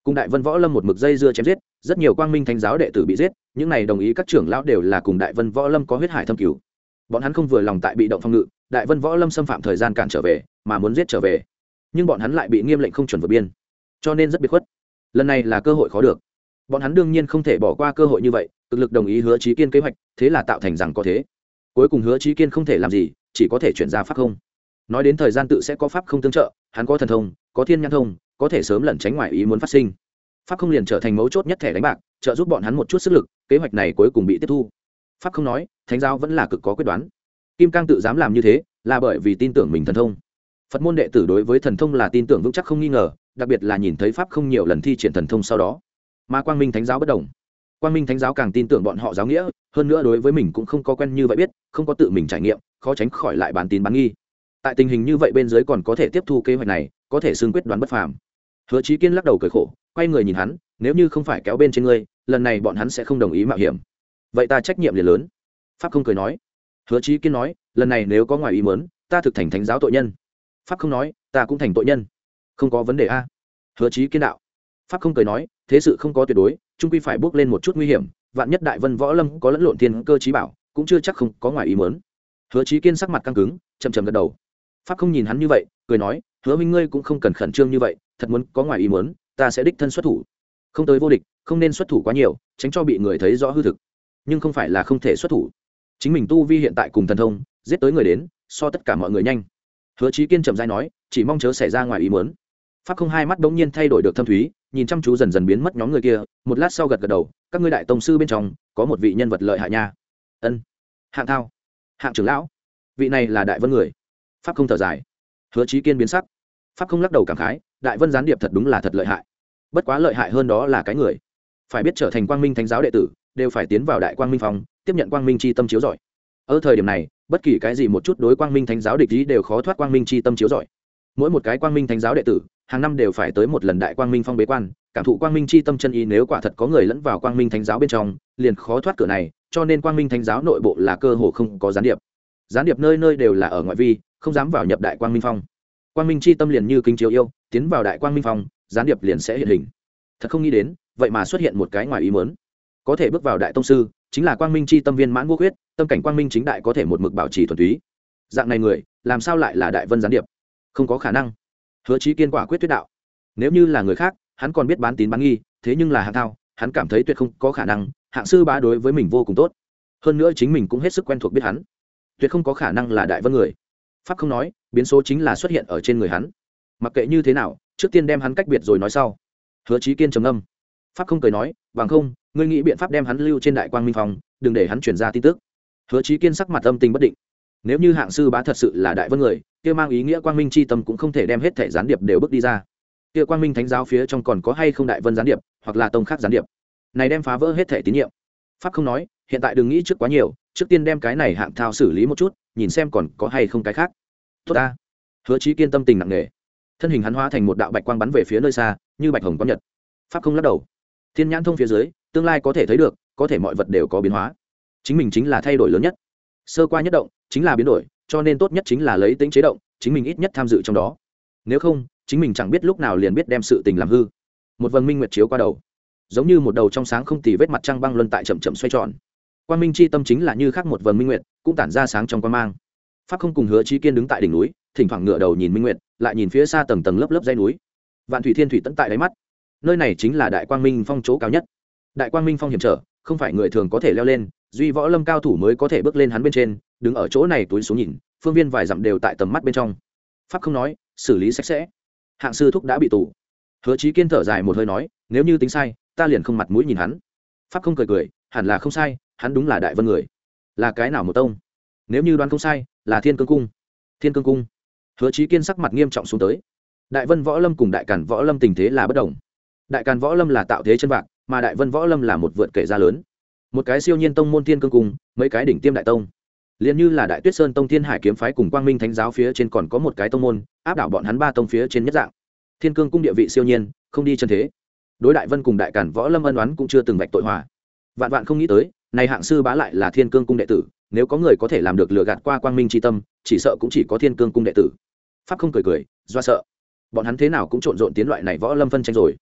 cùng đại vân võ lâm một mực dây dưa chém giết, rất nhiều quang minh thánh giáo đệ tử bị giết, những này đồng ý các trưởng lão đều là cùng đại vân võ lâm có huyết hải thâm cửu. Bọn hắn không vừa lòng tại bị động phòng ngự, đại vân võ lâm xâm phạm thời gian cản trở về, mà muốn giết trở về, nhưng bọn hắn lại bị nghiêm lệnh không chuẩn vượt biên, cho nên rất biệt khuất. Lần này là cơ hội khó được, bọn hắn đương nhiên không thể bỏ qua cơ hội như vậy, cực lực đồng ý Hứa Chí Kiên kế hoạch, thế là tạo thành rằng có thế. Cuối cùng Hứa Chí Kiên không thể làm gì, chỉ có thể chuyển ra pháp không. Nói đến thời gian tự sẽ có pháp không tương trợ, hắn có thần thông, có thiên nhãn thông, có thể sớm lẩn tránh ngoài ý muốn phát sinh. Pháp không liền trở thành mấu chốt nhất thẻ đánh bạc, trợ giúp bọn hắn một chút sức lực, kế hoạch này cuối cùng bị tiếp thu. Pháp không nói, thánh giáo vẫn là cực có quyết đoán. Kim Cang tự dám làm như thế, là bởi vì tin tưởng mình thần thông. Phật môn đệ tử đối với thần thông là tin tưởng vững chắc không nghi ngờ, đặc biệt là nhìn thấy pháp không nhiều lần thi triển thần thông sau đó. Mà Quang Minh thánh giáo bất đồng. Quang Minh thánh giáo càng tin tưởng bọn họ giáo nghĩa, hơn nữa đối với mình cũng không có quen như vậy biết, không có tự mình trải nghiệm, khó tránh khỏi lại bán tín bán nghi. Tại tình hình như vậy bên dưới còn có thể tiếp thu kế hoạch này, có thể xưng quyết đoán bất phàm. Hứa Chí Kiên lắc đầu cười khổ, quay người nhìn hắn, nếu như không phải kéo bên trên ngươi, lần này bọn hắn sẽ không đồng ý mạo hiểm. Vậy ta trách nhiệm liền lớn. Pháp không cười nói. Hứa Chí Kiên nói, lần này nếu có ngoài ý muốn, ta thực thành thánh giáo tội nhân. Pháp không nói, ta cũng thành tội nhân. Không có vấn đề a. Hứa Chí Kiên đạo. Pháp không cười nói, thế sự không có tuyệt đối, chung quy phải bước lên một chút nguy hiểm, vạn nhất đại vân võ lâm có lẫn lộn thiên cơ chí bảo, cũng chưa chắc không có ngoài ý muốn. Hứa Chí Kiên sắc mặt căng cứng, chậm chậm gật đầu. Pháp không nhìn hắn như vậy, cười nói, Hứa minh ngươi cũng không cần khẩn trương như vậy, thật muốn có ngoài ý muốn, ta sẽ đích thân xuất thủ. Không tới vô địch, không nên xuất thủ quá nhiều, tránh cho bị người thấy rõ hư thực. Nhưng không phải là không thể xuất thủ. Chính mình tu vi hiện tại cùng thần thông, giết tới người đến, so tất cả mọi người nhanh. Hứa Chí Kiên chậm rãi nói, chỉ mong chớ xảy ra ngoài ý muốn. Pháp không hai mắt bỗng nhiên thay đổi được thâm thúy, nhìn chăm chú dần dần biến mất nhóm người kia, một lát sau gật gật đầu, các ngươi đại tông sư bên trong có một vị nhân vật lợi hại nha. Ân. Hạng Thao, Hạng trưởng lão, vị này là đại vân người. Pháp không thở dài. Hứa Chí Kiên biến sắc. Pháp không lắc đầu cảm khái, đại vân gián điệp thật đúng là thật lợi hại. Bất quá lợi hại hơn đó là cái người, phải biết trở thành quang minh thánh giáo đệ tử, đều phải tiến vào đại quang minh phòng, tiếp nhận quang minh chi tâm chiếu rọi. Ở thời điểm này, bất kỳ cái gì một chút đối quang minh thánh giáo địch ý đều khó thoát quang minh chi tâm chiếu rọi. Mỗi một cái quang minh thánh giáo đệ tử, hàng năm đều phải tới một lần đại quang minh phong bế quan, cảm thụ quang minh chi tâm chân ý, nếu quả thật có người lẫn vào quang minh thánh giáo bên trong, liền khó thoát cửa này, cho nên quang minh thánh giáo nội bộ là cơ hồ không có gián điệp. Gián điệp nơi nơi đều là ở ngoại vi, không dám vào nhập đại quang minh phong. Quang minh chi tâm liền như kính chiếu yêu, tiến vào đại quang minh phong, gián điệp liền sẽ hiện hình. Thật không nghĩ đến, vậy mà xuất hiện một cái ngoài ý muốn. Có thể bước vào đại tông sư, chính là quang minh chi tâm viên mãn vô khuyết, tâm cảnh quang minh chính đại có thể một mực bảo trì thuần túy. Dạng này người, làm sao lại là đại vân gián điệp? Không có khả năng. Hứa Chí Kiên quả quyết tuyệt đạo. Nếu như là người khác, hắn còn biết bán tín bán nghi, thế nhưng là Hạng Thao, hắn cảm thấy tuyệt không có khả năng. Hạng sư bá đối với mình vô cùng tốt, hơn nữa chính mình cũng hết sức quen thuộc biết hắn, tuyệt không có khả năng là đại vân người. Pháp không nói, biến số chính là xuất hiện ở trên người hắn. Mặc kệ như thế nào, trước tiên đem hắn cách biệt rồi nói sau. Hứa Chí Kiên trầm ngâm. Pháp không cười nói, bằng không, ngươi nghĩ biện pháp đem hắn lưu trên đại quang minh phòng, đừng để hắn truyền ra tin tức. Hứa Chí Kiên sắc mặt âm tình bất định. Nếu như Hạng sư bá thật sự là đại vân người, kia mang ý nghĩa quang minh chi tâm cũng không thể đem hết thể gián điệp đều bước đi ra. Kia quang minh thánh giáo phía trong còn có hay không đại vân gián điệp, hoặc là tông khác gián điệp, này đem phá vỡ hết thể tín nhiệm. Pháp không nói, hiện tại đừng nghĩ trước quá nhiều, trước tiên đem cái này Hạng Thao xử lý một chút, nhìn xem còn có hay không cái khác. Tốt ta. Hứa Chí Kiên tâm tình nặng nề, thân hình hắn hóa thành một đạo bạch quang bắn về phía nơi xa, như bạch hồng có nhật. Pháp không lắc đầu. Thiên nhãn thông phía dưới, tương lai có thể thấy được, có thể mọi vật đều có biến hóa. Chính mình chính là thay đổi lớn nhất. Sơ qua nhất động, chính là biến đổi, cho nên tốt nhất chính là lấy tính chế động, chính mình ít nhất tham dự trong đó. Nếu không, chính mình chẳng biết lúc nào liền biết đem sự tình làm hư. Một vầng minh nguyệt chiếu qua đầu, giống như một đầu trong sáng không tì vết mặt trăng băng luân tại chậm chậm xoay tròn. Quang minh chi tâm chính là như khác một vầng minh nguyệt, cũng tản ra sáng trong quang mang. Pháp không cùng Hứa Chí Kiên đứng tại đỉnh núi, thỉnh thoảng ngửa đầu nhìn minh nguyệt, lại nhìn phía xa tầng tầng lớp lớp dãy núi. Vạn thủy thiên thủy tận tại đáy mắt. Nơi này chính là đại quang minh phong chỗ cao nhất. Đại quang minh phong hiểm trở, không phải người thường có thể leo lên, duy võ lâm cao thủ mới có thể bước lên hắn bên trên, đứng ở chỗ này túi xuống nhìn, phương viên vài dặm đều tại tầm mắt bên trong. Pháp không nói, xử lý sạch sẽ. Hạng sư thúc đã bị tù. Hứa Chí Kiên thở dài một hơi nói, nếu như tính sai, ta liền không mặt mũi nhìn hắn. Pháp không cười cười, hẳn là không sai, hắn đúng là đại vân người. Là cái nào một tông? Nếu như đoán không sai, là Thiên Cương cung. Thiên Cương cung. Hứa Chí Kiên sắc mặt nghiêm trọng xuống tới. Đại vân võ lâm cùng đại càn võ lâm tình thế là bất đồng. Đại càn võ lâm là tạo thế chân vạc, mà đại vân võ lâm là một vượt kể ra lớn. Một cái siêu nhiên tông môn Thiên Cương cung, mấy cái đỉnh tiêm đại tông. Liên như là Đại Tuyết Sơn tông Thiên Hải kiếm phái cùng Quang Minh thánh giáo phía trên còn có một cái tông môn, áp đảo bọn hắn ba tông phía trên nhất dạng. Thiên Cương cung địa vị siêu nhiên, không đi chân thế. Đối đại vân cùng đại càn võ lâm ân oán cũng chưa từng vạch tội hòa. Vạn vạn không nghĩ tới, này Hạng sư bá lại là Thiên Cương cung đệ tử, nếu có người có thể làm được lừa gạt qua Quang Minh chi tâm, chỉ sợ cũng chỉ có Thiên Cương cung đệ tử. Pháp không cười cười, do sợ. Bọn hắn thế nào cũng trộn rộn tiến loại này võ lâm phân tranh rồi.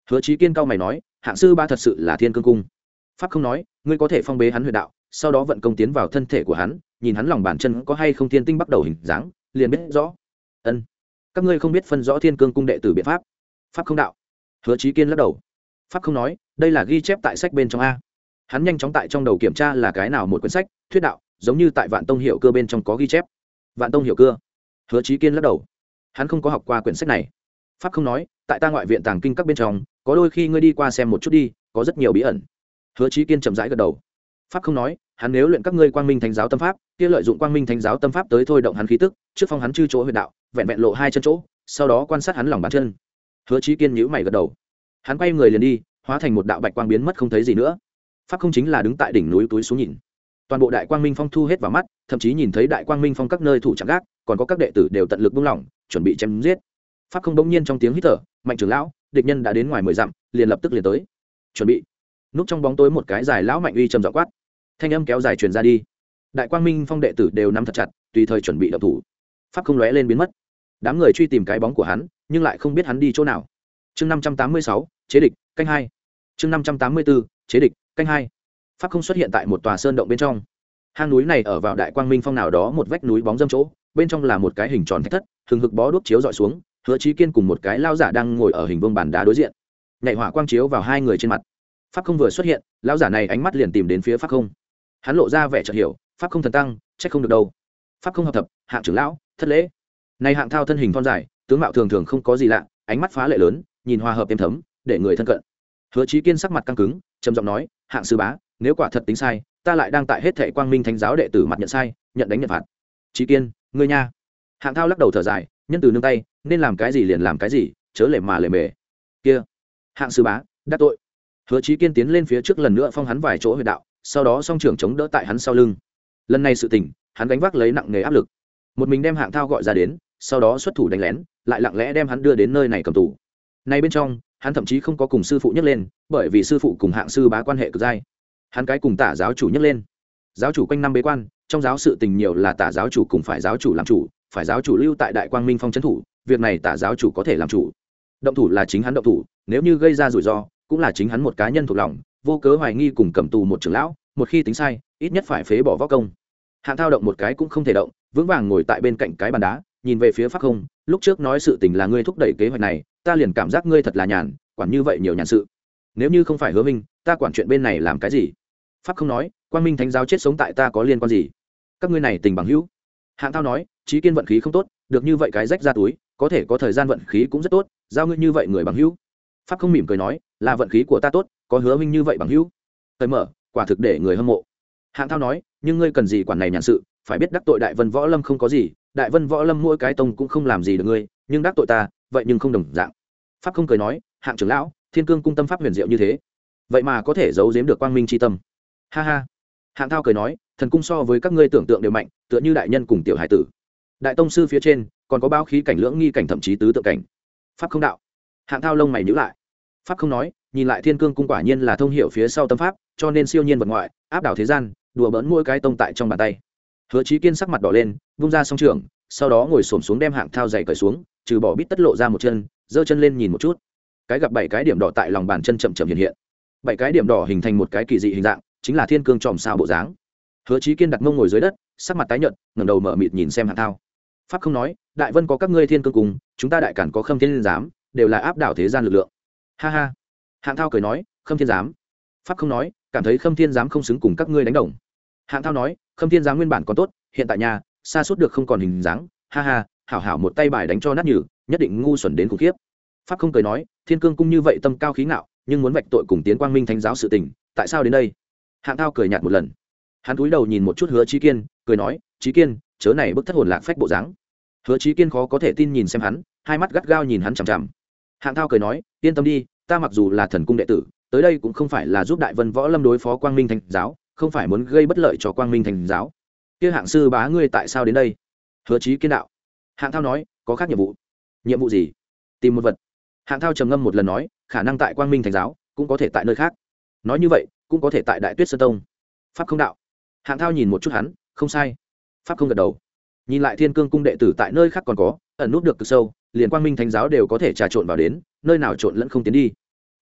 Hứa Chí Kiên cao mày nói, hạng sư ba thật sự là Thiên Cương cung. Pháp không nói, ngươi có thể phong bế hắn huyệt đạo, sau đó vận công tiến vào thân thể của hắn, nhìn hắn lòng bàn chân có hay không thiên tinh bắt đầu hình dáng, liền biết rõ. Ân, các ngươi không biết phân rõ Thiên Cương cung đệ tử biện pháp. Pháp không đạo. Hứa Chí Kiên lắc đầu. Pháp không nói, đây là ghi chép tại sách bên trong a. Hắn nhanh chóng tại trong đầu kiểm tra là cái nào một quyển sách, thuyết đạo, giống như tại Vạn Tông Hiệu Cưa bên trong có ghi chép. Vạn Tông Hiệu Cưa. Hứa Chí Kiên lắc đầu. Hắn không có học qua quyển sách này. Pháp không nói, tại ta ngoại viện tàng kinh các bên trong, có đôi khi ngươi đi qua xem một chút đi, có rất nhiều bí ẩn. Hứa Chí Kiên chậm rãi gật đầu. Pháp không nói, hắn nếu luyện các ngươi Quang Minh Thánh giáo tâm pháp, kia lợi dụng Quang Minh Thánh giáo tâm pháp tới thôi động hắn khí tức, trước phong hắn chư chỗ huyệt đạo, vẹn vẹn lộ hai chân chỗ, sau đó quan sát hắn lòng bàn chân. Hứa Chí Kiên nhíu mày gật đầu. Hắn quay người liền đi, hóa thành một đạo bạch quang biến mất không thấy gì nữa. Pháp không chính là đứng tại đỉnh núi túi xuống nhìn. Toàn bộ Đại Quang Minh Phong thu hết vào mắt, thậm chí nhìn thấy Đại Quang Minh Phong các nơi thủ chạm gác, còn có các đệ tử đều tận lực buông lỏng, chuẩn bị chém giết. Pháp không bỗng nhiên trong tiếng hít thở, Mạnh trưởng lão, địch nhân đã đến ngoài mười dặm, liền lập tức liền tới. Chuẩn bị. Núp trong bóng tối một cái dài lão Mạnh uy trầm giọng quát. Thanh âm kéo dài truyền ra đi. Đại Quang Minh Phong đệ tử đều nắm thật chặt, tùy thời chuẩn bị động thủ. Pháp không lóe lên biến mất. Đám người truy tìm cái bóng của hắn, nhưng lại không biết hắn đi chỗ nào. Chương năm trăm tám mươi sáu, chế địch, canh hai. Chương năm trăm tám mươi bốn, chế địch, canh hai. Pháp không xuất hiện tại một tòa sơn động bên trong. Hang núi này ở vào Đại Quang Minh Phong nào đó một vách núi bóng râm chỗ, bên trong là một cái hình tròn thạch thất, hừng hực bó đuốc chiếu dọi xuống, Hứa Chí Kiên cùng một cái lao giả đang ngồi ở hình vuông bàn đá đối diện. Nhảy hỏa quang chiếu vào hai người trên mặt. Pháp không vừa xuất hiện, lão giả này ánh mắt liền tìm đến phía Pháp không. Hắn lộ ra vẻ chợt hiểu, Pháp không thần tăng, trách không được đâu. Pháp không hợp thập, hạng trưởng lão, thất lễ. Này hạng thao thân hình thon dài, tướng mạo thường thường không có gì lạ, ánh mắt phá lệ lớn, nhìn hòa hợp êm thấm, để người thân cận. Hứa Chí Kiên sắc mặt căng cứng, trầm giọng nói, hạng sư bá, nếu quả thật tính sai, ta lại đang tại hết thệ Quang Minh Thánh giáo đệ tử mặt nhận sai, nhận đánh nhận phạt. Chí Kiên, ngươi nha. Hạng thao lắc đầu thở dài, nhân từ nương tay, nên làm cái gì liền làm cái gì, chớ lề mà lề mề. Kia, hạng sư bá, đắc tội. Hứa Chí Kiên tiến lên phía trước lần nữa phong hắn vài chỗ huyệt đạo, sau đó song trưởng chống đỡ tại hắn sau lưng. Lần này sự tình, hắn gánh vác lấy nặng nề áp lực. Một mình đem hạng thao gọi ra đến, sau đó xuất thủ đánh lén, lại lặng lẽ đem hắn đưa đến nơi này cầm tù. Này bên trong, hắn thậm chí không có cùng sư phụ nhắc lên, bởi vì sư phụ cùng hạng sư bá quan hệ cực dai. Hắn cái cùng Tả giáo chủ nhắc lên. Giáo chủ quanh năm bế quan, trong giáo sự tình nhiều là Tả giáo chủ cùng phải giáo chủ làm chủ, phải giáo chủ lưu tại Đại Quang Minh Phong trấn thủ, việc này Tả giáo chủ có thể làm chủ. Động thủ là chính hắn động thủ, nếu như gây ra rủi ro, cũng là chính hắn một cá nhân thuộc lòng, vô cớ hoài nghi cùng cầm tù một trưởng lão, một khi tính sai, ít nhất phải phế bỏ võ công. Hạng thao động một cái cũng không thể động, vững vàng ngồi tại bên cạnh cái bàn đá, nhìn về phía Pháp không, lúc trước nói sự tình là ngươi thúc đẩy kế hoạch này, ta liền cảm giác ngươi thật là nhàn, quản như vậy nhiều nhàn sự. Nếu như không phải Hứa Minh, ta quản chuyện bên này làm cái gì? Pháp không nói, Quang Minh Thánh giáo chết sống tại ta có liên quan gì? Các ngươi này tình bằng hữu. Hạng thao nói, Chí Kiên vận khí không tốt, được như vậy cái rách ra túi, có thể có thời gian vận khí cũng rất tốt, giao ngươi như vậy người bằng hữu. Pháp không mỉm cười nói, là vận khí của ta tốt, có Hứa Minh như vậy bằng hữu. Thời mở, quả thực để người hâm mộ. Hạng thao nói, nhưng ngươi cần gì quản này nhàn sự, phải biết đắc tội Đại Vân Võ Lâm không có gì, Đại Vân Võ Lâm mỗi cái tông cũng không làm gì được ngươi, nhưng đắc tội ta, vậy nhưng không đồng dạng. Pháp không cười nói, hạng trưởng lão, Thiên Cương cung tâm pháp huyền diệu như thế, vậy mà có thể giấu giếm được quang minh chi tâm. Ha ha. Hạng thao cười nói, thần cung so với các ngươi tưởng tượng đều mạnh, tựa như đại nhân cùng tiểu hải tử. Đại tông sư phía trên, còn có báo khí cảnh lưỡng nghi cảnh thậm chí tứ tượng cảnh. Pháp không đạo. Hạng thao lông mày nhíu lại. Pháp không nói, nhìn lại Thiên Cương cung quả nhiên là thông hiểu phía sau tâm pháp, cho nên siêu nhiên vật ngoại, áp đảo thế gian, đùa bỡn mỗi cái tông tại trong bàn tay. Hứa Chí Kiên sắc mặt đỏ lên, vung ra song trường, sau đó ngồi xổm xuống đem hạng thao giày cởi xuống, trừ bỏ bít tất lộ ra một chân, giơ chân lên nhìn một chút. Cái gặp bảy cái điểm đỏ tại lòng bàn chân chậm chậm hiện hiện. Bảy cái điểm đỏ hình thành một cái kỳ dị hình dạng, chính là thiên cương tròm sao bộ dáng. Hứa Chí Kiên đặt mông ngồi dưới đất, sắc mặt tái nhợt, ngẩng đầu mở mịt nhìn xem hạng thao. Pháp không nói, đại vân có các ngươi thiên cương cùng, chúng ta đại cản có khâm thiên giám, đều là áp đảo thế gian lực lượng. Ha ha. Hạng thao cười nói, khâm thiên giám. Pháp không nói, cảm thấy khâm thiên giám không xứng cùng các ngươi đánh đồng. Hạng thao nói, khâm thiên giám nguyên bản còn tốt, hiện tại nhà xa suốt được không còn hình dáng. Ha ha, hảo hảo một tay bài đánh cho nát nhừ, nhất định ngu xuẩn đến khủng khiếp. Pháp không cười nói, thiên cương cung như vậy tâm cao khí ngạo, nhưng muốn vạch tội cùng tiến quang minh thánh giáo sự tình, tại sao đến đây? Hạng thao cười nhạt một lần, hắn cúi đầu nhìn một chút Hứa Chí Kiên, cười nói, Chí Kiên, chớ này bức thất hồn lạc phách bộ dáng. Hứa Chí Kiên khó có thể tin nhìn xem hắn, hai mắt gắt gao nhìn hắn chằm chằm. Hạng thao cười nói, yên tâm đi, ta mặc dù là thần cung đệ tử, tới đây cũng không phải là giúp đại vân võ lâm đối phó quang minh thánh giáo, không phải muốn gây bất lợi cho quang minh thánh giáo. Kia hạng sư bá ngươi tại sao đến đây? Hứa Chí Kiên đạo. Hạng thao nói, có khác nhiệm vụ. Nhiệm vụ gì? Tìm một vật. Hạng thao trầm ngâm một lần nói, khả năng tại quang minh thánh giáo, cũng có thể tại nơi khác. Nói như vậy, cũng có thể tại đại tuyết sơn tông. Pháp không đạo. Hạng thao nhìn một chút hắn, không sai. Pháp không gật đầu. Nhìn lại thiên cương cung đệ tử tại nơi khác còn có ẩn nút được cực sâu, liền quang minh thánh giáo đều có thể trà trộn vào đến, nơi nào trộn lẫn không tiến đi.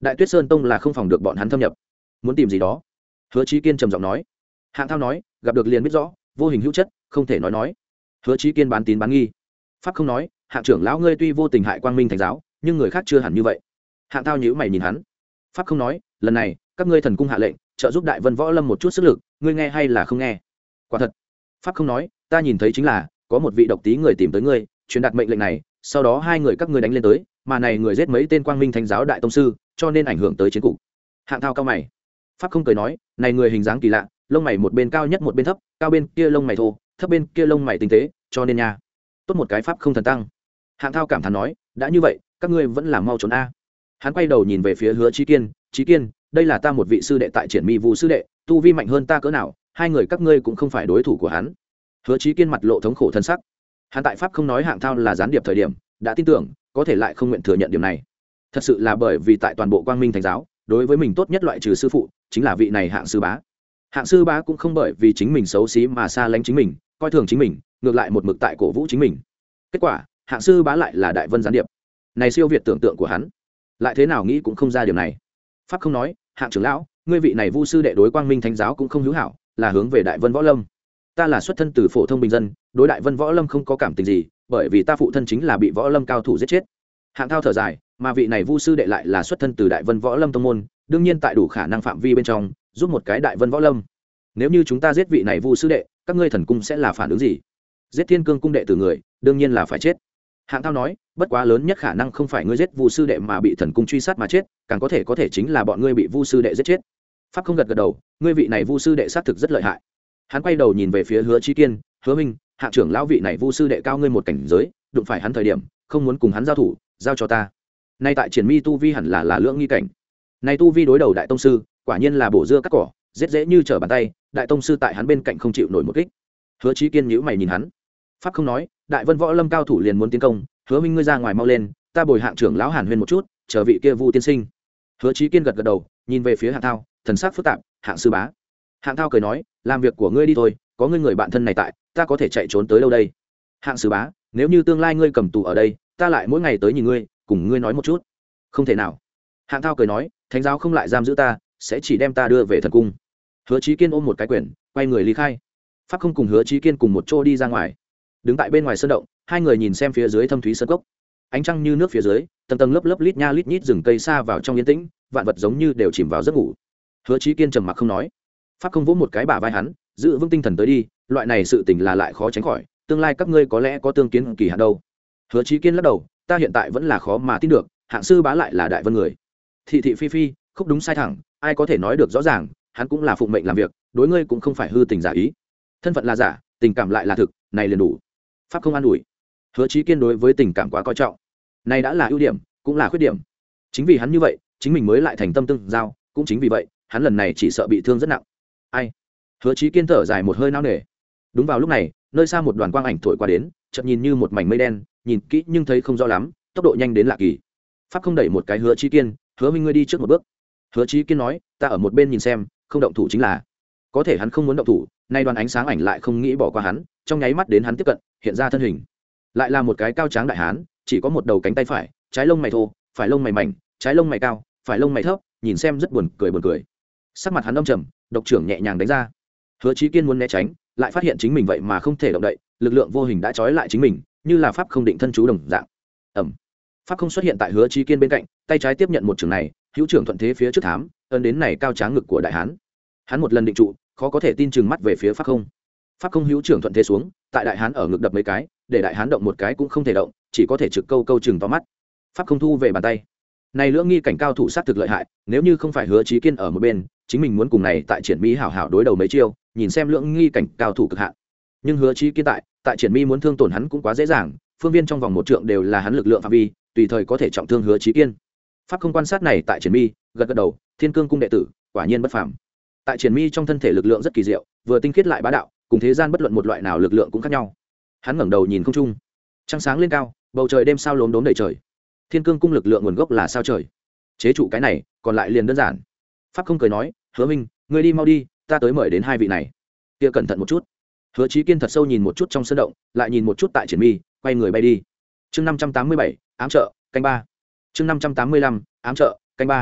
đại tuyết sơn tông là không phòng được bọn hắn thâm nhập. Muốn tìm gì đó? Hứa Chí Kiên trầm giọng nói. Hạng Thao nói, gặp được liền biết rõ, vô hình hữu chất, không thể nói nói. Hứa Chí Kiên bán tín bán nghi. Pháp không nói, Hạng trưởng lão ngươi tuy vô tình hại quang minh thành giáo, nhưng người khác chưa hẳn như vậy. Hạng Thao nhíu mày nhìn hắn. Pháp không nói, lần này các ngươi thần cung hạ lệnh trợ giúp đại vân võ lâm một chút sức lực, ngươi nghe hay là không nghe? Quả thật. Pháp không nói, ta nhìn thấy chính là có một vị độc tí người tìm tới ngươi, truyền đạt mệnh lệnh này, sau đó hai người các ngươi đánh lên tới, mà này người giết mấy tên quang minh thánh giáo đại tông sư, cho nên ảnh hưởng tới chiến cục. Hạng Thao cao mày. Pháp không cười nói, này người hình dáng kỳ lạ, lông mày một bên cao nhất một bên thấp, cao bên kia lông mày thô, thấp bên kia lông mày tinh tế, cho nên nha, tốt một cái pháp không thần tăng. Hạng Thao cảm thán nói, đã như vậy, các ngươi vẫn là mau trốn a. Hắn quay đầu nhìn về phía Hứa Chí Kiên, Chí Kiên, đây là ta một vị sư đệ tại Triển Mi Vu sư đệ, tu vi mạnh hơn ta cỡ nào, hai người các ngươi cũng không phải đối thủ của hắn. Hứa Chí Kiên mặt lộ thống khổ thân sắc. Hắn tại pháp không nói Hạng Thao là gián điệp thời điểm, đã tin tưởng, có thể lại không nguyện thừa nhận điểm này. Thật sự là bởi vì tại toàn bộ Quang Minh Thánh giáo, đối với mình tốt nhất loại trừ sư phụ, chính là vị này Hạng sư bá. Hạng sư bá cũng không bởi vì chính mình xấu xí mà xa lánh chính mình, coi thường chính mình, ngược lại một mực tại cổ vũ chính mình. Kết quả, Hạng sư bá lại là đại vân gián điệp. Này siêu việt tưởng tượng của hắn. Lại thế nào nghĩ cũng không ra điểm này. Pháp không nói, Hạng trưởng lão, ngươi vị này Vu sư đệ đối Quang Minh Thánh giáo cũng không hữu hảo, là hướng về đại vân võ lâm. Ta là xuất thân từ phổ thông bình dân, đối đại vân võ lâm không có cảm tình gì, bởi vì ta phụ thân chính là bị võ lâm cao thủ giết chết. Hạng Thao thở dài, mà vị này Vu sư đệ lại là xuất thân từ đại vân võ lâm tông môn, đương nhiên tại đủ khả năng phạm vi bên trong giúp một cái đại vân võ lâm. Nếu như chúng ta giết vị này Vu sư đệ, các ngươi thần cung sẽ là phản ứng gì? Giết Thiên Cương cung đệ tử người, đương nhiên là phải chết. Hạng Thao nói, bất quá lớn nhất khả năng không phải ngươi giết Vu sư đệ mà bị thần cung truy sát mà chết, càng có thể có thể chính là bọn ngươi bị Vu sư đệ giết chết. Pháp không gật gật đầu, ngươi vị này Vu sư đệ xác thực rất lợi hại. Hắn quay đầu nhìn về phía Hứa Chí Kiên, Hứa Minh, Hạng trưởng lão vị này Vu sư đệ cao ngươi một cảnh giới, đụng phải hắn thời điểm, không muốn cùng hắn giao thủ, giao cho ta. Nay tại Triển Mi tu vi hẳn là là lưỡng nghi cảnh. Nay tu vi đối đầu đại tông sư, quả nhiên là bổ dưa cắt cỏ, giết dễ như trở bàn tay, đại tông sư tại hắn bên cạnh không chịu nổi một kích. Hứa Chí Kiên nhíu mày nhìn hắn. Pháp không nói, đại vân võ lâm cao thủ liền muốn tiến công, Hứa Minh ngươi ra ngoài mau lên, ta bồi Hạng trưởng lão Hàn Huyên một chút, chờ vị kia Vu tiên sinh. Hứa Chí Kiên gật gật đầu, nhìn về phía Hạng Thao, thần sắc phức tạp, Hạng sư bá. Hạng Thao cười nói, làm việc của ngươi đi thôi, có ngươi người bạn thân này tại, ta có thể chạy trốn tới đâu đây? Hạng sư bá, nếu như tương lai ngươi cầm tù ở đây, ta lại mỗi ngày tới nhìn ngươi, cùng ngươi nói một chút. Không thể nào. Hạng Thao cười nói, thánh giáo không lại giam giữ ta, sẽ chỉ đem ta đưa về thần cung. Hứa Chí Kiên ôm một cái quyển, quay người ly khai. Pháp không cùng Hứa Chí Kiên cùng một chỗ đi ra ngoài. Đứng tại bên ngoài sơn động, hai người nhìn xem phía dưới thâm thúy sơn cốc. Ánh trăng như nước phía dưới, tầng tầng lớp lớp lít nha lít nhít rừng cây xa vào trong yên tĩnh, vạn vật giống như đều chìm vào giấc ngủ. Hứa Chí Kiên trầm mặc không nói. Pháp không vỗ một cái bả vai hắn, giữ vững tinh thần tới đi, loại này sự tình là lại khó tránh khỏi, tương lai các ngươi có lẽ có tương kiến kỳ hạn đâu. Hứa Chí Kiên lắc đầu, ta hiện tại vẫn là khó mà tin được, Hạng sư bá lại là đại vân người. Thị thị phi phi, khúc đúng sai thẳng, ai có thể nói được rõ ràng, hắn cũng là phụng mệnh làm việc, đối ngươi cũng không phải hư tình giả ý. Thân phận là giả, tình cảm lại là thực, này liền đủ. Pháp không an ủi. Hứa Chí Kiên đối với tình cảm quá coi trọng. Này đã là ưu điểm, cũng là khuyết điểm. Chính vì hắn như vậy, chính mình mới lại thành tâm tương giao, cũng chính vì vậy, hắn lần này chỉ sợ bị thương rất nặng. Ai? Hứa Chí Kiên thở dài một hơi nao nề. Đúng vào lúc này, nơi xa một đoàn quang ảnh thổi qua đến, chợt nhìn như một mảnh mây đen, nhìn kỹ nhưng thấy không rõ lắm, tốc độ nhanh đến lạ kỳ. Pháp không đẩy một cái Hứa Chí Kiên, Hứa Minh ngươi đi trước một bước. Hứa Chí Kiên nói, ta ở một bên nhìn xem, không động thủ chính là. Có thể hắn không muốn động thủ, nay đoàn ánh sáng ảnh lại không nghĩ bỏ qua hắn, trong nháy mắt đến hắn tiếp cận, hiện ra thân hình. Lại là một cái cao tráng đại hán, chỉ có một đầu cánh tay phải, trái lông mày thô, phải lông mày mảnh, trái lông mày cao, phải lông mày thấp, nhìn xem rất buồn cười buồn cười. Sắc mặt hắn âm trầm, độc trưởng nhẹ nhàng đánh ra. Hứa Chí Kiên muốn né tránh, lại phát hiện chính mình vậy mà không thể động đậy, lực lượng vô hình đã trói lại chính mình, như là pháp không định thân chú đồng dạng. Ầm. Pháp không xuất hiện tại Hứa Chí Kiên bên cạnh, tay trái tiếp nhận một trường này, hữu trưởng thuận thế phía trước thám, ấn đến này cao tráng ngực của đại hán. Hắn một lần định trụ, khó có thể tin chừng mắt về phía pháp không. Pháp không hữu trưởng thuận thế xuống, tại đại hán ở ngực đập mấy cái, để đại hán động một cái cũng không thể động, chỉ có thể trực câu câu chừng to mắt. Pháp không thu về bàn tay. Này lưỡng nghi cảnh cao thủ sát thực lợi hại, nếu như không phải Hứa Chí Kiên ở một bên, chính mình muốn cùng này tại Triển Mi hảo hảo đối đầu mấy chiêu, nhìn xem lưỡng nghi cảnh cao thủ cực hạn. Nhưng Hứa Chí Kiên tại, tại Triển Mi muốn thương tổn hắn cũng quá dễ dàng, phương viên trong vòng một trượng đều là hắn lực lượng phạm vi, tùy thời có thể trọng thương Hứa Chí Kiên. Pháp không quan sát này tại Triển Mi, gật gật đầu, Thiên Cương cung đệ tử, quả nhiên bất phàm. Tại Triển Mi trong thân thể lực lượng rất kỳ diệu, vừa tinh khiết lại bá đạo, cùng thế gian bất luận một loại nào lực lượng cũng khác nhau. Hắn ngẩng đầu nhìn không trung, trăng sáng lên cao, bầu trời đêm sao lốm đốm đầy trời. Thiên Cương cung lực lượng nguồn gốc là sao trời, chế trụ cái này, còn lại liền đơn giản. Pháp không cười nói, Hứa Minh, ngươi đi mau đi, ta tới mời đến hai vị này. Kia cẩn thận một chút. Hứa Chí Kiên thật sâu nhìn một chút trong sân động, lại nhìn một chút tại Triển Mi, quay người bay đi. Chương năm trăm tám mươi bảy, ám trợ, canh ba. Chương năm trăm tám mươi lăm, ám trợ, canh ba.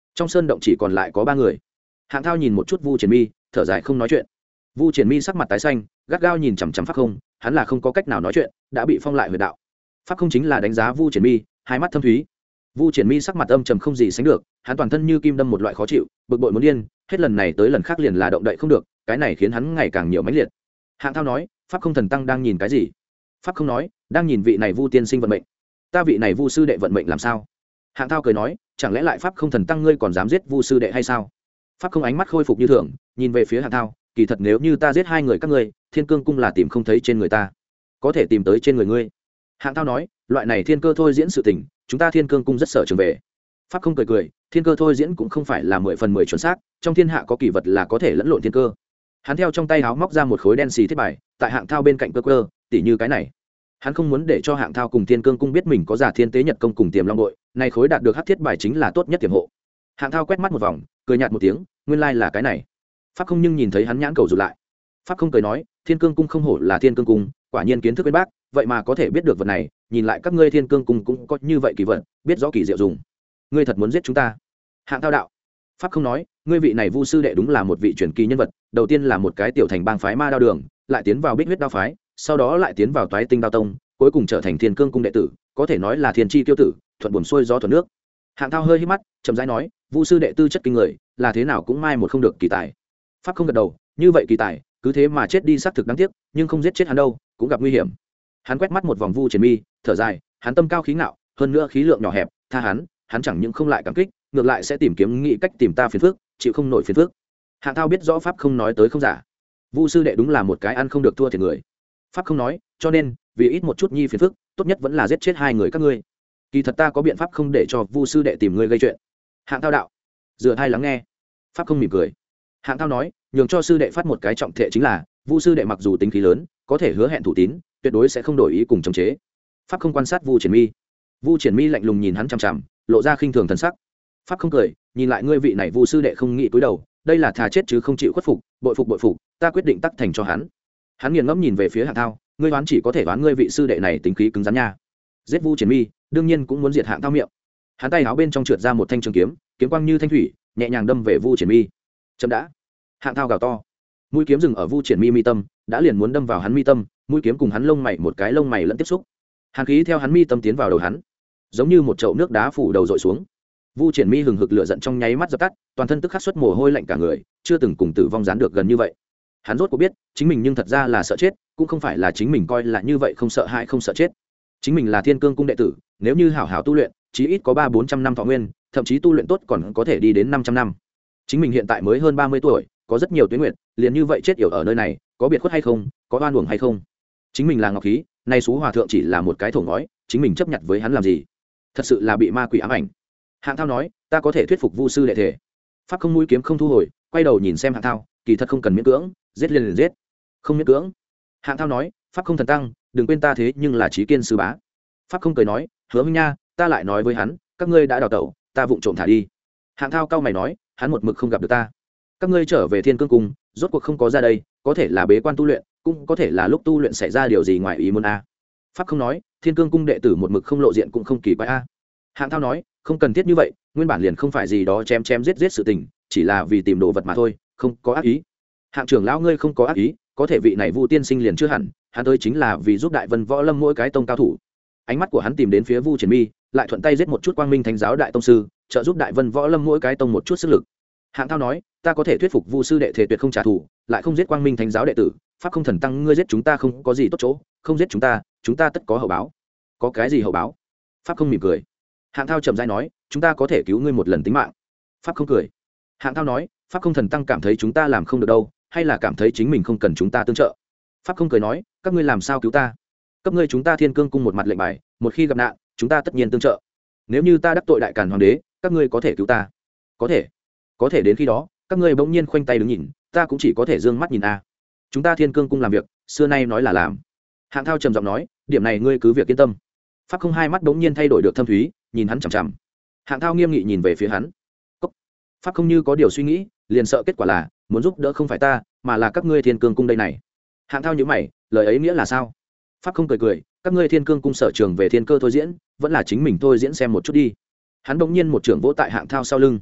trong sơn động chỉ còn lại có ba người. Hạng Thao nhìn một chút Vu Triển Mi, thở dài không nói chuyện. Vu Triển Mi sắc mặt tái xanh, gắt gao nhìn chằm chằm Pháp Không, hắn là không có cách nào nói chuyện, đã bị phong lại huyệt đạo. Pháp Không chính là đánh giá Vu Triển Mi, hai mắt thâm thúy. Vu Triển Mi sắc mặt âm trầm không gì sánh được, hắn toàn thân như kim đâm một loại khó chịu, bực bội muốn điên, hết lần này tới lần khác liền là động đậy không được, cái này khiến hắn ngày càng nhiều mãnh liệt. Hạng Thao nói, Pháp Không thần tăng đang nhìn cái gì? Pháp Không nói, đang nhìn vị này Vu tiên sinh vận mệnh. Ta vị này Vu sư đệ vận mệnh làm sao? Hạng Thao cười nói, chẳng lẽ lại Pháp Không thần tăng ngươi còn dám giết Vu sư đệ hay sao? Pháp Không ánh mắt khôi phục như thường, nhìn về phía Hạng Thao, kỳ thật nếu như ta giết hai người các ngươi, Thiên Cương cung là tìm không thấy trên người ta, có thể tìm tới trên người ngươi. Hạng Thao nói, loại này thiên cơ thôi diễn sự tình, chúng ta Thiên Cương cung rất sợ trường về. Pháp Không cười cười, thiên cơ thôi diễn cũng không phải là mười phần mười chuẩn xác, trong thiên hạ có kỳ vật là có thể lẫn lộn thiên cơ. Hắn theo trong tay áo móc ra một khối đen xì thiết bài, tại Hạng Thao bên cạnh cơ cơ, tỉ như cái này. Hắn không muốn để cho Hạng Thao cùng Thiên Cương cung biết mình có giả Thiên Tế Nhật công cùng Tiềm Long đội, này khối đạt được hắc thiết bài chính là tốt nhất tiềm hộ. Hạng Thao quét mắt một vòng, cười nhạt một tiếng, nguyên lai là cái này. Pháp Không nhưng nhìn thấy hắn nhãn cầu rụt lại. Pháp Không cười nói, Thiên Cương cung không hổ là Thiên Cương cung, quả nhiên kiến thức bên bác, vậy mà có thể biết được vật này, nhìn lại các ngươi Thiên Cương cung cũng có như vậy kỳ vật, biết rõ kỳ diệu dùng. Ngươi thật muốn giết chúng ta? Hạng Thao đạo. Pháp Không nói, ngươi vị này Vu sư đệ đúng là một vị truyền kỳ nhân vật, đầu tiên là một cái tiểu thành bang phái Ma Đao đường, lại tiến vào Bích Huyết Đao phái, sau đó lại tiến vào Toái Tinh Đao tông, cuối cùng trở thành Thiên Cương cung đệ tử, có thể nói là thiên chi tiêu tử, thuận buồm xuôi gió thuận nước. Hạng Thao hơi hít mắt, chậm rãi nói, Vu sư đệ tư chất kinh người, là thế nào cũng mai một không được kỳ tài. Pháp Không gật đầu, như vậy kỳ tài, cứ thế mà chết đi xác thực đáng tiếc, nhưng không giết chết hắn đâu, cũng gặp nguy hiểm. Hắn quét mắt một vòng Vu Triển Mi, thở dài, hắn tâm cao khí ngạo, hơn nữa khí lượng nhỏ hẹp, tha hắn, hắn chẳng những không lại cảm kích, ngược lại sẽ tìm kiếm nghĩ cách tìm ta phiền phức, chịu không nổi phiền phức. Hạng Thao biết rõ Pháp Không nói tới không giả. Vu sư đệ đúng là một cái ăn không được thua thiệt người. Pháp Không nói, cho nên vì ít một chút nhi phiền phức, tốt nhất vẫn là giết chết hai người các ngươi. Kỳ thật ta có biện pháp không để cho Vu sư đệ tìm ngươi gây chuyện. Hạng Thao đạo. Dựa hai lắng nghe. Pháp Không mỉm cười. Hạng Thao nói, nhường cho sư đệ phát một cái trọng thệ chính là, Vu sư đệ mặc dù tính khí lớn, có thể hứa hẹn thủ tín, tuyệt đối sẽ không đổi ý cùng chống chế. Pháp Không quan sát Vu Triển Mi. Vu Triển Mi lạnh lùng nhìn hắn chằm chằm, lộ ra khinh thường thần sắc. Pháp Không cười, nhìn lại ngươi vị này Vu sư đệ không nghĩ cúi đầu, đây là thà chết chứ không chịu khuất phục, bội phục bội phục, ta quyết định tắc thành cho hắn. Hắn nghiền ngẫm nhìn về phía Hạng Thao, ngươi đoán chỉ có thể đoán ngươi vị sư đệ này tính khí cứng rắn nha. Giết Vu Triển Mi, đương nhiên cũng muốn diệt Hạng Thao miệng. Hắn tay áo bên trong trượt ra một thanh trường kiếm, kiếm quang như thanh thủy, nhẹ nhàng đâm về Vu Triển Mi. Chấm đã. Hạng Thao gào to. Mũi kiếm dừng ở Vu Triển Mi mi tâm, đã liền muốn đâm vào hắn mi tâm, mũi kiếm cùng hắn lông mày một cái lông mày lẫn tiếp xúc. Hàn khí theo hắn mi tâm tiến vào đầu hắn, giống như một chậu nước đá phủ đầu dội xuống. Vu Triển Mi hừng hực lửa giận trong nháy mắt dập tắt, toàn thân tức khắc xuất mồ hôi lạnh cả người, chưa từng cùng tử vong dán được gần như vậy. Hắn rốt cuộc biết, chính mình nhưng thật ra là sợ chết, cũng không phải là chính mình coi là như vậy không sợ hãi không sợ chết. Chính mình là Thiên Cương cung đệ tử, nếu như hảo hảo tu luyện, chí ít có ba bốn trăm năm thọ nguyên, thậm chí tu luyện tốt còn có thể đi đến năm trăm năm. Chính mình hiện tại mới hơn ba mươi tuổi, có rất nhiều tuyến nguyện, liền như vậy chết yểu ở nơi này, có biệt khuất hay không, có oan uổng hay không? Chính mình là ngọc khí, nay Sú hòa thượng chỉ là một cái thổ ngói, chính mình chấp nhận với hắn làm gì? Thật sự là bị ma quỷ ám ảnh. Hạng Thao nói, ta có thể thuyết phục Vu sư đệ thể. Pháp Không mũi kiếm không thu hồi, quay đầu nhìn xem Hạng Thao, kỳ thật không cần miễn cưỡng, giết liền liền giết. Không miễn cưỡng. Hạng Thao nói, Pháp Không thần tăng, đừng quên ta thế nhưng là trí kiên sư bá. Pháp Không cười nói, hứa huynh nha, ta lại nói với hắn, các ngươi đã đào tẩu, ta vụng trộm thả đi. Hạng Thao cau mày nói, hắn một mực không gặp được ta. Các ngươi trở về Thiên Cương cung, rốt cuộc không có ra đây, có thể là bế quan tu luyện, cũng có thể là lúc tu luyện xảy ra điều gì ngoài ý muốn a. Pháp Không nói, Thiên Cương cung đệ tử một mực không lộ diện cũng không kỳ quái a. Hạng Thao nói, không cần thiết như vậy, nguyên bản liền không phải gì đó chém chém giết giết sự tình, chỉ là vì tìm đồ vật mà thôi, không có ác ý. Hạng trưởng lão ngươi không có ác ý, có thể vị này Vu tiên sinh liền chưa hẳn, hắn tới chính là vì giúp Đại Vân Võ Lâm mỗi cái tông cao thủ. Ánh mắt của hắn tìm đến phía Vu Triển Mi, lại thuận tay giết một chút Quang Minh Thánh giáo đại tông sư, trợ giúp Đại Vân Võ Lâm mỗi cái tông một chút sức lực. Hạng Thao nói, ta có thể thuyết phục Vu sư đệ thể tuyệt không trả thù, lại không giết Quang Minh Thánh giáo đệ tử, Pháp Không thần tăng ngươi giết chúng ta không có gì tốt chỗ, không giết chúng ta, chúng ta tất có hậu báo. Có cái gì hậu báo? Pháp Không mỉm cười. Hạng Thao chậm rãi nói, chúng ta có thể cứu ngươi một lần tính mạng. Pháp Không cười. Hạng Thao nói, Pháp Không thần tăng cảm thấy chúng ta làm không được đâu, hay là cảm thấy chính mình không cần chúng ta tương trợ? Pháp Không cười nói, các ngươi làm sao cứu ta? Cấp ngươi chúng ta Thiên Cương cung một mặt lệnh bài, một khi gặp nạn, chúng ta tất nhiên tương trợ. Nếu như ta đắc tội Đại Càn hoàng đế, các ngươi có thể cứu ta? Có thể. Có thể đến khi đó, các ngươi bỗng nhiên khoanh tay đứng nhìn, ta cũng chỉ có thể dương mắt nhìn a. Chúng ta Thiên Cương cung làm việc, xưa nay nói là làm. Hạng Thao trầm giọng nói, điểm này ngươi cứ việc yên tâm. Pháp Không hai mắt bỗng nhiên thay đổi được thâm thúy, nhìn hắn chằm chằm. Hạng Thao nghiêm nghị nhìn về phía hắn. Cốc. Pháp Không như có điều suy nghĩ, liền sợ kết quả là muốn giúp đỡ không phải ta, mà là các ngươi Thiên Cương cung đây này. Hạng Thao nhíu mày, lời ấy nghĩa là sao? Pháp Không cười cười, các ngươi Thiên Cương cung sở trường về thiên cơ thôi diễn, vẫn là chính mình thôi diễn xem một chút đi. Hắn bỗng nhiên một trưởng vỗ tại Hạng Thao sau lưng.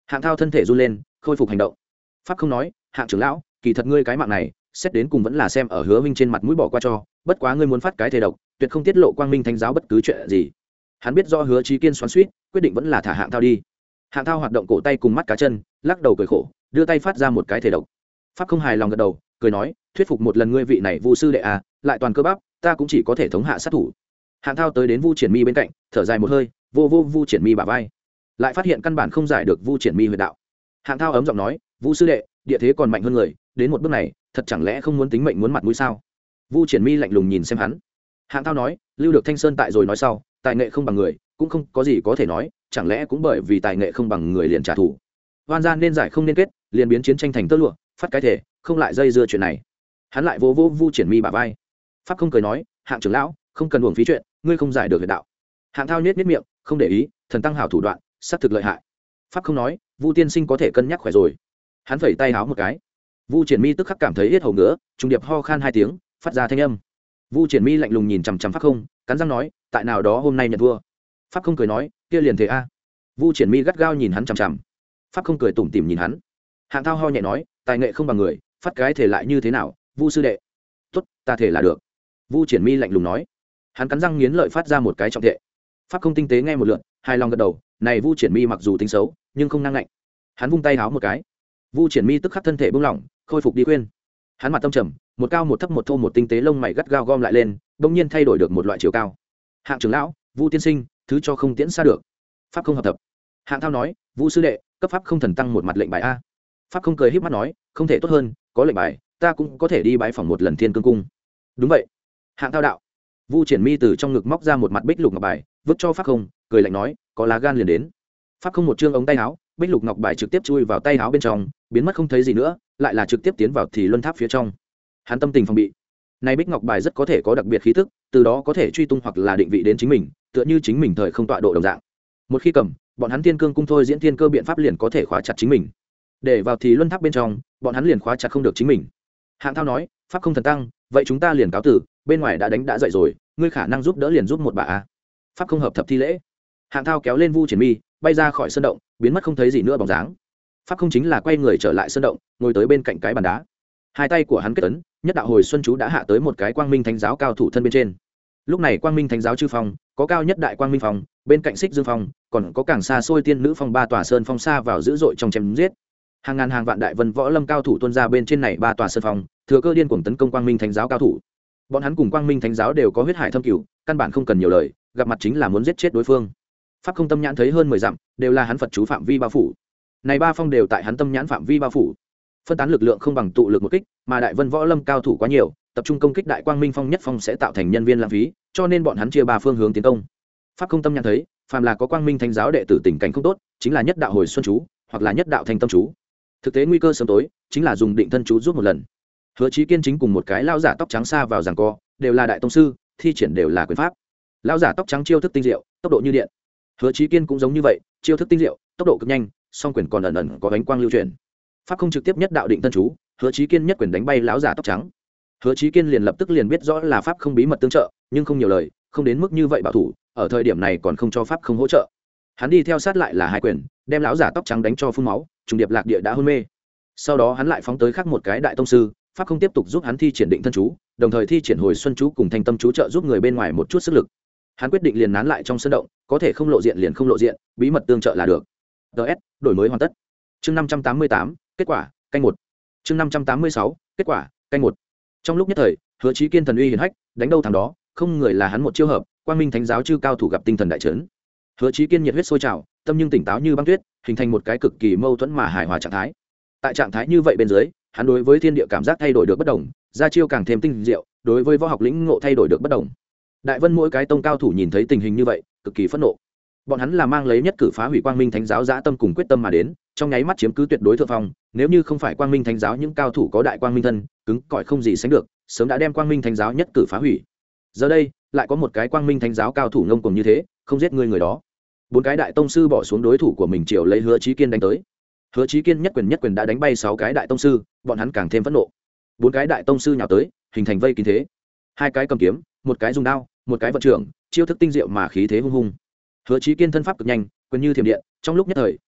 Hạng Thao thân thể run lên, khôi phục hành động. Pháp không nói, Hạng trưởng lão, kỳ thật ngươi cái mạng này xét đến cùng vẫn là xem ở Hứa Minh trên mặt mũi bỏ qua cho, bất quá ngươi muốn phát cái thể độc, tuyệt không tiết lộ Quang Minh Thánh giáo bất cứ chuyện gì. Hắn biết do Hứa Chí Kiên xoắn xuýt, quyết định vẫn là thả Hạng Thao đi. Hạng Thao hoạt động cổ tay cùng mắt cá chân, lắc đầu cười khổ, đưa tay phát ra một cái thể độc. Pháp không hài lòng gật đầu, cười nói, thuyết phục một lần ngươi vị này Vu sư đệ à, lại toàn cơ bắp, ta cũng chỉ có thể thống hạ sát thủ. Hạng Thao tới đến Vu Triển Mi bên cạnh, thở dài một hơi, vô vô Vu Triển Mi bả vai, lại phát hiện căn bản không giải được Vu Triển Mi huyệt đạo. Hạng Thao ấm giọng nói, Vu sư đệ, địa thế còn mạnh hơn người, đến một bước này, thật chẳng lẽ không muốn tính mệnh muốn mặt mũi sao? Vu Triển Mi lạnh lùng nhìn xem hắn. Hạng Thao nói, lưu được Thanh Sơn tại rồi nói sau, tài nghệ không bằng người, cũng không có gì có thể nói, chẳng lẽ cũng bởi vì tài nghệ không bằng người liền trả thù? Hoan gian nên giải không nên kết, liền biến chiến tranh thành tơ lụa, phát cái thể, không lại dây dưa chuyện này. Hắn lại vô vô Vu Triển Mi bả vai. Pháp không cười nói, Hạng trưởng lão, không cần uổng phí chuyện, ngươi không giải được huyệt đạo. Hạng Thao nhếch nhếch miệng, không để ý, thần tăng hảo thủ đoạn, sát thực lợi hại. Pháp không nói, Vu tiên sinh có thể cân nhắc khỏe rồi. Hắn phẩy tay háo một cái. Vu Triển Mi tức khắc cảm thấy hết hầu ngứa, trùng điệp ho khan hai tiếng, phát ra thanh âm. Vu Triển Mi lạnh lùng nhìn chằm chằm Pháp không, cắn răng nói, tại nào đó hôm nay nhận thua. Pháp không cười nói, kia liền thế a. Vu Triển Mi gắt gao nhìn hắn chằm chằm. Pháp không cười tủm tỉm nhìn hắn. Hạng Thao ho nhẹ nói, tài nghệ không bằng người, phát cái thể lại như thế nào, Vu sư đệ. Tốt, ta thể là được. Vu Triển Mi lạnh lùng nói. Hắn cắn răng nghiến lợi phát ra một cái trọng thệ. Pháp không tinh tế nghe một lượt, hài lòng gật đầu, này Vu Triển Mi mặc dù tính xấu, nhưng không năng ngạnh. Hắn vung tay háo một cái. Vu Triển Mi tức khắc thân thể buông lỏng, khôi phục đi khuyên. Hắn mặt tâm trầm, một cao một thấp một thô một tinh tế lông mày gắt gao gom lại lên, bỗng nhiên thay đổi được một loại chiều cao. Hạng trưởng lão, Vu tiên sinh, thứ cho không tiễn xa được. Pháp không hợp tập. Hạng Thao nói, Vu sư đệ, cấp pháp không thần tăng một mặt lệnh bài a. Pháp không cười híp mắt nói, không thể tốt hơn, có lệnh bài, ta cũng có thể đi bái phỏng một lần Thiên Cương cung. Đúng vậy. Hạng Thao đạo. Vu Triển Mi từ trong ngực móc ra một mặt bích lục ngọc bài, vứt cho Pháp không, cười lạnh nói, có lá gan liền đến. Pháp không một trương ống tay áo, bích lục ngọc bài trực tiếp chui vào tay áo bên trong, biến mất không thấy gì nữa, lại là trực tiếp tiến vào thì luân tháp phía trong. Hắn tâm tình phòng bị. Này bích ngọc bài rất có thể có đặc biệt khí tức, từ đó có thể truy tung hoặc là định vị đến chính mình, tựa như chính mình thời không tọa độ đồng dạng. Một khi cầm, bọn hắn Thiên Cương cung thôi diễn thiên cơ biện pháp liền có thể khóa chặt chính mình. Để vào thì luân tháp bên trong, bọn hắn liền khóa chặt không được chính mình. Hạng Thao nói, pháp không thần tăng, vậy chúng ta liền cáo tử, bên ngoài đã đánh đã dậy rồi, ngươi khả năng giúp đỡ liền giúp một bà a. Pháp không hợp thập thi lễ. Hạng Thao kéo lên Vu Triển Mi, bay ra khỏi sân động, biến mất không thấy gì nữa bóng dáng. Pháp không chính là quay người trở lại sân động, ngồi tới bên cạnh cái bàn đá. Hai tay của hắn kết ấn, nhất đạo hồi xuân chú đã hạ tới một cái Quang Minh Thánh giáo cao thủ thân bên trên. Lúc này Quang Minh Thánh giáo chư phong, có cao nhất đại Quang Minh phong, bên cạnh Xích Dương phong, còn có càng xa xôi tiên nữ phong ba tòa sơn phong xa vào dữ dội trong chém giết. Hàng ngàn hàng vạn đại vân võ lâm cao thủ tuôn ra bên trên này ba tòa sơn phong, thừa cơ điên cuồng tấn công Quang Minh Thánh giáo cao thủ. Bọn hắn cùng Quang Minh Thánh giáo đều có huyết hải thâm cửu, căn bản không cần nhiều lời, gặp mặt chính là muốn giết chết đối phương. Pháp không tâm nhãn thấy hơn mười dặm, đều là hắn Phật chú phạm vi bao phủ. Này ba phong đều tại hắn tâm nhãn phạm vi bao phủ. Phân tán lực lượng không bằng tụ lực một kích, mà đại vân võ lâm cao thủ quá nhiều, tập trung công kích đại Quang Minh phong nhất phong sẽ tạo thành nhân viên lãng phí, cho nên bọn hắn chia ba phương hướng tiến công. Pháp không tâm nhãn thấy, phàm là có Quang Minh Thánh giáo đệ tử tình cảnh không tốt, chính là nhất đạo hồi xuân chú, hoặc là nhất đạo thành tâm chú. Thực tế nguy cơ sớm tối, chính là dùng định thân chú giúp một lần. Hứa Chí Kiên chính cùng một cái lão giả tóc trắng xa vào giằng co, đều là đại tông sư, thi triển đều là quyền pháp. Lão giả tóc trắng chiêu thức tinh diệu, tốc độ như điện. Hứa Chí Kiên cũng giống như vậy, chiêu thức tinh diệu, tốc độ cực nhanh, song quyền còn ẩn ẩn có ánh quang lưu chuyển. Pháp không trực tiếp nhất đạo định thân chú, Hứa Chí Kiên nhất quyền đánh bay lão giả tóc trắng. Hứa Chí Kiên liền lập tức liền biết rõ là pháp không bí mật tương trợ, nhưng không nhiều lời, không đến mức như vậy bảo thủ, ở thời điểm này còn không cho pháp không hỗ trợ. Hắn đi theo sát lại là hai quyền, đem lão giả tóc trắng đánh cho phun máu, trùng điệp lạc địa đã hôn mê. Sau đó hắn lại phóng tới khác một cái đại tông sư, pháp không tiếp tục giúp hắn thi triển định thân chú, đồng thời thi triển hồi xuân chú cùng thanh tâm chú trợ giúp người bên ngoài một chút sức lực. Hắn quyết định liền nán lại trong sân động, có thể không lộ diện liền không lộ diện, bí mật tương trợ là được. ds đổi mới hoàn tất. Chương năm trăm tám mươi tám, kết quả, canh một. Chương năm trăm tám mươi sáu, kết quả, canh một. Trong lúc nhất thời, Hứa Chí Kiên thần uy hiển hách, đánh đâu thằng đó, không người là hắn một chiêu hợp, Quang Minh Thánh giáo chư cao thủ gặp tinh thần đại chấn. Hứa Chí Kiên nhiệt huyết sôi trào, tâm nhưng tỉnh táo như băng tuyết, hình thành một cái cực kỳ mâu thuẫn mà hài hòa trạng thái. Tại trạng thái như vậy bên dưới, hắn đối với thiên địa cảm giác thay đổi được bất đồng, ra chiêu càng thêm tinh diệu, đối với võ học lĩnh ngộ thay đổi được bất đồng. Đại Vân mỗi cái tông cao thủ nhìn thấy tình hình như vậy, cực kỳ phẫn nộ. Bọn hắn là mang lấy nhất cử phá hủy Quang Minh Thánh giáo dã tâm cùng quyết tâm mà đến, trong nháy mắt chiếm cứ tuyệt đối thượng phong, nếu như không phải Quang Minh Thánh giáo những cao thủ có đại quang minh thân, cứng cỏi không gì sánh được, sớm đã đem Quang Minh Thánh giáo nhất cử phá hủy. Giờ đây, lại có một cái Quang Minh Thánh giáo cao thủ ngông cuồng như thế, không giết người người đó. Bốn cái đại tông sư bỏ xuống đối thủ của mình, chiều lấy Hứa Chí Kiên đánh tới. Hứa Chí Kiên nhất quyền nhất quyền đã đánh bay sáu cái đại tông sư, bọn hắn càng thêm phẫn nộ. Bốn cái đại tông sư nhào tới, hình thành vây kín thế. Hai cái cầm kiếm, một cái dùng đao, một cái vận trưởng, chiêu thức tinh diệu mà khí thế hung hung. Hứa Chí Kiên thân pháp cực nhanh, quyền như thiểm điện, trong lúc nhất thời,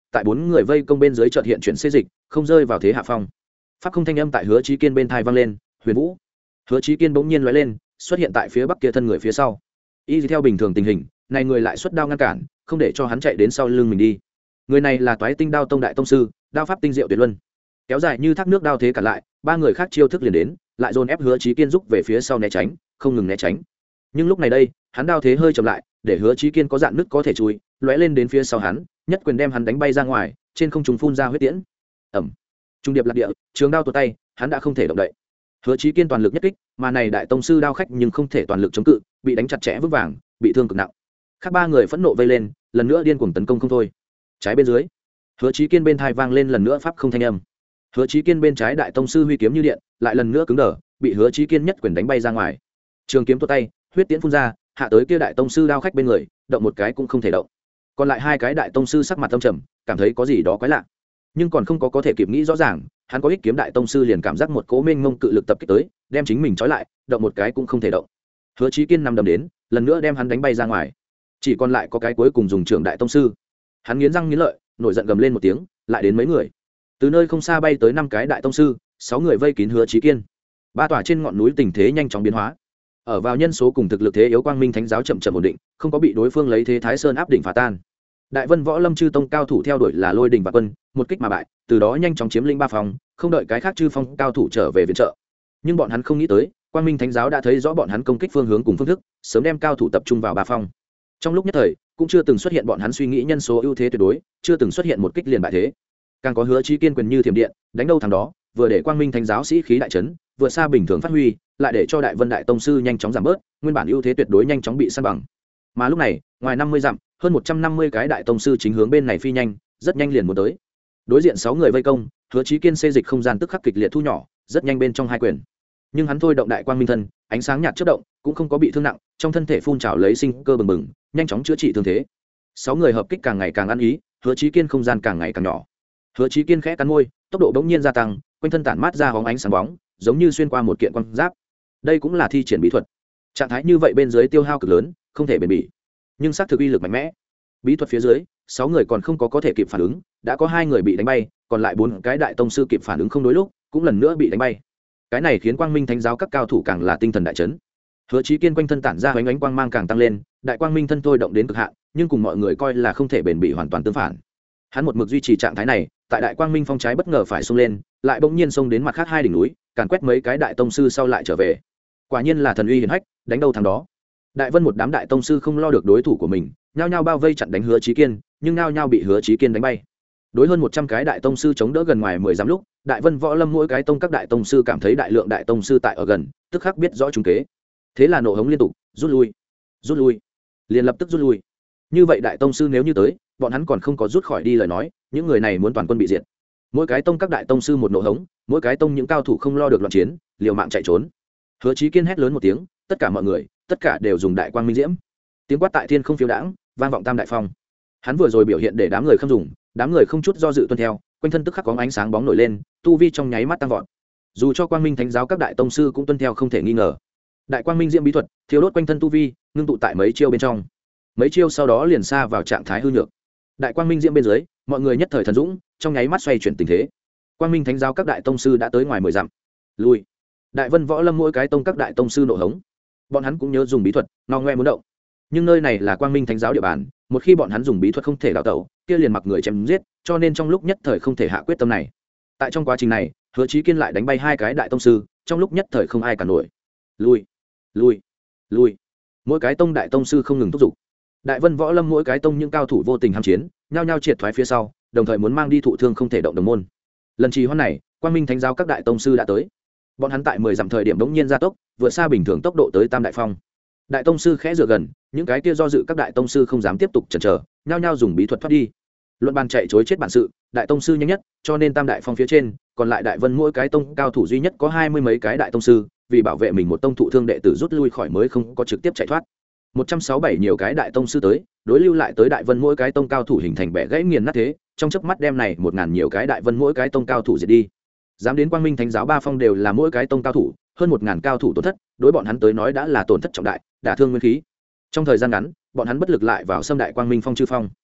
tại bốn người vây công bên dưới chợt hiện chuyển xê dịch không rơi vào thế hạ phong. Pháp không thanh âm tại Hứa Chí Kiên bên thai vang lên, huyền vũ. Hứa Chí Kiên bỗng nhiên lóe lên, xuất hiện tại phía bắc kia thân người phía sau. Y theo bình thường tình hình, này người lại xuất đao ngăn cản, không để cho hắn chạy đến sau lưng mình đi. Người này là Toái Tinh Đao Tông đại tông sư, đao pháp tinh diệu tuyệt luân. Kéo dài như thác nước đao thế cả lại, ba người khác chiêu thức liền đến, lại dồn ép Hứa Chí Kiên rút về phía sau né tránh, không ngừng né tránh. Nhưng lúc này đây, hắn đao thế hơi chậm lại, để Hứa Chí Kiên có dạn nứt có thể chui, lóe lên đến phía sau hắn, nhất quyền đem hắn đánh bay ra ngoài, trên không trung phun ra huyết tiễn. Ầm. Trung điệp lạc địa, trường đao tuột tay, hắn đã không thể động đậy. Hứa Chí Kiên toàn lực nhất kích, mà này đại tông sư đao khách nhưng không thể toàn lực chống cự, bị đánh chặt chẽ vững vàng, bị thương cực nặng. Khác ba người phẫn nộ vây lên, lần nữa điên cuồng tấn công không thôi. Trái bên dưới, Hứa Chí Kiên bên thai vang lên lần nữa pháp không thanh âm. Hứa Chí Kiên bên trái đại tông sư huy kiếm như điện, lại lần nữa cứng đờ, bị Hứa Chí Kiên nhất quyền đánh bay ra ngoài. Trường kiếm tuột tay, huyết tiễn phun ra, hạ tới kia đại tông sư đao khách bên người, động một cái cũng không thể động. Còn lại hai cái đại tông sư sắc mặt âm trầm, cảm thấy có gì đó quái lạ, nhưng còn không có có thể kịp nghĩ rõ ràng, hắn có ích kiếm đại tông sư liền cảm giác một cỗ mênh mông cự lực tập kích tới, đem chính mình trói lại, động một cái cũng không thể động. Hứa Chí Kiên nằm đầm đến, lần nữa đem hắn đánh bay ra ngoài. Chỉ còn lại có cái cuối cùng dùng trưởng đại tông sư. Hắn nghiến răng nghiến lợi, nổi giận gầm lên một tiếng, lại đến mấy người. Từ nơi không xa bay tới năm cái đại tông sư, sáu người vây kín Hứa Chí Kiên. Ba tòa trên ngọn núi tình thế nhanh chóng biến hóa. Ở vào nhân số cùng thực lực thế yếu Quang Minh Thánh giáo chậm chậm ổn định, không có bị đối phương lấy thế Thái Sơn áp đỉnh phá tan. Đại Vân Võ Lâm chư tông cao thủ theo đuổi là Lôi Đình và Quân, một kích mà bại, từ đó nhanh chóng chiếm lĩnh ba phòng, không đợi cái khác chư phong cao thủ trở về viện trợ. Nhưng bọn hắn không nghĩ tới, Quang Minh Thánh giáo đã thấy rõ bọn hắn công kích phương hướng cùng phương thức, sớm đem cao thủ tập trung vào ba phòng. Trong lúc nhất thời, cũng chưa từng xuất hiện bọn hắn suy nghĩ nhân số ưu thế tuyệt đối, chưa từng xuất hiện một kích liền bại thế. Càng có Hứa Chí Kiên quyền như thiểm điện, đánh đâu thằng đó, vừa để Quang Minh Thánh giáo sĩ khí đại chấn, vừa xa bình thường phát huy, lại để cho Đại Vân đại tông sư nhanh chóng giảm bớt, nguyên bản ưu thế tuyệt đối nhanh chóng bị san bằng. Mà lúc này, ngoài năm mươi dặm, hơn một trăm năm mươi cái đại tông sư chính hướng bên này phi nhanh, rất nhanh liền muốn tới. Đối diện sáu người vây công, Hứa Chí Kiên xê dịch không gian tức khắc kịch liệt thu nhỏ, rất nhanh bên trong hai quyền. Nhưng hắn thôi động đại quang minh thân, ánh sáng nhạt chớp động, cũng không có bị thương nặng, trong thân thể phun trào lấy sinh cơ bừng bừng, nhanh chóng chữa trị thương thế. Sáu người hợp kích càng ngày càng ăn ý, Hứa Chí Kiên không gian càng ngày càng nhỏ. Hứa Chí Kiên khẽ cắn môi, tốc độ bỗng nhiên gia tăng, quanh thân tản mát ra hóng ánh sáng bóng, giống như xuyên qua một kiện quang giáp. Đây cũng là thi triển bí thuật. Trạng thái như vậy bên dưới tiêu hao cực lớn, không thể bền bỉ, nhưng sát thực uy lực mạnh mẽ. Bí thuật phía dưới, sáu người còn không có có thể kịp phản ứng, đã có hai người bị đánh bay, còn lại bốn cái đại tông sư kịp phản ứng không đối lúc, cũng lần nữa bị đánh bay. Cái này khiến Quang Minh Thánh giáo các cao thủ càng là tinh thần đại chấn. Hứa Chí Kiên quanh thân tản ra ánh ánh quang mang càng tăng lên, đại quang minh thân thôi động đến cực hạn, nhưng cùng mọi người coi là không thể bền bỉ hoàn toàn tương phản. Hắn một mực duy trì trạng thái này, tại đại quang minh phong trái bất ngờ phải xông lên, lại bỗng nhiên xông đến mặt khác hai đỉnh núi, càn quét mấy cái đại tông sư sau lại trở về. Quả nhiên là thần uy hiển hách, đánh đâu thằng đó. Đại Vân một đám đại tông sư không lo được đối thủ của mình, nhao nhao bao vây chặn đánh Hứa Chí Kiên, nhưng nhao nhao bị Hứa Chí Kiên đánh bay. Đối hơn một trăm cái đại tông sư chống đỡ gần ngoài mười dặm lúc, Đại Vân Võ Lâm mỗi cái tông các đại tông sư cảm thấy đại lượng đại tông sư tại ở gần, tức khắc biết rõ chúng kế. Thế là nộ hống liên tục, rút lui, rút lui, liền lập tức rút lui. Như vậy đại tông sư nếu như tới, bọn hắn còn không có rút khỏi đi lời nói, những người này muốn toàn quân bị diệt. Mỗi cái tông các đại tông sư một nộ hống, mỗi cái tông những cao thủ không lo được loạn chiến, liều mạng chạy trốn. Hứa Chí Kiên hét lớn một tiếng, tất cả mọi người, tất cả đều dùng đại quang minh diễm. Tiếng quát tại thiên không phiêu đãng, vang vọng tam đại phong. Hắn vừa rồi biểu hiện để đám người không dùng, đám người không chút do dự tuân theo, quanh thân tức khắc có ánh sáng bóng nổi lên, tu vi trong nháy mắt tăng vọt. Dù cho Quang Minh Thánh giáo các đại tông sư cũng tuân theo không thể nghi ngờ. Đại quang minh diễm bí thuật, thiêu đốt quanh thân tu vi, ngưng tụ tại mấy chiêu bên trong. Mấy chiêu sau đó liền xa vào trạng thái hư nhược. Đại quang minh diễm bên dưới, mọi người nhất thời thần dũng, trong nháy mắt xoay chuyển tình thế. Quang Minh Thánh giáo các đại tông sư đã tới ngoài mười dặm. Lui. Đại Vân Võ Lâm mỗi cái tông các đại tông sư nộ hống. Bọn hắn cũng nhớ dùng bí thuật, ngao ngoe muốn động. Nhưng nơi này là Quang Minh Thánh giáo địa bàn, một khi bọn hắn dùng bí thuật không thể đào tẩu, kia liền mặc người chém giết, cho nên trong lúc nhất thời không thể hạ quyết tâm này. Tại trong quá trình này, Hứa Chí Kiên lại đánh bay hai cái đại tông sư, trong lúc nhất thời không ai cản nổi. Lui, lui, lui. Mỗi cái tông đại tông sư không ngừng thúc giục. Đại Vân Võ Lâm mỗi cái tông những cao thủ vô tình ham chiến, nhao nhao triệt thoái phía sau, đồng thời muốn mang đi thụ thương không thể động đồng môn. Lần trì hoãn này, Quang Minh Thánh giáo các đại tông sư đã tới. Bọn hắn tại mười dặm thời điểm bỗng nhiên gia tốc, vượt xa bình thường tốc độ tới Tam đại phong. Đại tông sư khẽ dựa gần, những cái kia do dự các đại tông sư không dám tiếp tục chần chờ, nhao nhao dùng bí thuật thoát đi. Luận bàn chạy chối chết bản sự, đại tông sư nhanh nhất, cho nên Tam đại phong phía trên, còn lại Đại Vân mỗi cái tông cao thủ duy nhất có hai mươi mấy cái đại tông sư, vì bảo vệ mình một tông thụ thương đệ tử rút lui khỏi mới không có trực tiếp chạy thoát. một trăm sáu mươi bảy nhiều cái đại tông sư tới, đối lưu lại tới Đại Vân mỗi cái tông cao thủ hình thành bẻ gãy nghiền nát thế, trong chớp mắt đem này một ngàn nhiều cái Đại Vân mỗi cái tông cao thủ diệt đi. Dám đến Quang Minh Thánh giáo ba phong đều là mỗi cái tông cao thủ, hơn một ngàn cao thủ tổn thất, đối bọn hắn tới nói đã là tổn thất trọng đại, đả thương nguyên khí. Trong thời gian ngắn, bọn hắn bất lực lại vào xâm đại Quang Minh phong chư phong.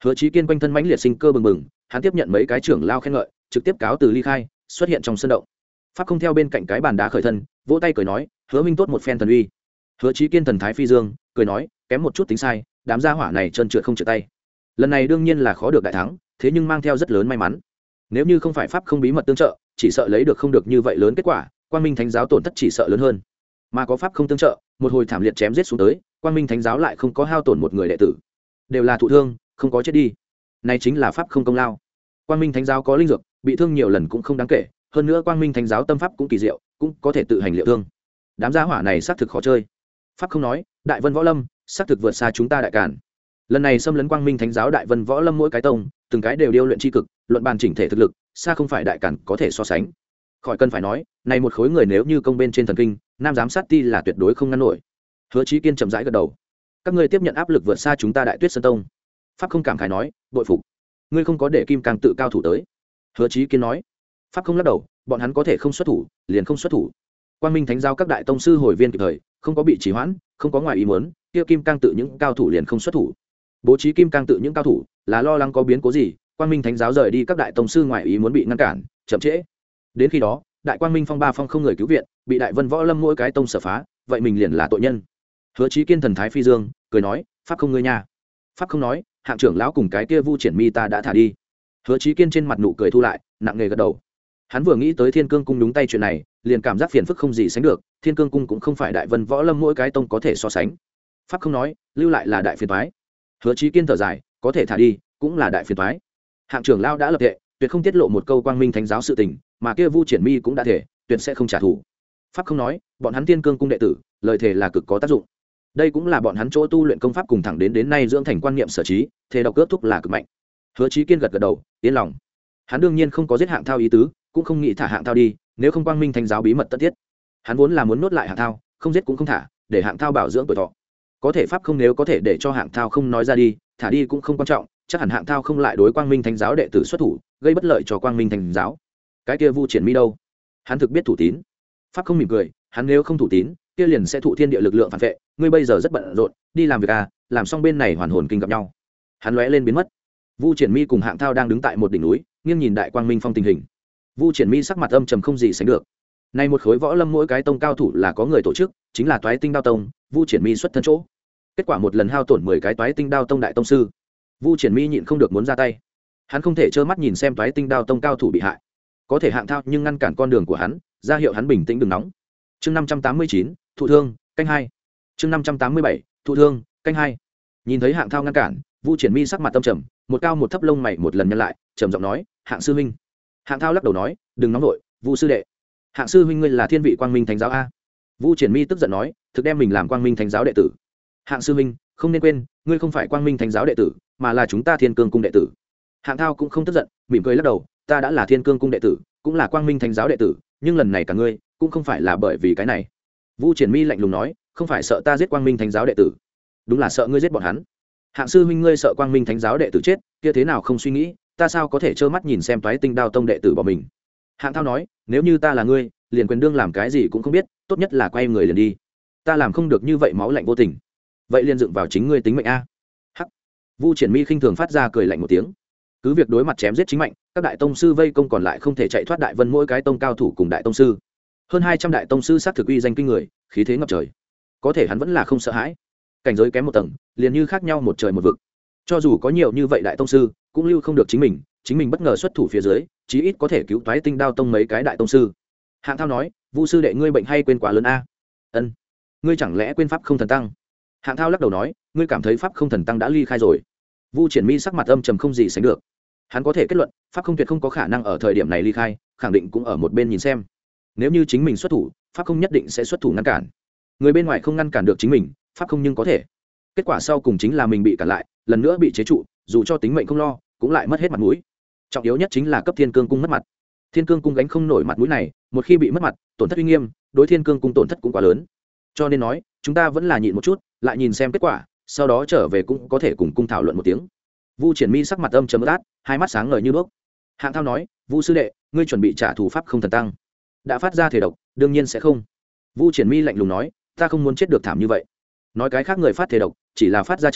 Hứa Chí Kiên quanh thân mãnh liệt sinh cơ bừng bừng, hắn tiếp nhận mấy cái trưởng lao khen ngợi, trực tiếp cáo từ ly khai, xuất hiện trong sân động. Pháp không theo bên cạnh cái bàn đá khởi thân, vỗ tay cười nói, Hứa minh tốt một phen thần uy. Hứa Chí Kiên thần thái phi dương, cười nói, kém một chút tính sai, đám gia hỏa này trơn trượt không trượt tay. Lần này đương nhiên là khó được đại thắng, thế nhưng mang theo rất lớn may mắn. Nếu như không phải pháp không bí mật tương trợ, chỉ sợ lấy được không được như vậy lớn kết quả, Quang Minh Thánh giáo tổn thất chỉ sợ lớn hơn. Mà có pháp không tương trợ, một hồi thảm liệt chém giết xuống tới, Quang Minh Thánh giáo lại không có hao tổn một người đệ tử, đều là thụ thương, không có chết đi. Này chính là pháp không công lao. Quang Minh Thánh giáo có linh dược, bị thương nhiều lần cũng không đáng kể, hơn nữa Quang Minh Thánh giáo tâm pháp cũng kỳ diệu, cũng có thể tự hành liệu thương. Đám gia hỏa này xác thực khó chơi. Pháp không nói, Đại Vân Võ Lâm xác thực vượt xa chúng ta Đại Càn. Lần này xâm lấn Quang Minh Thánh giáo Đại Vân Võ Lâm mỗi cái tông, từng cái đều điêu luyện chi cực, luận bàn chỉnh thể thực lực, xa không phải Đại Càn có thể so sánh. Khỏi cần phải nói, này một khối người nếu như công bên trên thần kinh, nam giám sát ti là tuyệt đối không ngăn nổi. Hứa Chí Kiên chậm rãi gật đầu. Các ngươi tiếp nhận áp lực vượt xa chúng ta Đại Tuyết Sơn tông. Pháp không cảm khái nói, bội phục. Ngươi không có để Kim Càng tự cao thủ tới. Hứa Chí Kiên nói. Pháp không lắc đầu, bọn hắn có thể không xuất thủ, liền không xuất thủ. Quang Minh Thánh giáo các đại tông sư hồi viên kịp thời, không có bị trì hoãn, không có ngoài ý muốn, kia Kim Càng tự những cao thủ liền không xuất thủ. Bố trí Kim Càng tự những cao thủ, là lo lắng có biến cố gì, Quang Minh Thánh giáo rời đi các đại tông sư ngoài ý muốn bị ngăn cản, chậm trễ. Đến khi đó, Đại Quang Minh Phong ba phong không người cứu viện, bị Đại Vân Võ Lâm mỗi cái tông sở phá, vậy mình liền là tội nhân. Hứa Chí Kiên thần thái phi dương, cười nói, pháp không ngươi nha. Pháp không nói, hạng trưởng lão cùng cái kia Vu Triển Mi ta đã thả đi. Hứa Chí Kiên trên mặt nụ cười thu lại, nặng nề gật đầu. Hắn vừa nghĩ tới Thiên Cương cung đúng tay chuyện này, liền cảm giác phiền phức không gì sánh được, Thiên Cương cung cũng không phải Đại Vân Võ Lâm mỗi cái tông có thể so sánh. Pháp không nói, lưu lại là đại phiền toái. Hứa Chí Kiên thở dài, có thể thả đi, cũng là đại phiền toái. Hạng trưởng lão đã lập thệ, tuyệt không tiết lộ một câu Quang Minh Thánh giáo sự tình, mà kia Vu Triển Mi cũng đã thể, tuyệt sẽ không trả thù. Pháp không nói, bọn hắn Thiên Cương cung đệ tử, lời thề là cực có tác dụng. Đây cũng là bọn hắn chỗ tu luyện công pháp cùng thẳng đến đến nay dưỡng thành quan niệm sở trí, thế độc cướp thúc là cực mạnh. Hứa Chí Kiên gật gật đầu, yên lòng. Hắn đương nhiên không có giết Hạng Thao ý tứ, cũng không nghĩ thả Hạng Thao đi, nếu không Quang Minh Thánh giáo bí mật tất thiết. Hắn vốn là muốn nuốt lại Hạng Thao, không giết cũng không thả, để Hạng Thao bảo dưỡng tuổi thọ. Có thể pháp không nếu có thể để cho Hạng Thao không nói ra đi, thả đi cũng không quan trọng, chắc hẳn Hạng Thao không lại đối Quang Minh Thánh giáo đệ tử xuất thủ, gây bất lợi cho Quang Minh Thánh giáo. Cái kia Vu Triển Mi đâu? Hắn thực biết thủ tín. Pháp không mỉm cười, hắn nếu không thủ tín, kia liền sẽ thụ thiên địa lực lượng phản vệ, ngươi bây giờ rất bận rộn, đi làm việc à, làm xong bên này hoàn hồn kinh gặp nhau. Hắn lóe lên biến mất. Vu Triển Mi cùng Hạng Thao đang đứng tại một đỉnh núi, nghiêng nhìn Đại Quang Minh Phong tình hình. Vu Triển Mi sắc mặt âm trầm không gì sánh được. Nay một khối võ lâm mỗi cái tông cao thủ là có người tổ chức, chính là Toái Tinh Đao Tông, Vu Triển Mi xuất thân chỗ. Kết quả một lần hao tổn mười cái Toái Tinh Đao Tông đại tông sư. Vu Triển Mi nhịn không được muốn ra tay. Hắn không thể trơ mắt nhìn xem Toái Tinh Đao Tông cao thủ bị hại. Có thể Hạng Thao nhưng ngăn cản con đường của hắn, ra hiệu hắn bình tĩnh đừng nóng. Chương năm trăm tám mươi chín, thụ thương, canh hai. Chương năm trăm tám mươi bảy, thụ thương, canh hai. Nhìn thấy Hạng Thao ngăn cản, Vu Triển Mi sắc mặt tâm trầm, một cao một thấp lông mày một lần nhân lại, trầm giọng nói, "Hạng sư huynh." Hạng Thao lắc đầu nói, "Đừng nóng nổi, Vu sư đệ. Hạng sư huynh ngươi là Thiên Vị Quang Minh Thánh giáo a?" Vu Triển Mi tức giận nói, "Thực đem mình làm Quang Minh Thánh giáo đệ tử." "Hạng sư huynh, không nên quên, ngươi không phải Quang Minh Thánh giáo đệ tử, mà là chúng ta Thiên Cương cung đệ tử." Hạng Thao cũng không tức giận, mỉm cười lắc đầu, "Ta đã là Thiên Cương cung đệ tử, cũng là Quang Minh Thánh giáo đệ tử, nhưng lần này cả ngươi, cũng không phải là bởi vì cái này." Vu Triển Mi lạnh lùng nói, "Không phải sợ ta giết Quang Minh Thánh giáo đệ tử, đúng là sợ ngươi giết bọn hắn. Hạng sư huynh ngươi sợ Quang Minh Thánh giáo đệ tử chết, kia thế nào không suy nghĩ, ta sao có thể trơ mắt nhìn xem Toái Tinh Đao Tông đệ tử bỏ mình." Hạng Thao nói, "Nếu như ta là ngươi, liền quyền đương làm cái gì cũng không biết, tốt nhất là quay người liền đi. Ta làm không được như vậy máu lạnh vô tình. Vậy liền dựng vào chính ngươi tính mệnh a." Hắc. Vu Triển Mi khinh thường phát ra cười lạnh một tiếng. Cứ việc đối mặt chém giết chính mạnh, các đại tông sư vây công còn lại không thể chạy thoát Đại Vân mỗi cái tông cao thủ cùng đại tông sư. Hơn hai trăm đại tông sư sát thực uy danh kinh người, khí thế ngập trời. Có thể hắn vẫn là không sợ hãi. Cảnh giới kém một tầng, liền như khác nhau một trời một vực. Cho dù có nhiều như vậy đại tông sư, cũng lưu không được chính mình, chính mình bất ngờ xuất thủ phía dưới, chí ít có thể cứu Toái Tinh Đao Tông mấy cái đại tông sư. Hạng Thao nói, "Vu sư đệ ngươi bệnh hay quên quá lớn a?" "Ân." "Ngươi chẳng lẽ quên pháp không thần tăng?" Hạng Thao lắc đầu nói, "Ngươi cảm thấy pháp không thần tăng đã ly khai rồi?" Vu Triển Mi sắc mặt âm trầm không gì sánh được. Hắn có thể kết luận, pháp không tuyệt không có khả năng ở thời điểm này ly khai, khẳng định cũng ở một bên nhìn xem. Nếu như chính mình xuất thủ, pháp không nhất định sẽ xuất thủ ngăn cản. Người bên ngoài không ngăn cản được chính mình, pháp không nhưng có thể. Kết quả sau cùng chính là mình bị cản lại, lần nữa bị chế trụ, dù cho tính mệnh không lo, cũng lại mất hết mặt mũi. Trọng yếu nhất chính là cấp Thiên Cương cung mất mặt. Thiên Cương cung gánh không nổi mặt mũi này, một khi bị mất mặt, tổn thất uy nghiêm, đối Thiên Cương cung tổn thất cũng quá lớn. Cho nên nói, chúng ta vẫn là nhịn một chút, lại nhìn xem kết quả, sau đó trở về cũng có thể cùng cung thảo luận một tiếng. Vu Triển Mi sắc mặt âm trầm át, hai mắt sáng ngời như đuốc. Hạng Thao nói, "Vu sư đệ, ngươi chuẩn bị trả thù pháp không thần tăng?" "Đã phát ra thể độc, đương nhiên sẽ không." Vu Triển Mi lạnh lùng nói, "Ta không muốn chết được thảm như vậy." Nói cái khác người phát thể độc, chỉ là phát ra chơi,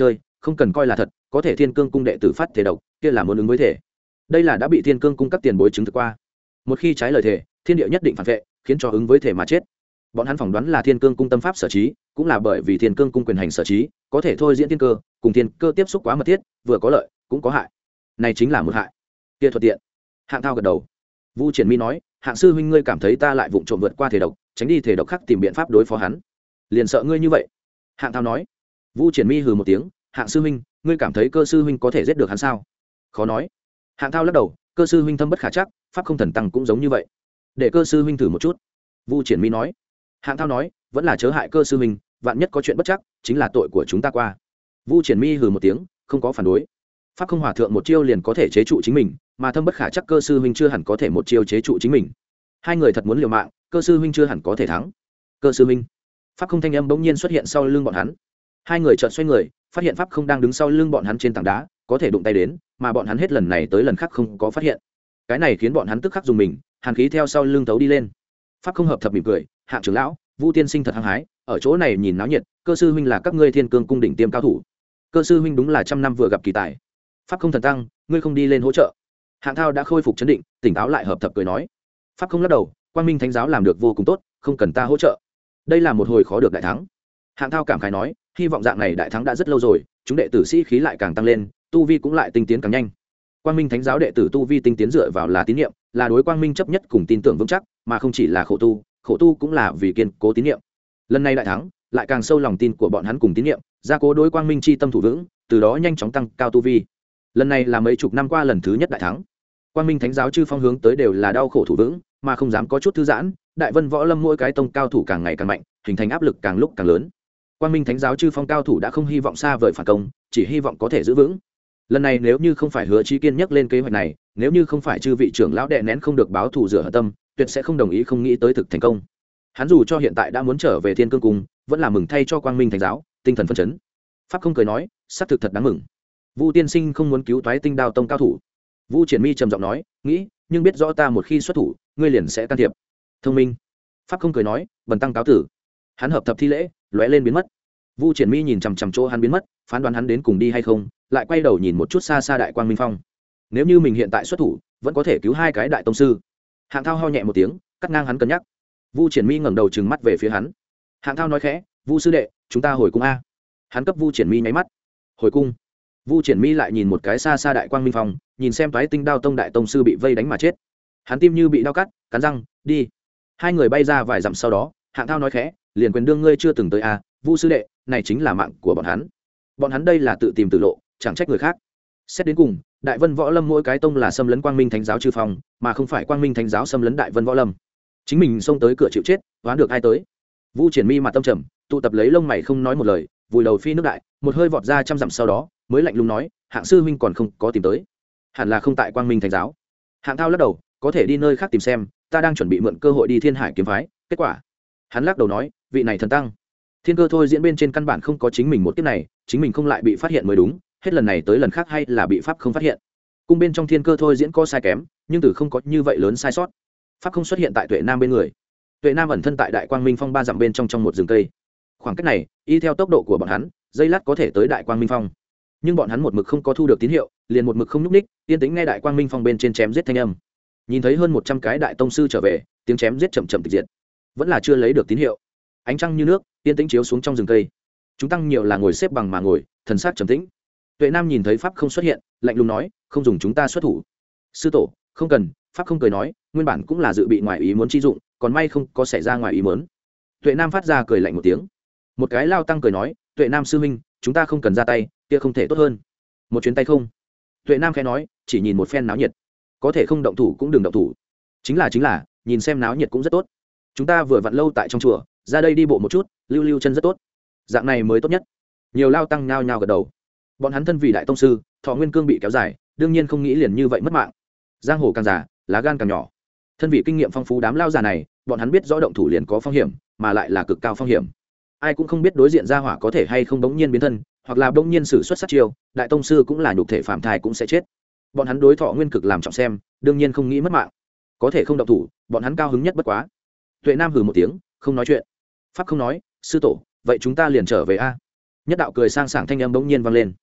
không cần coi là thật, có thể thiên cương cung đệ tử phát thể độc kia là muốn ứng với thể. Đây là đã bị thiên cương cung các tiền bối chứng thực qua, một khi trái lời thể, thiên địa nhất định phản vệ, khiến cho ứng với thể mà chết. Bọn hắn phỏng đoán là thiên cương cung tâm pháp sở trí, cũng là bởi vì thiên cương cung quyền hành sở trí có thể thôi diễn thiên cơ, cùng thiên cơ tiếp xúc quá mật thiết, vừa có lợi cũng có hại, này chính là một hại. Kia thuận tiện. Hạng Thao gật đầu. Vu Triển Mi nói, Hạng sư huynh ngươi cảm thấy ta lại vụng trộm vượt qua thể độc, tránh đi thể độc khác tìm biện pháp đối phó hắn, liền sợ ngươi như vậy. Hạng Thao nói. Vu Triển Mi hừ một tiếng, Hạng sư huynh, ngươi cảm thấy Cơ sư huynh có thể giết được hắn sao? Khó nói. Hạng Thao lắc đầu, Cơ sư huynh thâm bất khả chắc, pháp không thần tăng cũng giống như vậy, để Cơ sư huynh thử một chút. Vu Triển Mi nói. Hạng Thao nói, vẫn là chớ hại Cơ sư huynh, vạn nhất có chuyện bất chắc chính là tội của chúng ta qua. Vu Triển Mi hừ một tiếng, không có phản đối. Pháp không hòa thượng một chiêu liền có thể chế trụ chính mình, mà thâm bất khả chắc Cơ sư huynh chưa hẳn có thể một chiêu chế trụ chính mình. Hai người thật muốn liều mạng, Cơ sư huynh chưa hẳn có thể thắng. Cơ sư huynh. Pháp không thanh âm bỗng nhiên xuất hiện sau lưng bọn hắn. Hai người chợt xoay người, phát hiện Pháp không đang đứng sau lưng bọn hắn trên tảng đá, có thể đụng tay đến, mà bọn hắn hết lần này tới lần khác không có phát hiện. Cái này khiến bọn hắn tức khắc dùng mình, hàn khí theo sau lưng tấu đi lên. Pháp không hợp thập mỉm cười, Hạng trưởng lão, Vu tiên sinh thật hăng hái, ở chỗ này nhìn náo nhiệt, Cơ sư huynh là các ngươi thiên cương cung đỉnh tiêm cao thủ. Cơ sư huynh đúng là trăm năm vừa gặp kỳ tài. Pháp không thần tăng, ngươi không đi lên hỗ trợ? Hạng Thao đã khôi phục chấn định, tỉnh táo lại hợp thập cười nói. Pháp không lắc đầu, Quang Minh thánh giáo làm được vô cùng tốt, không cần ta hỗ trợ. Đây là một hồi khó được đại thắng. Hạng Thao cảm khái nói, hy vọng dạng này đại thắng đã rất lâu rồi, chúng đệ tử sĩ khí lại càng tăng lên, tu vi cũng lại tinh tiến càng nhanh. Quang Minh thánh giáo đệ tử tu vi tinh tiến dựa vào là tín niệm, là đối Quang Minh chấp nhất cùng tin tưởng vững chắc, mà không chỉ là khổ tu, khổ tu cũng là vì kiên cố tín niệm. Lần này đại thắng, lại càng sâu lòng tin của bọn hắn cùng tín niệm, gia cố đối Quang Minh chi tâm thủ vững, từ đó nhanh chóng tăng cao tu vi. Lần này là mấy chục năm qua lần thứ nhất đại thắng. Quang Minh thánh giáo chư phong hướng tới đều là đau khổ thủ vững, mà không dám có chút thư giãn. Đại Vân Võ Lâm mỗi cái tông cao thủ càng ngày càng mạnh, hình thành áp lực càng lúc càng lớn. Quang Minh thánh giáo chư phong cao thủ đã không hy vọng xa vời phản công, chỉ hy vọng có thể giữ vững. Lần này nếu như không phải Hứa Chí Kiên nhắc lên kế hoạch này, nếu như không phải chư vị trưởng lão đè nén không được báo thù rửa hận tâm, tuyệt sẽ không đồng ý không nghĩ tới thực thành công. Hắn dù cho hiện tại đã muốn trở về Thiên Cương Cung, vẫn là mừng thay cho Quang Minh thánh giáo, tinh thần phấn chấn. Pháp không cười nói, xác thực thật đáng mừng. Vu tiên sinh không muốn cứu toái Tinh Đao tông cao thủ. Vu Triển Mi trầm giọng nói, nghĩ, nhưng biết rõ ta một khi xuất thủ, ngươi liền sẽ can thiệp. Thông minh. Pháp không cười nói, bần tăng cáo tử. Hắn hợp thập thi lễ, lóe lên biến mất. Vu Triển Mi nhìn chằm chằm chỗ hắn biến mất, phán đoán hắn đến cùng đi hay không, lại quay đầu nhìn một chút xa xa Đại Quang Minh Phong. Nếu như mình hiện tại xuất thủ, vẫn có thể cứu hai cái đại tông sư. Hạng Thao ho nhẹ một tiếng, cắt ngang hắn cân nhắc. Vu Triển Mi ngẩng đầu trừng mắt về phía hắn. Hạng Thao nói khẽ, Vu sư đệ, chúng ta hồi cung a. Hắn cấp Vu Triển Mi nháy mắt. Hồi cung. Vu Triển Mi lại nhìn một cái xa xa Đại Quang Minh Phong, nhìn xem toái Tinh Đao tông đại tông sư bị vây đánh mà chết. Hắn tim như bị đau cắt, cắn răng, đi. Hai người bay ra vài dặm sau đó, Hạng Thao nói khẽ, liền quyền đương ngươi chưa từng tới a, Vu sư đệ, này chính là mạng của bọn hắn. Bọn hắn đây là tự tìm tự lộ, chẳng trách người khác. Xét đến cùng, Đại Vân Võ Lâm mỗi cái tông là xâm lấn Quang Minh thánh giáo chư phong, mà không phải Quang Minh thánh giáo xâm lấn Đại Vân Võ Lâm. Chính mình xông tới cửa chịu chết, đoán được ai tới. Vu Triển Mi mặt tâm trầm, tụ tập lấy lông mày không nói một lời, vùi đầu phi nước đại, một hơi vọt ra trăm dặm sau đó, mới lạnh lùng nói, Hạng sư huynh còn không có tìm tới, hẳn là không tại Quang Minh thánh giáo. Hạng Thao lắc đầu, có thể đi nơi khác tìm xem, ta đang chuẩn bị mượn cơ hội đi Thiên Hải kiếm phái. Kết quả, hắn lắc đầu nói, vị này thần tăng, thiên cơ thôi diễn bên trên căn bản không có chính mình một kiếp này, chính mình không lại bị phát hiện mới đúng, hết lần này tới lần khác hay là bị pháp không phát hiện. Cung bên trong thiên cơ thôi diễn có sai kém, nhưng từ không có như vậy lớn sai sót. Pháp không xuất hiện tại Tuệ Nam bên người. Tuệ Nam ẩn thân tại Đại Quang Minh Phong ba dặm bên trong trong một rừng cây. Khoảng cách này, y theo tốc độ của bọn hắn, giây lát có thể tới Đại Quang Minh Phong. Nhưng bọn hắn một mực không có thu được tín hiệu, liền một mực không nhúc ních, yên tĩnh nghe Đại Quang Minh Phong bên trên chém giết thanh âm. Nhìn thấy hơn một trăm cái đại tông sư trở về, tiếng chém giết chậm chậm tịch diệt. Vẫn là chưa lấy được tín hiệu. Ánh trăng như nước, yên tĩnh chiếu xuống trong rừng cây. Chúng tăng nhiều là ngồi xếp bằng mà ngồi, thần sắc trầm tĩnh. Tuệ Nam nhìn thấy pháp không xuất hiện, lạnh lùng nói, không dùng chúng ta xuất thủ. Sư tổ, không cần. Pháp không cười nói, nguyên bản cũng là dự bị ngoài ý muốn chi dụng, còn may không có xảy ra ngoài ý muốn. Tuệ Nam phát ra cười lạnh một tiếng. Một cái lao tăng cười nói, Tuệ Nam sư huynh, chúng ta không cần ra tay, kia không thể tốt hơn. Một chuyến tay không. Tuệ Nam khẽ nói, chỉ nhìn một phen náo nhiệt, có thể không động thủ cũng đừng động thủ. Chính là chính là, nhìn xem náo nhiệt cũng rất tốt. Chúng ta vừa vặn lâu tại trong chùa, ra đây đi bộ một chút, lưu lưu chân rất tốt. Dạng này mới tốt nhất. Nhiều lao tăng nhao nhao gật đầu. Bọn hắn thân vì đại tông sư, thọ nguyên cương bị kéo dài, đương nhiên không nghĩ liền như vậy mất mạng. Giang hồ càng già, lá gan càng nhỏ. Thân vị kinh nghiệm phong phú đám lao già này, bọn hắn biết rõ động thủ liền có phong hiểm, mà lại là cực cao phong hiểm. Ai cũng không biết đối diện ra hỏa có thể hay không bỗng nhiên biến thân, hoặc là bỗng nhiên sử xuất sát chiêu, đại tông sư cũng là nhục thể phạm thai cũng sẽ chết. Bọn hắn đối thọ nguyên cực làm trọng xem, đương nhiên không nghĩ mất mạng. Có thể không động thủ, bọn hắn cao hứng nhất bất quá. Tuệ Nam hừ một tiếng, không nói chuyện. Pháp không nói, sư tổ, vậy chúng ta liền trở về a. Nhất đạo cười sang sảng thanh âm bỗng nhiên vang lên.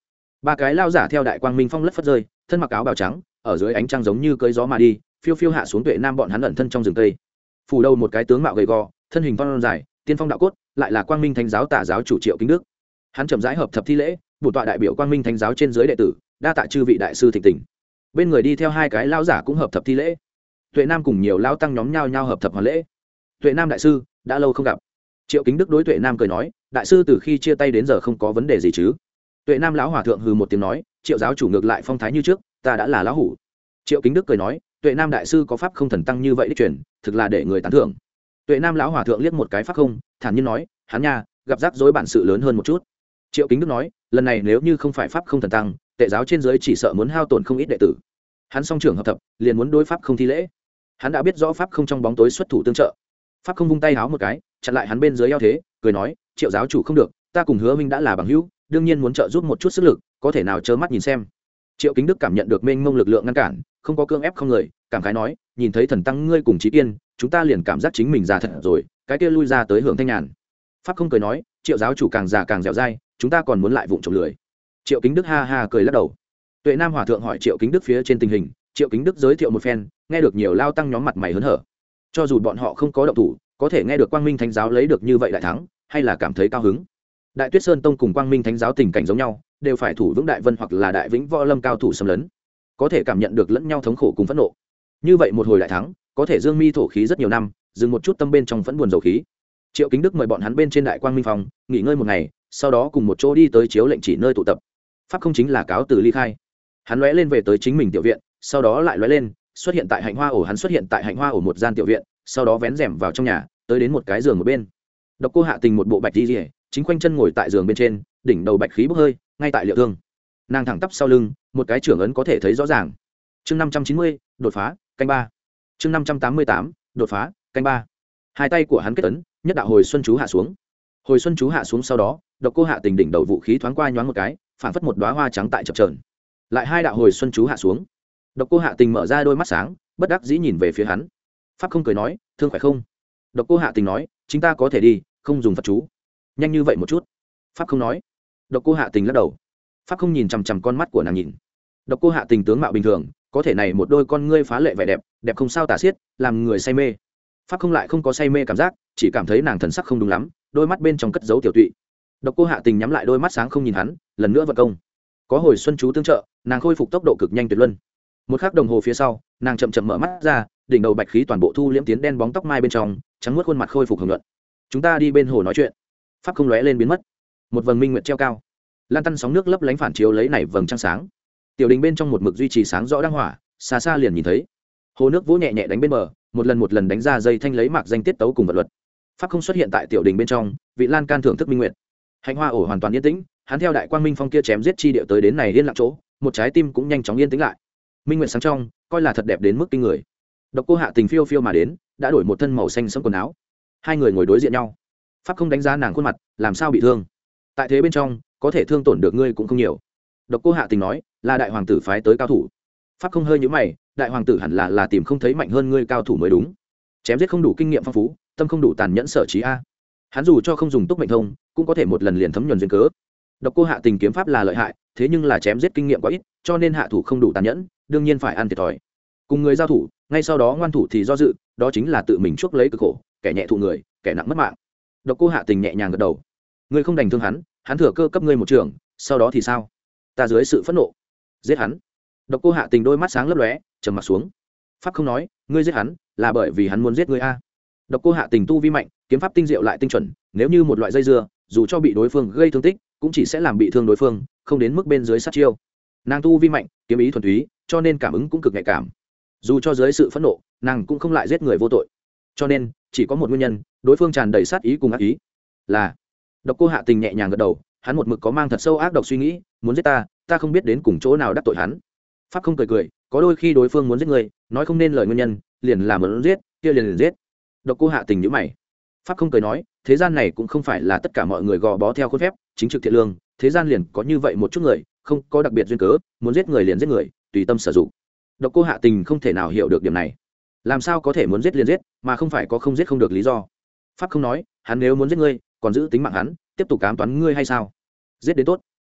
ba cái lao giả theo đại quang minh phong lất phất rơi, thân mặc áo bào trắng, ở dưới ánh trăng giống như cưỡi gió mà đi, phiêu phiêu hạ xuống tuệ nam bọn hắn ẩn thân trong rừng tây. Phủ đầu một cái tướng mạo gầy gò, thân hình phong dài, tiên phong đạo cốt, lại là quang minh thánh giáo tả giáo chủ Triệu Kính Đức. Hắn chậm rãi hợp thập thi lễ, bổn tọa đại biểu quang minh thánh giáo trên dưới đệ tử, đa tạ chư vị đại sư thịnh tình. Bên người đi theo hai cái lao giả cũng hợp thập thi lễ. Tuệ nam cùng nhiều lao tăng nhóm nhau nhau hợp thập hoàn lễ. Tuệ nam đại sư, đã lâu không gặp. Triệu Kính Đức đối Tuệ nam cười nói, đại sư từ khi chia tay đến giờ không có vấn đề gì chứ? Tuệ nam lão hòa thượng hừ một tiếng nói, Triệu giáo chủ ngược lại phong thái như trước, ta đã là lão hủ. Triệu Kính Đức cười nói, Tuệ nam đại sư có pháp không thần tăng như vậy đích truyền, thực là để người tán thưởng. Tuệ nam lão hòa thượng liếc một cái pháp không, thản nhiên nói, hắn nha, gặp rắc rối bản sự lớn hơn một chút. Triệu Kính Đức nói, lần này nếu như không phải pháp không thần tăng, tệ giáo trên dưới chỉ sợ muốn hao tổn không ít đệ tử. Hắn song trưởng hợp thập, liền muốn đối pháp không thi lễ. Hắn đã biết rõ pháp không trong bóng tối xuất thủ tương trợ. Pháp không vung tay háo một cái, chặn lại hắn bên dưới eo thế, cười nói, Triệu giáo chủ không được, ta cùng Hứa Minh đã là bằng hữu, đương nhiên muốn trợ giúp một chút sức lực, có thể nào trơ mắt nhìn xem. Triệu Kính Đức cảm nhận được mênh mông lực lượng ngăn cản, không có cưỡng ép không lời, cảm khái nói, nhìn thấy thần tăng ngươi cùng Chí Kiên, chúng ta liền cảm giác chính mình già thật rồi, cái kia lui ra tới hưởng thanh nhàn. Pháp không cười nói, Triệu giáo chủ càng già càng dẻo dai, chúng ta còn muốn lại vụng trộm lười. Triệu Kính Đức ha ha cười lắc đầu. Tuệ nam hòa thượng hỏi Triệu Kính Đức phía trên tình hình, Triệu Kính Đức giới thiệu một phen, nghe được nhiều lao tăng nhóm mặt mày hớn hở. Cho dù bọn họ không có động thủ, có thể nghe được quang minh thánh giáo lấy được như vậy đại thắng, hay là cảm thấy cao hứng. Đại Tuyết Sơn tông cùng quang minh thánh giáo tình cảnh giống nhau, đều phải thủ vững đại vân hoặc là đại vĩnh võ lâm cao thủ xâm lấn, có thể cảm nhận được lẫn nhau thống khổ cùng phẫn nộ. Như vậy một hồi đại thắng, có thể dương mi thổ khí rất nhiều năm, dừng một chút tâm bên trong vẫn buồn dầu khí. Triệu Kính Đức mời bọn hắn bên trên đại quang minh phòng nghỉ ngơi một ngày, sau đó cùng một chỗ đi tới chiếu lệnh chỉ nơi tụ tập. Pháp không chính là cáo từ ly khai. Hắn lóe lên về tới chính mình tiểu viện, sau đó lại lóe lên xuất hiện tại hạnh hoa ổ. Hắn xuất hiện tại hạnh hoa ổ một gian tiểu viện, sau đó vén rèm vào trong nhà, tới đến một cái giường một bên. Độc Cô Hạ Tình một bộ bạch y liễu, chính khoanh chân ngồi tại giường bên trên, đỉnh đầu bạch khí bốc hơi, ngay tại liệu thương. Nàng thẳng tắp sau lưng, một cái trưởng ấn có thể thấy rõ ràng. Chương năm trăm chín mươi, đột phá, canh ba. Chương năm trăm tám mươi tám, đột phá, canh ba. Hai tay của hắn kết ấn, nhất đạo hồi xuân chú hạ xuống. Hồi xuân chú hạ xuống sau đó, Độc Cô Hạ Tình đỉnh đầu vũ khí thoáng qua nhoáng một cái, phản phất một đóa hoa trắng tại chập chờn. Lại hai đạo hồi xuân chú hạ xuống. Độc Cô Hạ Tình mở ra đôi mắt sáng, bất đắc dĩ nhìn về phía hắn. Pháp không cười nói, thương khỏe không? Độc Cô Hạ Tình nói, chúng ta có thể đi, không dùng Phật chú. Nhanh như vậy một chút. Pháp không nói. Độc Cô Hạ Tình lắc đầu. Pháp không nhìn chằm chằm con mắt của nàng nhìn. Độc Cô Hạ Tình tướng mạo bình thường, có thể này một đôi con ngươi phá lệ vẻ đẹp, đẹp không sao tả xiết, làm người say mê. Pháp không lại không có say mê cảm giác, chỉ cảm thấy nàng thần sắc không đúng lắm, đôi mắt bên trong cất giấu tiểu tụy. Độc Cô Hạ Tình nhắm lại đôi mắt sáng không nhìn hắn, lần nữa vận công. Có hồi xuân chú tương trợ, nàng khôi phục tốc độ cực nhanh tuyệt luân. Một khắc đồng hồ phía sau, nàng chậm chậm mở mắt ra, đỉnh đầu bạch khí toàn bộ thu liễm tiến đen bóng tóc mai bên trong, trắng muốt khuôn mặt khôi phục hồng nhuận. Chúng ta đi bên hồ nói chuyện. Pháp không lóe lên biến mất. Một vầng minh nguyệt treo cao, lan tăn sóng nước lấp lánh phản chiếu lấy nảy vầng trăng sáng. Tiểu đình bên trong một mực duy trì sáng rõ đang hỏa, xa xa liền nhìn thấy hồ nước vỗ nhẹ nhẹ đánh bên bờ, một lần một lần đánh ra dây thanh lấy mạc danh tiết tấu cùng vật luật. Pháp không xuất hiện tại tiểu đình bên trong, vị lan can thưởng thức minh nguyệt. Hạnh hoa ổ hoàn toàn yên tĩnh, hắn theo đại quang minh phong kia chém giết chi điệu tới đến này yên lặng chỗ, một trái tim cũng nhanh chóng yên tĩnh lại. Minh nguyệt sáng trong, coi là thật đẹp đến mức kinh người. Độc Cô Hạ Tình phiêu phiêu mà đến, đã đổi một thân màu xanh sẫm quần áo. Hai người ngồi đối diện nhau. Pháp không đánh giá nàng khuôn mặt, làm sao bị thương? Tại thế bên trong, có thể thương tổn được ngươi cũng không nhiều. Độc Cô Hạ Tình nói, là đại hoàng tử phái tới cao thủ. Pháp không hơi nhíu mày, đại hoàng tử hẳn là là tìm không thấy mạnh hơn ngươi cao thủ mới đúng. Chém giết không đủ kinh nghiệm phong phú, tâm không đủ tàn nhẫn sở trí a. Hắn dù cho không dùng túc mệnh thông, cũng có thể một lần liền thấm nhuần duyên cớ. Độc Cô Hạ Tình kiếm pháp là lợi hại, thế nhưng là chém giết kinh nghiệm quá ít, cho nên hạ thủ không đủ tàn nhẫn, đương nhiên phải ăn thiệt thòi. Cùng người giao thủ, ngay sau đó ngoan thủ thì do dự, đó chính là tự mình chuốc lấy cực khổ, kẻ nhẹ thụ người, kẻ nặng mất mạng. Độc Cô Hạ Tình nhẹ nhàng gật đầu. Ngươi không đành thương hắn, hắn thừa cơ cấp ngươi một trường, sau đó thì sao? Ta dưới sự phẫn nộ, giết hắn. Độc Cô Hạ Tình đôi mắt sáng lấp lóe, trầm mặt xuống. Pháp không nói, ngươi giết hắn, là bởi vì hắn muốn giết ngươi a. Độc Cô Hạ Tình tu vi mạnh, kiếm pháp tinh diệu lại tinh chuẩn, nếu như một loại dây dưa, dù cho bị đối phương gây thương tích, cũng chỉ sẽ làm bị thương đối phương, không đến mức bên dưới sát chiêu. Nàng tu vi mạnh, kiếm ý thuần túy, cho nên cảm ứng cũng cực nhạy cảm. Dù cho dưới sự phẫn nộ, nàng cũng không lại giết người vô tội. Cho nên, chỉ có một nguyên nhân, đối phương tràn đầy sát ý cùng ác ý. Là Độc Cô Hạ Tình nhẹ nhàng gật đầu, hắn một mực có mang thật sâu ác độc suy nghĩ, muốn giết ta, ta không biết đến cùng chỗ nào đắc tội hắn. Pháp không cười cười, có đôi khi đối phương muốn giết người, nói không nên lời nguyên nhân, liền làm muốn giết, kia liền liền giết. Độc Cô Hạ Tình nhíu mày. Pháp không cười nói, thế gian này cũng không phải là tất cả mọi người gò bó theo khuôn phép, chính trực thiện lương, thế gian liền có như vậy một chút người, không có đặc biệt duyên cớ, muốn giết người liền giết người, tùy tâm sử dụng. Độc Cô Hạ Tình không thể nào hiểu được điểm này. Làm sao có thể muốn giết liền giết, mà không phải có không giết không được lý do. Pháp không nói, hắn nếu muốn giết ngươi, còn giữ tính mạng hắn, tiếp tục ám toán ngươi hay sao? Giết đến tốt.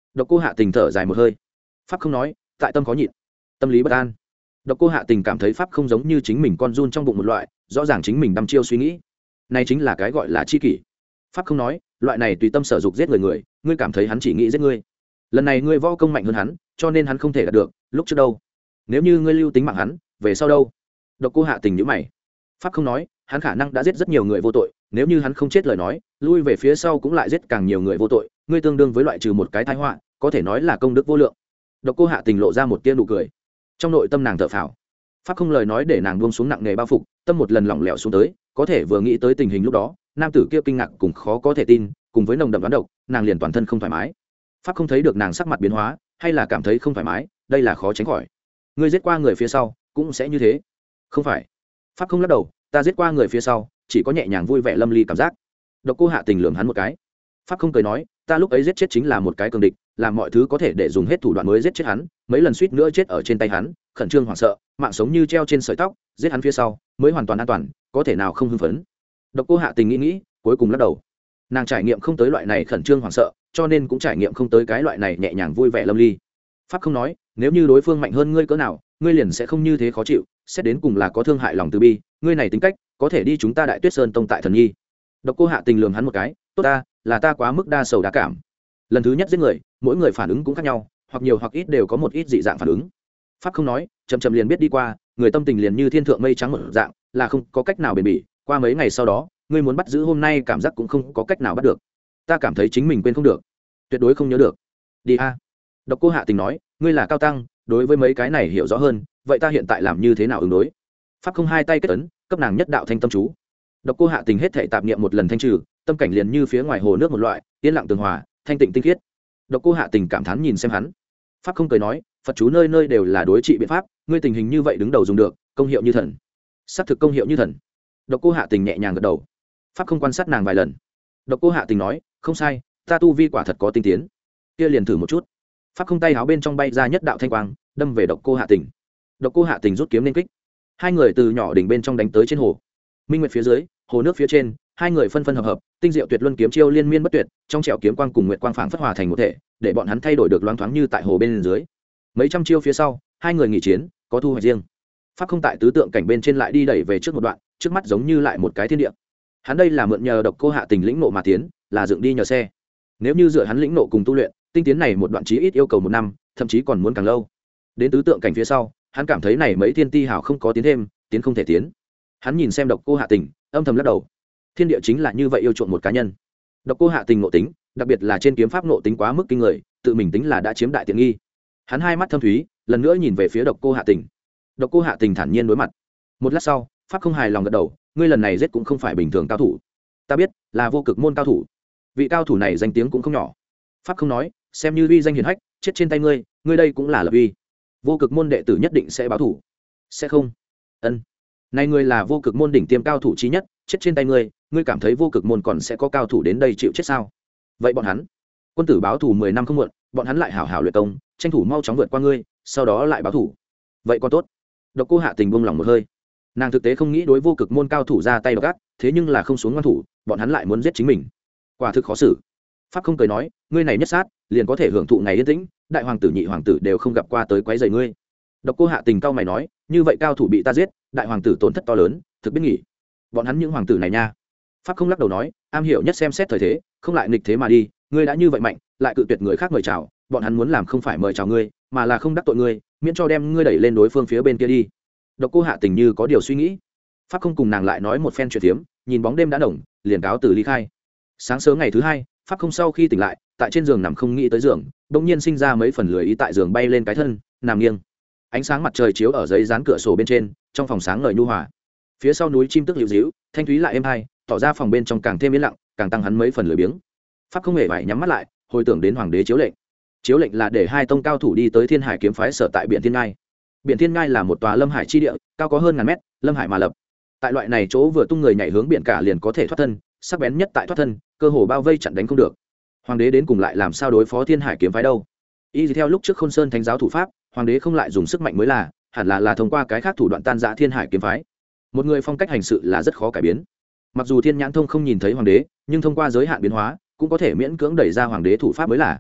Độc Cô Hạ Tình thở dài một hơi. Pháp không nói, tại tâm khó nhịn, tâm lý bất an. Độc Cô Hạ Tình cảm thấy Pháp không giống như chính mình con run trong bụng một loại, rõ ràng chính mình đăm chiêu suy nghĩ. Này chính là cái gọi là chi kỷ. Pháp không nói, loại này tùy tâm sở dục giết người người, ngươi cảm thấy hắn chỉ nghĩ giết ngươi. Lần này ngươi võ công mạnh hơn hắn, cho nên hắn không thể đạt được, lúc trước đâu? Nếu như ngươi lưu tính mạng hắn, về sau đâu? Độc Cô Hạ Tình nhíu mày. Pháp không nói, hắn khả năng đã giết rất nhiều người vô tội, nếu như hắn không chết lời nói, lui về phía sau cũng lại giết càng nhiều người vô tội, ngươi tương đương với loại trừ một cái tai họa, có thể nói là công đức vô lượng. Độc Cô Hạ Tình lộ ra một tia nụ cười. Trong nội tâm nàng thở phào. Pháp không lời nói để nàng buông xuống nặng nề bao phục, tâm một lần lỏng lẻo xuống tới, có thể vừa nghĩ tới tình hình lúc đó, nam tử kia kinh ngạc cùng khó có thể tin, cùng với nồng đậm đoán độc, nàng liền toàn thân không thoải mái. Pháp không thấy được nàng sắc mặt biến hóa, hay là cảm thấy không thoải mái, đây là khó tránh khỏi. Ngươi giết qua người phía sau, cũng sẽ như thế. Không phải. Pháp không lắc đầu, ta giết qua người phía sau, chỉ có nhẹ nhàng vui vẻ lâm ly cảm giác. Độc Cô Hạ Tình lườm hắn một cái. Pháp không cười nói, ta lúc ấy giết chết chính là một cái cường địch, làm mọi thứ có thể để dùng hết thủ đoạn mới giết chết hắn, mấy lần suýt nữa chết ở trên tay hắn, khẩn trương hoảng sợ, mạng sống như treo trên sợi tóc, giết hắn phía sau mới hoàn toàn an toàn, có thể nào không hưng phấn. Độc Cô Hạ Tình nghĩ nghĩ, cuối cùng lắc đầu. Nàng trải nghiệm không tới loại này khẩn trương hoảng sợ, cho nên cũng trải nghiệm không tới cái loại này nhẹ nhàng vui vẻ lâm ly. Pháp không nói, nếu như đối phương mạnh hơn ngươi cỡ nào, ngươi liền sẽ không như thế khó chịu, xét đến cùng là có thương hại lòng từ bi, ngươi này tính cách, có thể đi chúng ta Đại Tuyết Sơn tông tại Thần Nhi. Độc Cô Hạ Tình lườm hắn một cái, tốt ta, là ta quá mức đa sầu đa cảm. Lần thứ nhất giết người, mỗi người phản ứng cũng khác nhau, hoặc nhiều hoặc ít đều có một ít dị dạng phản ứng. Pháp không nói, chậm chậm liền biết đi qua, người tâm tình liền như thiên thượng mây trắng một dạng, là không có cách nào bền bỉ, qua mấy ngày sau đó, ngươi muốn bắt giữ hôm nay cảm giác cũng không có cách nào bắt được. Ta cảm thấy chính mình quên không được, tuyệt đối không nhớ được. Đi a. Độc Cô Hạ Tình nói, ngươi là cao tăng, đối với mấy cái này hiểu rõ hơn, vậy ta hiện tại làm như thế nào ứng đối? Pháp không hai tay kết ấn, cấp nàng nhất đạo thanh tâm chú. Độc Cô Hạ Tình hết thảy tạp niệm một lần thanh trừ, tâm cảnh liền như phía ngoài hồ nước một loại, yên lặng tường hòa, thanh tịnh tinh khiết. Độc Cô Hạ Tình cảm thán nhìn xem hắn. Pháp không cười nói, Phật chú nơi nơi đều là đối trị biện pháp, ngươi tình hình như vậy đứng đầu dùng được, công hiệu như thần. Sát thực công hiệu như thần. Độc Cô Hạ Tình nhẹ nhàng gật đầu. Pháp không quan sát nàng vài lần. Độc Cô Hạ Tình nói, không sai, ta tu vi quả thật có tinh tiến. Kia liền thử một chút. Pháp không tay áo bên trong bay ra nhất đạo thanh quang, đâm về Độc Cô Hạ Tình. Độc Cô Hạ Tình rút kiếm lên kích. Hai người từ nhỏ đỉnh bên trong đánh tới trên hồ. Minh nguyệt phía dưới, hồ nước phía trên, hai người phân phân hợp hợp, tinh diệu tuyệt luân kiếm chiêu liên miên bất tuyệt, trong trẻo kiếm quang cùng nguyệt quang phảng phất hòa thành một thể, để bọn hắn thay đổi được loáng thoáng như tại hồ bên dưới. Mấy trăm chiêu phía sau, hai người nghỉ chiến, có thu hoạch riêng. Pháp không tại tứ tượng cảnh bên trên lại đi đẩy về trước một đoạn, trước mắt giống như lại một cái thiên địa. Hắn đây là mượn nhờ Độc Cô Hạ Tình lĩnh nộ mà tiến, là dựng đi nhờ xe. Nếu như dựa hắn lĩnh nộ cùng tu luyện, tinh tiến này một đoạn chí ít yêu cầu một năm, thậm chí còn muốn càng lâu. Đến tứ tượng cảnh phía sau, hắn cảm thấy này mấy thiên ti hảo không có tiến thêm, tiến không thể tiến. Hắn nhìn xem Độc Cô Hạ Tình, âm thầm lắc đầu. Thiên địa chính là như vậy yêu chuộng một cá nhân. Độc Cô Hạ Tình ngộ tính, đặc biệt là trên kiếm pháp ngộ tính quá mức kinh người, tự mình tính là đã chiếm đại tiện nghi. Hắn hai mắt thâm thúy, lần nữa nhìn về phía Độc Cô Hạ Tình. Độc Cô Hạ Tình thản nhiên đối mặt. Một lát sau, pháp không hài lòng gật đầu, ngươi lần này giết cũng không phải bình thường cao thủ. Ta biết, là vô cực môn cao thủ. Vị cao thủ này danh tiếng cũng không nhỏ. Pháp không nói, xem như uy danh hiển hách, chết trên tay ngươi, ngươi đây cũng là lập uy. Vô cực môn đệ tử nhất định sẽ báo thủ. Sẽ không? Ân. Này ngươi là vô cực môn đỉnh tiêm cao thủ chí nhất, chết trên tay ngươi, ngươi cảm thấy vô cực môn còn sẽ có cao thủ đến đây chịu chết sao? Vậy bọn hắn, quân tử báo thù mười năm không muộn, bọn hắn lại hảo hảo luyện công, tranh thủ mau chóng vượt qua ngươi, sau đó lại báo thù. Vậy còn tốt. Độc Cô Hạ Tình buông lòng một hơi. Nàng thực tế không nghĩ đối vô cực môn cao thủ ra tay độc ác, thế nhưng là không xuống ngoan thủ, bọn hắn lại muốn giết chính mình. Quả thực khó xử. Pháp không cười nói, ngươi này nhất sát, liền có thể hưởng thụ ngày yên tĩnh, đại hoàng tử nhị hoàng tử đều không gặp qua tới quấy rầy ngươi. Độc Cô Hạ Tình cao mày nói, như vậy cao thủ bị ta giết, đại hoàng tử tổn thất to lớn, thực biết nghỉ. Bọn hắn những hoàng tử này nha. Pháp không lắc đầu nói, am hiểu nhất xem xét thời thế, không lại nghịch thế mà đi, ngươi đã như vậy mạnh, lại cự tuyệt người khác mời chào, bọn hắn muốn làm không phải mời chào ngươi, mà là không đắc tội ngươi, miễn cho đem ngươi đẩy lên đối phương phía bên kia đi. Độc Cô Hạ Tình như có điều suy nghĩ. Pháp không cùng nàng lại nói một phen chuyện tiếm, nhìn bóng đêm đã đồng, liền cáo từ ly khai. Sáng sớm ngày thứ hai, Pháp không sau khi tỉnh lại, tại trên giường nằm không nghĩ tới giường, đột nhiên sinh ra mấy phần lười ý tại giường bay lên cái thân, nằm nghiêng. Ánh sáng mặt trời chiếu ở giấy dán cửa sổ bên trên, trong phòng sáng ngời nhu hòa. Phía sau núi chim tức liễu díu, thanh thúy lại êm hai, tỏ ra phòng bên trong càng thêm yên lặng, càng tăng hắn mấy phần lười biếng. Pháp không hề phải nhắm mắt lại, hồi tưởng đến hoàng đế chiếu lệnh. Chiếu lệnh là để hai tông cao thủ đi tới Thiên Hải kiếm phái sở tại biển Thiên Ngai. Biển Thiên Ngai là một tòa lâm hải chi địa, cao có hơn ngàn mét, lâm hải mà lập. Tại loại này chỗ vừa tung người nhảy hướng biển cả liền có thể thoát thân, sắc bén nhất tại thoát thân, cơ hồ bao vây chặn đánh không được. Hoàng đế đến cùng lại làm sao đối phó Thiên Hải kiếm phái đâu? Y theo lúc trước Khôn Sơn Thánh giáo thủ pháp, hoàng đế không lại dùng sức mạnh mới là, hẳn là là thông qua cái khác thủ đoạn tan rã Thiên Hải kiếm phái. Một người phong cách hành sự là rất khó cải biến. Mặc dù Thiên Nhãn Thông không nhìn thấy hoàng đế, nhưng thông qua giới hạn biến hóa, cũng có thể miễn cưỡng đẩy ra hoàng đế thủ pháp mới là.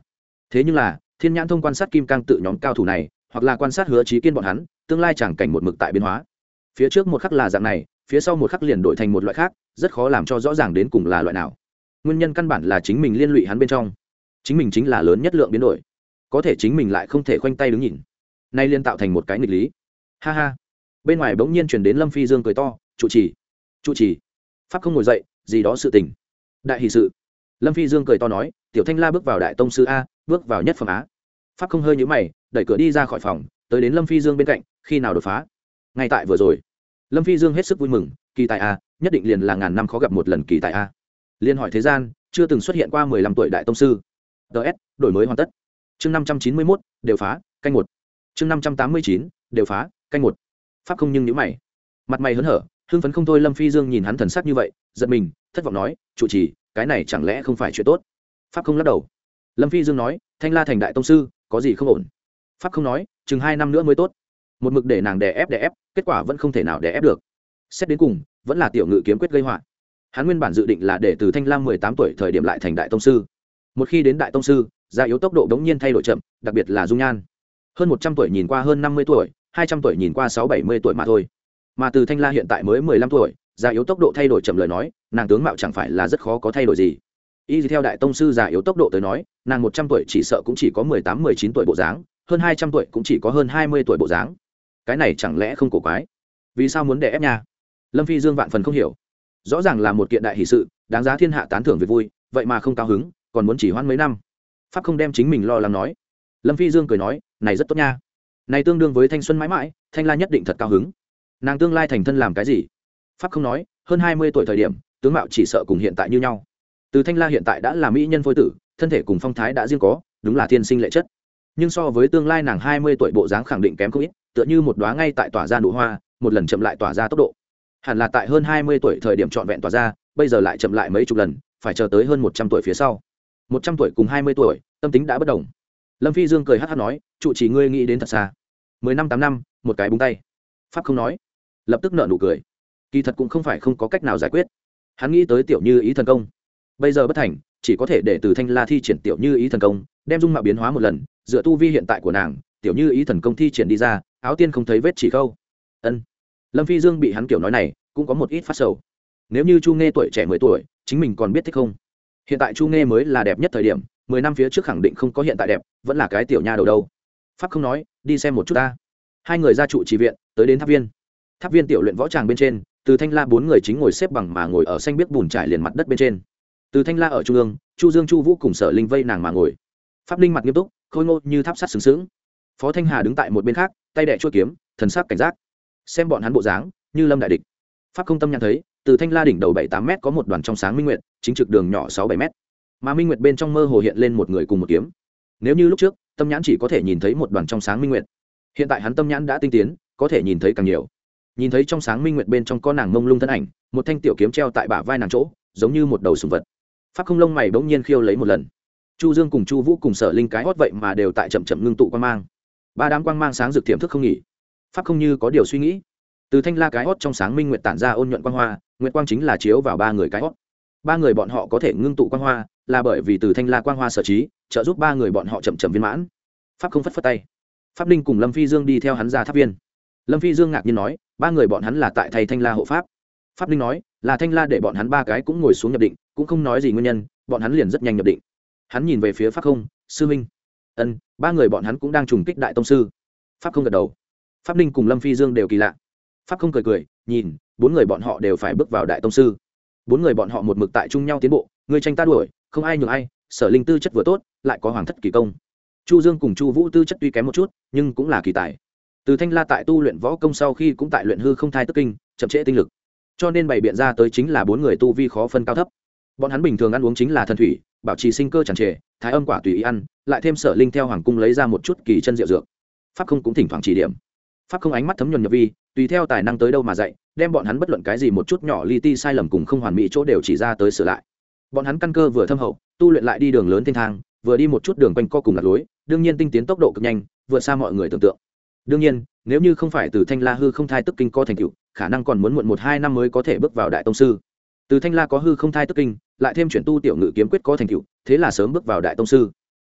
thế nhưng là thiên nhãn thông quan sát kim cang tự nhóm cao thủ này hoặc là quan sát hứa trí kiên bọn hắn tương lai chẳng cảnh một mực tại biến hóa, phía trước một khắc là dạng này, phía sau một khắc liền đổi thành một loại khác, rất khó làm cho rõ ràng đến cùng là loại nào. Nguyên nhân căn bản là chính mình liên lụy hắn bên trong, chính mình chính là lớn nhất lượng biến đổi, có thể chính mình lại không thể khoanh tay đứng nhìn, nay liên tạo thành một cái nghịch lý. Ha ha. Bên ngoài bỗng nhiên truyền đến Lâm Phi Dương cười to, trụ trì trụ trì pháp không ngồi dậy, gì đó sự tình, đại hỷ sự. Lâm Phi Dương cười to nói, tiểu Thanh La bước vào đại tông sư a, bước vào nhất phẩm á. Pháp không hơi nhíu mày, đẩy cửa đi ra khỏi phòng, tới đến Lâm Phi Dương bên cạnh, khi nào đột phá? Ngay tại vừa rồi. Lâm Phi Dương hết sức vui mừng, kỳ tài a, nhất định liền là ngàn năm khó gặp một lần kỳ tài a. Liên hỏi thế gian, chưa từng xuất hiện qua mười lăm tuổi đại tông sư. ds đổi mới hoàn tất. Chương năm trăm chín mươi mốt, đều phá, canh một. Chương năm trăm tám mươi chín, đều phá, canh một. Pháp không nhưng nhíu mày, mặt mày hớn hở, hưng phấn không thôi. Lâm Phi Dương nhìn hắn thần sắc như vậy, giật mình, thất vọng nói, trụ trì, cái này chẳng lẽ không phải chuyện tốt? Pháp không lắc đầu. Lâm Phi Dương nói, Thanh La thành đại tông sư, có gì không ổn? Pháp không nói, chừng hai năm nữa mới tốt. Một mực để nàng đè ép đè ép, kết quả vẫn không thể nào đè ép được. Xét đến cùng, vẫn là tiểu ngự kiếm quyết gây họa. Hắn nguyên bản dự định là để từ Thanh Lam mười tám tuổi thời điểm lại thành đại tông sư. Một khi đến đại tông sư, già yếu tốc độ đống nhiên thay đổi chậm, đặc biệt là dung nhan. Hơn một trăm tuổi nhìn qua hơn năm mươi tuổi, hai trăm tuổi nhìn qua sáu bảy mươi tuổi mà thôi. Mà từ Thanh La hiện tại mới mười lăm tuổi, già yếu tốc độ thay đổi chậm lời nói, nàng tướng mạo chẳng phải là rất khó có thay đổi gì. Y theo đại tông sư già yếu tốc độ tới nói, nàng một trăm tuổi chỉ sợ cũng chỉ có mười tám mười chín tuổi bộ dáng, hơn hai trăm tuổi cũng chỉ có hơn hai mươi tuổi bộ dáng. Cái này chẳng lẽ không cổ quái? Vì sao muốn đè ép nha? Lâm Phi Dương vạn phần không hiểu. Rõ ràng là một kiện đại hỷ sự, đáng giá thiên hạ tán thưởng việc vui, vậy mà không cao hứng, còn muốn chỉ hoãn mấy năm. Pháp không đem chính mình lo lắng nói. Lâm Phi Dương cười nói, này rất tốt nha. Này tương đương với thanh xuân mãi mãi, Thanh La nhất định thật cao hứng. Nàng tương lai thành thân làm cái gì? Pháp không nói, hơn hai mươi tuổi thời điểm, tướng mạo chỉ sợ cùng hiện tại như nhau. Từ Thanh La hiện tại đã là mỹ nhân phôi tử, thân thể cùng phong thái đã riêng có, đúng là thiên sinh lệ chất. Nhưng so với tương lai nàng hai mươi tuổi bộ dáng khẳng định kém không ít, tựa như một đóa ngay tại tỏa ra nụ hoa, một lần chậm lại tỏa ra tốc độ. Hẳn là tại hơn hai mươi tuổi thời điểm trọn vẹn tỏa ra, bây giờ lại chậm lại mấy chục lần, phải chờ tới hơn một trăm tuổi phía sau. một trăm tuổi cùng hai mươi tuổi, tâm tính đã bất đồng. Lâm Phi Dương cười hắc hắc nói, trụ chỉ ngươi nghĩ đến thật xa. mười năm tám năm, một cái búng tay. Pháp không nói, lập tức nở nụ cười. Kỳ thật cũng không phải không có cách nào giải quyết. Hắn nghĩ tới tiểu như ý thần công. Bây giờ bất thành, chỉ có thể để từ Thanh La thi triển tiểu như ý thần công, đem dung mạo biến hóa một lần, dựa tu vi hiện tại của nàng, tiểu như ý thần công thi triển đi ra, áo tiên không thấy vết chỉ khâu. Ân. Lâm Phi Dương bị hắn kiểu nói này, cũng có một ít phát sầu. Nếu như Chu Nghê tuổi trẻ mười tuổi, chính mình còn biết thích không? Hiện tại Chu Nghê mới là đẹp nhất thời điểm, mười năm phía trước khẳng định không có hiện tại đẹp, vẫn là cái tiểu nha đầu đâu. Pháp không nói, đi xem một chút ta. Hai người ra trụ trì viện, tới đến tháp viên. Tháp viên tiểu luyện võ tràng bên trên, từ Thanh La bốn người chính ngồi xếp bằng mà ngồi ở xanh biếc bùn trải liền mặt đất bên trên. Từ Thanh La ở trung ương, Chu Dương, Chu Vũ cùng Sở Linh vây nàng mà ngồi. Pháp Linh mặt nghiêm túc, khôi ngô như tháp sắt sừng sững. Phó Thanh Hà đứng tại một bên khác, tay đè chuôi kiếm, thần sắc cảnh giác. Xem bọn hắn bộ dáng, như lâm đại địch. Pháp Không Tâm nhận thấy, từ Thanh La đỉnh đầu bảy tám mét có một đoàn trong sáng minh nguyệt, chính trực đường nhỏ sáu bảy mét. Mà minh nguyệt bên trong mơ hồ hiện lên một người cùng một kiếm. Nếu như lúc trước, tâm nhãn chỉ có thể nhìn thấy một đoàn trong sáng minh nguyệt, hiện tại hắn tâm nhãn đã tinh tiến, có thể nhìn thấy càng nhiều. Nhìn thấy trong sáng minh nguyệt bên trong có nàng mông lung thân ảnh, một thanh tiểu kiếm treo tại bả vai nàng chỗ, giống như một đầu sùng vật. Pháp Không lông mày bỗng nhiên khiêu lấy một lần. Chu Dương cùng Chu Vũ cùng Sở Linh cái hót vậy mà đều tại chậm chậm ngưng tụ quang mang. Ba đám quang mang sáng rực tiềm thức không nghỉ. Pháp Không như có điều suy nghĩ. Từ Thanh La cái hót trong sáng minh nguyệt tản ra ôn nhuận quang hoa, nguyệt quang chính là chiếu vào ba người cái hót. Ba người bọn họ có thể ngưng tụ quang hoa, là bởi vì từ Thanh La quang hoa sở trí, trợ giúp ba người bọn họ chậm chậm viên mãn. Pháp Không phất phất tay. Pháp Linh cùng Lâm Phi Dương đi theo hắn ra tháp viên. Lâm Phi Dương ngạc nhiên nói, ba người bọn hắn là tại thầy Thanh La hộ pháp. Pháp Linh nói, là Thanh La để bọn hắn ba cái cũng ngồi xuống nhập định, cũng không nói gì nguyên nhân, bọn hắn liền rất nhanh nhập định. Hắn nhìn về phía Pháp Không, sư minh. Ân, ba người bọn hắn cũng đang trùng kích đại tông sư. Pháp Không gật đầu. Pháp Linh cùng Lâm Phi Dương đều kỳ lạ. Pháp Không cười cười, nhìn, bốn người bọn họ đều phải bước vào đại tông sư. Bốn người bọn họ một mực tại chung nhau tiến bộ, người tranh ta đuổi, không ai nhường ai. Sở Linh tư chất vừa tốt, lại có hoàng thất kỳ công. Chu Dương cùng Chu Vũ tư chất tuy kém một chút, nhưng cũng là kỳ tài. Từ Thanh La tại tu luyện võ công sau khi cũng tại luyện hư không thai tức kinh, chậm trễ tinh lực, cho nên bày biện ra tới chính là bốn người tu vi khó phân cao thấp. Bọn hắn bình thường ăn uống chính là thần thủy, bảo trì sinh cơ tràn trề, thái âm quả tùy ý ăn, lại thêm Sở Linh theo hoàng cung lấy ra một chút kỳ chân diệu dược. Pháp Không cũng thỉnh thoảng chỉ điểm. Pháp Không ánh mắt thấm nhuần nhập vi, tùy theo tài năng tới đâu mà dạy, đem bọn hắn bất luận cái gì một chút nhỏ li ti sai lầm cùng không hoàn mỹ chỗ đều chỉ ra tới sửa lại. Bọn hắn căn cơ vừa thâm hậu, tu luyện lại đi đường lớn thiên thang, vừa đi một chút đường quanh co cùng lạc lối, đương nhiên tinh tiến tốc độ cực nhanh, vượt xa mọi người tưởng tượng. Đương nhiên, nếu như không phải từ Thanh La hư không thai tức kinh có thành tựu, khả năng còn muốn muộn một hai năm mới có thể bước vào đại tông sư. Từ Thanh La có hư không thai tức kinh, lại thêm chuyển tu tiểu ngự kiếm quyết có thành tựu, thế là sớm bước vào đại tông sư.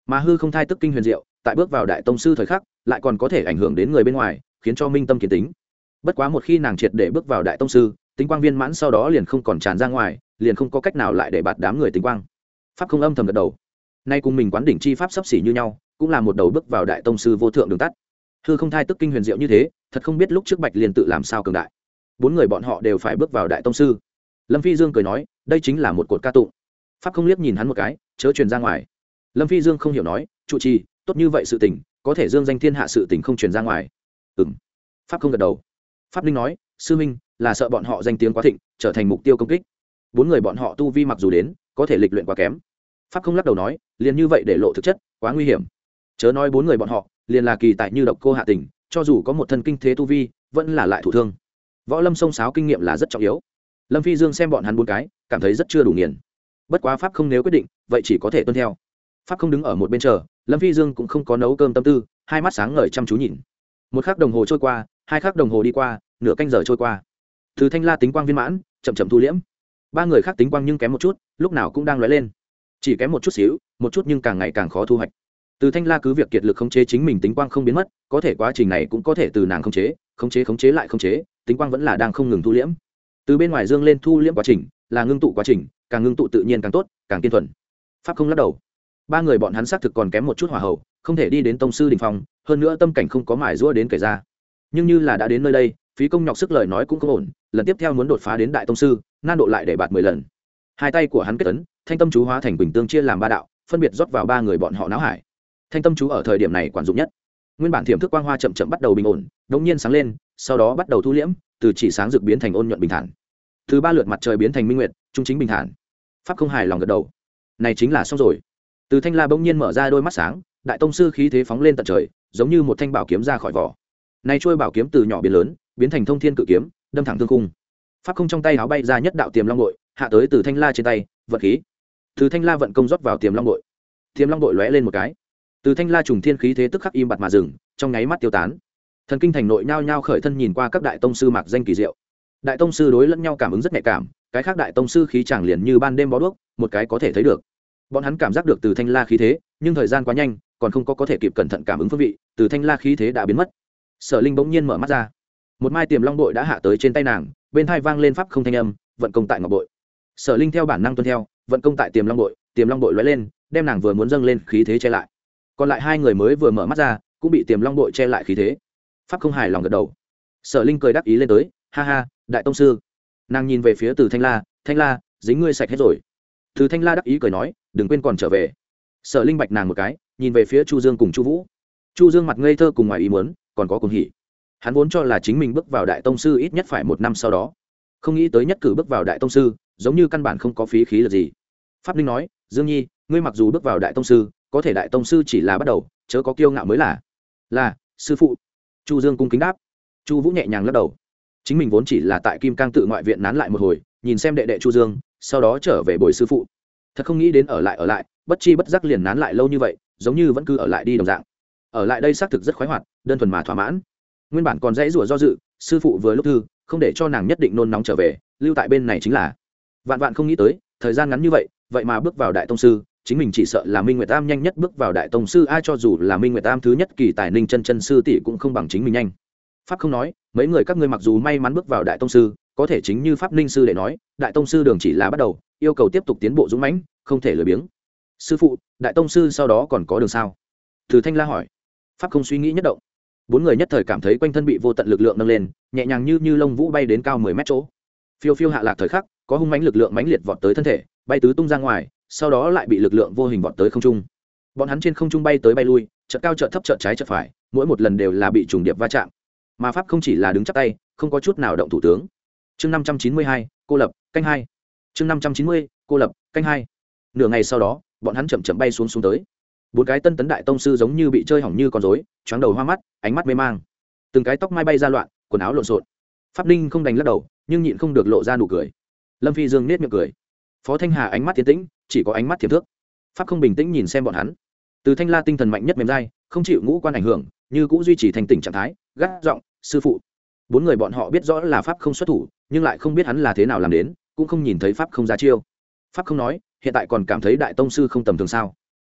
mà hư không thai tức kinh huyền diệu tại bước vào đại tông sư thời khắc lại còn có thể ảnh hưởng đến người bên ngoài khiến cho minh tâm kiến tính. Bất quá một khi nàng triệt để bước vào đại tông sư, tính quang viên mãn sau đó liền không còn tràn ra ngoài, liền không có cách nào lại để bạt đám người tính quang. Pháp không âm thầm gật đầu, nay cùng mình quán đỉnh chi pháp sắp xỉ như nhau, cũng là một đầu bước vào đại tông sư vô thượng đường tắt. Hư không thai tức kinh huyền diệu như thế, thật không biết lúc trước Bạch Liên tự làm sao cường đại. Bốn người bọn họ đều phải bước vào đại tông sư. Lâm Phi Dương cười nói, đây chính là một cột ca tụng. Pháp không liếc nhìn hắn một cái, chớ truyền ra ngoài. Lâm Phi Dương không hiểu nói, trụ trì, tốt như vậy sự tình, có thể dương danh thiên hạ sự tình không truyền ra ngoài. Ừm. Pháp không gật đầu. Pháp Linh nói, sư minh, là sợ bọn họ danh tiếng quá thịnh, trở thành mục tiêu công kích. Bốn người bọn họ tu vi mặc dù đến, có thể lịch luyện quá kém. Pháp không lắc đầu nói, liền như vậy để lộ thực chất, quá nguy hiểm. Chớ nói bốn người bọn họ, liền là kỳ tại như độc cô hạ tình, cho dù có một thân kinh thế tu vi, vẫn là lại thủ thương. Võ lâm sông sáo kinh nghiệm là rất trọng yếu. Lâm Phi Dương xem bọn hắn bốn cái, cảm thấy rất chưa đủ nghiền. Bất quá pháp không nếu quyết định, vậy chỉ có thể tuân theo. Pháp không đứng ở một bên chờ, Lâm Phi Dương cũng không có nấu cơm tâm tư, hai mắt sáng ngời chăm chú nhìn. Một khắc đồng hồ trôi qua, hai khắc đồng hồ đi qua, nửa canh giờ trôi qua. Từ Thanh La tính quang viên mãn, chậm chậm thu liễm. Ba người khác tính quang nhưng kém một chút, lúc nào cũng đang lóe lên. Chỉ kém một chút xíu, một chút nhưng càng ngày càng khó thu hoạch. Từ Thanh La cứ việc kiệt lực khống chế chính mình tính quang không biến mất, có thể quá trình này cũng có thể từ nàng khống chế, khống chế khống chế lại khống chế, tính quang vẫn là đang không ngừng thu liễm. Từ bên ngoài dương lên thu liễm quá trình, là ngưng tụ quá trình, càng ngưng tụ tự nhiên càng tốt, càng kiên thuần. Pháp không lắc đầu. Ba người bọn hắn xác thực còn kém một chút hỏa hậu, không thể đi đến tông sư đỉnh phong, hơn nữa tâm cảnh không có mài giũa đến kể ra. Nhưng như là đã đến nơi đây, phí công nhọc sức lời nói cũng không ổn, lần tiếp theo muốn đột phá đến đại tông sư, nan độ lại để bạt mười lần. Hai tay của hắn kết ấn, thanh tâm chú hóa thành quỳnh tương chia làm ba đạo, phân biệt rót vào ba người bọn họ não hải. Thanh tâm chú ở thời điểm này quản dụng nhất. Nguyên bản thiểm thức quang hoa chậm chậm bắt đầu bình ổn, đột nhiên sáng lên, sau đó bắt đầu thu liễm, từ chỉ sáng rực biến thành ôn nhuận bình thản. Từ ba lượt mặt trời biến thành minh nguyệt, trung chính bình thản. Pháp không hài lòng gật đầu. Này chính là xong rồi. Từ Thanh La bỗng nhiên mở ra đôi mắt sáng, đại tông sư khí thế phóng lên tận trời, giống như một thanh bảo kiếm ra khỏi vỏ. Này trôi bảo kiếm từ nhỏ biến lớn, biến thành thông thiên cự kiếm, đâm thẳng thương khung. Pháp không trong tay áo bay ra nhất đạo tiềm long bội, hạ tới từ Thanh La trên tay, vận khí. Từ Thanh La vận công rót vào tiềm long bội. Tiềm long bội lóe lên một cái. Từ Thanh La trùng thiên khí thế tức khắc im bặt mà dừng, trong nháy mắt tiêu tán. Thần kinh thành nội nhao nhao khởi thân nhìn qua các đại tông sư mạc danh kỳ diệu. Đại tông sư đối lẫn nhau cảm ứng rất nhạy cảm, cái khác đại tông sư khí chẳng liền như ban đêm bó đuốc, một cái có thể thấy được. Bọn hắn cảm giác được từ Thanh La khí thế, nhưng thời gian quá nhanh, còn không có có thể kịp cẩn thận cảm ứng phương vị, từ Thanh La khí thế đã biến mất. Sở Linh bỗng nhiên mở mắt ra, một mai tiềm long bội đã hạ tới trên tay nàng, bên tai vang lên pháp không thanh âm, vận công tại ngọc bội. Sở Linh theo bản năng tuân theo, vận công tại tiềm long bội, tiềm long bội lóe lên, đem nàng vừa muốn dâng lên khí thế che lại. Còn lại hai người mới vừa mở mắt ra, cũng bị tiềm long bội che lại khí thế. Pháp không hài lòng gật đầu. Sở Linh cười đắc ý lên tới, ha ha, đại tông sư. Nàng nhìn về phía từ Thanh La, Thanh La, dính ngươi sạch hết rồi. Từ Thanh La đắc ý cười nói, đừng quên còn trở về. Sở Linh bạch nàng một cái, nhìn về phía Chu Dương cùng Chu Vũ. Chu Dương mặt ngây thơ cùng ngoài ý muốn, còn có cuồng hỉ. Hắn vốn cho là chính mình bước vào đại tông sư ít nhất phải một năm sau đó, không nghĩ tới nhất cử bước vào đại tông sư, giống như căn bản không có phí khí lực gì. Pháp Linh nói, Dương Nhi, ngươi mặc dù bước vào đại tông sư, có thể đại tông sư chỉ là bắt đầu, chớ có kiêu ngạo mới là. Là, sư phụ. Chu Dương cung kính đáp. Chu Vũ nhẹ nhàng lắc đầu. Chính mình vốn chỉ là tại Kim Cang tự ngoại viện nán lại một hồi, nhìn xem đệ đệ Chu Dương, sau đó trở về bồi sư phụ. Thật không nghĩ đến ở lại ở lại, bất chi bất giác liền nán lại lâu như vậy, giống như vẫn cứ ở lại đi đồng dạng. Ở lại đây xác thực rất khoái hoạt, đơn thuần mà thỏa mãn. Nguyên bản còn dãy rủa do dự, sư phụ vừa lúc thư, không để cho nàng nhất định nôn nóng trở về, lưu tại bên này chính là. Vạn vạn không nghĩ tới, thời gian ngắn như vậy, vậy mà bước vào đại tông sư, chính mình chỉ sợ là Minh Nguyệt Tam nhanh nhất bước vào đại tông sư, ai cho dù là Minh Nguyệt Tam thứ nhất kỳ tài Ninh chân chân sư tỷ cũng không bằng chính mình nhanh. Pháp không nói, mấy người các ngươi mặc dù may mắn bước vào đại tông sư, có thể chính như Pháp Ninh sư để nói, đại tông sư đường chỉ là bắt đầu, yêu cầu tiếp tục tiến bộ dũng mãnh, không thể lười biếng. Sư phụ, đại tông sư sau đó còn có đường sao? Từ Thanh La hỏi. Pháp không suy nghĩ nhất động. Bốn người nhất thời cảm thấy quanh thân bị vô tận lực lượng nâng lên, nhẹ nhàng như như lông vũ bay đến cao mười mét chỗ. Phiêu phiêu hạ lạc thời khắc, có hung mãnh lực lượng mãnh liệt vọt tới thân thể, bay tứ tung ra ngoài, sau đó lại bị lực lượng vô hình vọt tới không trung. Bọn hắn trên không trung bay tới bay lui, chợt cao chợt thấp chợt trái chợt phải, mỗi một lần đều là bị trùng điệp va chạm. Mà Pháp không chỉ là đứng chắp tay, không có chút nào động thủ tướng. Chương năm trăm chín mươi hai, cô lập, canh hai. Chương năm trăm chín mươi, cô lập, canh hai. Nửa ngày sau đó, bọn hắn chậm chậm bay xuống xuống tới. Bốn cái tân tấn đại tông sư giống như bị chơi hỏng như con rối, choáng đầu hoa mắt, ánh mắt mê mang. Từng cái tóc mai bay ra loạn, quần áo lộn xộn. Pháp Ninh không đành lắc đầu, nhưng nhịn không được lộ ra nụ cười. Lâm Phi Dương nết miệng cười. Phó Thanh Hà ánh mắt tiến tĩnh, chỉ có ánh mắt thiềm thước. Pháp không bình tĩnh nhìn xem bọn hắn. Từ Thanh La tinh thần mạnh nhất mềm dai, không chịu ngũ quan ảnh hưởng, như cũ duy trì thành tỉnh trạng thái, gắt giọng, sư phụ. Bốn người bọn họ biết rõ là Pháp không xuất thủ, nhưng lại không biết hắn là thế nào làm đến, cũng không nhìn thấy Pháp không ra chiêu. Pháp không nói, hiện tại còn cảm thấy đại tông sư không tầm thường sao?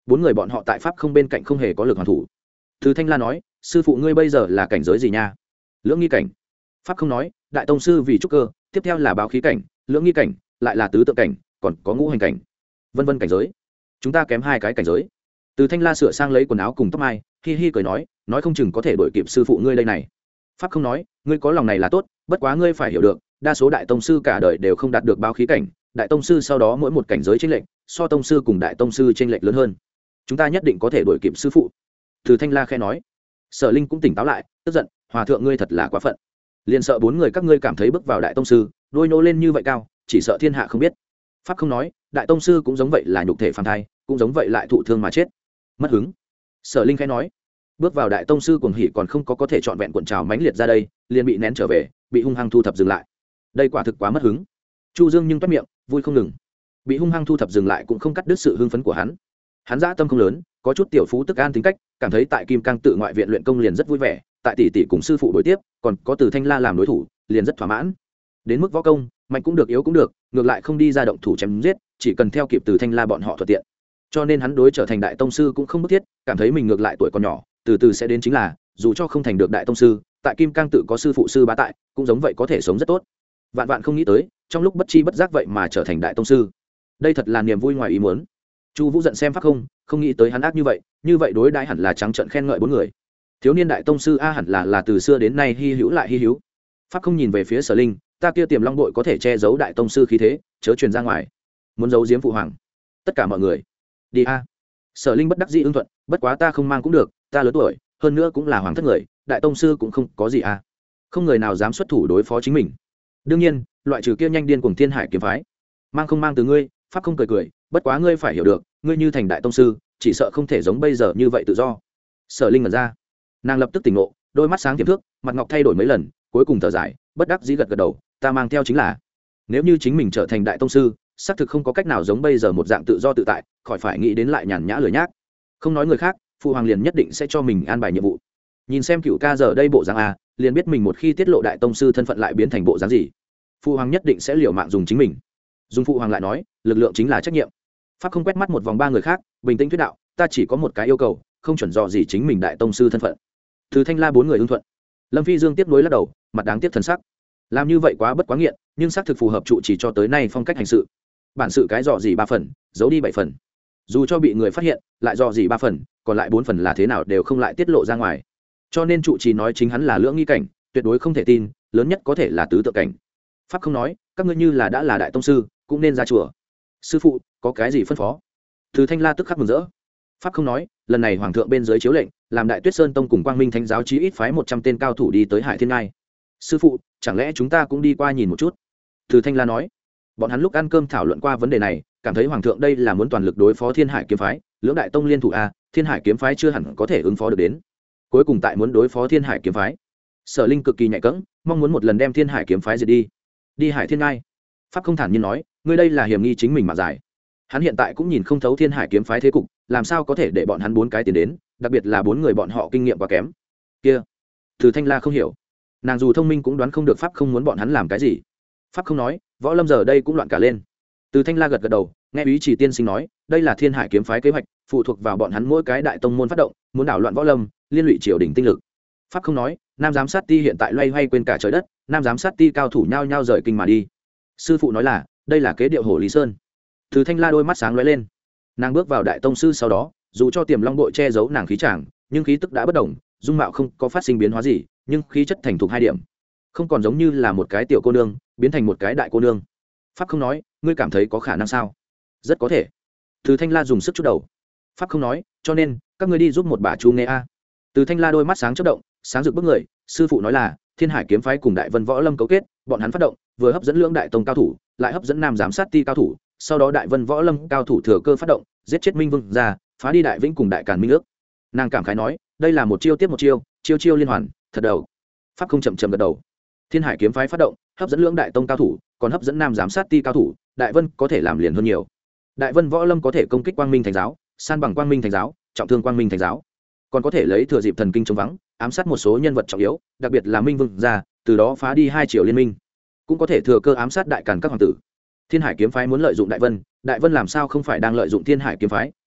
bốn người bọn họ tại pháp không bên cạnh không hề có lực hoàn thủ. Từ Thanh La nói, sư phụ ngươi bây giờ là cảnh giới gì nha? Lưỡng nghi cảnh. Pháp không nói, đại tông sư vì trúc cơ, tiếp theo là báo khí cảnh, lưỡng nghi cảnh, lại là tứ tượng cảnh, còn có ngũ hành cảnh, vân vân cảnh giới. Chúng ta kém hai cái cảnh giới. Từ Thanh La sửa sang lấy quần áo cùng tóc mai, hi hi cười nói, nói không chừng có thể đuổi kịp sư phụ ngươi đây này. Pháp không nói, ngươi có lòng này là tốt, bất quá ngươi phải hiểu được, đa số đại tông sư cả đời đều không đạt được báo khí cảnh, đại tông sư sau đó mỗi một cảnh giới chênh lệch, so tông sư cùng đại tông sư chênh lệch lớn hơn. Chúng ta nhất định có thể đuổi kịp sư phụ. Từ Thanh La khẽ nói. Sở Linh cũng tỉnh táo lại, tức giận, hòa thượng ngươi thật là quá phận. Liền sợ bốn người các ngươi cảm thấy bước vào đại tông sư, đôi nô lên như vậy cao, chỉ sợ thiên hạ không biết. Pháp không nói, đại tông sư cũng giống vậy là nhục thể phàm thai, cũng giống vậy lại thụ thương mà chết. Mất hứng. Sở Linh khẽ nói. Bước vào đại tông sư cuồng hỉ còn không có có thể trọn vẹn cuộn trào mãnh liệt ra đây, liền bị nén trở về, bị hung hăng thu thập dừng lại. Đây quả thực quá mất hứng. Chu Dương nhưng toét miệng, vui không ngừng. Bị hung hăng thu thập dừng lại cũng không cắt đứt sự hưng phấn của hắn. Hắn dã tâm không lớn, có chút tiểu phú tức an tính cách, cảm thấy tại Kim Cang tự ngoại viện luyện công liền rất vui vẻ, tại tỷ tỷ cùng sư phụ đối tiếp, còn có Từ Thanh La làm đối thủ, liền rất thỏa mãn. Đến mức võ công, mạnh cũng được yếu cũng được, ngược lại không đi ra động thủ chém giết, chỉ cần theo kịp Từ Thanh La bọn họ thuận tiện. Cho nên hắn đối trở thành đại tông sư cũng không bức thiết, cảm thấy mình ngược lại tuổi còn nhỏ, từ từ sẽ đến chính là, dù cho không thành được đại tông sư, tại Kim Cang tự có sư phụ sư bá tại, cũng giống vậy có thể sống rất tốt. Vạn vạn không nghĩ tới, trong lúc bất chi bất giác vậy mà trở thành đại tông sư. Đây thật là niềm vui ngoài ý muốn. Chu Vũ giận xem Pháp không, không nghĩ tới hắn ác như vậy, như vậy đối đãi hẳn là trắng trợn khen ngợi bốn người. Thiếu niên đại tông sư a hẳn là là từ xưa đến nay hi hữu lại hi hữu. Pháp không nhìn về phía Sở Linh, ta kia Tiềm Long bội có thể che giấu đại tông sư khí thế, chớ truyền ra ngoài. Muốn giấu giếm phụ hoàng. Tất cả mọi người, đi a. Sở Linh bất đắc dĩ ứng thuận, bất quá ta không mang cũng được, ta lớn tuổi, hơn nữa cũng là hoàng thất người, đại tông sư cũng không có gì a. Không người nào dám xuất thủ đối phó chính mình. Đương nhiên, loại trừ kia nhanh điên cuồng Thiên Hải kiếm phái. Mang không mang từ ngươi, Pháp không cười cười, bất quá ngươi phải hiểu được, ngươi như thành đại tông sư, chỉ sợ không thể giống bây giờ như vậy tự do. Sở Linh mở ra, nàng lập tức tỉnh ngộ, đôi mắt sáng tiềm thước, mặt ngọc thay đổi mấy lần, cuối cùng thở dài, bất đắc dĩ gật gật đầu, ta mang theo chính là, nếu như chính mình trở thành đại tông sư, xác thực không có cách nào giống bây giờ một dạng tự do tự tại, khỏi phải nghĩ đến lại nhàn nhã lười nhác. Không nói người khác, phụ hoàng liền nhất định sẽ cho mình an bài nhiệm vụ. Nhìn xem Cửu ca giờ đây bộ dáng a, liền biết mình một khi tiết lộ đại tông sư thân phận lại biến thành bộ dáng gì. Phụ hoàng nhất định sẽ liều mạng dùng chính mình. Dùng phụ hoàng lại nói, lực lượng chính là trách nhiệm. Pháp không quét mắt một vòng ba người khác, bình tĩnh thuyết đạo, ta chỉ có một cái yêu cầu, không chuẩn dò gì chính mình đại tông sư thân phận. Từ Thanh La bốn người ưng thuận. Lâm Phi Dương tiếp nối lắc đầu, mặt đáng tiếc thần sắc. Làm như vậy quá bất quá nghiện, nhưng xác thực phù hợp trụ chỉ cho tới nay phong cách hành sự. Bản sự cái dò gì ba phần, giấu đi bảy phần. Dù cho bị người phát hiện, lại dò gì ba phần, còn lại bốn phần là thế nào đều không lại tiết lộ ra ngoài. Cho nên trụ trì nói chính hắn là lưỡng nghi cảnh, tuyệt đối không thể tin, lớn nhất có thể là tứ tượng cảnh. Pháp không nói, các ngươi như là đã là đại tông sư, cũng nên ra chùa. Sư phụ, có cái gì phân phó? Từ Thanh La tức khắc mừng rỡ. Pháp không nói, lần này hoàng thượng bên dưới chiếu lệnh, làm Đại Tuyết Sơn tông cùng Quang Minh Thánh giáo chí ít phái một trăm tên cao thủ đi tới Hải Thiên Ngai. Sư phụ, chẳng lẽ chúng ta cũng đi qua nhìn một chút? Từ Thanh La nói. Bọn hắn lúc ăn cơm thảo luận qua vấn đề này, cảm thấy hoàng thượng đây là muốn toàn lực đối phó Thiên Hải kiếm phái, lưỡng đại tông liên thủ a, Thiên Hải kiếm phái chưa hẳn có thể ứng phó được đến. Cuối cùng tại muốn đối phó Thiên Hải kiếm phái. Sở Linh cực kỳ nhạy cẫng, mong muốn một lần đem Thiên Hải kiếm phái diệt đi. Đi Hải Thiên Ngai. Pháp không thản nhiên nói, ngươi đây là hiểm nghi chính mình mà giải. Hắn hiện tại cũng nhìn không thấu Thiên Hải kiếm phái thế cục, làm sao có thể để bọn hắn bốn cái tiến đến, đặc biệt là bốn người bọn họ kinh nghiệm quá kém. Kia, Từ Thanh La không hiểu. Nàng dù thông minh cũng đoán không được Pháp không muốn bọn hắn làm cái gì. Pháp không nói, võ lâm giờ đây cũng loạn cả lên. Từ Thanh La gật gật đầu, nghe ý chỉ tiên sinh nói, đây là Thiên Hải kiếm phái kế hoạch, phụ thuộc vào bọn hắn mỗi cái đại tông môn phát động, muốn đảo loạn võ lâm, liên lụy triều đình tinh lực. Pháp không nói, nam giám sát ti hiện tại loay hoay quên cả trời đất, nam giám sát ti cao thủ nhao nhao rời kinh mà đi. Sư phụ nói là, đây là kế điệu Hồ Lý Sơn. Từ Thanh La đôi mắt sáng lóe lên. Nàng bước vào đại tông sư sau đó, dù cho Tiềm Long bội che giấu nàng khí chàng, nhưng khí tức đã bất động, dung mạo không có phát sinh biến hóa gì, nhưng khí chất thành thục hai điểm, không còn giống như là một cái tiểu cô nương, biến thành một cái đại cô nương. Pháp không nói, ngươi cảm thấy có khả năng sao? Rất có thể. Từ Thanh La dùng sức chút đầu. Pháp không nói, cho nên các ngươi đi giúp một bà chú nghe a. Từ Thanh La đôi mắt sáng chớp động, sáng rực bức người. Sư phụ nói là Thiên Hải kiếm phái cùng Đại Vân Võ Lâm cấu kết, bọn hắn phát động, vừa hấp dẫn lưỡng đại tông cao thủ, lại hấp dẫn nam giám sát ti cao thủ, sau đó Đại Vân Võ Lâm cao thủ thừa cơ phát động, giết chết Minh Vương ra, phá đi Đại Vĩnh cùng Đại Càn Minh ước. Nàng cảm khái nói, đây là một chiêu tiếp một chiêu, chiêu chiêu liên hoàn, thật đầu. Pháp không chậm chậm gật đầu. Thiên Hải kiếm phái phát động, hấp dẫn lưỡng đại tông cao thủ, còn hấp dẫn nam giám sát ti cao thủ, Đại Vân có thể làm liền hơn nhiều. Đại Vân Võ Lâm có thể công kích Quang Minh Thánh giáo, san bằng Quang Minh Thánh giáo, trọng thương Quang Minh Thánh giáo, còn có thể lấy thừa dịp thần kinh chống vắng, ám sát một số nhân vật trọng yếu, đặc biệt là Minh Vương ra, từ đó phá đi hai triệu liên minh, cũng có thể thừa cơ ám sát Đại Càn các hoàng tử. Thiên Hải kiếm phái muốn lợi dụng Đại Vân, Đại Vân làm sao không phải đang lợi dụng Thiên Hải kiếm phái,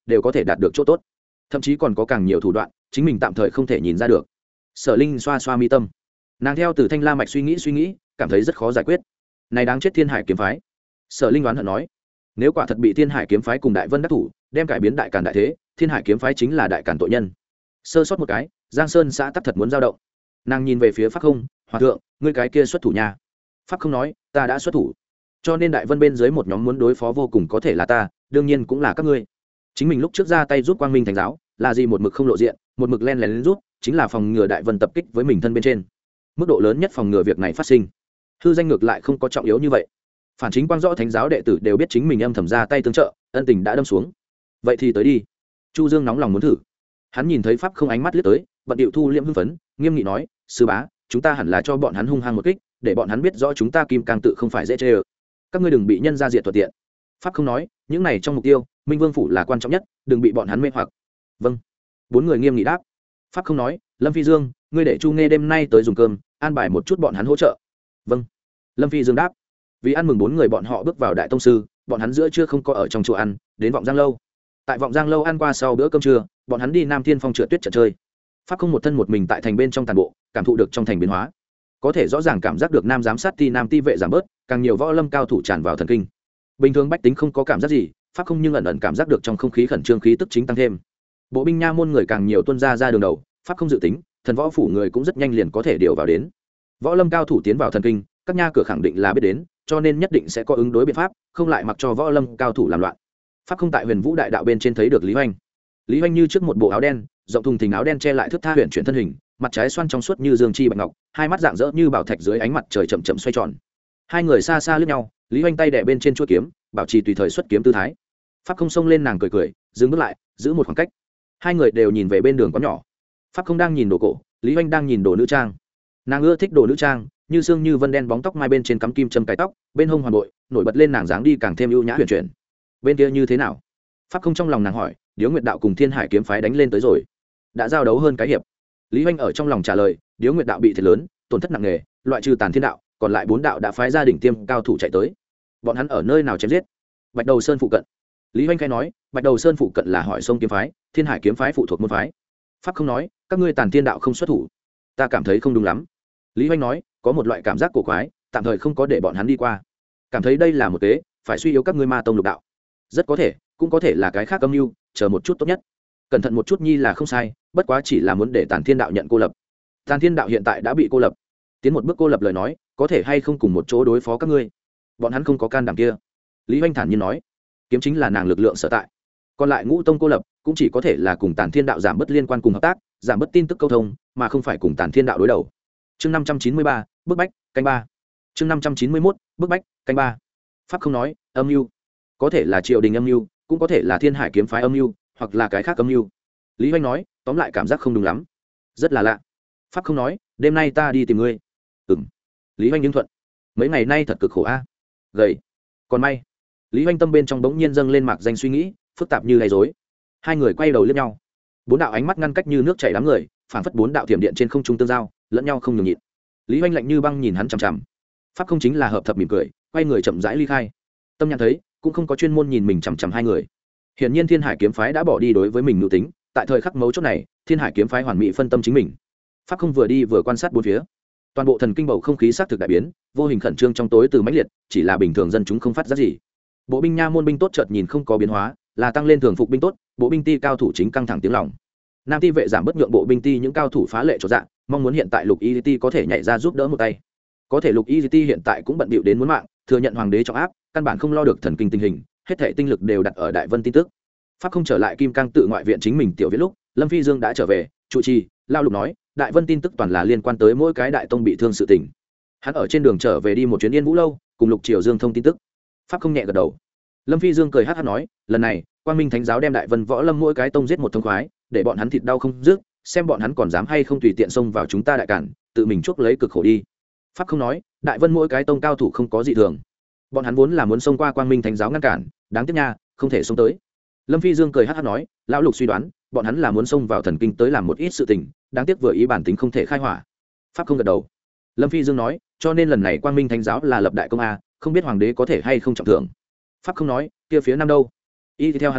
đều có thể đạt được chỗ tốt, thậm chí còn có càng nhiều thủ đoạn chính mình tạm thời không thể nhìn ra được. Sở Linh xoa xoa mi tâm, nàng theo từ thanh la mạch suy nghĩ suy nghĩ cảm thấy rất khó giải quyết. Này đáng chết Thiên Hải kiếm phái. Sở Linh đoán hận nói, nếu quả thật bị Thiên Hải kiếm phái cùng Đại Vân đắc thủ đem cải biến đại càn đại thế, Thiên Hải kiếm phái chính là đại càn tội nhân. Sơ sót một cái, Giang Sơn xã tắc thật muốn dao động. Nàng nhìn về phía Pháp Không, hòa thượng, ngươi cái kia xuất thủ nha. Pháp Không nói, ta đã xuất thủ, cho nên Đại Vân bên dưới một nhóm muốn đối phó vô cùng có thể là ta, đương nhiên cũng là các ngươi. Chính mình lúc trước ra tay giúp Quang Minh Thánh giáo, là gì một mực không lộ diện, một mực len lén lên giúp, chính là phòng ngừa Đại Vân tập kích với mình thân bên trên. Mức độ lớn nhất phòng ngừa việc này phát sinh. Hư danh ngược lại không có trọng yếu như vậy. Phản chính quang rõ thánh giáo đệ tử đều biết chính mình âm thầm ra tay tương trợ, ân tình đã đâm xuống. Vậy thì tới đi. Chu Dương nóng lòng muốn thử. Hắn nhìn thấy Pháp Không ánh mắt liếc tới, bận điệu thu liễm hưng phấn, nghiêm nghị nói, sư bá, chúng ta hẳn là cho bọn hắn hung hăng một kích, để bọn hắn biết rõ chúng ta Kim Cang tự không phải dễ chơi. Các ngươi đừng bị nhân ra diệt thuận tiện. Pháp Không nói, những này trong mục tiêu, Minh Vương phủ là quan trọng nhất, đừng bị bọn hắn mê hoặc. Vâng. Bốn người nghiêm nghị đáp. Pháp Không nói, Lâm Phi Dương, ngươi để Chu Nghe đêm nay tới dùng cơm, an bài một chút bọn hắn hỗ trợ. Vâng. Lâm Phi Dương đáp. Vì ăn mừng bốn người bọn họ bước vào đại tông sư, bọn hắn giữa trưa không có ở trong chùa ăn, đến Vọng Giang lâu. Tại Vọng Giang lâu ăn qua sau bữa cơm trưa, bọn hắn đi Nam Thiên Phong trượt tuyết trận chơi. Pháp Không một thân một mình tại thành bên trong tàn bộ, cảm thụ được trong thành biến hóa, có thể rõ ràng cảm giác được nam giám sát ti nam ti vệ giảm bớt, càng nhiều võ lâm cao thủ tràn vào thần kinh. Bình thường bách tính không có cảm giác gì, Pháp Không nhưng ẩn ẩn cảm giác được trong không khí khẩn trương khí tức chính tăng thêm. Bộ binh nha môn người càng nhiều tuân ra ra đường đầu, Pháp Không dự tính, thần võ phủ người cũng rất nhanh liền có thể điều vào đến. Võ lâm cao thủ tiến vào thần kinh, các nha cửa khẳng định là biết đến, cho nên nhất định sẽ có ứng đối biện pháp, không lại mặc cho võ lâm cao thủ làm loạn. Pháp Không tại Huyền Vũ đại đạo bên trên thấy được Lý Hoành. Lý Hoành như trước một bộ áo đen, rộng thùng thình áo đen che lại thước tha huyền chuyển thân hình, mặt trái xoăn trong suốt như dương chi bạch ngọc, hai mắt dạng dỡ như bảo thạch dưới ánh mặt trời chậm chậm xoay tròn. Hai người xa xa liếc nhau, Lý Hoành tay đè bên trên chuôi kiếm, bảo trì tùy thời xuất kiếm tư thái. Pháp Không xông lên nàng cười cười, dừng bước lại, giữ một khoảng cách. Hai người đều nhìn về bên đường quán nhỏ. Pháp Không đang nhìn đồ cổ, Lý Hoành đang nhìn đồ nữ trang. Nàng ưa thích đồ nữ trang, như xương như vân đen bóng tóc mai bên trên cắm kim châm cài tóc, bên hông hoàn bội, nổi bật lên nàng dáng đi càng thêm ưu nhã huyền chuyển. Bên kia như thế nào? Pháp Không trong lòng nàng hỏi, Điếu Nguyệt đạo cùng Thiên Hải kiếm phái đánh lên tới rồi, đã giao đấu hơn cái hiệp. Lý Hoành ở trong lòng trả lời, Điếu Nguyệt đạo bị thiệt lớn, tổn thất nặng nề, loại trừ Tàn Thiên đạo, còn lại bốn đạo đã phái gia đình tiêm cao thủ chạy tới. Bọn hắn ở nơi nào chém giết? Bạch Đầu Sơn phụ cận. Lý Hoành khai nói, Bạch Đầu Sơn phụ cận là Hỏi Sông kiếm phái, Thiên Hải kiếm phái phụ thuộc môn phái. Pháp Không nói, các ngươi Tàn Thiên đạo không xuất thủ, ta cảm thấy không đúng lắm. Lý Hoành nói, có một loại cảm giác cổ quái, tạm thời không có để bọn hắn đi qua, cảm thấy đây là một kế, phải suy yếu các ngươi Ma tông lục đạo. Rất có thể, cũng có thể là cái khác âm mưu, chờ một chút tốt nhất. Cẩn thận một chút nhi là không sai, bất quá chỉ là muốn để Tàn Thiên đạo nhận cô lập. Tàn Thiên đạo hiện tại đã bị cô lập, tiến một bước cô lập lời nói, có thể hay không cùng một chỗ đối phó các ngươi. Bọn hắn không có can đảm kia. Lý Hoành thản nhiên nói, kiếm chính là nàng lực lượng sở tại. Còn lại ngũ tông cô lập, cũng chỉ có thể là cùng Tàn Thiên đạo giảm bớt liên quan cùng hợp tác, giảm bớt tin tức câu thông, mà không phải cùng Tàn Thiên đạo đối đầu. Chương năm trăm chín mươi ba, bức bách, canh ba. Chương năm trăm chín mươi mốt, bức bách, canh ba. Pháp Không nói, âm mưu, có thể là triều đình âm mưu, cũng có thể là Thiên Hải kiếm phái âm mưu, hoặc là cái khác âm mưu. Lý Hoành nói, tóm lại cảm giác không đúng lắm, rất là lạ. Pháp Không nói, đêm nay ta đi tìm ngươi. Ừm. Lý Hoành ứng thuận. Mấy ngày nay thật cực khổ a. Gầy. Còn may. Lý Hoành tâm bên trong bỗng nhiên dâng lên mạc danh suy nghĩ, phức tạp như lầy rối. Hai người quay đầu liếc nhau. Bốn đạo ánh mắt ngăn cách như nước chảy đám người, phảng phất bốn đạo thiểm điện trên không trung tương giao, lẫn nhau không nhường nhịn. Lý Hoành lạnh như băng nhìn hắn chằm chằm. Pháp Không chính là hợp thập mỉm cười, quay người chậm rãi ly khai. Tâm Nhãn thấy, cũng không có chuyên môn nhìn mình chằm chằm hai người. Hiển nhiên Thiên Hải kiếm phái đã bỏ đi đối với mình nhu tính, tại thời khắc mấu chốt này, Thiên Hải kiếm phái hoàn mỹ phân tâm chính mình. Pháp Không vừa đi vừa quan sát bốn phía. Toàn bộ thần kinh bầu không khí xác thực đại biến, vô hình khẩn trương trong tối từ mãnh liệt, chỉ là bình thường dân chúng không phát giác gì. Bộ binh nha môn binh tốt chợt nhìn không có biến hóa, là tăng lên thường phục binh tốt, bộ binh ti cao thủ chính căng thẳng tiếng lòng. Nam ti vệ giảm bất nhượng bộ binh ti những cao thủ phá lệ chỗ dạng, mong muốn hiện tại Lục Y Ti có thể nhảy ra giúp đỡ một tay. Có thể Lục Y Ti hiện tại cũng bận bịu đến muốn mạng, thừa nhận hoàng đế trọng áp, căn bản không lo được thần kinh tình hình, hết thảy tinh lực đều đặt ở Đại Vân tin tức. Pháp Không trở lại Kim Cang tự ngoại viện chính mình tiểu viện lúc, Lâm Phi Dương đã trở về, trụ trì, lao lục nói, Đại Vân tin tức toàn là liên quan tới mỗi cái đại tông bị thương sự tình. Hắn ở trên đường trở về đi một chuyến Yên Vũ lâu, cùng Lục Triều Dương thông tin tức. Pháp Không nhẹ gật đầu. Lâm Phi Dương cười hắc hắc nói, lần này, Quang Minh Thánh giáo đem Đại Vân võ lâm mỗi cái tông giết một thông khoái, để bọn hắn thịt đau không dứt, xem bọn hắn còn dám hay không tùy tiện xông vào chúng ta đại cản, tự mình chuốc lấy cực khổ đi. Pháp Không nói, Đại Vân mỗi cái tông cao thủ không có gì thường, bọn hắn vốn là muốn xông qua Quang Minh Thánh giáo ngăn cản, đáng tiếc nha, không thể xông tới. Lâm Phi Dương cười hắc hắc nói, lão lục suy đoán, bọn hắn là muốn xông vào thần kinh tới làm một ít sự tình, đáng tiếc vừa ý bản tính không thể khai hỏa. Pháp Không gật đầu. Lâm Phi Dương nói, cho nên lần này Quang Minh Thánh giáo là lập đại công a, không biết hoàng đế có thể hay không trọng thưởng. Pháp Không nói, kia phía nam đâu? Y thì theo hắn hiểu,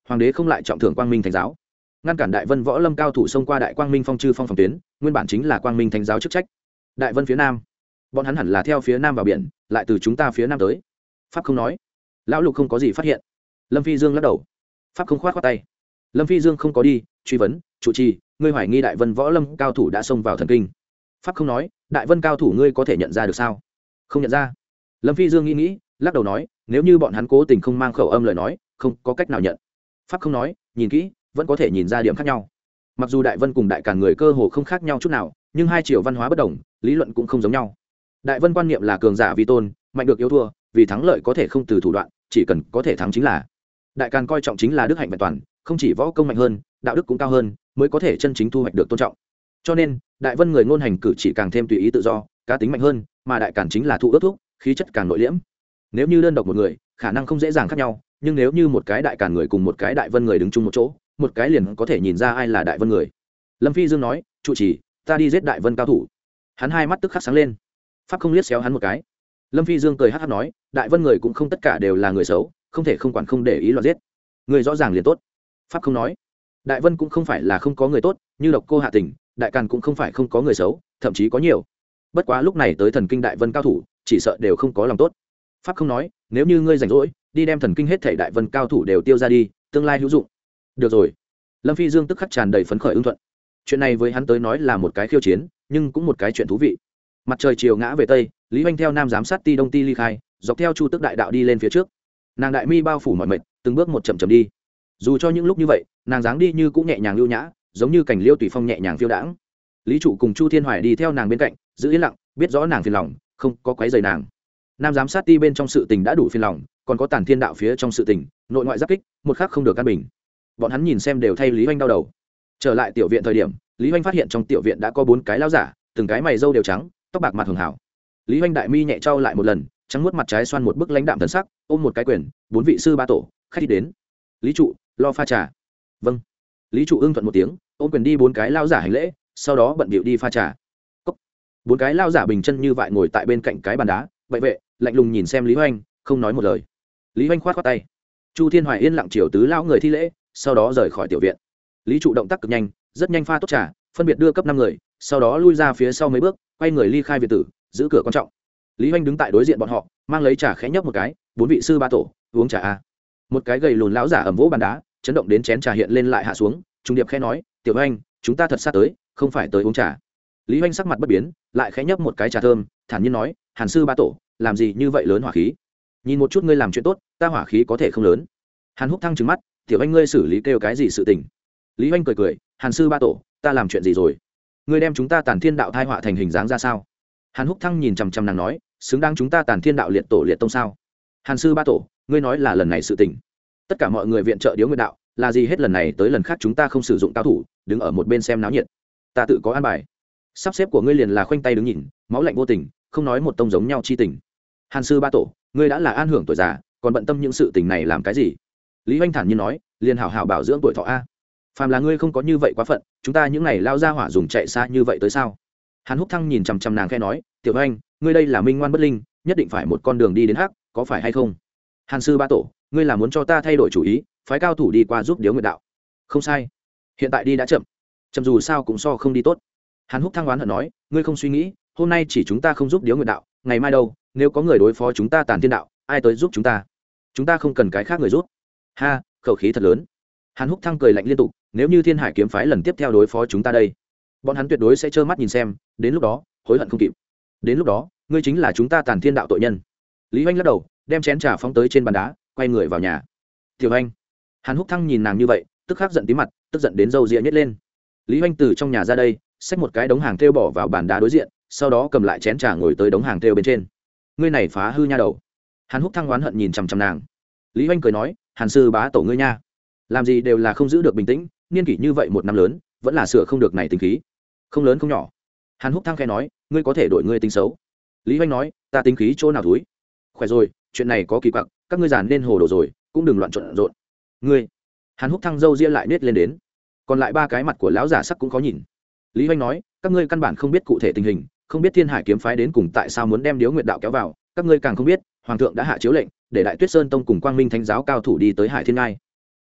hoàng đế không lại trọng thưởng quang minh thánh giáo, ngăn cản đại vân võ lâm cao thủ xông qua đại quang minh phong chư phong phòng tuyến, nguyên bản chính là quang minh thánh giáo chức trách. Đại vân phía nam, bọn hắn hẳn là theo phía nam vào biển, lại từ chúng ta phía nam tới. Pháp không nói. Lão Lục không có gì phát hiện. Lâm Phi Dương lắc đầu. Pháp không khoát khoát tay. Lâm Phi Dương không có đi truy vấn, chủ trì, ngươi hoài nghi đại vân võ lâm cao thủ đã xông vào thần kinh. Pháp không nói, đại vân cao thủ ngươi có thể nhận ra được sao? Không nhận ra. Lâm Phi Dương nghĩ nghĩ, lắc đầu nói, nếu như bọn hắn cố tình không mang khẩu âm lời nói, không có cách nào nhận. Pháp không nói, nhìn kỹ vẫn có thể nhìn ra điểm khác nhau. Mặc dù đại vân cùng đại càn người cơ hồ không khác nhau chút nào, nhưng hai chiều văn hóa bất đồng, lý luận cũng không giống nhau. Đại vân quan niệm là cường giả vi tôn, mạnh được yếu thua, vì thắng lợi có thể không từ thủ đoạn, chỉ cần có thể thắng chính là. Đại càn coi trọng chính là đức hạnh vẹn toàn, không chỉ võ công mạnh hơn, đạo đức cũng cao hơn, mới có thể chân chính thu hoạch được tôn trọng. Cho nên đại vân người ngôn hành cử chỉ càng thêm tùy ý tự do, cá tính mạnh hơn, mà đại càn chính là thụ ước thúc, khí chất càng nội liễm. Nếu như đơn độc một người, khả năng không dễ dàng khác nhau, nhưng nếu như một cái đại càn người cùng một cái đại vân người đứng chung một chỗ, một cái liền có thể nhìn ra ai là đại vân người. Lâm Phi Dương nói, trụ trì, ta đi giết đại vân cao thủ. Hắn hai mắt tức khắc sáng lên. Pháp không liếc xéo hắn một cái. Lâm Phi Dương cười hắc hắc nói, đại vân người cũng không tất cả đều là người xấu, không thể không quản không để ý loạn giết. Người rõ ràng liền tốt. Pháp không nói, đại vân cũng không phải là không có người tốt, như độc cô Hạ Tình, đại càn cũng không phải không có người xấu, thậm chí có nhiều. Bất quá lúc này tới thần kinh đại vân cao thủ, chỉ sợ đều không có lòng tốt. Pháp không nói, nếu như ngươi rảnh rỗi, đi đem thần kinh hết thảy đại vân cao thủ đều tiêu ra đi, tương lai hữu dụng. Được rồi. Lâm Phi Dương tức khắc tràn đầy phấn khởi ưng thuận. Chuyện này với hắn tới nói là một cái khiêu chiến, nhưng cũng một cái chuyện thú vị. Mặt trời chiều ngã về tây, Lý Hoành theo nam giám sát ti đông ti ly khai, dọc theo Chu Tức đại đạo đi lên phía trước. Nàng đại mi bao phủ mọi mệt, từng bước một chậm chậm đi. Dù cho những lúc như vậy, nàng dáng đi như cũng nhẹ nhàng lưu nhã, giống như cảnh liêu tùy phong nhẹ nhàng phiêu đãng. Lý Trụ cùng Chu Thiên Hoài đi theo nàng bên cạnh, giữ yên lặng, biết rõ nàng phiền lòng, không có quấy rầy nàng. Nam giám sát ti bên trong sự tình đã đủ phiền lòng, còn có Tản Thiên đạo phía trong sự tình, nội ngoại giáp kích, một khắc không được căn bình. Bọn hắn nhìn xem đều thay Lý Hoành đau đầu. Trở lại tiểu viện thời điểm, Lý Hoành phát hiện trong tiểu viện đã có bốn cái lão giả, từng cái mày râu đều trắng, tóc bạc mặt hường hảo. Lý Hoành đại mi nhẹ trao lại một lần, trắng muốt mặt trái xoan một bức lãnh đạm thần sắc, ôm một cái quyền, bốn vị sư ba tổ, khách đi đến. Lý Trụ, lo pha trà. Vâng. Lý Trụ ưng thuận một tiếng, ôm quyền đi bốn cái lão giả hành lễ, sau đó bận bịu đi pha trà. Cốc. Bốn cái lão giả bình chân như vậy ngồi tại bên cạnh cái bàn đá, vậy vệ, lạnh lùng nhìn xem Lý Hoành, không nói một lời. Lý Hoành khoát khoát tay. Chu Thiên Hoài yên lặng chiều tứ lão người thi lễ, sau đó rời khỏi tiểu viện. Lý Trụ động tác cực nhanh, rất nhanh pha tốt trà, phân biệt đưa cấp năm người, sau đó lui ra phía sau mấy bước, quay người ly khai viện tử, giữ cửa quan trọng. Lý Hoành đứng tại đối diện bọn họ, mang lấy trà khẽ nhấp một cái, bốn vị sư ba tổ, uống trà a. Một cái gầy lùn lão giả ẩm vỗ bàn đá, chấn động đến chén trà hiện lên lại hạ xuống, trung điệp khẽ nói, "Tiểu Hoành, chúng ta thật sát tới, không phải tới uống trà." Lý Hoành sắc mặt bất biến, lại khẽ nhấp một cái trà thơm, thản nhiên nói, "Hàn sư ba tổ, làm gì như vậy lớn hỏa khí? Nhìn một chút ngươi làm chuyện tốt, ta hỏa khí có thể không lớn." Hàn Húc Thăng trừng mắt, "Tiểu Hoành ngươi xử lý kêu cái gì sự tình?" Lý Hoành cười cười, "Hàn sư ba tổ, ta làm chuyện gì rồi? Ngươi đem chúng ta Tản Thiên đạo thai họa thành hình dáng ra sao?" Hàn Húc Thăng nhìn chằm chằm nàng nói, "Xứng đáng chúng ta Tản Thiên đạo liệt tổ liệt tông sao?" "Hàn sư ba tổ, ngươi nói là lần này sự tình. Tất cả mọi người viện trợ điếu nguyệt đạo, là gì hết lần này tới lần khác chúng ta không sử dụng cao thủ, đứng ở một bên xem náo nhiệt. Ta tự có an bài. Sắp xếp của ngươi liền là khoanh tay đứng nhìn, máu lạnh vô tình, không nói một tông giống nhau chi tình. Hàn sư ba tổ, ngươi đã là an hưởng tuổi già, còn bận tâm những sự tình này làm cái gì?" Lý Hoành thản nhiên nói, "Liền hảo hảo bảo dưỡng tuổi thọ a. Phàm là ngươi không có như vậy quá phận, chúng ta những ngày lao ra hỏa dùng chạy xa như vậy tới sao?" Hàn Húc Thăng nhìn chằm chằm nàng khẽ nói, "Tiểu Hoành, ngươi đây là minh ngoan bất linh, nhất định phải một con đường đi đến hắc, có phải hay không?" "Hàn sư ba tổ, ngươi là muốn cho ta thay đổi chủ ý, phái cao thủ đi qua giúp điếu nguyệt đạo?" "Không sai, hiện tại đi đã chậm, chậm dù sao cũng so không đi tốt." Hàn Húc Thăng oán hận nói, "Ngươi không suy nghĩ, hôm nay chỉ chúng ta không giúp điếu nguyệt đạo, ngày mai đâu, nếu có người đối phó chúng ta Tản Thiên đạo, ai tới giúp chúng ta? Chúng ta không cần cái khác người giúp." "Ha, khẩu khí thật lớn." Hàn Húc Thăng cười lạnh liên tục, "Nếu như Thiên Hải kiếm phái lần tiếp theo đối phó chúng ta đây, bọn hắn tuyệt đối sẽ trơ mắt nhìn xem, đến lúc đó hối hận không kịp. Đến lúc đó ngươi chính là chúng ta Tản Thiên đạo tội nhân." Lý Hoành lắc đầu, đem chén trà phóng tới trên bàn đá, quay người vào nhà. "Tiểu Hoành." Hàn Húc Thăng nhìn nàng như vậy, tức khắc giận tí mặt, tức giận đến râu ria nhếch lên. Lý Hoành từ trong nhà ra đây, xách một cái đống hàng thêu bỏ vào bàn đá đối diện, sau đó cầm lại chén trà ngồi tới đống hàng thêu bên trên. "Ngươi này phá hư nha đầu." Hàn Húc Thăng oán hận nhìn chằm chằm nàng. Lý Hoành cười nói, "Hàn sư bá tổ ngươi nha, làm gì đều là không giữ được bình tĩnh, niên kỷ như vậy một năm lớn, vẫn là sửa không được này tính khí, không lớn không nhỏ." Hàn Húc Thăng khẽ nói, "Ngươi có thể đổi ngươi tính xấu." Lý Hoành nói, "Ta tính khí chỗ nào thúi? Khỏe rồi, chuyện này có kỳ quặc, các ngươi giàn nên hồ đồ rồi, cũng đừng loạn trộn rộn." "Ngươi." Hàn Húc Thăng râu ria lại nết lên đến, còn lại ba cái mặt của lão giả sắc cũng có nhìn. Lý Hoành nói, "Các ngươi căn bản không biết cụ thể tình hình, không biết Thiên Hải kiếm phái đến cùng tại sao muốn đem điếu nguyệt đạo kéo vào, các ngươi càng không biết, hoàng thượng đã hạ chiếu lệnh, để Đại Tuyết Sơn tông cùng Quang Minh thánh giáo cao thủ đi tới Hải Thiên Ngai.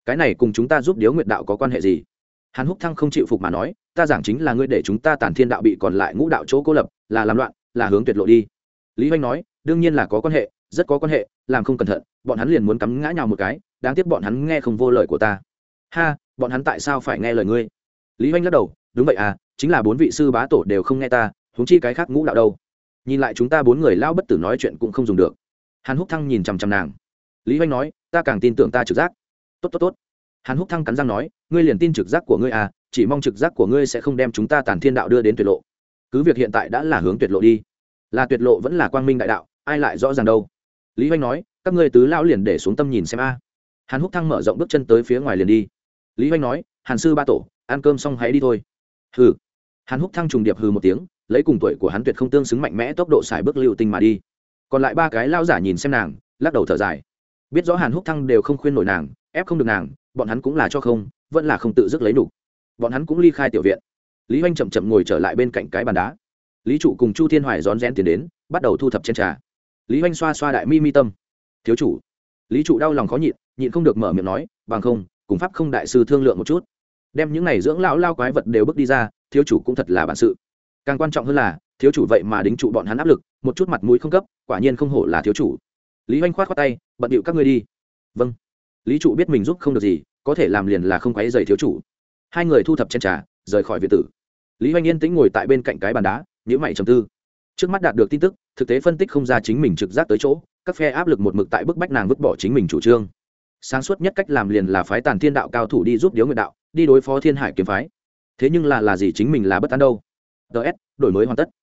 cái này cùng chúng ta giúp điếu nguyệt đạo có quan hệ gì? Hàn Húc Thăng không chịu phục mà nói, ta giảng chính là ngươi để chúng ta Tản Thiên đạo bị còn lại ngũ đạo chỗ cố lập, là làm loạn, là hướng tuyệt lộ đi. Lý Hoành nói, đương nhiên là có quan hệ, rất có quan hệ, làm không cẩn thận bọn hắn liền muốn cắm ngã nhào một cái, đáng tiếc bọn hắn nghe không vô lời của ta. Ha, bọn hắn tại sao phải nghe lời ngươi? Lý Hoành lắc đầu, đúng vậy à, chính là bốn vị sư bá tổ đều không nghe ta, huống chi cái khác ngũ đạo đâu. Nhìn lại chúng ta bốn người lao bất tử nói chuyện cũng không dùng được. Hàn Húc Thăng nhìn chằm chằm nàng. Lý Hoành nói, ta càng tin tưởng ta trực giác. Tốt tốt tốt. Hàn Húc Thăng cắn răng nói, ngươi liền tin trực giác của ngươi à, chỉ mong trực giác của ngươi sẽ không đem chúng ta Tản Thiên đạo đưa đến tuyệt lộ. Cứ việc hiện tại đã là hướng tuyệt lộ đi, là tuyệt lộ vẫn là quang minh đại đạo, ai lại rõ ràng đâu. Lý Hoành nói, các ngươi tứ lão liền để xuống tâm nhìn xem a. Hàn Húc Thăng mở rộng bước chân tới phía ngoài liền đi. Lý Hoành nói, Hàn sư ba tổ, ăn cơm xong hãy đi thôi. Hừ. Hàn Húc Thăng trùng điệp hừ một tiếng, lấy cùng tuổi của hắn tuyệt không tương xứng mạnh mẽ tốc độ xài bước lưu tinh mà đi. Còn lại ba cái lao giả nhìn xem nàng, lắc đầu thở dài. Biết rõ Hàn Húc Thăng đều không khuyên nổi nàng, ép không được nàng, bọn hắn cũng là cho không, vẫn là không tự dứt lấy đủ. Bọn hắn cũng ly khai tiểu viện. Lý Hoành chậm chậm ngồi trở lại bên cạnh cái bàn đá. Lý trụ cùng Chu Thiên Hoài rón rén tiến đến, bắt đầu thu thập chén trà. Lý Hoành xoa xoa đại mi mi tâm. Thiếu chủ. Lý trụ đau lòng khó nhịn, nhịn không được mở miệng nói, bằng không, cùng pháp không đại sư thương lượng một chút, đem những này dưỡng lão lao quái vật đều bước đi ra, thiếu chủ cũng thật là bản sự. Càng quan trọng hơn là, thiếu chủ vậy mà đính trụ bọn hắn áp lực, một chút mặt mũi không cấp, quả nhiên không hổ là thiếu chủ. Lý Hoành khoát khoát tay, bận điệu các ngươi đi. Vâng. Lý trụ biết mình giúp không được gì, có thể làm liền là không quấy rầy thiếu chủ. Hai người thu thập chén trà, rời khỏi viện tử. Lý Hoành yên tĩnh ngồi tại bên cạnh cái bàn đá, nhíu mày trầm tư. Trước mắt đạt được tin tức, thực tế phân tích không ra chính mình trực giác tới chỗ, các phe áp lực một mực tại bức bách nàng vứt bỏ chính mình chủ trương. Sáng suốt nhất cách làm liền là phái Tản Thiên đạo cao thủ đi giúp Điếu Nguyệt đạo, đi đối phó Thiên Hải kiếm phái. Thế nhưng là là gì chính mình là bất an đâu. ds đổi mới hoàn tất.